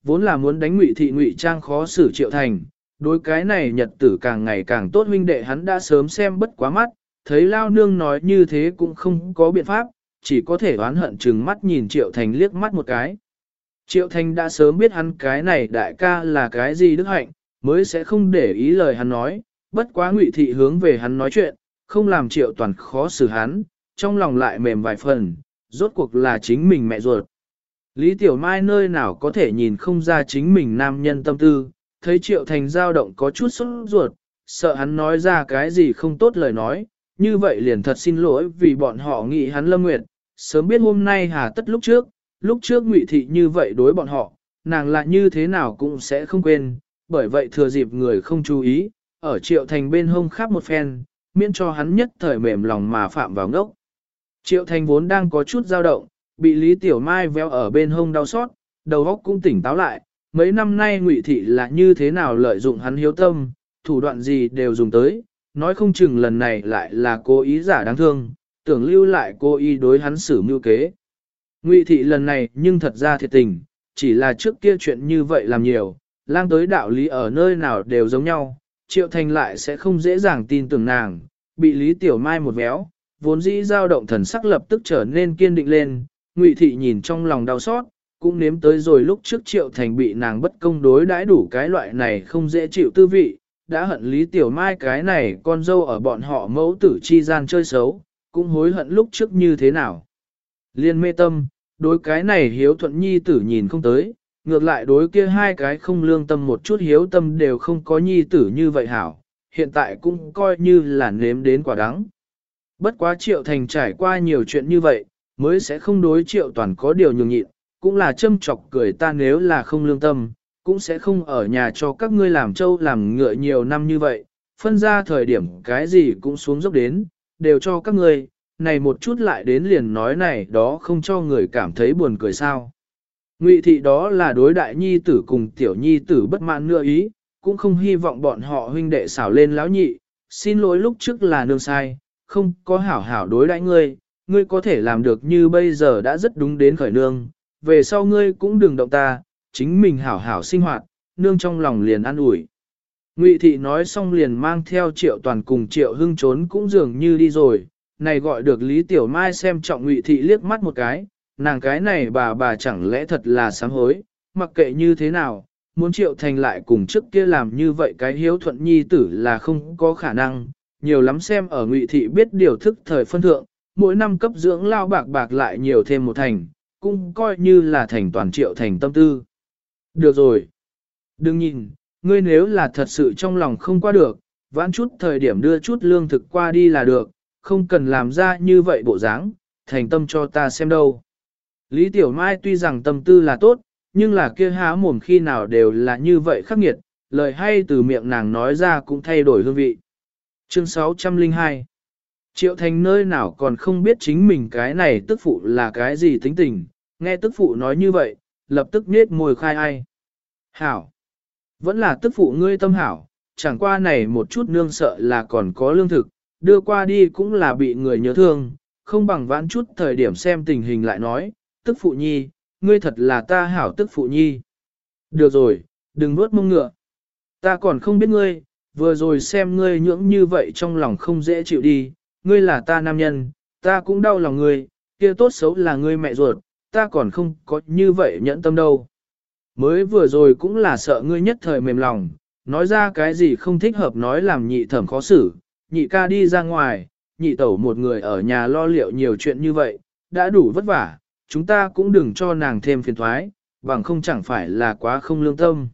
vốn là muốn đánh Ngụy Thị ngụy trang khó xử Triệu Thành, đối cái này nhật tử càng ngày càng tốt huynh đệ hắn đã sớm xem bất quá mắt, thấy lao nương nói như thế cũng không có biện pháp, chỉ có thể oán hận chừng mắt nhìn Triệu Thành liếc mắt một cái. Triệu Thành đã sớm biết hắn cái này đại ca là cái gì đức hạnh, mới sẽ không để ý lời hắn nói, bất quá Ngụy Thị hướng về hắn nói chuyện, không làm Triệu Toàn khó xử hắn, trong lòng lại mềm vài phần, rốt cuộc là chính mình mẹ ruột. Lý Tiểu Mai nơi nào có thể nhìn không ra chính mình nam nhân tâm tư, thấy Triệu Thành dao động có chút sốt ruột, sợ hắn nói ra cái gì không tốt lời nói, như vậy liền thật xin lỗi vì bọn họ nghĩ hắn lâm nguyệt, sớm biết hôm nay hà tất lúc trước Ngụy Thị như vậy đối bọn họ, nàng lại như thế nào cũng sẽ không quên, bởi vậy thừa dịp người không chú ý, ở Triệu Thành bên hông khắp một phen, miễn cho hắn nhất thời mềm lòng mà phạm vào ngốc. Triệu Thành vốn đang có chút dao động, bị Lý Tiểu Mai véo ở bên hông đau xót, đầu óc cũng tỉnh táo lại, mấy năm nay Ngụy Thị là như thế nào lợi dụng hắn hiếu tâm, thủ đoạn gì đều dùng tới, nói không chừng lần này lại là cố ý giả đáng thương, tưởng lưu lại cố ý đối hắn xử mưu kế. Ngụy Thị lần này nhưng thật ra thiệt tình, chỉ là trước kia chuyện như vậy làm nhiều, lang tới đạo lý ở nơi nào đều giống nhau, Triệu Thành lại sẽ không dễ dàng tin tưởng nàng, bị Lý Tiểu Mai một véo, vốn dĩ dao động thần sắc lập tức trở nên kiên định lên, Ngụy Thị nhìn trong lòng đau xót, cũng nếm tới rồi lúc trước Triệu Thành bị nàng bất công đối đãi đủ cái loại này không dễ chịu tư vị, đã hận Lý Tiểu Mai cái này con dâu ở bọn họ mẫu tử chi gian chơi xấu, cũng hối hận lúc trước như thế nào. Liên mê tâm, đối cái này hiếu thuận nhi tử nhìn không tới, ngược lại đối kia hai cái không lương tâm một chút hiếu tâm đều không có nhi tử như vậy hảo, hiện tại cũng coi như là nếm đến quả đắng. Bất quá Triệu Thành trải qua nhiều chuyện như vậy, mới sẽ không đối Triệu Toàn có điều nhường nhịn, cũng là châm chọc cười ta nếu là không lương tâm, cũng sẽ không ở nhà cho các ngươi làm trâu làm ngựa nhiều năm như vậy, phân ra thời điểm cái gì cũng xuống dốc đến, đều cho các ngươi, này một chút lại đến liền nói này đó không cho người cảm thấy buồn cười sao. Ngụy Thị đó là đối đại nhi tử cùng tiểu nhi tử bất mãn nữa ý, cũng không hy vọng bọn họ huynh đệ xảo lên lão nhị, xin lỗi lúc trước là nương sai, không có hảo hảo đối đãi ngươi, ngươi có thể làm được như bây giờ đã rất đúng đến khởi nương, về sau ngươi cũng đừng động ta, chính mình hảo hảo sinh hoạt, nương trong lòng liền an ủi. Ngụy Thị nói xong liền mang theo Triệu Toàn cùng Triệu Hưng trốn cũng dường như đi rồi, này gọi được Lý Tiểu Mai xem trọng Ngụy Thị liếc mắt một cái, nàng cái này bà chẳng lẽ thật là sám hối, mặc kệ như thế nào, muốn Triệu Thành lại cùng trước kia làm như vậy cái hiếu thuận nhi tử là không có khả năng, nhiều lắm xem ở Ngụy Thị biết điều thức thời phân thượng, mỗi năm cấp dưỡng lao bạc lại nhiều thêm một thành, cũng coi như là thành toàn Triệu Thành tâm tư. Được rồi. Đừng nhìn, ngươi nếu là thật sự trong lòng không qua được, vãn chút thời điểm đưa chút lương thực qua đi là được, không cần làm ra như vậy bộ dáng, thành tâm cho ta xem đâu. Lý Tiểu Mai tuy rằng tâm tư là tốt, nhưng là kia há mồm khi nào đều là như vậy khắc nghiệt, lời hay từ miệng nàng nói ra cũng thay đổi hương vị. Chương 602 Triệu Thành nơi nào còn không biết chính mình cái này tức phụ là cái gì tính tình, nghe tức phụ nói như vậy, lập tức nết môi khai ai. Hảo! Vẫn là tức phụ ngươi tâm hảo, chẳng qua này một chút nương sợ là còn có lương thực, đưa qua đi cũng là bị người nhớ thương, không bằng vãn chút thời điểm xem tình hình lại nói, tức phụ nhi, ngươi thật là ta hảo tức phụ nhi. Được rồi, đừng nuốt mông ngựa. Ta còn không biết ngươi, vừa rồi xem ngươi nhưỡng như vậy trong lòng không dễ chịu đi, ngươi là ta nam nhân, ta cũng đau lòng ngươi, kia tốt xấu là ngươi mẹ ruột, ta còn không có như vậy nhẫn tâm đâu. Mới vừa rồi cũng là sợ ngươi nhất thời mềm lòng, nói ra cái gì không thích hợp nói làm nhị thẩm khó xử, nhị ca đi ra ngoài, nhị tẩu một người ở nhà lo liệu nhiều chuyện như vậy, đã đủ vất vả, chúng ta cũng đừng cho nàng thêm phiền thoái, bằng không chẳng phải là quá không lương tâm.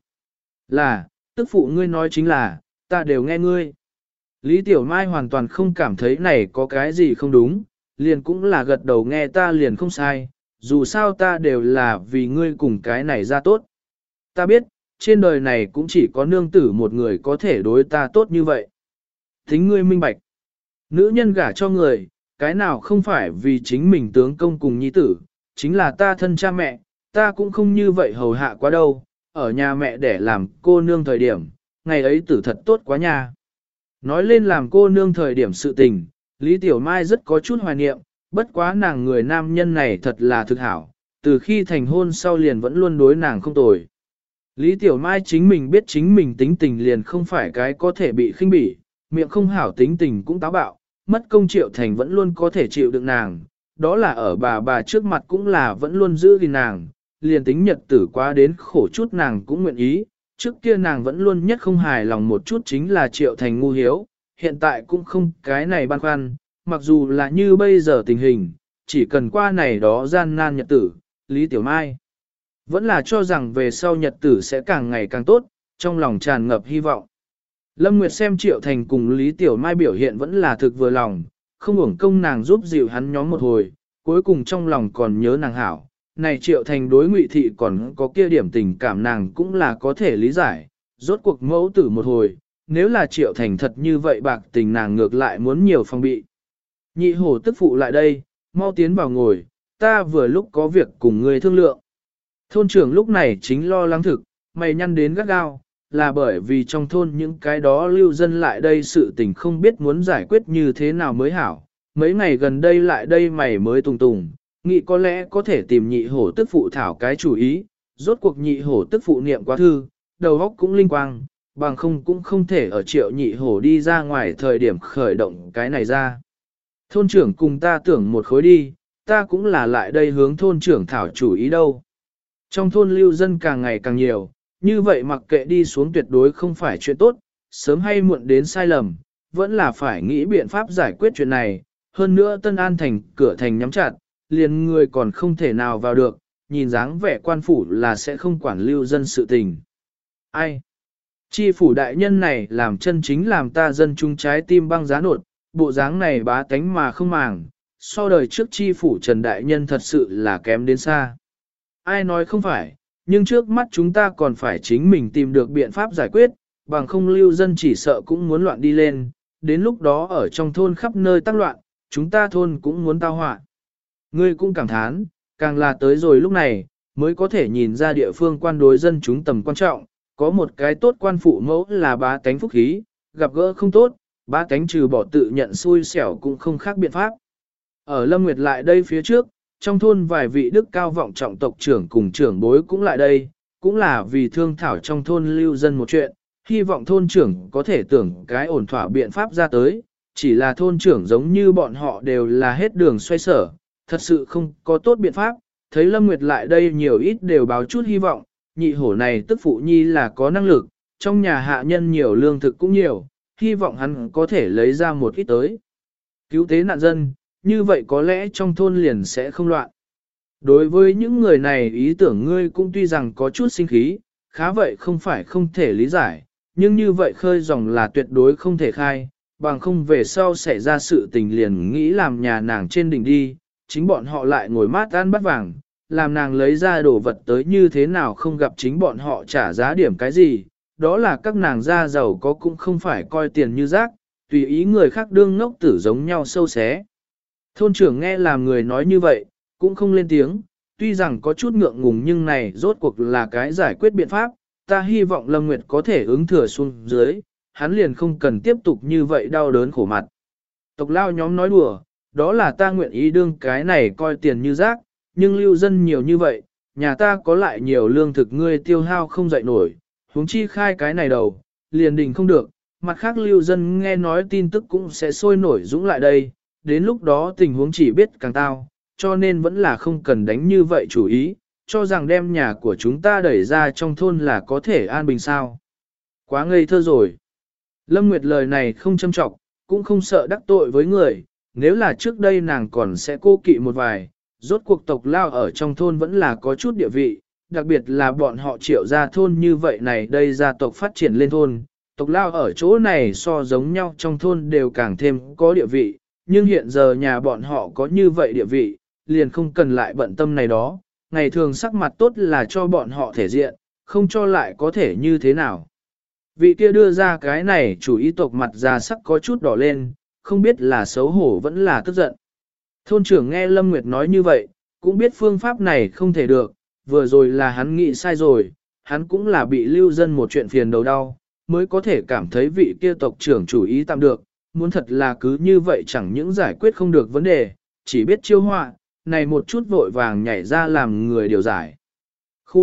Là, tức phụ ngươi nói chính là, ta đều nghe ngươi. Lý Tiểu Mai hoàn toàn không cảm thấy này có cái gì không đúng, liền cũng là gật đầu nghe ta liền không sai, dù sao ta đều là vì ngươi cùng cái này ra tốt. Ta biết, trên đời này cũng chỉ có nương tử một người có thể đối ta tốt như vậy. Thính ngươi minh bạch. Nữ nhân gả cho người, cái nào không phải vì chính mình tướng công cùng nhi tử, chính là ta thân cha mẹ, ta cũng không như vậy hầu hạ quá đâu, ở nhà mẹ để làm cô nương thời điểm, ngày ấy tử thật tốt quá nha. Nói lên làm cô nương thời điểm sự tình, Lý Tiểu Mai rất có chút hoài niệm, bất quá nàng người nam nhân này thật là thực hảo, từ khi thành hôn sau liền vẫn luôn đối nàng không tồi. Lý Tiểu Mai chính mình biết chính mình tính tình liền không phải cái có thể bị khinh bỉ, miệng không hảo tính tình cũng táo bạo, mất công Triệu Thành vẫn luôn có thể chịu đựng nàng, đó là ở bà trước mặt cũng là vẫn luôn giữ gìn nàng, liền tính nhật tử quá đến khổ chút nàng cũng nguyện ý, trước kia nàng vẫn luôn nhất không hài lòng một chút chính là Triệu Thành ngu hiếu, hiện tại cũng không cái này băn khoăn, mặc dù là như bây giờ tình hình, chỉ cần qua này đó gian nan nhật tử, Lý Tiểu Mai vẫn là cho rằng về sau nhật tử sẽ càng ngày càng tốt, trong lòng tràn ngập hy vọng. Lâm Nguyệt xem Triệu Thành cùng Lý Tiểu Mai biểu hiện vẫn là thực vừa lòng, không uổng công nàng giúp dịu hắn nhóm một hồi, cuối cùng trong lòng còn nhớ nàng hảo. Này Triệu Thành đối Ngụy Thị còn có kia điểm tình cảm nàng cũng là có thể lý giải, rốt cuộc mẫu tử một hồi, nếu là Triệu Thành thật như vậy bạc tình nàng ngược lại muốn nhiều phong bị. Nhị hổ tức phụ lại đây, mau tiến vào ngồi, ta vừa lúc có việc cùng ngươi thương lượng. Thôn trưởng lúc này chính lo lắng thực, mày nhăn đến gắt gao, là bởi vì trong thôn những cái đó lưu dân lại đây sự tình không biết muốn giải quyết như thế nào mới hảo. Mấy ngày gần đây lại đây mày mới tùng tùng, nghĩ có lẽ có thể tìm nhị hổ tức phụ thảo cái chủ ý, rốt cuộc nhị hổ tức phụ niệm quá thư, đầu óc cũng linh quang, bằng không cũng không thể ở Triệu nhị hổ đi ra ngoài thời điểm khởi động cái này ra. Thôn trưởng cùng ta tưởng một khối đi, ta cũng là lại đây hướng thôn trưởng thảo chủ ý đâu. Trong thôn lưu dân càng ngày càng nhiều, như vậy mặc kệ đi xuống tuyệt đối không phải chuyện tốt, sớm hay muộn đến sai lầm, vẫn là phải nghĩ biện pháp giải quyết chuyện này. Hơn nữa Tân An thành cửa thành nhắm chặt, liền người còn không thể nào vào được, nhìn dáng vẻ quan phủ là sẽ không quản lưu dân sự tình. Ai? Chi phủ đại nhân này làm chân chính làm ta dân chung trái tim băng giá nột, bộ dáng này bá tánh mà không màng, so đời trước chi phủ Trần đại nhân thật sự là kém đến xa. Ai nói không phải, nhưng trước mắt chúng ta còn phải chính mình tìm được biện pháp giải quyết, bằng không lưu dân chỉ sợ cũng muốn loạn đi lên, đến lúc đó ở trong thôn khắp nơi tác loạn, chúng ta thôn cũng muốn tao họa. Ngươi cũng cảm thán, càng là tới rồi lúc này, mới có thể nhìn ra địa phương quan đối dân chúng tầm quan trọng, có một cái tốt quan phụ mẫu là bá tánh phúc khí, gặp gỡ không tốt, bá tánh trừ bỏ tự nhận xui xẻo cũng không khác biện pháp. Ở Lâm Nguyệt lại đây phía trước, trong thôn vài vị đức cao vọng trọng tộc trưởng cùng trưởng bối cũng lại đây, cũng là vì thương thảo trong thôn lưu dân một chuyện, hy vọng thôn trưởng có thể tưởng cái ổn thỏa biện pháp ra tới, chỉ là thôn trưởng giống như bọn họ đều là hết đường xoay sở, thật sự không có tốt biện pháp, thấy Lâm Nguyệt lại đây nhiều ít đều báo chút hy vọng, nhị hổ này tức phụ nhi là có năng lực, trong nhà hạ nhân nhiều lương thực cũng nhiều, hy vọng hắn có thể lấy ra một ít tới. Cứu tế nạn dân, như vậy có lẽ trong thôn liền sẽ không loạn. Đối với những người này ý tưởng ngươi cũng tuy rằng có chút sinh khí, khá vậy không phải không thể lý giải, nhưng như vậy khơi dòng là tuyệt đối không thể khai, bằng không về sau xảy ra sự tình liền nghĩ làm nhà nàng trên đỉnh đi, chính bọn họ lại ngồi mát ăn bắt vàng, làm nàng lấy ra đồ vật tới như thế nào không gặp chính bọn họ trả giá điểm cái gì, đó là các nàng gia giàu có cũng không phải coi tiền như rác, tùy ý người khác đương ngốc tử giống nhau sâu xé. Thôn trưởng nghe làm người nói như vậy, cũng không lên tiếng, tuy rằng có chút ngượng ngùng nhưng này rốt cuộc là cái giải quyết biện pháp, ta hy vọng Lâm Nguyệt có thể ứng thừa xuống dưới, hắn liền không cần tiếp tục như vậy đau đớn khổ mặt. Tộc lao nhóm nói đùa, đó là ta nguyện ý đương cái này coi tiền như rác, nhưng lưu dân nhiều như vậy, nhà ta có lại nhiều lương thực ngươi tiêu hao không dậy nổi, huống chi khai cái này đầu, liền đình không được, mặt khác lưu dân nghe nói tin tức cũng sẽ sôi nổi dũng lại đây, đến lúc đó tình huống chỉ biết càng tao, cho nên vẫn là không cần đánh như vậy chủ ý, cho rằng đem nhà của chúng ta đẩy ra trong thôn là có thể an bình sao. Quá ngây thơ rồi. Lâm Nguyệt lời này không châm trọng, cũng không sợ đắc tội với người, nếu là trước đây nàng còn sẽ cô kỵ một vài, rốt cuộc tộc lao ở trong thôn vẫn là có chút địa vị, đặc biệt là bọn họ Triệu gia thôn như vậy này đây gia tộc phát triển lên thôn, tộc lao ở chỗ này so giống nhau trong thôn đều càng thêm có địa vị, nhưng hiện giờ nhà bọn họ có như vậy địa vị, liền không cần lại bận tâm này đó, ngày thường sắc mặt tốt là cho bọn họ thể diện, không cho lại có thể như thế nào. Vị kia đưa ra cái này chủ ý tộc mặt già sắc có chút đỏ lên, không biết là xấu hổ vẫn là tức giận. Thôn trưởng nghe Lâm Nguyệt nói như vậy, cũng biết phương pháp này không thể được, vừa rồi là hắn nghĩ sai rồi, hắn cũng là bị lưu dân một chuyện phiền đầu đau, mới có thể cảm thấy vị kia tộc trưởng chủ ý tạm được, muốn thật là cứ như vậy chẳng những giải quyết không được vấn đề, chỉ biết chiêu họa, này một chút vội vàng nhảy ra làm người điều giải. Khu,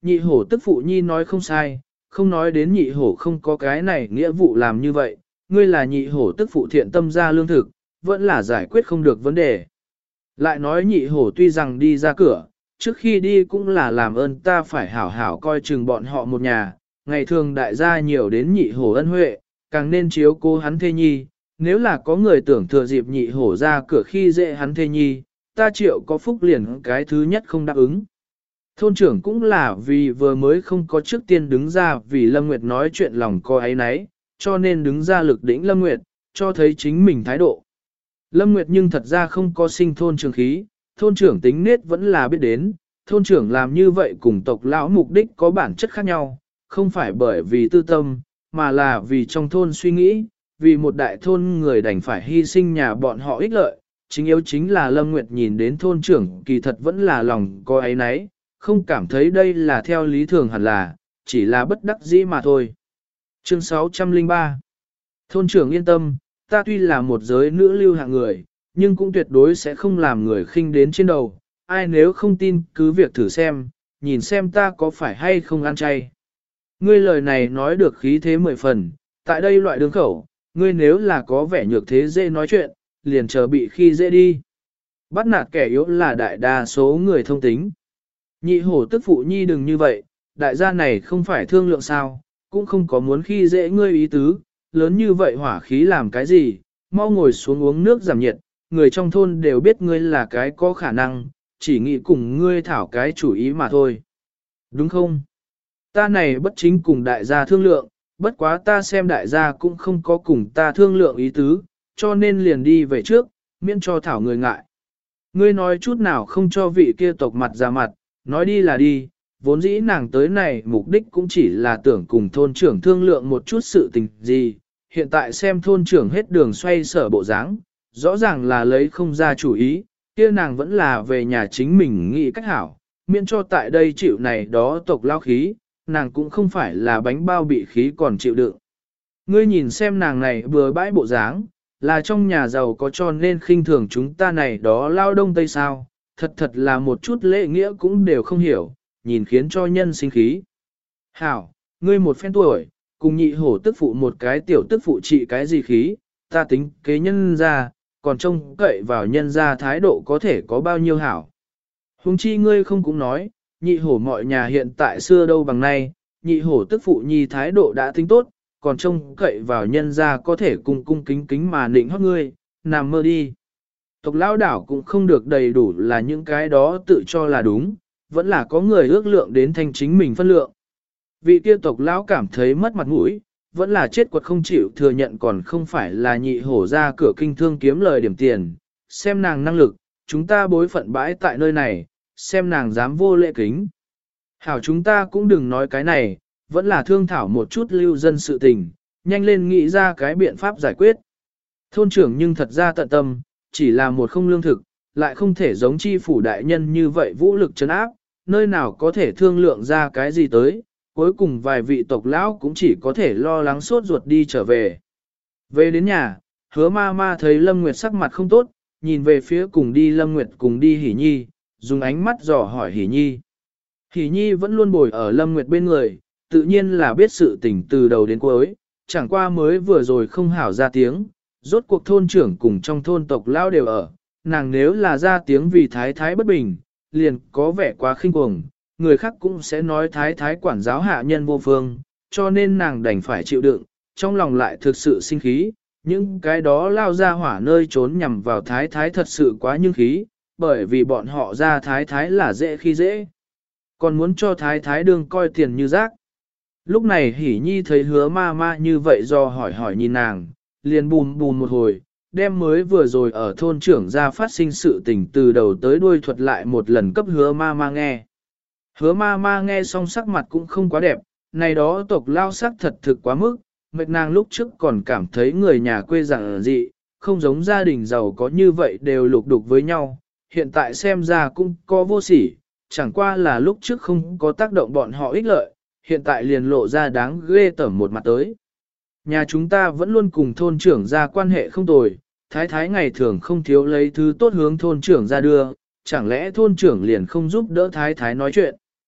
Nhị hổ tức phụ nhi nói không sai, không nói đến nhị hổ không có cái này nghĩa vụ làm như vậy, ngươi là nhị hổ tức phụ thiện tâm ra lương thực, vẫn là giải quyết không được vấn đề. Lại nói nhị hổ tuy rằng đi ra cửa, trước khi đi cũng là làm ơn ta phải hảo hảo coi chừng bọn họ một nhà, ngày thường đại gia nhiều đến nhị hổ ân huệ, càng nên chiếu cố hắn thê nhi, nếu là có người tưởng thừa dịp nhị hổ ra cửa khi dễ hắn thê nhi, ta Triệu có phúc liền cái thứ nhất không đáp ứng. Thôn trưởng cũng là vì vừa mới không có trước tiên đứng ra vì Lâm Nguyệt nói chuyện lòng co ấy nấy, cho nên đứng ra lực đỉnh Lâm Nguyệt, cho thấy chính mình thái độ. Lâm Nguyệt nhưng thật ra không có sinh thôn trưởng khí, thôn trưởng tính nết vẫn là biết đến, thôn trưởng làm như vậy cùng tộc lão mục đích có bản chất khác nhau, không phải bởi vì tư tâm, mà là vì trong thôn suy nghĩ, vì một đại thôn người đành phải hy sinh nhà bọn họ ích lợi, chính yếu chính là Lâm Nguyệt nhìn đến thôn trưởng kỳ thật vẫn là lòng có ấy nấy, không cảm thấy đây là theo lý thường hẳn là, chỉ là bất đắc dĩ mà thôi. Chương 603 Thôn trưởng yên tâm, ta tuy là một giới nữ lưu hạng người, nhưng cũng tuyệt đối sẽ không làm người khinh đến trên đầu, ai nếu không tin cứ việc thử xem, nhìn xem ta có phải hay không ăn chay. Ngươi lời này nói được khí thế 10 phần, tại đây loại đường khẩu, ngươi nếu là có vẻ nhược thế dễ nói chuyện, liền chờ bị khi dễ đi. Bắt nạt kẻ yếu là đại đa số người thông tính. Nhị hổ tức phụ nhi đừng như vậy, đại gia này không phải thương lượng sao, cũng không có muốn khi dễ ngươi ý tứ, lớn như vậy hỏa khí làm cái gì, mau ngồi xuống uống nước giảm nhiệt, người trong thôn đều biết ngươi là cái có khả năng, chỉ nghĩ cùng ngươi thảo cái chủ ý mà thôi. Đúng không? Ta này bất chính cùng đại gia thương lượng, bất quá ta xem đại gia cũng không có cùng ta thương lượng ý tứ, cho nên liền đi về trước, miễn cho thảo người ngại. Ngươi nói chút nào không cho vị kia tộc mặt ra mặt, nói đi là đi, vốn dĩ nàng tới này mục đích cũng chỉ là tưởng cùng thôn trưởng thương lượng một chút sự tình gì, hiện tại xem thôn trưởng hết đường xoay sở bộ dáng, rõ ràng là lấy không ra chủ ý, kia nàng vẫn là về nhà chính mình nghĩ cách hảo, miễn cho tại đây chịu này đó tộc lao khí, nàng cũng không phải là bánh bao bị khí còn chịu đựng. Ngươi nhìn xem nàng này bừa bãi bộ dáng, là trong nhà giàu có cho nên khinh thường chúng ta này đó lao đông tây sao, thật thật là một chút lễ nghĩa cũng đều không hiểu, nhìn khiến cho nhân sinh khí. Hảo, ngươi một phen tuổi, cùng nhị hổ tức phụ một cái tiểu tức phụ trị cái gì khí, ta tính kế nhân ra, còn trông cậy vào nhân ra thái độ có thể có bao nhiêu hảo. Hùng chi ngươi không cũng nói, nhị hổ mọi nhà hiện tại xưa đâu bằng nay, nhị hổ tức phụ nhi thái độ đã tính tốt, còn trông cậy vào nhân ra có thể cung cung kính kính mà nịnh hót ngươi, nằm mơ đi. Tộc lão đảo cũng không được đầy đủ là những cái đó tự cho là đúng, vẫn là có người ước lượng đến thanh chính mình phân lượng. Vị kia tộc lão cảm thấy mất mặt mũi, vẫn là chết quật không chịu thừa nhận còn không phải là nhị hổ ra cửa kinh thương kiếm lời điểm tiền, xem nàng năng lực, chúng ta bối phận bãi tại nơi này, xem nàng dám vô lễ kính. Hảo chúng ta cũng đừng nói cái này, vẫn là thương thảo một chút lưu dân sự tình, nhanh lên nghĩ ra cái biện pháp giải quyết. Thôn trưởng nhưng thật ra tận tâm, chỉ là một không lương thực, lại không thể giống chi phủ đại nhân như vậy vũ lực trấn áp, nơi nào có thể thương lượng ra cái gì tới, cuối cùng vài vị tộc lão cũng chỉ có thể lo lắng sốt ruột đi trở về. Về đến nhà, hứa ma ma thấy Lâm Nguyệt sắc mặt không tốt, nhìn về phía cùng đi Lâm Nguyệt cùng đi Hỷ Nhi, dùng ánh mắt dò hỏi Hỷ Nhi. Hỷ Nhi vẫn luôn bồi ở Lâm Nguyệt bên người, tự nhiên là biết sự tình từ đầu đến cuối, chẳng qua mới vừa rồi không hảo ra tiếng, rốt cuộc thôn trưởng cùng trong thôn tộc lão đều ở, nàng nếu là ra tiếng vì thái thái bất bình, liền có vẻ quá khinh cuồng, người khác cũng sẽ nói thái thái quản giáo hạ nhân vô phương, cho nên nàng đành phải chịu đựng, trong lòng lại thực sự sinh khí, những cái đó lao ra hỏa nơi trốn nhằm vào thái thái thật sự quá nhưng khí, bởi vì bọn họ ra thái thái là dễ khi dễ, còn muốn cho thái thái đương coi tiền như rác. Lúc này Hỷ Nhi thấy hứa ma ma như vậy do hỏi hỏi nhìn nàng, liền bùm bùm một hồi, đem mới vừa rồi ở thôn trưởng ra phát sinh sự tình từ đầu tới đuôi thuật lại một lần cấp hứa ma ma nghe. Hứa ma ma nghe xong sắc mặt cũng không quá đẹp, này đó tộc lao sắc thật thực quá mức, mệt nàng lúc trước còn cảm thấy người nhà quê rằng dị, không giống gia đình giàu có như vậy đều lục đục với nhau, hiện tại xem ra cũng có vô sỉ, chẳng qua là lúc trước không có tác động bọn họ ích lợi, hiện tại liền lộ ra đáng ghê tởm một mặt tới. Nhà chúng ta vẫn luôn cùng thôn trưởng ra quan hệ không tồi, thái thái ngày thường không thiếu lấy thứ tốt hướng thôn trưởng ra đưa, chẳng lẽ thôn trưởng liền không giúp đỡ thái thái nói chuyện.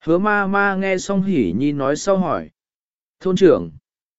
Hứa ma ma nghe xong Hỉ Nhi nói sau hỏi. Thôn trưởng.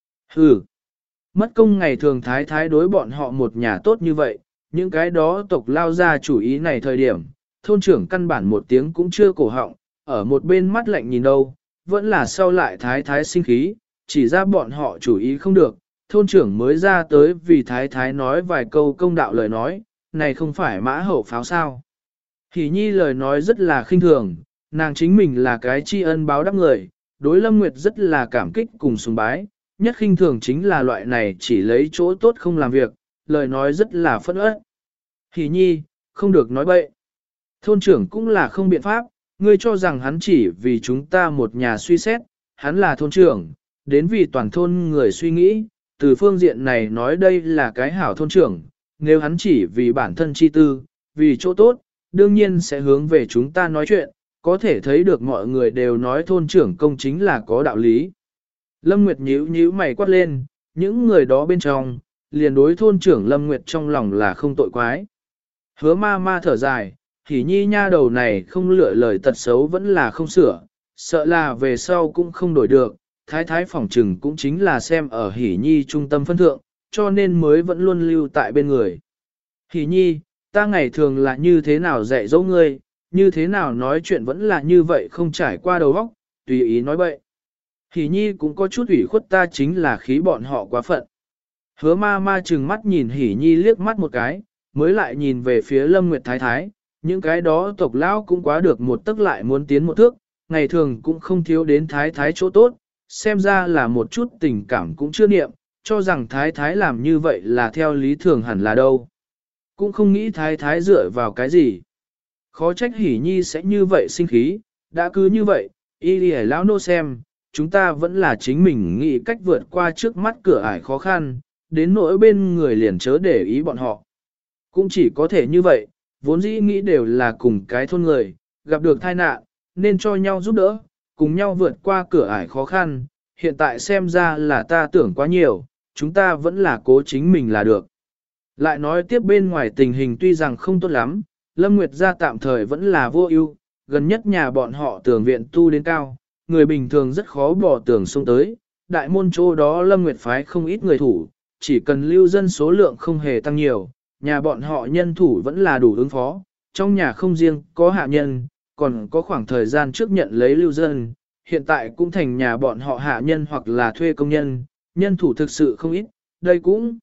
Ừ. Mất công ngày thường thái thái đối bọn họ một nhà tốt như vậy, những cái đó tộc lao ra chủ ý này thời điểm, thôn trưởng căn bản một tiếng cũng chưa cổ họng, ở một bên mắt lạnh nhìn đâu, vẫn là sau lại thái thái sinh khí, chỉ ra bọn họ chủ ý không được, thôn trưởng mới ra tới vì thái thái nói vài câu công đạo lời nói, này không phải mã hậu pháo sao. Hỉ Nhi lời nói rất là khinh thường, nàng chính mình là cái tri ân báo đáp người, đối Lâm Nguyệt rất là cảm kích cùng sùng bái, nhất khinh thường chính là loại này chỉ lấy chỗ tốt không làm việc, lời nói rất là phẫn uất. Hỉ Nhi, không được nói bậy. Thôn trưởng cũng là không biện pháp, ngươi cho rằng hắn chỉ vì chúng ta một nhà suy xét, hắn là thôn trưởng, đến vì toàn thôn người suy nghĩ, từ phương diện này nói đây là cái hảo thôn trưởng, nếu hắn chỉ vì bản thân chi tư, vì chỗ tốt, đương nhiên sẽ hướng về chúng ta nói chuyện, có thể thấy được mọi người đều nói thôn trưởng công chính là có đạo lý. Lâm Nguyệt nhíu mày quát lên, những người đó bên trong, liền đối thôn trưởng Lâm Nguyệt trong lòng là không tội quái. Hứa ma ma thở dài, Hỉ Nhi nha đầu này không lựa lời tật xấu vẫn là không sửa, sợ là về sau cũng không đổi được, thái thái phỏng trừng cũng chính là xem ở Hỉ Nhi trung tâm phân thượng, cho nên mới vẫn luôn lưu tại bên người. Hỉ Nhi, ta ngày thường là như thế nào dạy dỗ ngươi, như thế nào nói chuyện vẫn là như vậy không trải qua đầu óc, tùy ý nói bậy. Hỉ Nhi cũng có chút ủy khuất ta chính là khí bọn họ quá phận. Hứa ma ma trừng mắt nhìn Hỉ Nhi liếc mắt một cái, mới lại nhìn về phía Lâm Nguyệt Thái Thái, những cái đó tộc lão cũng quá được một tức lại muốn tiến một thước, ngày thường cũng không thiếu đến Thái Thái chỗ tốt, xem ra là một chút tình cảm cũng chưa niệm, cho rằng Thái Thái làm như vậy là theo lý thường hẳn là đâu. Cũng không nghĩ Thái Thái dựa vào cái gì. Khó trách Hỉ Nhi sẽ như vậy sinh khí, đã cứ như vậy, y đi lão nô xem, chúng ta vẫn là chính mình nghĩ cách vượt qua trước mắt cửa ải khó khăn, đến nỗi bên người liền chớ để ý bọn họ. Cũng chỉ có thể như vậy, vốn dĩ nghĩ đều là cùng cái thôn người, gặp được tai nạn, nên cho nhau giúp đỡ, cùng nhau vượt qua cửa ải khó khăn, hiện tại xem ra là ta tưởng quá nhiều, chúng ta vẫn là cố chính mình là được. Lại nói tiếp bên ngoài tình hình tuy rằng không tốt lắm, Lâm Nguyệt gia tạm thời vẫn là vô ưu, gần nhất nhà bọn họ tường viện tu đến cao, người bình thường rất khó bỏ tường xông tới, đại môn chỗ đó Lâm Nguyệt phái không ít người thủ, chỉ cần lưu dân số lượng không hề tăng nhiều, nhà bọn họ nhân thủ vẫn là đủ ứng phó, trong nhà không riêng có hạ nhân, còn có khoảng thời gian trước nhận lấy lưu dân, hiện tại cũng thành nhà bọn họ hạ nhân hoặc là thuê công nhân, nhân thủ thực sự không ít, đây cũng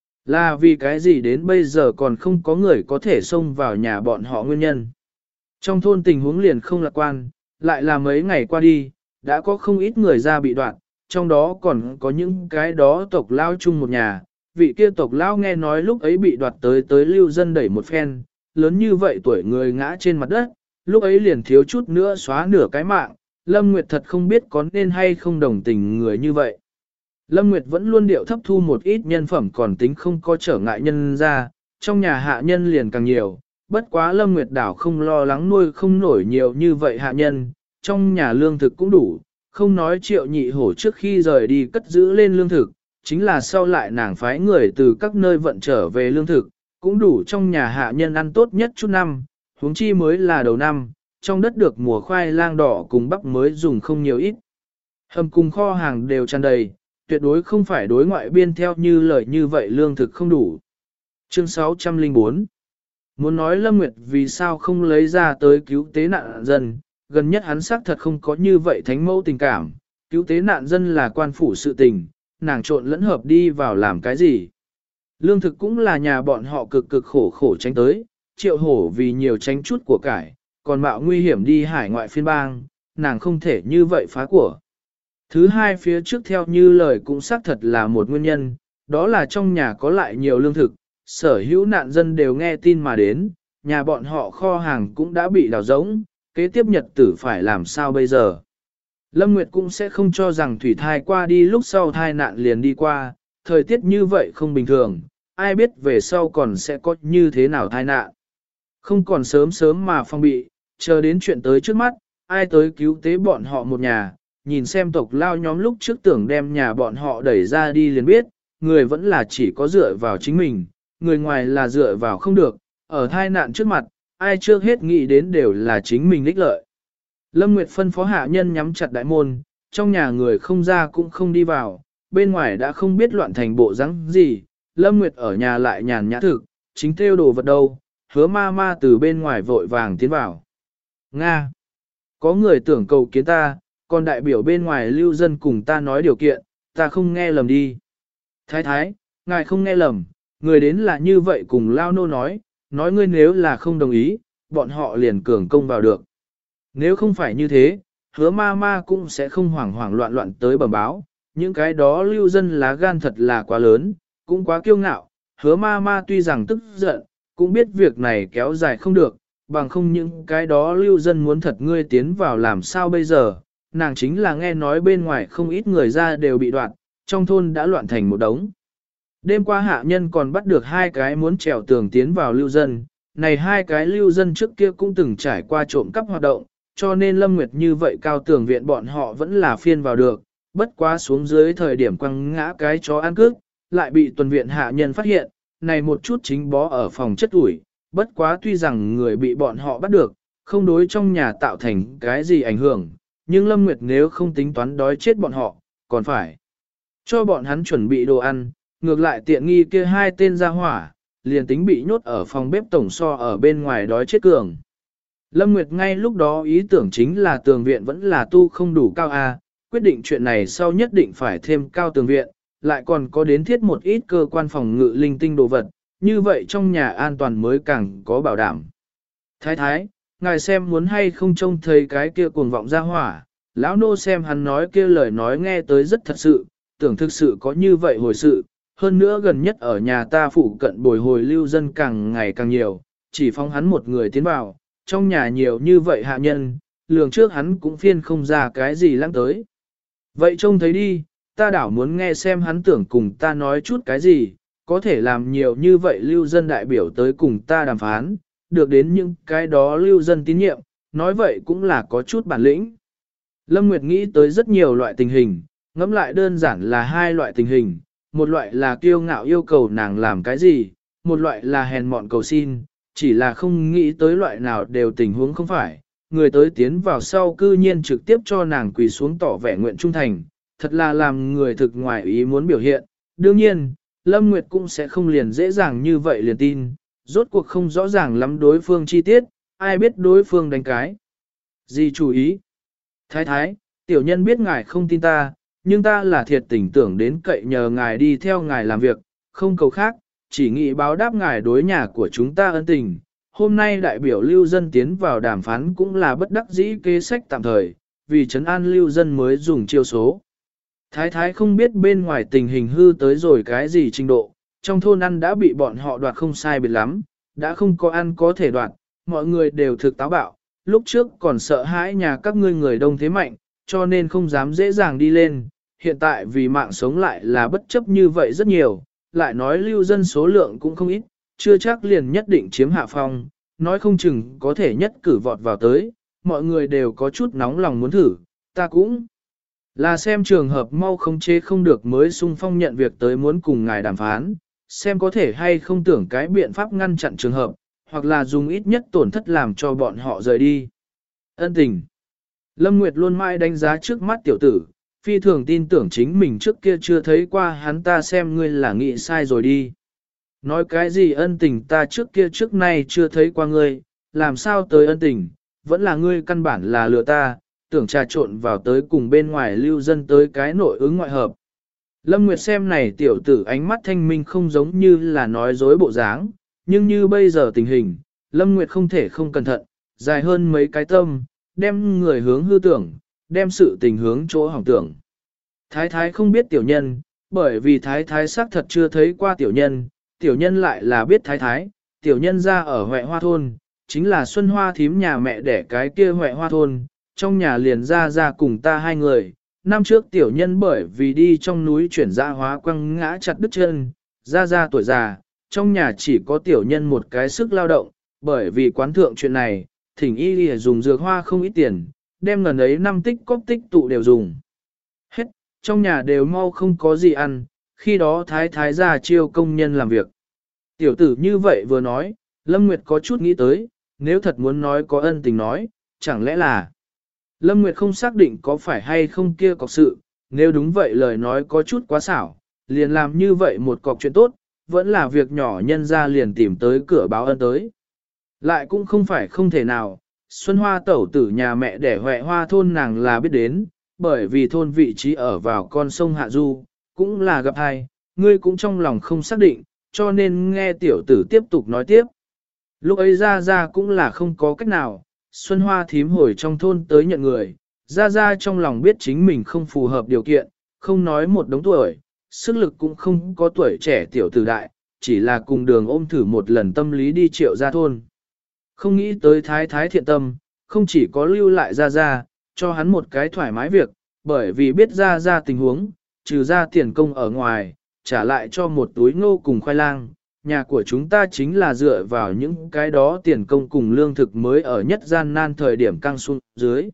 là vì cái gì đến bây giờ còn không có người có thể xông vào nhà bọn họ nguyên nhân. Trong thôn tình huống liền không lạc quan, lại là mấy ngày qua đi, đã có không ít người ra bị đoạn, trong đó còn có những cái đó tộc lao chung một nhà, vị kia tộc lao nghe nói lúc ấy bị đoạt tới lưu dân đẩy một phen, lớn như vậy tuổi người ngã trên mặt đất, lúc ấy liền thiếu chút nữa xóa nửa cái mạng, Lâm Nguyệt thật không biết có nên hay không đồng tình người như vậy. Lâm Nguyệt vẫn luôn điệu thấp thu một ít nhân phẩm còn tính không có trở ngại nhân ra, trong nhà hạ nhân liền càng nhiều, bất quá Lâm Nguyệt đảo không lo lắng nuôi không nổi nhiều như vậy hạ nhân, trong nhà lương thực cũng đủ, không nói Triệu Nhị Hổ trước khi rời đi cất giữ lên lương thực, chính là sau lại nàng phái người từ các nơi vận trở về lương thực, cũng đủ trong nhà hạ nhân ăn tốt nhất chút năm, huống chi mới là đầu năm, trong đất được mùa khoai lang đỏ cùng bắp mới dùng không nhiều ít. Hầm cùng kho hàng đều tràn đầy, tuyệt đối không phải đối ngoại biên theo như lời như vậy lương thực không đủ. Chương 604 Muốn nói Lâm Nguyệt vì sao không lấy ra tới cứu tế nạn dân, gần nhất hắn xác thật không có như vậy thánh mẫu tình cảm, cứu tế nạn dân là quan phủ sự tình, nàng trộn lẫn hợp đi vào làm cái gì. Lương thực cũng là nhà bọn họ cực cực khổ khổ tránh tới, Triệu Hổ vì nhiều tránh chút của cải, còn mạo nguy hiểm đi hải ngoại phiên bang, nàng không thể như vậy phá của. Thứ hai phía trước theo như lời cũng xác thật là một nguyên nhân, đó là trong nhà có lại nhiều lương thực, sở hữu nạn dân đều nghe tin mà đến, nhà bọn họ kho hàng cũng đã bị đào rỗng, kế tiếp nhật tử phải làm sao bây giờ. Lâm Nguyệt cũng sẽ không cho rằng thủy thai qua đi lúc sau thai nạn liền đi qua, thời tiết như vậy không bình thường, ai biết về sau còn sẽ có như thế nào thai nạn. Không còn sớm sớm mà phong bị, chờ đến chuyện tới trước mắt, ai tới cứu tế bọn họ một nhà, nhìn xem tộc lao nhóm lúc trước tưởng đem nhà bọn họ đẩy ra đi liền biết, người vẫn là chỉ có dựa vào chính mình, người ngoài là dựa vào không được, ở thai nạn trước mặt, ai trước hết nghĩ đến đều là chính mình ích lợi. Lâm Nguyệt phân phó hạ nhân nhắm chặt đại môn, trong nhà người không ra cũng không đi vào, bên ngoài đã không biết loạn thành bộ rắn gì, Lâm Nguyệt ở nhà lại nhàn nhã thực, chính theo đồ vật đâu, Hứa ma ma từ bên ngoài vội vàng tiến vào. Nga! Có người tưởng cầu kiến ta, còn đại biểu bên ngoài lưu dân cùng ta nói điều kiện, ta không nghe lầm đi. Thái thái, ngài không nghe lầm, người đến là như vậy cùng lao nô nói ngươi nếu là không đồng ý, bọn họ liền cường công vào được. Nếu không phải như thế, Hứa ma ma cũng sẽ không hoảng hoảng loạn loạn tới bẩm báo, những cái đó lưu dân lá gan thật là quá lớn, cũng quá kiêu ngạo, Hứa ma ma tuy rằng tức giận, cũng biết việc này kéo dài không được, bằng không những cái đó lưu dân muốn thật ngươi tiến vào làm sao bây giờ, nàng chính là nghe nói bên ngoài không ít người ra đều bị đoạt, trong thôn đã loạn thành một đống. Đêm qua hạ nhân còn bắt được hai cái muốn trèo tường tiến vào lưu dân, này hai cái lưu dân trước kia cũng từng trải qua trộm cắp hoạt động, cho nên Lâm Nguyệt như vậy cao tường viện bọn họ vẫn là phiên vào được, bất quá xuống dưới thời điểm quăng ngã cái chó ăn cước, lại bị tuần viện hạ nhân phát hiện, này một chút chính bó ở phòng chất ủi, bất quá tuy rằng người bị bọn họ bắt được, không đối trong nhà tạo thành cái gì ảnh hưởng, nhưng Lâm Nguyệt nếu không tính toán đói chết bọn họ, còn phải cho bọn hắn chuẩn bị đồ ăn, ngược lại tiện nghi kia hai tên ra hỏa, liền tính bị nhốt ở phòng bếp tổng so ở bên ngoài đói chết cường. Lâm Nguyệt ngay lúc đó ý tưởng chính là tường viện vẫn là tu không đủ cao A, quyết định chuyện này sau nhất định phải thêm cao tường viện, lại còn có đến thiết một ít cơ quan phòng ngự linh tinh đồ vật, như vậy trong nhà an toàn mới càng có bảo đảm. Thái thái, ngài xem muốn hay không trông thấy cái kia cuồng vọng ra hỏa, lão nô xem hắn nói kia lời nói nghe tới rất thật sự, tưởng thực sự có như vậy hồi sự, hơn nữa gần nhất ở nhà ta phụ cận bồi hồi lưu dân càng ngày càng nhiều, chỉ phóng hắn một người tiến vào, trong nhà nhiều như vậy hạ nhân, lường trước hắn cũng phiên không ra cái gì lăng tới. Vậy trông thấy đi, ta đảo muốn nghe xem hắn tưởng cùng ta nói chút cái gì, có thể làm nhiều như vậy lưu dân đại biểu tới cùng ta đàm phán, được đến những cái đó lưu dân tín nhiệm, nói vậy cũng là có chút bản lĩnh. Lâm Nguyệt nghĩ tới rất nhiều loại tình hình, ngẫm lại đơn giản là hai loại tình hình, một loại là kiêu ngạo yêu cầu nàng làm cái gì, một loại là hèn mọn cầu xin, chỉ là không nghĩ tới loại nào đều tình huống không phải, người tới tiến vào sau cư nhiên trực tiếp cho nàng quỳ xuống tỏ vẻ nguyện trung thành, thật là làm người thực ngoài ý muốn biểu hiện. Đương nhiên, Lâm Nguyệt cũng sẽ không liền dễ dàng như vậy liền tin, rốt cuộc không rõ ràng lắm đối phương chi tiết, ai biết đối phương đánh cái. Gì chú ý? Thái thái, tiểu nhân biết ngài không tin ta, nhưng ta là thiệt tình tưởng đến cậy nhờ ngài đi theo ngài làm việc, không cầu khác, chỉ nghĩ báo đáp ngài đối nhà của chúng ta ân tình. Hôm nay đại biểu lưu dân tiến vào đàm phán cũng là bất đắc dĩ kế sách tạm thời, vì trấn an lưu dân mới dùng chiêu số. Thái thái không biết bên ngoài tình hình hư tới rồi cái gì trình độ, trong thôn ăn đã bị bọn họ đoạt không sai biệt lắm, đã không có ăn có thể đoạt, mọi người đều thực táo bạo, lúc trước còn sợ hãi nhà các ngươi người đông thế mạnh, cho nên không dám dễ dàng đi lên, hiện tại vì mạng sống lại là bất chấp như vậy rất nhiều, lại nói lưu dân số lượng cũng không ít, chưa chắc liền nhất định chiếm hạ phong, nói không chừng có thể nhất cử vọt vào tới, mọi người đều có chút nóng lòng muốn thử, ta cũng là xem trường hợp mau không chế không được mới sung phong nhận việc tới muốn cùng ngài đàm phán, xem có thể hay không tưởng cái biện pháp ngăn chặn trường hợp, hoặc là dùng ít nhất tổn thất làm cho bọn họ rời đi. Ân tình. Lâm Nguyệt luôn mãi đánh giá trước mắt tiểu tử, phi thường tin tưởng chính mình trước kia chưa thấy qua hắn, ta xem ngươi là nghĩ sai rồi đi. Nói cái gì ân tình, ta trước kia trước nay chưa thấy qua ngươi, làm sao tới ân tình, vẫn là ngươi căn bản là lừa ta, tưởng trà trộn vào tới cùng bên ngoài lưu dân tới cái nội ứng ngoại hợp. Lâm Nguyệt xem này tiểu tử ánh mắt thanh minh không giống như là nói dối bộ dáng, nhưng như bây giờ tình hình, Lâm Nguyệt không thể không cẩn thận, dài hơn mấy cái tâm, đem người hướng hư tưởng, đem sự tình hướng chỗ hỏng tưởng. Thái thái không biết tiểu nhân, bởi vì thái thái xác thật chưa thấy qua tiểu nhân lại là biết thái thái, tiểu nhân ra ở Huệ Hoa Thôn, chính là Xuân Hoa thím nhà mẹ đẻ cái kia Huệ Hoa Thôn, trong nhà liền ra cùng ta hai người. Năm trước tiểu nhân bởi vì đi trong núi chuyển dạ hóa quăng ngã chặt đứt chân, ra tuổi già, trong nhà chỉ có tiểu nhân một cái sức lao động, bởi vì quán thượng chuyện này, thỉnh y lìa dùng dược hoa không ít tiền, đem ngần ấy năm tích cóp tích tụ đều dùng. Hết, trong nhà đều mau không có gì ăn, khi đó thái thái ra chiêu công nhân làm việc. Tiểu tử như vậy vừa nói, Lâm Nguyệt có chút nghĩ tới, nếu thật muốn nói có ân tình nói, chẳng lẽ là Lâm Nguyệt không xác định có phải hay không kia có sự, nếu đúng vậy lời nói có chút quá xảo, liền làm như vậy một cọc chuyện tốt, vẫn là việc nhỏ nhân ra liền tìm tới cửa báo ân tới. Lại cũng không phải không thể nào, Xuân Hoa tẩu tử nhà mẹ đẻ Huệ Hoa thôn nàng là biết đến, bởi vì thôn vị trí ở vào con sông Hạ Du, cũng là gặp hai, ngươi cũng trong lòng không xác định, cho nên nghe tiểu tử tiếp tục nói tiếp. Lúc ấy ra cũng là không có cách nào, Xuân Hoa thím hồi trong thôn tới nhận người, ra trong lòng biết chính mình không phù hợp điều kiện, không nói một đống tuổi, sức lực cũng không có tuổi trẻ tiểu tử đại, chỉ là cùng đường ôm thử một lần tâm lý đi triệu ra thôn. Không nghĩ tới thái thái thiện tâm, không chỉ có lưu lại ra, cho hắn một cái thoải mái việc, bởi vì biết ra tình huống, trừ ra tiền công ở ngoài, trả lại cho một túi ngô cùng khoai lang. Nhà của chúng ta chính là dựa vào những cái đó tiền công cùng lương thực mới ở nhất gian nan thời điểm căng xuống dưới.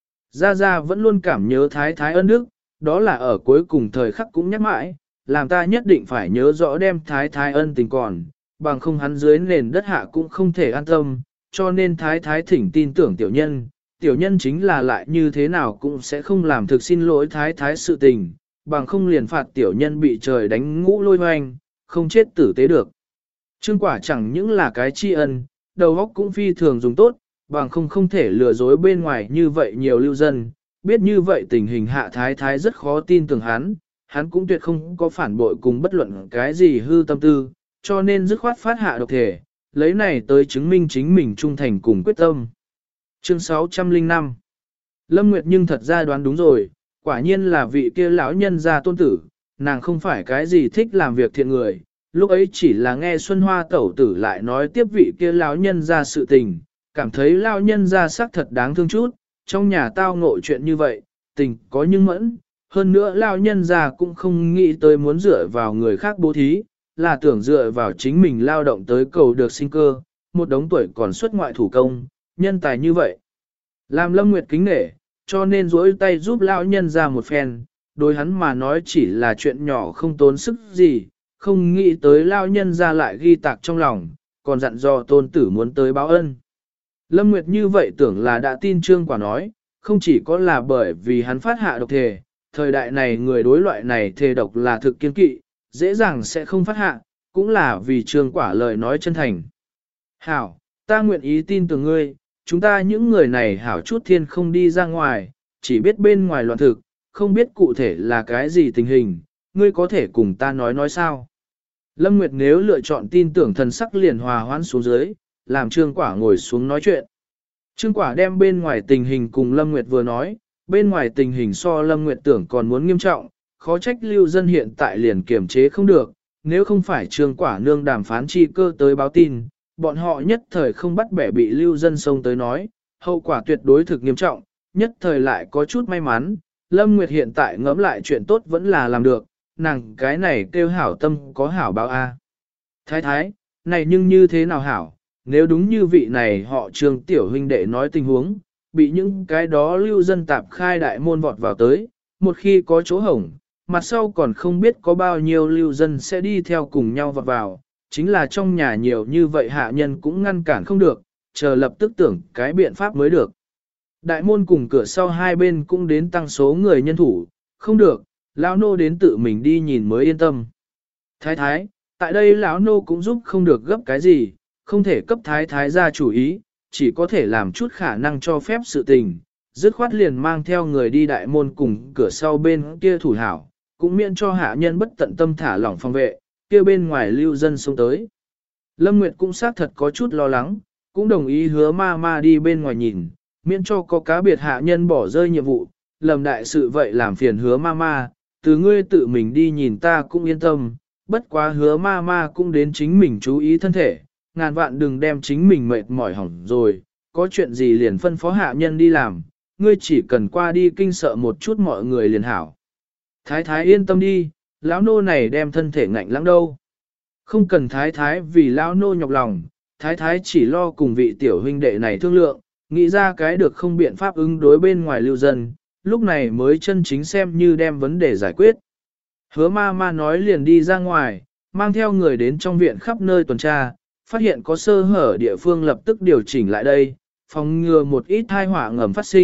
Gia vẫn luôn cảm nhớ thái thái ân đức, đó là ở cuối cùng thời khắc cũng nhắc mãi, làm ta nhất định phải nhớ rõ đem thái thái ân tình còn, bằng không hắn dưới nền đất hạ cũng không thể an tâm, cho nên thái thái thỉnh tin tưởng tiểu nhân chính là lại như thế nào cũng sẽ không làm thực xin lỗi thái thái sự tình, bằng không liền phạt tiểu nhân bị trời đánh ngũ lôi hoành, không chết tử tế được. Trương Quả chẳng những là cái tri ân, đầu óc cũng phi thường dùng tốt, bằng không thể lừa dối bên ngoài như vậy nhiều lưu dân, biết như vậy tình hình hạ thái thái rất khó tin tưởng hắn cũng tuyệt không có phản bội cùng bất luận cái gì hư tâm tư, cho nên dứt khoát phát hạ độc thể, lấy này tới chứng minh chính mình trung thành cùng quyết tâm. Chương 605 Lâm Nguyệt nhưng thật ra đoán đúng rồi, quả nhiên là vị kia lão nhân gia tôn tử, nàng không phải cái gì thích làm việc thiện người, lúc ấy chỉ là nghe Xuân Hoa tẩu tử lại nói tiếp vị kia lão nhân gia sự tình, cảm thấy lão nhân gia sắc thật đáng thương chút, trong nhà tao ngộ chuyện như vậy, tình có nhưng mẫn, hơn nữa lão nhân gia cũng không nghĩ tới muốn dựa vào người khác bố thí, là tưởng dựa vào chính mình lao động tới cầu được sinh cơ, một đống tuổi còn xuất ngoại thủ công, nhân tài như vậy. Làm Lâm Nguyệt kính nể, cho nên duỗi tay giúp lão nhân ra một phen, đối hắn mà nói chỉ là chuyện nhỏ không tốn sức gì, không nghĩ tới lão nhân ra lại ghi tạc trong lòng, còn dặn dò tôn tử muốn tới báo ân. Lâm Nguyệt như vậy tưởng là đã tin Trương Quả nói, không chỉ có là bởi vì hắn phát hạ độc thề, thời đại này người đối loại này thề độc là thực kiên kỵ, dễ dàng sẽ không phát hạ, cũng là vì Trương Quả lời nói chân thành. Hảo, ta nguyện ý tin tưởng ngươi, chúng ta những người này hảo chút thiên không đi ra ngoài, chỉ biết bên ngoài loạn thực, không biết cụ thể là cái gì tình hình, ngươi có thể cùng ta nói sao. Lâm Nguyệt nếu lựa chọn tin tưởng thần sắc liền hòa hoãn xuống dưới, làm Trương Quả ngồi xuống nói chuyện. Trương Quả đem bên ngoài tình hình cùng Lâm Nguyệt vừa nói, bên ngoài tình hình so Lâm Nguyệt tưởng còn muốn nghiêm trọng, khó trách lưu dân hiện tại liền kiềm chế không được, nếu không phải Trương Quả nương đàm phán chi cơ tới báo tin, bọn họ nhất thời không bắt bẻ bị lưu dân xông tới nói, hậu quả tuyệt đối thực nghiêm trọng, nhất thời lại có chút may mắn, Lâm Nguyệt hiện tại ngẫm lại chuyện tốt vẫn là làm được, nàng cái này kêu hảo tâm có hảo báo a. Thái thái, này nhưng như thế nào hảo, nếu đúng như vị này họ Trương tiểu huynh đệ nói tình huống, bị những cái đó lưu dân tạp khai đại môn vọt vào tới, một khi có chỗ hổng, mặt sau còn không biết có bao nhiêu lưu dân sẽ đi theo cùng nhau vọt vào, chính là trong nhà nhiều như vậy hạ nhân cũng ngăn cản không được, chờ lập tức tưởng cái biện pháp mới được. Đại môn cùng cửa sau hai bên cũng đến tăng số người nhân thủ, không được, lão nô đến tự mình đi nhìn mới yên tâm. Thái thái, tại đây lão nô cũng giúp không được gấp cái gì, không thể cấp thái thái ra chủ ý, chỉ có thể làm chút khả năng cho phép sự tình, dứt khoát liền mang theo người đi đại môn cùng cửa sau bên kia thủ hảo, cũng miễn cho hạ nhân bất tận tâm thả lỏng phòng vệ, kia bên ngoài lưu dân xông tới. Lâm Nguyệt cũng xác thật có chút lo lắng, cũng đồng ý hứa ma đi bên ngoài nhìn, miễn cho có cá biệt hạ nhân bỏ rơi nhiệm vụ, lầm đại sự vậy làm phiền hứa ma, từ ngươi tự mình đi nhìn ta cũng yên tâm, bất quá hứa ma cũng đến chính mình chú ý thân thể, ngàn vạn đừng đem chính mình mệt mỏi hỏng rồi, có chuyện gì liền phân phó hạ nhân đi làm, ngươi chỉ cần qua đi kinh sợ một chút mọi người liền hảo. Thái thái yên tâm đi, lão nô này đem thân thể ngạnh lãng đâu. Không cần thái thái vì lão nô nhọc lòng, thái thái chỉ lo cùng vị tiểu huynh đệ này thương lượng, nghĩ ra cái được không biện pháp ứng đối bên ngoài lưu dân, lúc này mới chân chính xem như đem vấn đề giải quyết. Hứa ma nói liền đi ra ngoài, mang theo người đến trong viện khắp nơi tuần tra, phát hiện có sơ hở địa phương lập tức điều chỉnh lại đây, phòng ngừa một ít tai họa ngầm phát sinh,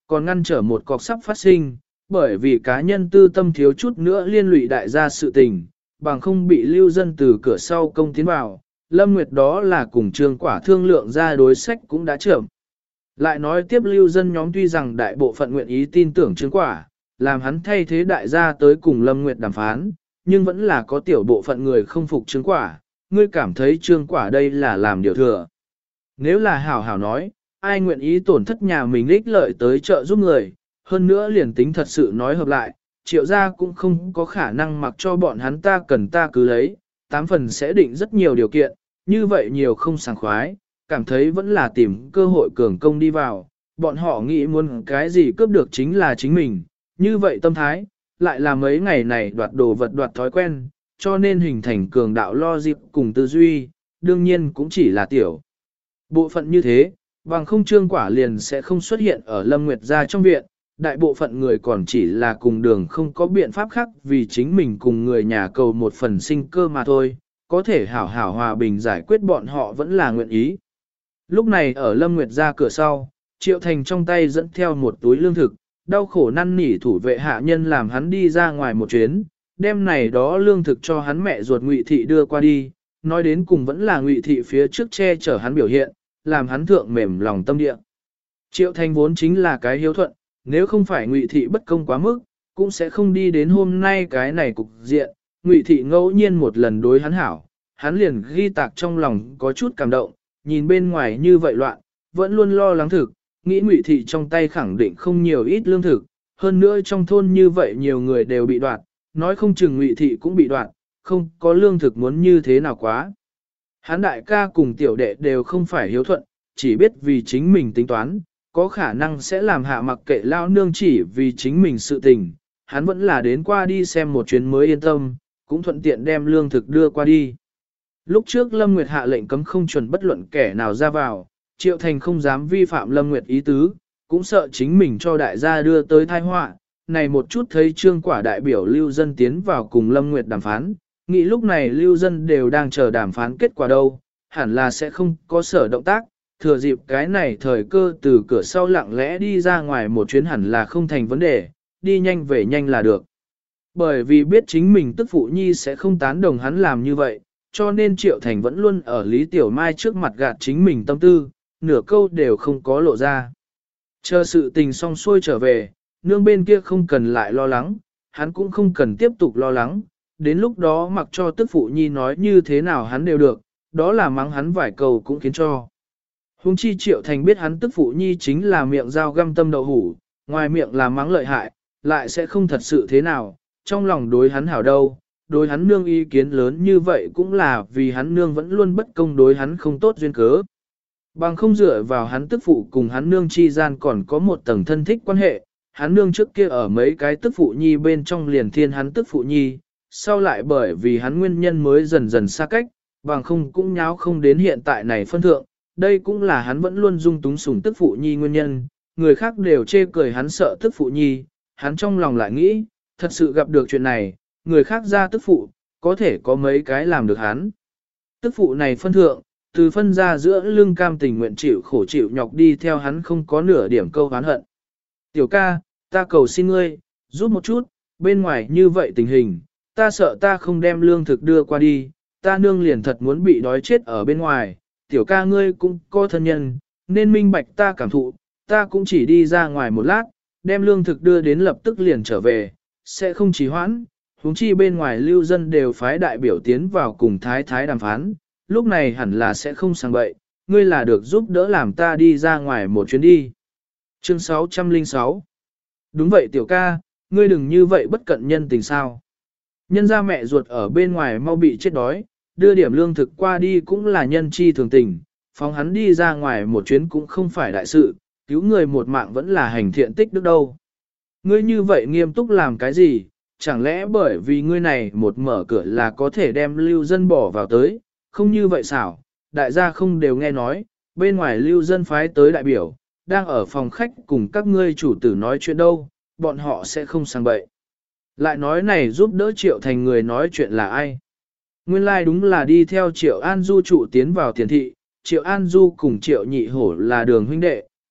còn ngăn trở một cọc sắp phát sinh, bởi vì cá nhân tư tâm thiếu chút nữa liên lụy đại gia sự tình, bằng không bị lưu dân từ cửa sau công tiến vào, Lâm Nguyệt đó là cùng Trương Quả thương lượng ra đối sách cũng đã chậm. Lại nói tiếp lưu dân nhóm tuy rằng đại bộ phận nguyện ý tin tưởng Trương Quả, làm hắn thay thế đại gia tới cùng Lâm Nguyệt đàm phán, nhưng vẫn là có tiểu bộ phận người không phục Trương Quả, ngươi cảm thấy Trương Quả đây là làm điều thừa. Nếu là hảo hảo nói, ai nguyện ý tổn thất nhà mình ích lợi tới trợ giúp người, hơn nữa liền tính thật sự nói hợp lại, Triệu gia cũng không có khả năng mặc cho bọn hắn ta cần ta cứ lấy, 8 phần sẽ định rất nhiều điều kiện, như vậy nhiều không sảng khoái, cảm thấy vẫn là tìm cơ hội cường công đi vào, bọn họ nghĩ muốn cái gì cướp được chính là chính mình, như vậy tâm thái, lại là mấy ngày này đoạt đồ vật đoạt thói quen, cho nên hình thành cường đạo logic cùng tư duy, đương nhiên cũng chỉ là tiểu. Bộ phận như thế, bằng không Trương Quả liền sẽ không xuất hiện ở Lâm Nguyệt gia trong viện, đại bộ phận người còn chỉ là cùng đường không có biện pháp khác vì chính mình cùng người nhà cầu một phần sinh cơ mà thôi, có thể hảo hảo hòa bình giải quyết bọn họ vẫn là nguyện ý. Lúc này ở Lâm Nguyệt gia cửa sau, Triệu Thành trong tay dẫn theo một túi lương thực, đau khổ năn nỉ thủ vệ hạ nhân làm hắn đi ra ngoài một chuyến, đêm này đó lương thực cho hắn mẹ ruột Ngụy Thị đưa qua đi, nói đến cùng vẫn là Ngụy Thị phía trước che chở hắn biểu hiện, làm hắn thượng mềm lòng tâm địa. Triệu Thành vốn chính là cái hiếu thuận, nếu không phải Ngụy Thị bất công quá mức, cũng sẽ không đi đến hôm nay cái này cục diện. Ngụy Thị ngẫu nhiên một lần đối hắn hảo, hắn liền ghi tạc trong lòng có chút cảm động, nhìn bên ngoài như vậy loạn, vẫn luôn lo lắng thực, nghĩ Ngụy Thị trong tay khẳng định không nhiều ít lương thực, hơn nữa trong thôn như vậy nhiều người đều bị đoạt, nói không chừng Ngụy Thị cũng bị đoạt, không có lương thực muốn như thế nào quá. Hắn đại ca cùng tiểu đệ đều không phải hiếu thuận, chỉ biết vì chính mình tính toán, có khả năng sẽ làm hạ mặc kệ lao nương chỉ vì chính mình sự tình, hắn vẫn là đến qua đi xem một chuyến mới yên tâm, cũng thuận tiện đem lương thực đưa qua đi. Lúc trước Lâm Nguyệt hạ lệnh cấm không chuẩn bất luận kẻ nào ra vào, Triệu Thành không dám vi phạm Lâm Nguyệt ý tứ, cũng sợ chính mình cho đại gia đưa tới tai họa. Này một chút thấy Trương Quả đại biểu lưu dân tiến vào cùng Lâm Nguyệt đàm phán, nghĩ lúc này lưu dân đều đang chờ đàm phán kết quả đâu, hẳn là sẽ không có sở động tác, thừa dịp cái này thời cơ từ cửa sau lặng lẽ đi ra ngoài một chuyến hẳn là không thành vấn đề, đi nhanh về nhanh là được. Bởi vì biết chính mình tức phụ nhi sẽ không tán đồng hắn làm như vậy, cho nên Triệu Thành vẫn luôn ở Lý Tiểu Mai trước mặt gạt chính mình tâm tư, nửa câu đều không có lộ ra. Chờ sự tình xong xuôi trở về, nương bên kia không cần lại lo lắng, hắn cũng không cần tiếp tục lo lắng, đến lúc đó mặc cho tức phụ nhi nói như thế nào hắn đều được, đó là mắng hắn vài câu cũng khiến cho. Hùng chi Triệu Thành biết hắn tức phụ nhi chính là miệng dao găm tâm đậu hủ, ngoài miệng là mắng lợi hại, lại sẽ không thật sự thế nào, trong lòng đối hắn hảo đâu, đối hắn nương ý kiến lớn như vậy cũng là vì hắn nương vẫn luôn bất công đối hắn không tốt duyên cớ. Bằng không dựa vào hắn tức phụ cùng hắn nương chi gian còn có một tầng thân thích quan hệ, hắn nương trước kia ở mấy cái tức phụ nhi bên trong liền thiên hắn tức phụ nhi, sau lại bởi vì hắn nguyên nhân mới dần dần xa cách, bằng không cũng nháo không đến hiện tại này phân thượng, đây cũng là hắn vẫn luôn dung túng sủng tức phụ nhi nguyên nhân, người khác đều chê cười hắn sợ tức phụ nhi, hắn trong lòng lại nghĩ, thật sự gặp được chuyện này, người khác ra tức phụ, có thể có mấy cái làm được hắn. Tức phụ này phân thượng, từ phân ra giữa lưng cam tình nguyện chịu khổ chịu nhọc đi theo hắn không có nửa điểm câu oán hận. Tiểu ca, ta cầu xin ngươi, giúp một chút, bên ngoài như vậy tình hình, ta sợ ta không đem lương thực đưa qua đi, ta nương liền thật muốn bị đói chết ở bên ngoài, tiểu ca ngươi cũng có thân nhân, nên minh bạch ta cảm thụ, ta cũng chỉ đi ra ngoài một lát, đem lương thực đưa đến lập tức liền trở về, sẽ không trì hoãn, huống chi bên ngoài lưu dân đều phái đại biểu tiến vào cùng thái thái đàm phán, lúc này hẳn là sẽ không sang bậy, ngươi là được giúp đỡ làm ta đi ra ngoài một chuyến đi. Chương 606 Đúng vậy tiểu ca, ngươi đừng như vậy bất cận nhân tình sao. Nhân ra mẹ ruột ở bên ngoài mau bị chết đói, đưa điểm lương thực qua đi cũng là nhân chi thường tình, phóng hắn đi ra ngoài một chuyến cũng không phải đại sự, cứu người một mạng vẫn là hành thiện tích đức đâu. Ngươi như vậy nghiêm túc làm cái gì, chẳng lẽ bởi vì ngươi này một mở cửa là có thể đem lưu dân bỏ vào tới, không như vậy xảo, đại gia không đều nghe nói, bên ngoài lưu dân phái tới đại biểu, đang ở phòng khách cùng các ngươi chủ tử nói chuyện đâu, bọn họ sẽ không sang bậy. Lại nói này giúp đỡ Triệu Thành người nói chuyện là ai? Nguyên lai like đúng là đi theo Triệu An Du trụ tiến vào tiền thị, Triệu An Du cùng Triệu Nhị Hổ là đường huynh đệ,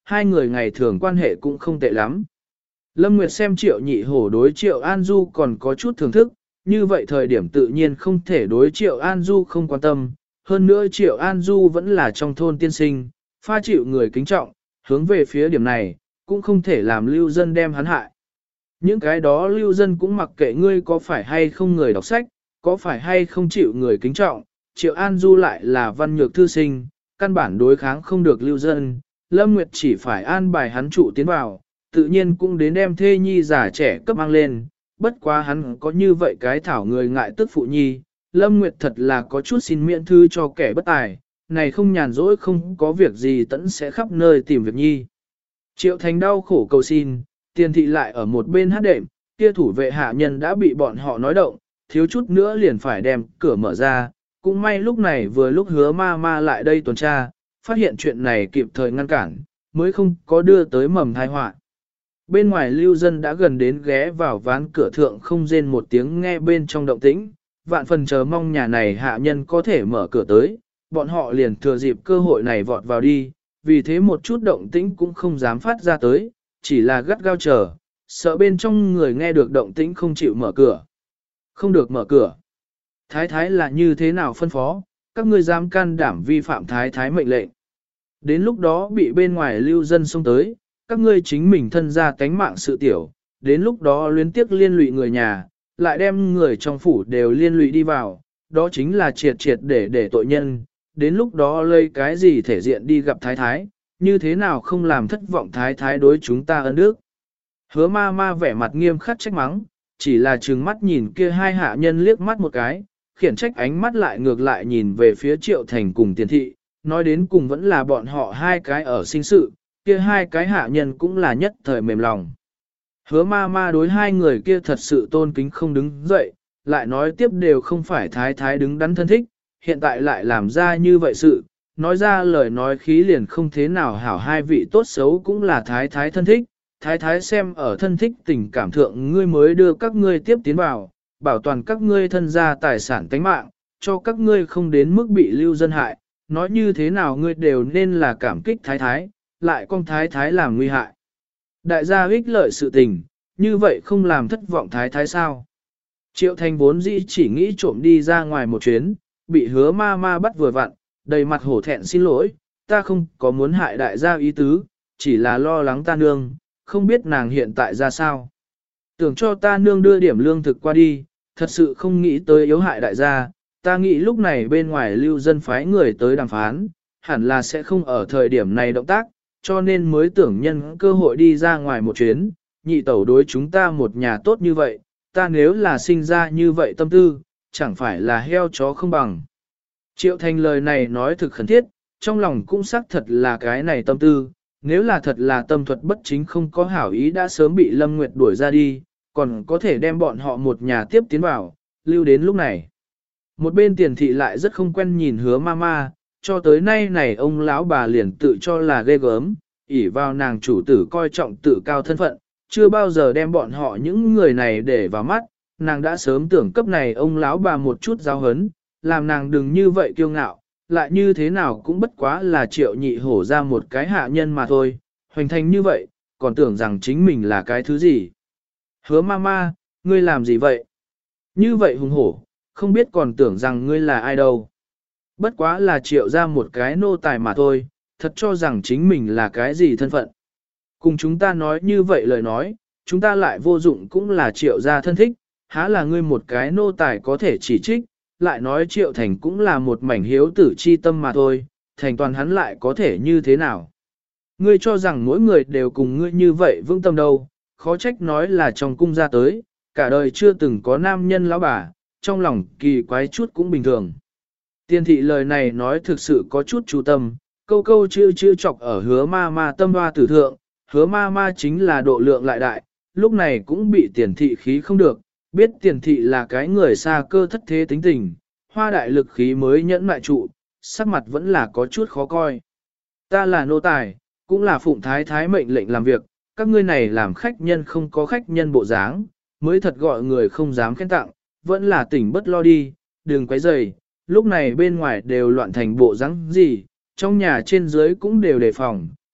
hai người ngày thường quan hệ cũng không tệ lắm. Lâm Nguyệt xem Triệu Nhị Hổ đối Triệu An Du còn có chút thưởng thức, như vậy thời điểm tự nhiên không thể đối Triệu An Du không quan tâm, hơn nữa Triệu An Du vẫn là trong thôn tiên sinh, pha chịu người kính trọng, hướng về phía điểm này, cũng không thể làm lưu dân đem hắn hại. Những cái đó lưu dân cũng mặc kệ ngươi có phải hay không người đọc sách, có phải hay không chịu người kính trọng, Triệu An Du lại là văn nhược thư sinh, căn bản đối kháng không được lưu dân, Lâm Nguyệt chỉ phải an bài hắn trụ tiến vào, tự nhiên cũng đến đem thê nhi già trẻ cấp mang lên, bất quá hắn có như vậy cái thảo người ngại tức phụ nhi, Lâm Nguyệt thật là có chút xin miễn thư cho kẻ bất tài, này không nhàn rỗi không có việc gì tẫn sẽ khắp nơi tìm việc nhi. Triệu Thành đau khổ cầu xin, Tiền thị lại ở một bên hát đệm, kia thủ vệ hạ nhân đã bị bọn họ nói động, thiếu chút nữa liền phải đem cửa mở ra, cũng may lúc này vừa lúc Hứa ma ma lại đây tuần tra, phát hiện chuyện này kịp thời ngăn cản, mới không có đưa tới mầm tai họa. Bên ngoài lưu dân đã gần đến ghé vào ván cửa thượng không rên một tiếng nghe bên trong động tĩnh, vạn phần chờ mong nhà này hạ nhân có thể mở cửa tới, bọn họ liền thừa dịp cơ hội này vọt vào đi, vì thế một chút động tĩnh cũng không dám phát ra tới, chỉ là gắt gao chờ, sợ bên trong người nghe được động tĩnh không chịu mở cửa. Không được mở cửa. Thái thái là như thế nào phân phó, các ngươi dám can đảm vi phạm thái thái mệnh lệnh. Đến lúc đó bị bên ngoài lưu dân xông tới, các ngươi chính mình thân ra tánh mạng sự tiểu, đến lúc đó luyến tiếc liên lụy người nhà, lại đem người trong phủ đều liên lụy đi vào, đó chính là triệt triệt để tội nhân, đến lúc đó lấy cái gì thể diện đi gặp thái thái, như thế nào không làm thất vọng thái thái đối chúng ta ân đức. Hứa ma ma vẻ mặt nghiêm khắc trách mắng, chỉ là trừng mắt nhìn kia hai hạ nhân liếc mắt một cái, khiển trách ánh mắt lại ngược lại nhìn về phía Triệu Thành cùng Tiền thị, nói đến cùng vẫn là bọn họ hai cái ở sinh sự, kia hai cái hạ nhân cũng là nhất thời mềm lòng. Hứa ma ma đối hai người kia thật sự tôn kính không đứng dậy, lại nói tiếp đều không phải thái thái đứng đắn thân thích, hiện tại lại làm ra như vậy sự, nói ra lời nói khí liền không thế nào hảo, hai vị tốt xấu cũng là thái thái thân thích, thái thái xem ở thân thích tình cảm thượng ngươi mới đưa các ngươi tiếp tiến vào, bảo toàn các ngươi thân gia tài sản tánh mạng, cho các ngươi không đến mức bị lưu dân hại, nói như thế nào ngươi đều nên là cảm kích thái thái, lại con thái thái làm nguy hại. Đại gia ích lợi sự tình, như vậy không làm thất vọng thái thái sao? Triệu Thành vốn dĩ chỉ nghĩ trộm đi ra ngoài một chuyến, bị Hứa ma ma bắt vừa vặn, đầy mặt hổ thẹn xin lỗi, ta không có muốn hại đại gia ý tứ, chỉ là lo lắng ta nương, không biết nàng hiện tại ra sao. Tưởng cho ta nương đưa điểm lương thực qua đi, thật sự không nghĩ tới yếu hại đại gia, ta nghĩ lúc này bên ngoài lưu dân phái người tới đàm phán, hẳn là sẽ không ở thời điểm này động tác, cho nên mới tưởng nhân cơ hội đi ra ngoài một chuyến, nhị tẩu đối chúng ta một nhà tốt như vậy, ta nếu là sinh ra như vậy tâm tư, chẳng phải là heo chó không bằng. Triệu Thành lời này nói thực khẩn thiết, trong lòng cũng xác thật là cái này tâm tư, nếu là thật là tâm thuật bất chính không có hảo ý đã sớm bị Lâm Nguyệt đuổi ra đi, còn có thể đem bọn họ một nhà tiếp tiến vào, lưu đến lúc này. Một bên Tiền thị lại rất không quen nhìn Hứa ma ma, cho tới nay này ông lão bà liền tự cho là ghê gớm, ỷ vào nàng chủ tử coi trọng tự cao thân phận, chưa bao giờ đem bọn họ những người này để vào mắt, nàng đã sớm tưởng cấp này ông lão bà một chút giáo hấn, làm nàng đừng như vậy kiêu ngạo, lại như thế nào cũng bất quá là Triệu Nhị Hổ ra một cái hạ nhân mà thôi, hoành thành như vậy, còn tưởng rằng chính mình là cái thứ gì. Hứa ma ma, ngươi làm gì vậy? Như vậy hùng hổ, không biết còn tưởng rằng ngươi là ai đâu. Bất quá là Triệu ra một cái nô tài mà thôi, thật cho rằng chính mình là cái gì thân phận. Cùng chúng ta nói như vậy lời nói, chúng ta lại vô dụng cũng là Triệu gia thân thích, há là ngươi một cái nô tài có thể chỉ trích, lại nói Triệu Thành cũng là một mảnh hiếu tử chi tâm mà thôi, thành toàn hắn lại có thể như thế nào. Ngươi cho rằng mỗi người đều cùng ngươi như vậy vững tâm đâu, khó trách nói là trong cung ra tới, cả đời chưa từng có nam nhân lão bà, trong lòng kỳ quái chút cũng bình thường. Tiên thị lời này nói thực sự có chút chú tâm, câu câu chữ chọc ở Hứa ma ma tâm hoa tử thượng, Hứa ma ma chính là độ lượng lại đại, lúc này cũng bị Tiền thị khí không được, biết Tiền thị là cái người xa cơ thất thế tính tình, hoa đại lực khí mới nhẫn mại trụ, sắc mặt vẫn là có chút khó coi. Ta là nô tài, cũng là phụng thái thái mệnh lệnh làm việc, các ngươi này làm khách nhân không có khách nhân bộ dáng, mới thật gọi người không dám khen tặng, vẫn là tỉnh bất lo đi, đừng quấy rầy, lúc này bên ngoài đều loạn thành bộ dáng gì, trong nhà trên dưới cũng đều đề phòng,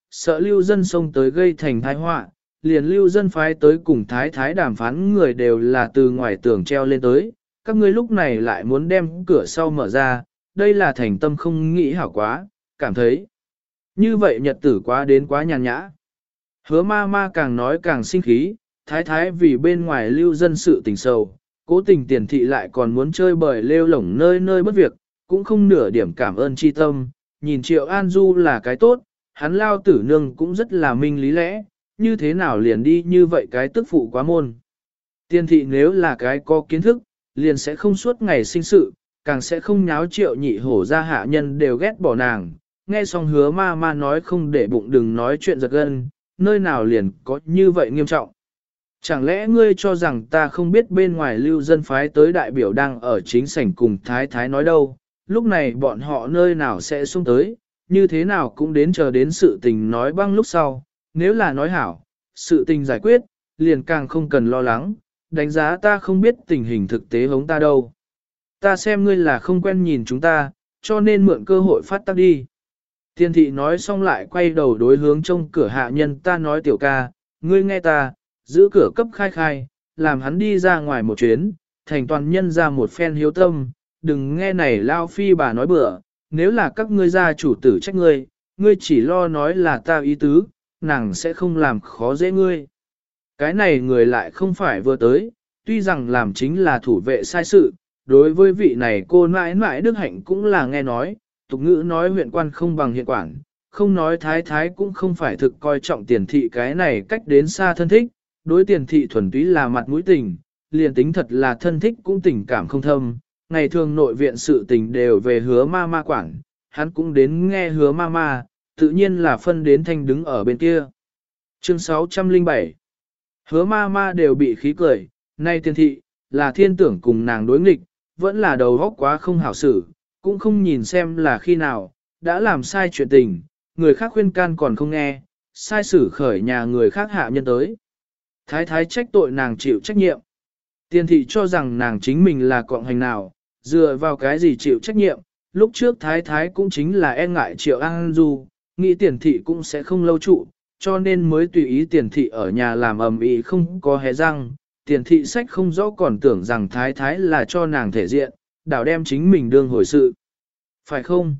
sợ lưu dân xông tới gây thành tai họa, liền lưu dân phái tới cùng thái thái đàm phán người đều là từ ngoài tường treo lên tới, các ngươi lúc này lại muốn đem cửa sau mở ra, đây là thành tâm không nghĩ hảo quá, cảm thấy như vậy nhật tử quá đến quá nhàn nhã. Hứa ma ma càng nói càng sinh khí, thái thái vì bên ngoài lưu dân sự tình sầu, cố tình tiền thị lại còn muốn chơi bời lêu lổng nơi nơi bất việc, cũng không nửa điểm cảm ơn chi tâm, nhìn Triệu An Du là cái tốt, hắn lao tử nương cũng rất là minh lý lẽ, như thế nào liền đi như vậy cái tức phụ quá môn. Tiền thị nếu là cái có kiến thức, liền sẽ không suốt ngày sinh sự, càng sẽ không nháo Triệu Nhị Hổ ra hạ nhân đều ghét bỏ nàng, nghe xong hứa ma ma nói không để bụng đừng nói chuyện giật gân, nơi nào liền có như vậy nghiêm trọng. Chẳng lẽ ngươi cho rằng ta không biết bên ngoài lưu dân phái tới đại biểu đang ở chính sảnh cùng thái thái nói đâu, lúc này bọn họ nơi nào sẽ xuống tới, như thế nào cũng đến chờ đến sự tình nói băng lúc sau, nếu là nói hảo, sự tình giải quyết, liền càng không cần lo lắng, đánh giá ta không biết tình hình thực tế hống ta đâu. Ta xem ngươi là không quen nhìn chúng ta, cho nên mượn cơ hội phát tác đi. Tiên thị nói xong lại quay đầu đối hướng trong cửa hạ nhân ta nói tiểu ca, ngươi nghe ta, giữ cửa cấp khai khai, làm hắn đi ra ngoài một chuyến, thành toàn nhân ra một phen hiếu tâm, đừng nghe này lao phi bà nói bừa, nếu là các ngươi gia chủ tử trách ngươi, ngươi chỉ lo nói là ta ý tứ, nàng sẽ không làm khó dễ ngươi. Cái này người lại không phải vừa tới, tuy rằng làm chính là thủ vệ sai sự, đối với vị này cô mãi mãi đức hạnh cũng là nghe nói, tục ngữ nói huyện quan không bằng hiện quản, không nói thái thái cũng không phải thực coi trọng tiền thị cái này cách đến xa thân thích, đối tiền thị thuần túy là mặt mũi tình, liền tính thật là thân thích cũng tình cảm không thâm, ngày thường nội viện sự tình đều về hứa ma ma quản, hắn cũng đến nghe hứa ma ma, tự nhiên là phân đến thanh đứng ở bên kia. Chương 607 Hứa ma ma đều bị khí cười, nay tiền thị, là thiên tưởng cùng nàng đối nghịch, vẫn là đầu óc quá không hảo xử, cũng không nhìn xem là khi nào, đã làm sai chuyện tình, người khác khuyên can còn không nghe, sai xử khởi nhà người khác hạ nhân tới. Thái thái trách tội nàng chịu trách nhiệm. Tiền thị cho rằng nàng chính mình là cộng hành nào, dựa vào cái gì chịu trách nhiệm, lúc trước thái thái cũng chính là e ngại Triệu An Du, nghĩ tiền thị cũng sẽ không lâu trụ, cho nên mới tùy ý tiền thị ở nhà làm ầm ĩ không có hé răng, tiền thị sách không rõ còn tưởng rằng thái thái là cho nàng thể diện, đảo đem chính mình đương hồi sự. Phải không?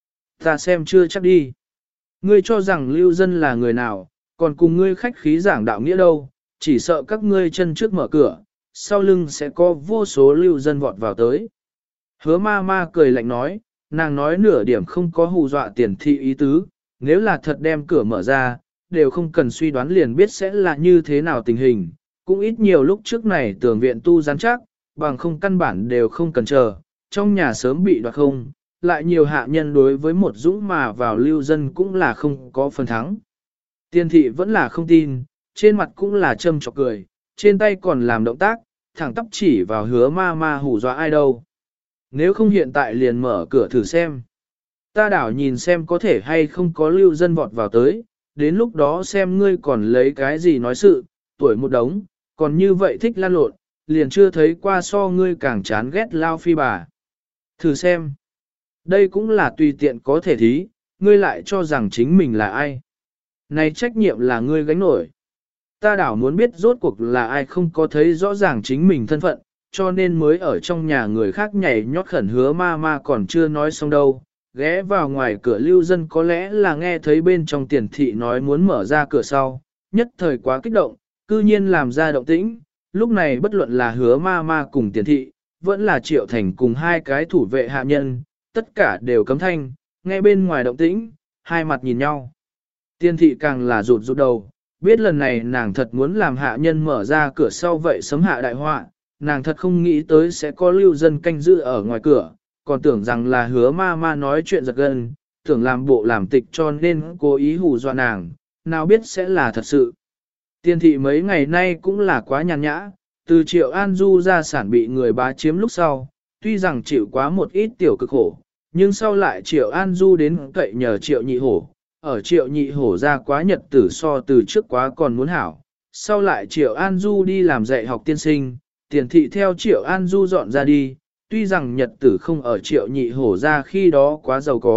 Ta xem chưa chắc đi. Ngươi cho rằng lưu dân là người nào, còn cùng ngươi khách khí giảng đạo nghĩa đâu, chỉ sợ các ngươi chân trước mở cửa, sau lưng sẽ có vô số lưu dân vọt vào tới. Hứa ma ma cười lạnh nói, nàng nói nửa điểm không có hù dọa tiền thị ý tứ, nếu là thật đem cửa mở ra, đều không cần suy đoán liền biết sẽ là như thế nào tình hình, cũng ít nhiều lúc trước này tưởng viện tu rắn chắc, bằng không căn bản đều không cần chờ, trong nhà sớm bị đoạt không, lại nhiều hạ nhân đối với một dũng mà vào lưu dân cũng là không có phần thắng. Tiền thị vẫn là không tin, trên mặt cũng là châm chọc cười, trên tay còn làm động tác, thẳng tắp chỉ vào hứa ma ma hù dọa ai đâu. Nếu không hiện tại liền mở cửa thử xem. Ta đảo nhìn xem có thể hay không có lưu dân vọt vào tới, đến lúc đó xem ngươi còn lấy cái gì nói sự, tuổi một đống, còn như vậy thích lan lộn, liền chưa thấy qua so ngươi càng chán ghét lao phi bà. Thử xem. Đây cũng là tùy tiện có thể thí, ngươi lại cho rằng chính mình là ai. Này trách nhiệm là ngươi gánh nổi. Ta đảo muốn biết rốt cuộc là ai không có thấy rõ ràng chính mình thân phận, cho nên mới ở trong nhà người khác nhảy nhót khẩn hứa ma ma còn chưa nói xong đâu. Ghé vào ngoài cửa lưu dân có lẽ là nghe thấy bên trong tiền thị nói muốn mở ra cửa sau, nhất thời quá kích động, cư nhiên làm ra động tĩnh, lúc này bất luận là hứa ma ma cùng tiền thị, vẫn là Triệu Thành cùng hai cái thủ vệ hạ nhân, tất cả đều cấm thanh, nghe bên ngoài động tĩnh, hai mặt nhìn nhau. Tiền thị càng là rụt rụt đầu, biết lần này nàng thật muốn làm hạ nhân mở ra cửa sau vậy sấm hạ đại họa, nàng thật không nghĩ tới sẽ có lưu dân canh giữ ở ngoài cửa, còn tưởng rằng là hứa ma ma nói chuyện giật gân, tưởng làm bộ làm tịch cho nên cố ý hù dọa nàng, nào biết sẽ là thật sự. Tiền thị mấy ngày nay cũng là quá nhàn nhã, từ Triệu An Du gia sản bị người bá chiếm lúc sau, tuy rằng chịu quá một ít tiểu cực khổ, nhưng sau lại Triệu An Du đến cậy nhờ Triệu Nhị Hổ, ở Triệu Nhị Hổ ra quá nhật tử so từ trước quá còn muốn hảo, sau lại Triệu An Du đi làm dạy học tiên sinh, tiền thị theo Triệu An Du dọn ra đi, tuy rằng nhật tử không ở Triệu Nhị Hổ ra khi đó quá giàu có,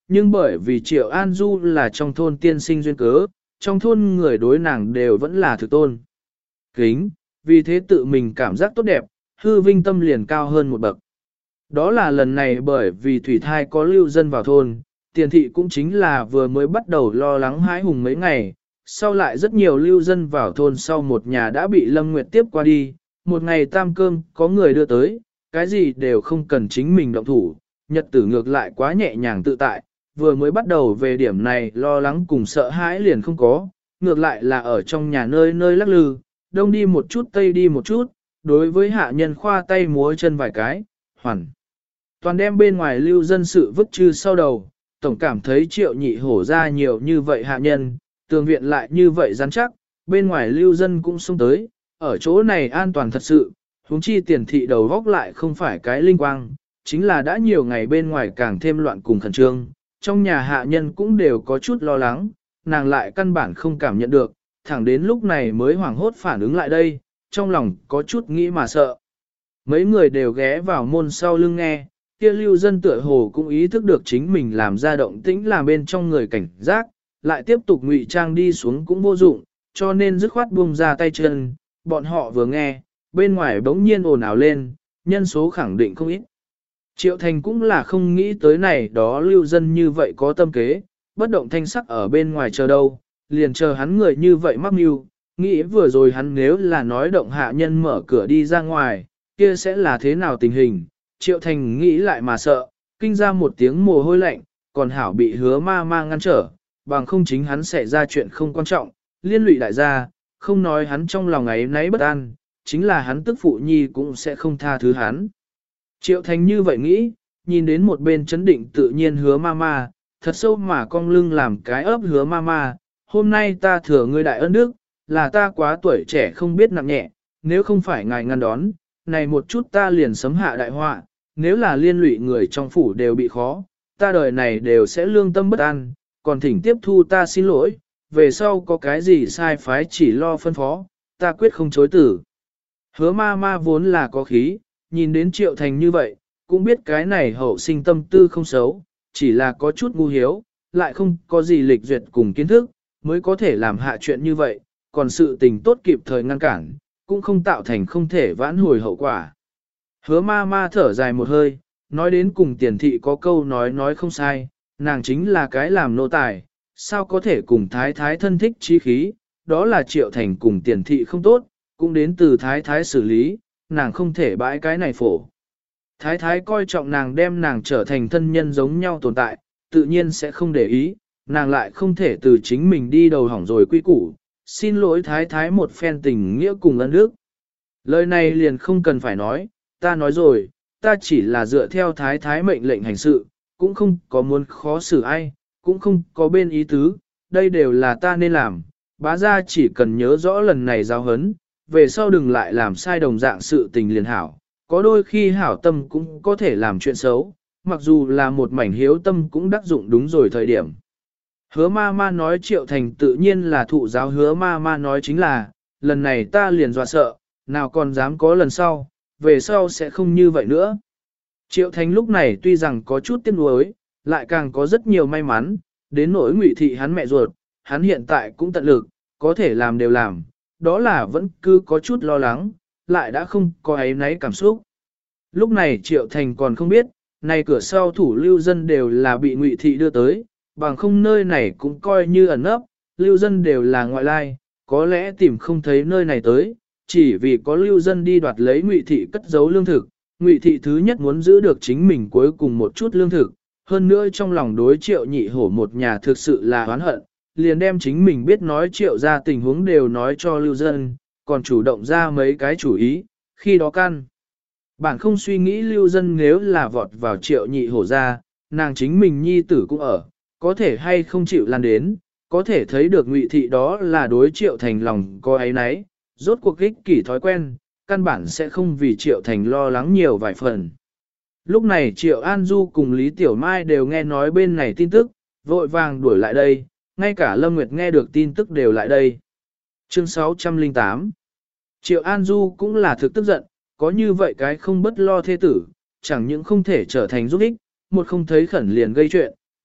nhưng bởi vì Triệu An Du là trong thôn tiên sinh duyên cớ, trong thôn người đối nàng đều vẫn là thực tôn kính, vì thế tự mình cảm giác tốt đẹp, hư vinh tâm liền cao hơn một bậc. Đó là lần này bởi vì thủy thai có lưu dân vào thôn, tiền thị cũng chính là vừa mới bắt đầu lo lắng hãi hùng mấy ngày, sau lại rất nhiều lưu dân vào thôn sau một nhà đã bị Lâm Nguyệt tiếp qua đi, một ngày tam cơm có người đưa tới, cái gì đều không cần chính mình động thủ, nhật tử ngược lại quá nhẹ nhàng tự tại, vừa mới bắt đầu về điểm này lo lắng cùng sợ hãi liền không có, ngược lại là ở trong nhà nơi nơi lắc lư, đông đi một chút tây đi một chút, đối với hạ nhân khoa tay múa chân vài cái, hoàn. Toàn đem bên ngoài lưu dân sự vứt chư sau đầu, tổng cảm thấy Triệu Nhị Hổ ra nhiều như vậy hạ nhân, tường viện lại như vậy rắn chắc, bên ngoài lưu dân cũng xông tới, ở chỗ này an toàn thật sự, huống chi tiền thị đầu góc lại không phải cái linh quang, chính là đã nhiều ngày bên ngoài càng thêm loạn cùng khẩn trương, trong nhà hạ nhân cũng đều có chút lo lắng, nàng lại căn bản không cảm nhận được, thẳng đến lúc này mới hoảng hốt phản ứng lại đây, trong lòng có chút nghĩ mà sợ. Mấy người đều ghé vào môn sau lưng nghe, kia lưu dân tựa hồ cũng ý thức được chính mình làm ra động tĩnh làm bên trong người cảnh giác, lại tiếp tục ngụy trang đi xuống cũng vô dụng, cho nên dứt khoát buông ra tay chân, bọn họ vừa nghe, bên ngoài bỗng nhiên ồn ào lên, nhân số khẳng định không ít. Triệu Thành cũng là không nghĩ tới này đó lưu dân như vậy có tâm kế, bất động thanh sắc ở bên ngoài chờ đâu, liền chờ hắn người như vậy mắc mưu, nghĩ vừa rồi hắn nếu là nói động hạ nhân mở cửa đi ra ngoài, kia sẽ là thế nào tình hình, Triệu Thành nghĩ lại mà sợ, kinh ra một tiếng mồ hôi lạnh, còn hảo bị hứa ma ma ngăn trở, bằng không chính hắn sẽ ra chuyện không quan trọng, liên lụy đại gia, không nói hắn trong lòng ấy nấy bất an, chính là hắn tức phụ nhi cũng sẽ không tha thứ hắn. Triệu Thành như vậy nghĩ, nhìn đến một bên chấn định tự nhiên hứa ma ma, thật sâu mà cong lưng làm cái ấp hứa ma ma, hôm nay ta thừa ngươi đại ân đức, là ta quá tuổi trẻ không biết nặng nhẹ, nếu không phải ngài ngăn đón, này một chút ta liền sấm hạ đại họa, nếu là liên lụy người trong phủ đều bị khó, ta đời này đều sẽ lương tâm bất an, còn thỉnh tiếp thu ta xin lỗi, về sau có cái gì sai phái chỉ lo phân phó, ta quyết không chối tử. Hứa ma ma vốn là có khí, nhìn đến Triệu Thành như vậy, cũng biết cái này hậu sinh tâm tư không xấu, chỉ là có chút ngu hiếu, lại không có gì lịch duyệt cùng kiến thức, mới có thể làm hạ chuyện như vậy, còn sự tình tốt kịp thời ngăn cản, cũng không tạo thành không thể vãn hồi hậu quả. Hứa ma ma thở dài một hơi, nói đến cùng tiền thị có câu nói không sai, nàng chính là cái làm nô tài, sao có thể cùng thái thái thân thích chí khí, đó là Triệu Thành cùng tiền thị không tốt, cũng đến từ thái thái xử lý, nàng không thể bãi cái này phổ. Thái thái coi trọng nàng đem nàng trở thành thân nhân giống nhau tồn tại, tự nhiên sẽ không để ý, nàng lại không thể từ chính mình đi đầu hỏng rồi quy củ, xin lỗi thái thái một phen tình nghĩa cùng ân đức. Lời này liền không cần phải nói, ta nói rồi, ta chỉ là dựa theo thái thái mệnh lệnh hành sự, cũng không có muốn khó xử ai, cũng không có bên ý tứ, đây đều là ta nên làm, bá gia chỉ cần nhớ rõ lần này giao hấn, về sau đừng lại làm sai đồng dạng sự tình liền hảo, có đôi khi hảo tâm cũng có thể làm chuyện xấu, mặc dù là một mảnh hiếu tâm cũng đắc dụng đúng rồi thời điểm. Hứa ma ma nói Triệu Thành tự nhiên là thụ giáo, hứa ma ma nói chính là, lần này ta liền dọa sợ, nào còn dám có lần sau, về sau sẽ không như vậy nữa. Triệu Thành lúc này tuy rằng có chút tiếc nuối, lại càng có rất nhiều may mắn, đến nỗi Ngụy thị hắn mẹ ruột, hắn hiện tại cũng tận lực, có thể làm đều làm, đó là vẫn cứ có chút lo lắng, lại đã không có ấy nấy cảm xúc. Lúc này Triệu Thành còn không biết, này cửa sau thủ lưu dân đều là bị Ngụy thị đưa tới, bằng không nơi này cũng coi như ẩn nấp, lưu dân đều là ngoại lai, có lẽ tìm không thấy nơi này tới, chỉ vì có lưu dân đi đoạt lấy Ngụy thị cất giấu lương thực, Ngụy thị thứ nhất muốn giữ được chính mình cuối cùng một chút lương thực, hơn nữa trong lòng đối Triệu Nhị Hổ một nhà thực sự là oán hận, liền đem chính mình biết nói Triệu ra tình huống đều nói cho lưu dân, còn chủ động ra mấy cái chủ ý, khi đó căn. Bản không suy nghĩ lưu dân nếu là vọt vào Triệu Nhị Hổ ra, nàng chính mình nhi tử cũng ở, có thể hay không chịu lan đến, có thể thấy được Ngụy thị đó là đối Triệu Thành lòng có ấy nấy, rốt cuộc ích kỷ thói quen, căn bản sẽ không vì Triệu Thành lo lắng nhiều vài phần. Lúc này Triệu An Du cùng Lý Tiểu Mai đều nghe nói bên này tin tức, vội vàng đuổi lại đây, ngay cả Lâm Nguyệt nghe được tin tức đều lại đây. Chương 608 Triệu An Du cũng là thực tức giận, có như vậy cái không bất lo thê tử, chẳng những không thể trở thành giúp ích, một không thấy khẩn liền gây chuyện,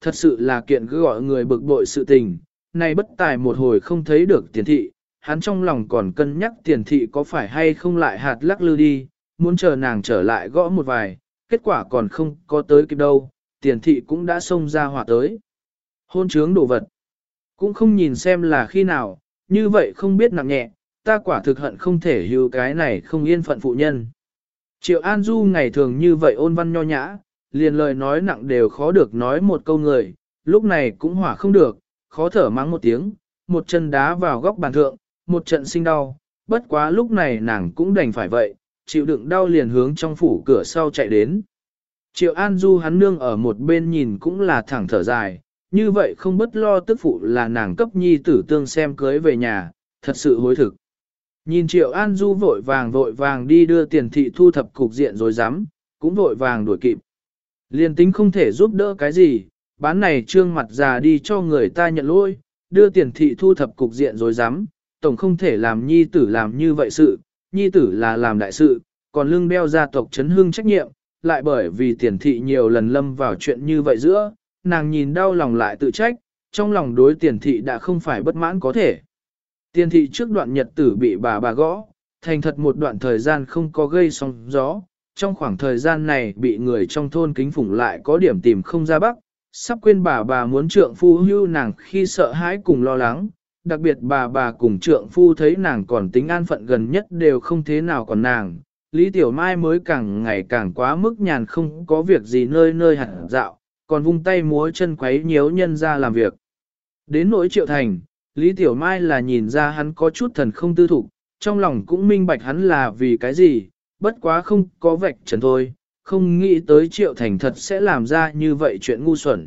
thật sự là kiện cứ gọi người bực bội sự tình, này bất tài một hồi không thấy được tiền thị, hắn trong lòng còn cân nhắc tiền thị có phải hay không lại hạt lắc lư đi, muốn chờ nàng trở lại gõ một vài, kết quả còn không có tới kịp đâu, tiền thị cũng đã xông ra hỏa tới. Hôn trướng đồ vật, cũng không nhìn xem là khi nào, như vậy không biết nặng nhẹ, ta quả thực hận không thể hưu cái này không yên phận phụ nhân. Triệu An Du ngày thường như vậy ôn văn nho nhã, liền lời nói nặng đều khó được nói một câu người, lúc này cũng hỏa không được, khó thở mắng một tiếng, một chân đá vào góc bàn thượng, một trận sinh đau, bất quá lúc này nàng cũng đành phải vậy, chịu đựng đau liền hướng trong phủ cửa sau chạy đến. Triệu An Du hắn nương ở một bên nhìn cũng là thẳng thở dài, như vậy không bất lo tức phụ là nàng cấp nhi tử tương xem cưới về nhà, thật sự hối thực. Nhìn Triệu An Du vội vàng đi đưa tiền thị thu thập cục diện rồi dám, cũng vội vàng đuổi kịp. Liên tính không thể giúp đỡ cái gì, bán này trương mặt già đi cho người ta nhận lỗi, đưa tiền thị thu thập cục diện rồi dám, tổng không thể làm nhi tử làm như vậy sự, nhi tử là làm đại sự, còn lưng đeo gia tộc chấn hưng trách nhiệm, lại bởi vì tiền thị nhiều lần lâm vào chuyện như vậy giữa, nàng nhìn đau lòng lại tự trách, trong lòng đối tiền thị đã không phải bất mãn có thể. Tiền thị trước đoạn nhật tử bị bà gõ, thành thật một đoạn thời gian không có gây sóng gió, trong khoảng thời gian này bị người trong thôn kính phủng lại có điểm tìm không ra bắc, sắp quên bà muốn trượng phu hưu nàng khi sợ hãi cùng lo lắng, đặc biệt bà cùng trượng phu thấy nàng còn tính an phận gần nhất đều không thế nào còn nàng. Lý Tiểu Mai mới càng ngày càng quá mức nhàn không có việc gì nơi nơi hẳn dạo, còn vung tay múa chân quấy nhiễu nhân ra làm việc. Đến nỗi Triệu Thành, Lý Tiểu Mai là nhìn ra hắn có chút thần không tư thục, trong lòng cũng minh bạch hắn là vì cái gì, bất quá không có vạch trần thôi, không nghĩ tới Triệu Thành thật sẽ làm ra như vậy chuyện ngu xuẩn.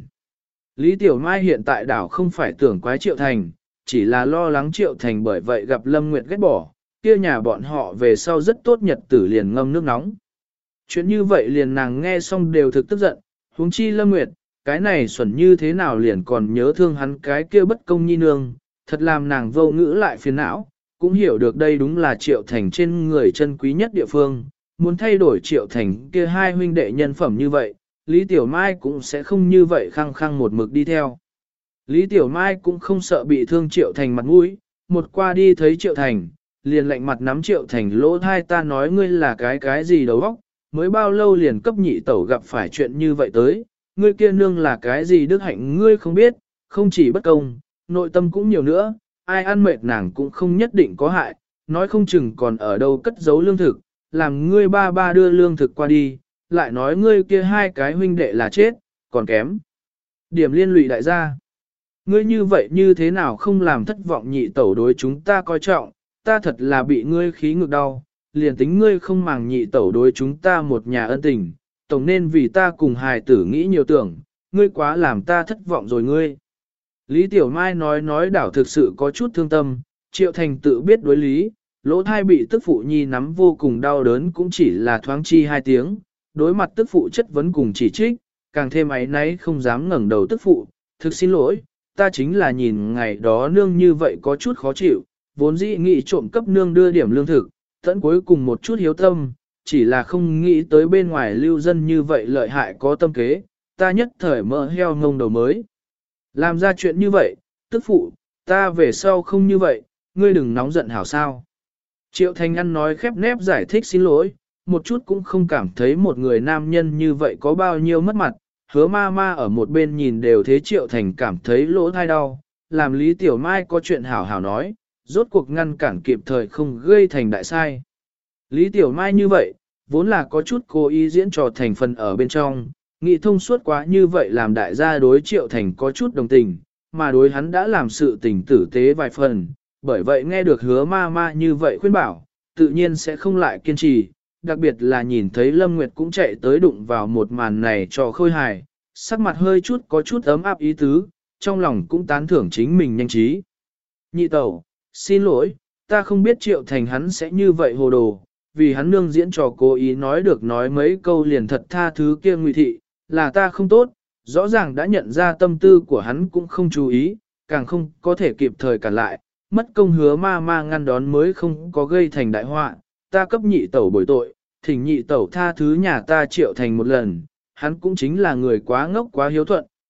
Lý Tiểu Mai hiện tại đảo không phải tưởng quái Triệu Thành, chỉ là lo lắng Triệu Thành bởi vậy gặp Lâm Nguyệt ghét bỏ, kia nhà bọn họ về sau rất tốt nhật tử liền ngâm nước nóng. Chuyện như vậy liền nàng nghe xong đều thực tức giận, huống chi Lâm Nguyệt, cái này xuẩn như thế nào liền còn nhớ thương hắn cái kia bất công nhi nương, thật làm nàng vô ngữ lại phiền não, cũng hiểu được đây đúng là Triệu Thành trên người chân quý nhất địa phương, muốn thay đổi Triệu Thành kia hai huynh đệ nhân phẩm như vậy, Lý Tiểu Mai cũng sẽ không như vậy khăng khăng một mực đi theo. Lý Tiểu Mai cũng không sợ bị thương Triệu Thành mặt mũi, một qua đi thấy Triệu Thành, liền lạnh mặt nắm Triệu Thành lỗ thai ta nói ngươi là cái gì đầu óc, mới bao lâu liền cấp nhị tẩu gặp phải chuyện như vậy tới, ngươi kia nương là cái gì đức hạnh ngươi không biết, không chỉ bất công, nội tâm cũng nhiều nữa, ai ăn mệt nàng cũng không nhất định có hại, nói không chừng còn ở đâu cất giấu lương thực, làm ngươi ba đưa lương thực qua đi, lại nói ngươi kia hai cái huynh đệ là chết, còn kém. Điểm liên lụy đại gia. Ngươi như vậy như thế nào không làm thất vọng nhị tẩu đối chúng ta coi trọng, ta thật là bị ngươi khí ngược đau, liền tính ngươi không màng nhị tẩu đối chúng ta một nhà ân tình, tổng nên vì ta cùng hài tử nghĩ nhiều tưởng, ngươi quá làm ta thất vọng rồi ngươi. Lý Tiểu Mai nói đảo thực sự có chút thương tâm, Triệu Thành tự biết đối lý, lỗ thai bị tức phụ nhi nắm vô cùng đau đớn cũng chỉ là thoáng chi 2 tiếng, đối mặt tức phụ chất vấn cùng chỉ trích, càng thêm áy náy không dám ngẩng đầu tức phụ, thực xin lỗi, ta chính là nhìn ngày đó nương như vậy có chút khó chịu, vốn dĩ nghĩ trộm cấp nương đưa điểm lương thực, tận cuối cùng một chút hiếu tâm, chỉ là không nghĩ tới bên ngoài lưu dân như vậy lợi hại có tâm kế, ta nhất thời mỡ heo ngông đầu mới. Làm ra chuyện như vậy, tức phụ, ta về sau không như vậy, ngươi đừng nóng giận hảo sao. Triệu Thành Ăn nói khép nép giải thích xin lỗi, một chút cũng không cảm thấy một người nam nhân như vậy có bao nhiêu mất mặt, hứa ma ở một bên nhìn đều thế Triệu Thành cảm thấy lỗ thai đau, làm Lý Tiểu Mai có chuyện hảo hảo nói, rốt cuộc ngăn cản kịp thời không gây thành đại sai. Lý Tiểu Mai như vậy, vốn là có chút cố ý diễn trò thành phần ở bên trong, nghĩ thông suốt quá như vậy làm đại gia đối Triệu Thành có chút đồng tình, mà đối hắn đã làm sự tình tử tế vài phần, bởi vậy nghe được hứa ma như vậy khuyên bảo, tự nhiên sẽ không lại kiên trì, đặc biệt là nhìn thấy Lâm Nguyệt cũng chạy tới đụng vào một màn này cho khôi hài, sắc mặt hơi chút có chút ấm áp ý tứ, trong lòng cũng tán thưởng chính mình nhanh trí. Nhị tẩu, xin lỗi, ta không biết Triệu Thành hắn sẽ như vậy hồ đồ, vì hắn nương diễn trò cố ý nói được nói mấy câu liền thật tha thứ kia Ngụy thị, là ta không tốt, rõ ràng đã nhận ra tâm tư của hắn cũng không chú ý, càng không có thể kịp thời cản lại, mất công hứa ma ngăn đón mới không có gây thành đại họa, ta cấp nhị tẩu bồi tội, thỉnh nhị tẩu tha thứ nhà ta Triệu Thành một lần, hắn cũng chính là người quá ngốc quá hiếu thuận,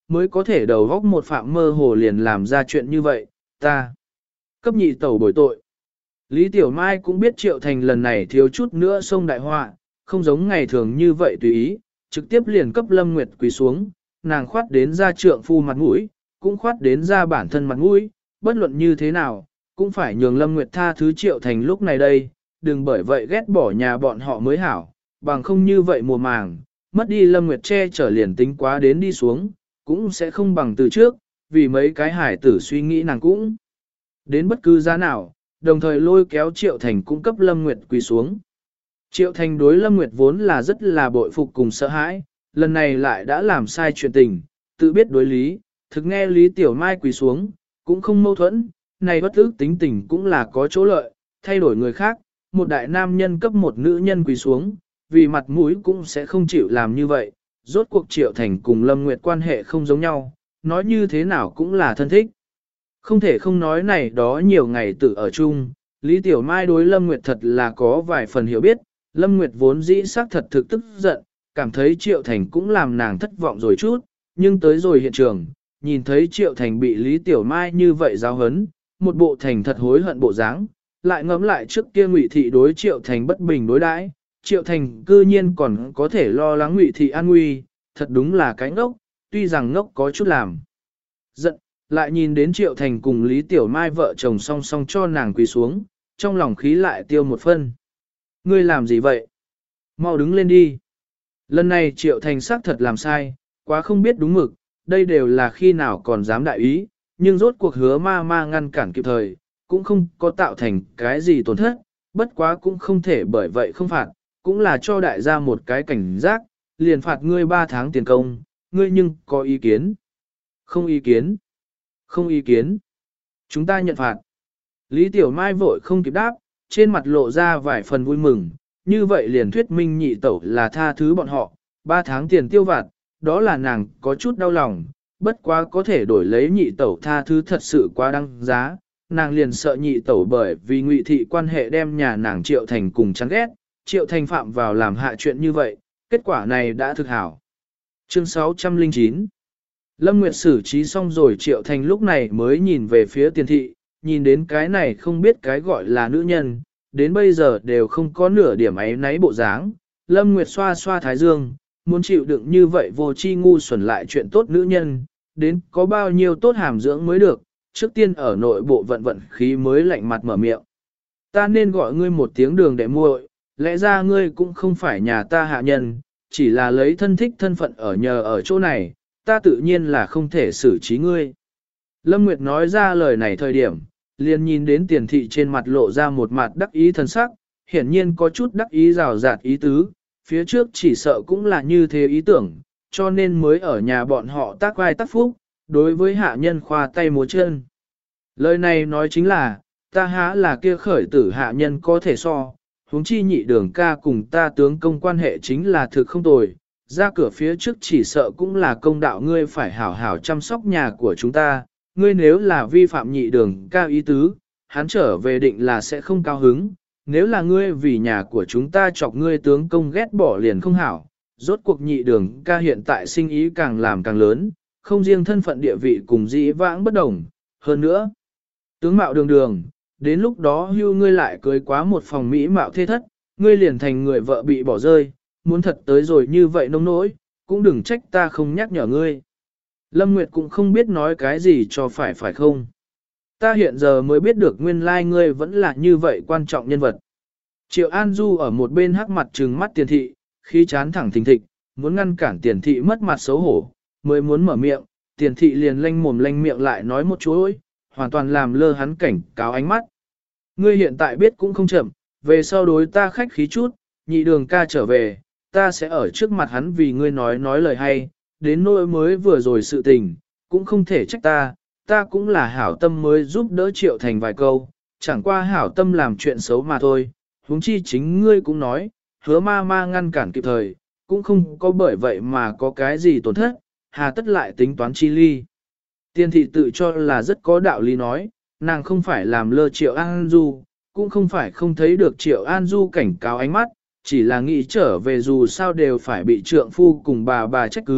mới có thể đầu góc một phạm mơ hồ liền làm ra chuyện như vậy, ta cấp nhị tẩu bồi tội. Lý Tiểu Mai cũng biết Triệu Thành lần này thiếu chút nữa xông đại họa, không giống ngày thường như vậy tùy ý, trực tiếp liền cấp Lâm Nguyệt quỳ xuống, nàng khoát đến ra trượng phu mặt mũi, cũng khoát đến ra bản thân mặt mũi, bất luận như thế nào, cũng phải nhường Lâm Nguyệt tha thứ Triệu Thành lúc này đây, đừng bởi vậy ghét bỏ nhà bọn họ mới hảo, bằng không như vậy mùa màng, mất đi Lâm Nguyệt che chở liền tính quá đến đi xuống, cũng sẽ không bằng từ trước, vì mấy cái hải tử suy nghĩ nàng cũng đến bất cứ giá nào, đồng thời lôi kéo Triệu Thành cung cấp Lâm Nguyệt quỳ xuống. Triệu Thành đối Lâm Nguyệt vốn là rất là bội phục cùng sợ hãi, lần này lại đã làm sai chuyện tình, tự biết đối lý, thực nghe Lý Tiểu Mai quỳ xuống, cũng không mâu thuẫn, này bất ức tính tình cũng là có chỗ lợi, thay đổi người khác, một đại nam nhân cấp một nữ nhân quỳ xuống, vì mặt mũi cũng sẽ không chịu làm như vậy, rốt cuộc Triệu Thành cùng Lâm Nguyệt quan hệ không giống nhau, nói như thế nào cũng là thân thích. Không thể không nói này đó nhiều ngày tự ở chung, Lý Tiểu Mai đối Lâm Nguyệt thật là có vài phần hiểu biết, Lâm Nguyệt vốn dĩ xác thật thực tức giận, cảm thấy Triệu Thành cũng làm nàng thất vọng rồi chút, nhưng tới rồi hiện trường, nhìn thấy Triệu Thành bị Lý Tiểu Mai như vậy giáo hấn, một bộ thành thật hối hận bộ dáng, lại ngẫm lại trước kia Ngụy Thị đối Triệu Thành bất bình đối đãi, Triệu Thành cư nhiên còn có thể lo lắng Ngụy Thị an nguy, thật đúng là cái ngốc, tuy rằng ngốc có chút làm giận, lại nhìn đến Triệu Thành cùng Lý Tiểu Mai vợ chồng song song cho nàng quỳ xuống, trong lòng khí lại tiêu một phân. Ngươi làm gì vậy? Mau đứng lên đi. Lần này Triệu Thành xác thật làm sai, quá không biết đúng mực, đây đều là khi nào còn dám đại ý, nhưng rốt cuộc hứa ma ma ngăn cản kịp thời, cũng không có tạo thành cái gì tổn thất, bất quá cũng không thể bởi vậy không phạt, cũng là cho đại gia một cái cảnh giác, liền phạt ngươi 3 tháng tiền công, ngươi nhưng có ý kiến? Không ý kiến. Không ý kiến. Chúng ta nhận phạt. Lý Tiểu Mai vội không kịp đáp, trên mặt lộ ra vài phần vui mừng, như vậy liền thuyết minh nhị tẩu là tha thứ bọn họ, 3 tháng tiền tiêu vặt, đó là nàng có chút đau lòng, bất quá có thể đổi lấy nhị tẩu tha thứ thật sự quá đăng giá, nàng liền sợ nhị tẩu bởi vì Ngụy Thị quan hệ đem nhà nàng Triệu Thành cùng chán ghét, Triệu Thành phạm vào làm hạ chuyện như vậy, kết quả này đã thực hảo. Chương 609 Lâm Nguyệt xử trí xong rồi Triệu Thành lúc này mới nhìn về phía Tiền Thị, nhìn đến cái này không biết cái gọi là nữ nhân, đến bây giờ đều không có nửa điểm ấy náy bộ dáng. Lâm Nguyệt xoa xoa thái dương, muốn chịu đựng như vậy vô chi ngu xuẩn lại chuyện tốt nữ nhân, đến có bao nhiêu tốt hàm dưỡng mới được, trước tiên ở nội bộ vận vận khí mới lạnh mặt mở miệng. Ta nên gọi ngươi một tiếng Đường đệ muội, lẽ ra ngươi cũng không phải nhà ta hạ nhân, chỉ là lấy thân thích thân phận ở nhờ ở chỗ này, ta tự nhiên là không thể xử trí ngươi. Lâm Nguyệt nói ra lời này thời điểm, liền nhìn đến Tiền Thị trên mặt lộ ra một mặt đắc ý thần sắc, hiển nhiên có chút đắc ý rào rạt ý tứ, phía trước chỉ sợ cũng là như thế ý tưởng, cho nên mới ở nhà bọn họ tác vai tác phúc, đối với hạ nhân khoa tay múa chân. Lời này nói chính là, ta há là kia khởi tử hạ nhân có thể so, huống chi nhị Đường ca cùng ta tướng công quan hệ chính là thực không tồi, ra cửa phía trước chỉ sợ cũng là công đạo ngươi phải hảo hảo chăm sóc nhà của chúng ta, ngươi nếu là vi phạm nhị Đường ca ý tứ, hắn trở về định là sẽ không cao hứng, nếu là ngươi vì nhà của chúng ta chọc ngươi tướng công ghét bỏ liền không hảo, rốt cuộc nhị Đường ca hiện tại sinh ý càng làm càng lớn, không riêng thân phận địa vị cùng dĩ vãng bất đồng, hơn nữa, tướng mạo đường đường, đến lúc đó hưu ngươi lại cưới quá một phòng mỹ mạo thê thất, ngươi liền thành người vợ bị bỏ rơi, muốn thật tới rồi như vậy nông nỗi, cũng đừng trách ta không nhắc nhở ngươi. Lâm Nguyệt cũng không biết nói cái gì cho phải không. Ta hiện giờ mới biết được nguyên lai ngươi vẫn là như vậy quan trọng nhân vật. Triệu An Du ở một bên hắc mặt trừng mắt Tiền Thị, khí chán thẳng thình thịch, muốn ngăn cản Tiền Thị mất mặt xấu hổ, mới muốn mở miệng, Tiền Thị liền lanh mồm lanh miệng lại nói một chuỗi, hoàn toàn làm lơ hắn cảnh cáo ánh mắt. Ngươi hiện tại biết cũng không chậm, về sau đối ta khách khí chút, nhị Đường ca trở về, ta sẽ ở trước mặt hắn vì ngươi nói lời hay, đến nỗi mới vừa rồi sự tình, cũng không thể trách ta cũng là hảo tâm mới giúp đỡ Triệu Thành vài câu, chẳng qua hảo tâm làm chuyện xấu mà thôi, huống chi chính ngươi cũng nói, hứa ma ma ngăn cản kịp thời, cũng không có bởi vậy mà có cái gì tổn thất, hà tất lại tính toán chi ly. Tiền Thị tự cho là rất có đạo lý nói, nàng không phải làm lơ Triệu An Du, cũng không phải không thấy được Triệu An Du cảnh cáo ánh mắt, chỉ là nghĩ trở về dù sao đều phải bị trượng phu cùng bà trách cứ,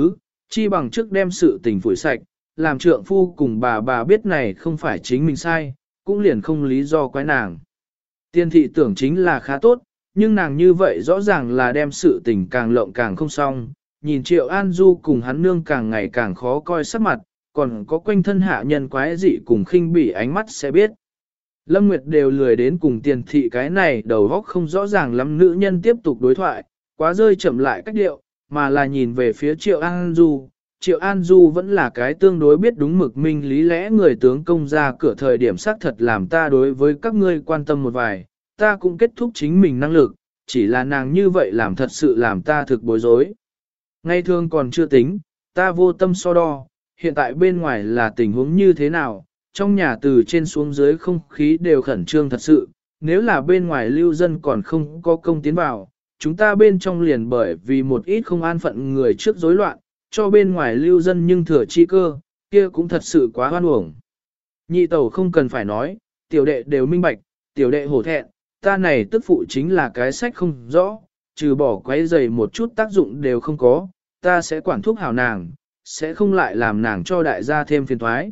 chi bằng trước đem sự tình phủi sạch, làm trượng phu cùng bà biết này không phải chính mình sai, cũng liền không lý do quái nàng. Tiên thị tưởng chính là khá tốt, nhưng nàng như vậy rõ ràng là đem sự tình càng lộng càng không xong, nhìn Triệu An Du cùng hắn nương càng ngày càng khó coi sắc mặt, còn có quanh thân hạ nhân quái dị cùng khinh bỉ ánh mắt sẽ biết. Lâm Nguyệt đều lười đến cùng tiền thị cái này đầu góc không rõ ràng lắm nữ nhân tiếp tục đối thoại, quá rơi chậm lại cách điệu, mà là nhìn về phía Triệu An Du. Triệu An Du vẫn là cái tương đối biết đúng mực minh lý lẽ người tướng công ra cửa thời điểm xác thật làm ta đối với các ngươi quan tâm một vài, ta cũng kết thúc chính mình năng lực, chỉ là nàng như vậy làm thật sự làm ta thực bối rối. Ngay thường còn chưa tính, ta vô tâm so đo, hiện tại bên ngoài là tình huống như thế nào, trong nhà từ trên xuống dưới không khí đều khẩn trương thật sự, nếu là bên ngoài lưu dân còn không có công tiến vào, chúng ta bên trong liền bởi vì một ít không an phận người trước rối loạn, cho bên ngoài lưu dân nhưng thừa chi cơ, kia cũng thật sự quá hoan uổng. Nhị tẩu không cần phải nói, tiểu đệ đều minh bạch, tiểu đệ hổ thẹn, ta này tức phụ chính là cái sách không rõ, trừ bỏ quấy giày một chút tác dụng đều không có, ta sẽ quản thúc hảo nàng, sẽ không lại làm nàng cho đại gia thêm phiền thoái.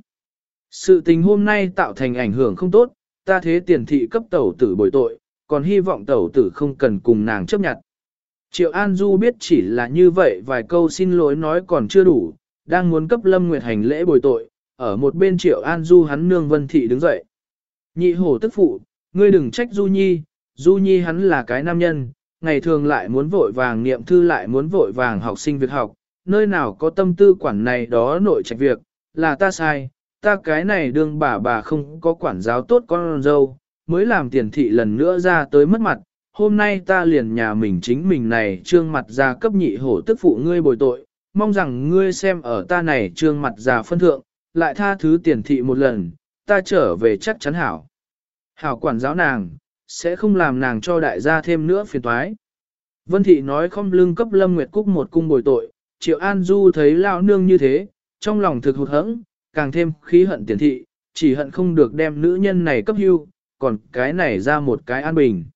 Sự tình hôm nay tạo thành ảnh hưởng không tốt, ta thế tiền thị cấp tẩu tử bồi tội, còn hy vọng tẩu tử không cần cùng nàng chấp nhận. Triệu An Du biết chỉ là như vậy vài câu xin lỗi nói còn chưa đủ, đang muốn cấp Lâm Nguyệt hành lễ bồi tội, ở một bên Triệu An Du hắn nương Vân Thị đứng dậy. Nhị hổ tức phụ, ngươi đừng trách Du Nhi hắn là cái nam nhân, ngày thường lại muốn vội vàng niệm thư lại muốn vội vàng học sinh việc học, nơi nào có tâm tư quản này đó nội trạch việc, là ta sai, ta cái này đương bà không có quản giáo tốt con dâu, mới làm tiền thị lần nữa ra tới mất mặt, hôm nay ta liền nhà mình chính mình này trương mặt ra cấp nhị hổ tức phụ ngươi bồi tội, mong rằng ngươi xem ở ta này trương mặt già phân thượng, lại tha thứ tiền thị một lần, ta trở về chắc chắn hảo. Hảo quản giáo nàng, sẽ không làm nàng cho đại gia thêm nữa phiền toái. Vân thị nói không lưng cấp Lâm Nguyệt Cúc một cung bồi tội, Triệu An Du thấy lão nương như thế, trong lòng thực hụt hẫng, càng thêm khí hận tiền thị, chỉ hận không được đem nữ nhân này cấp hưu, còn cái này ra một cái an bình.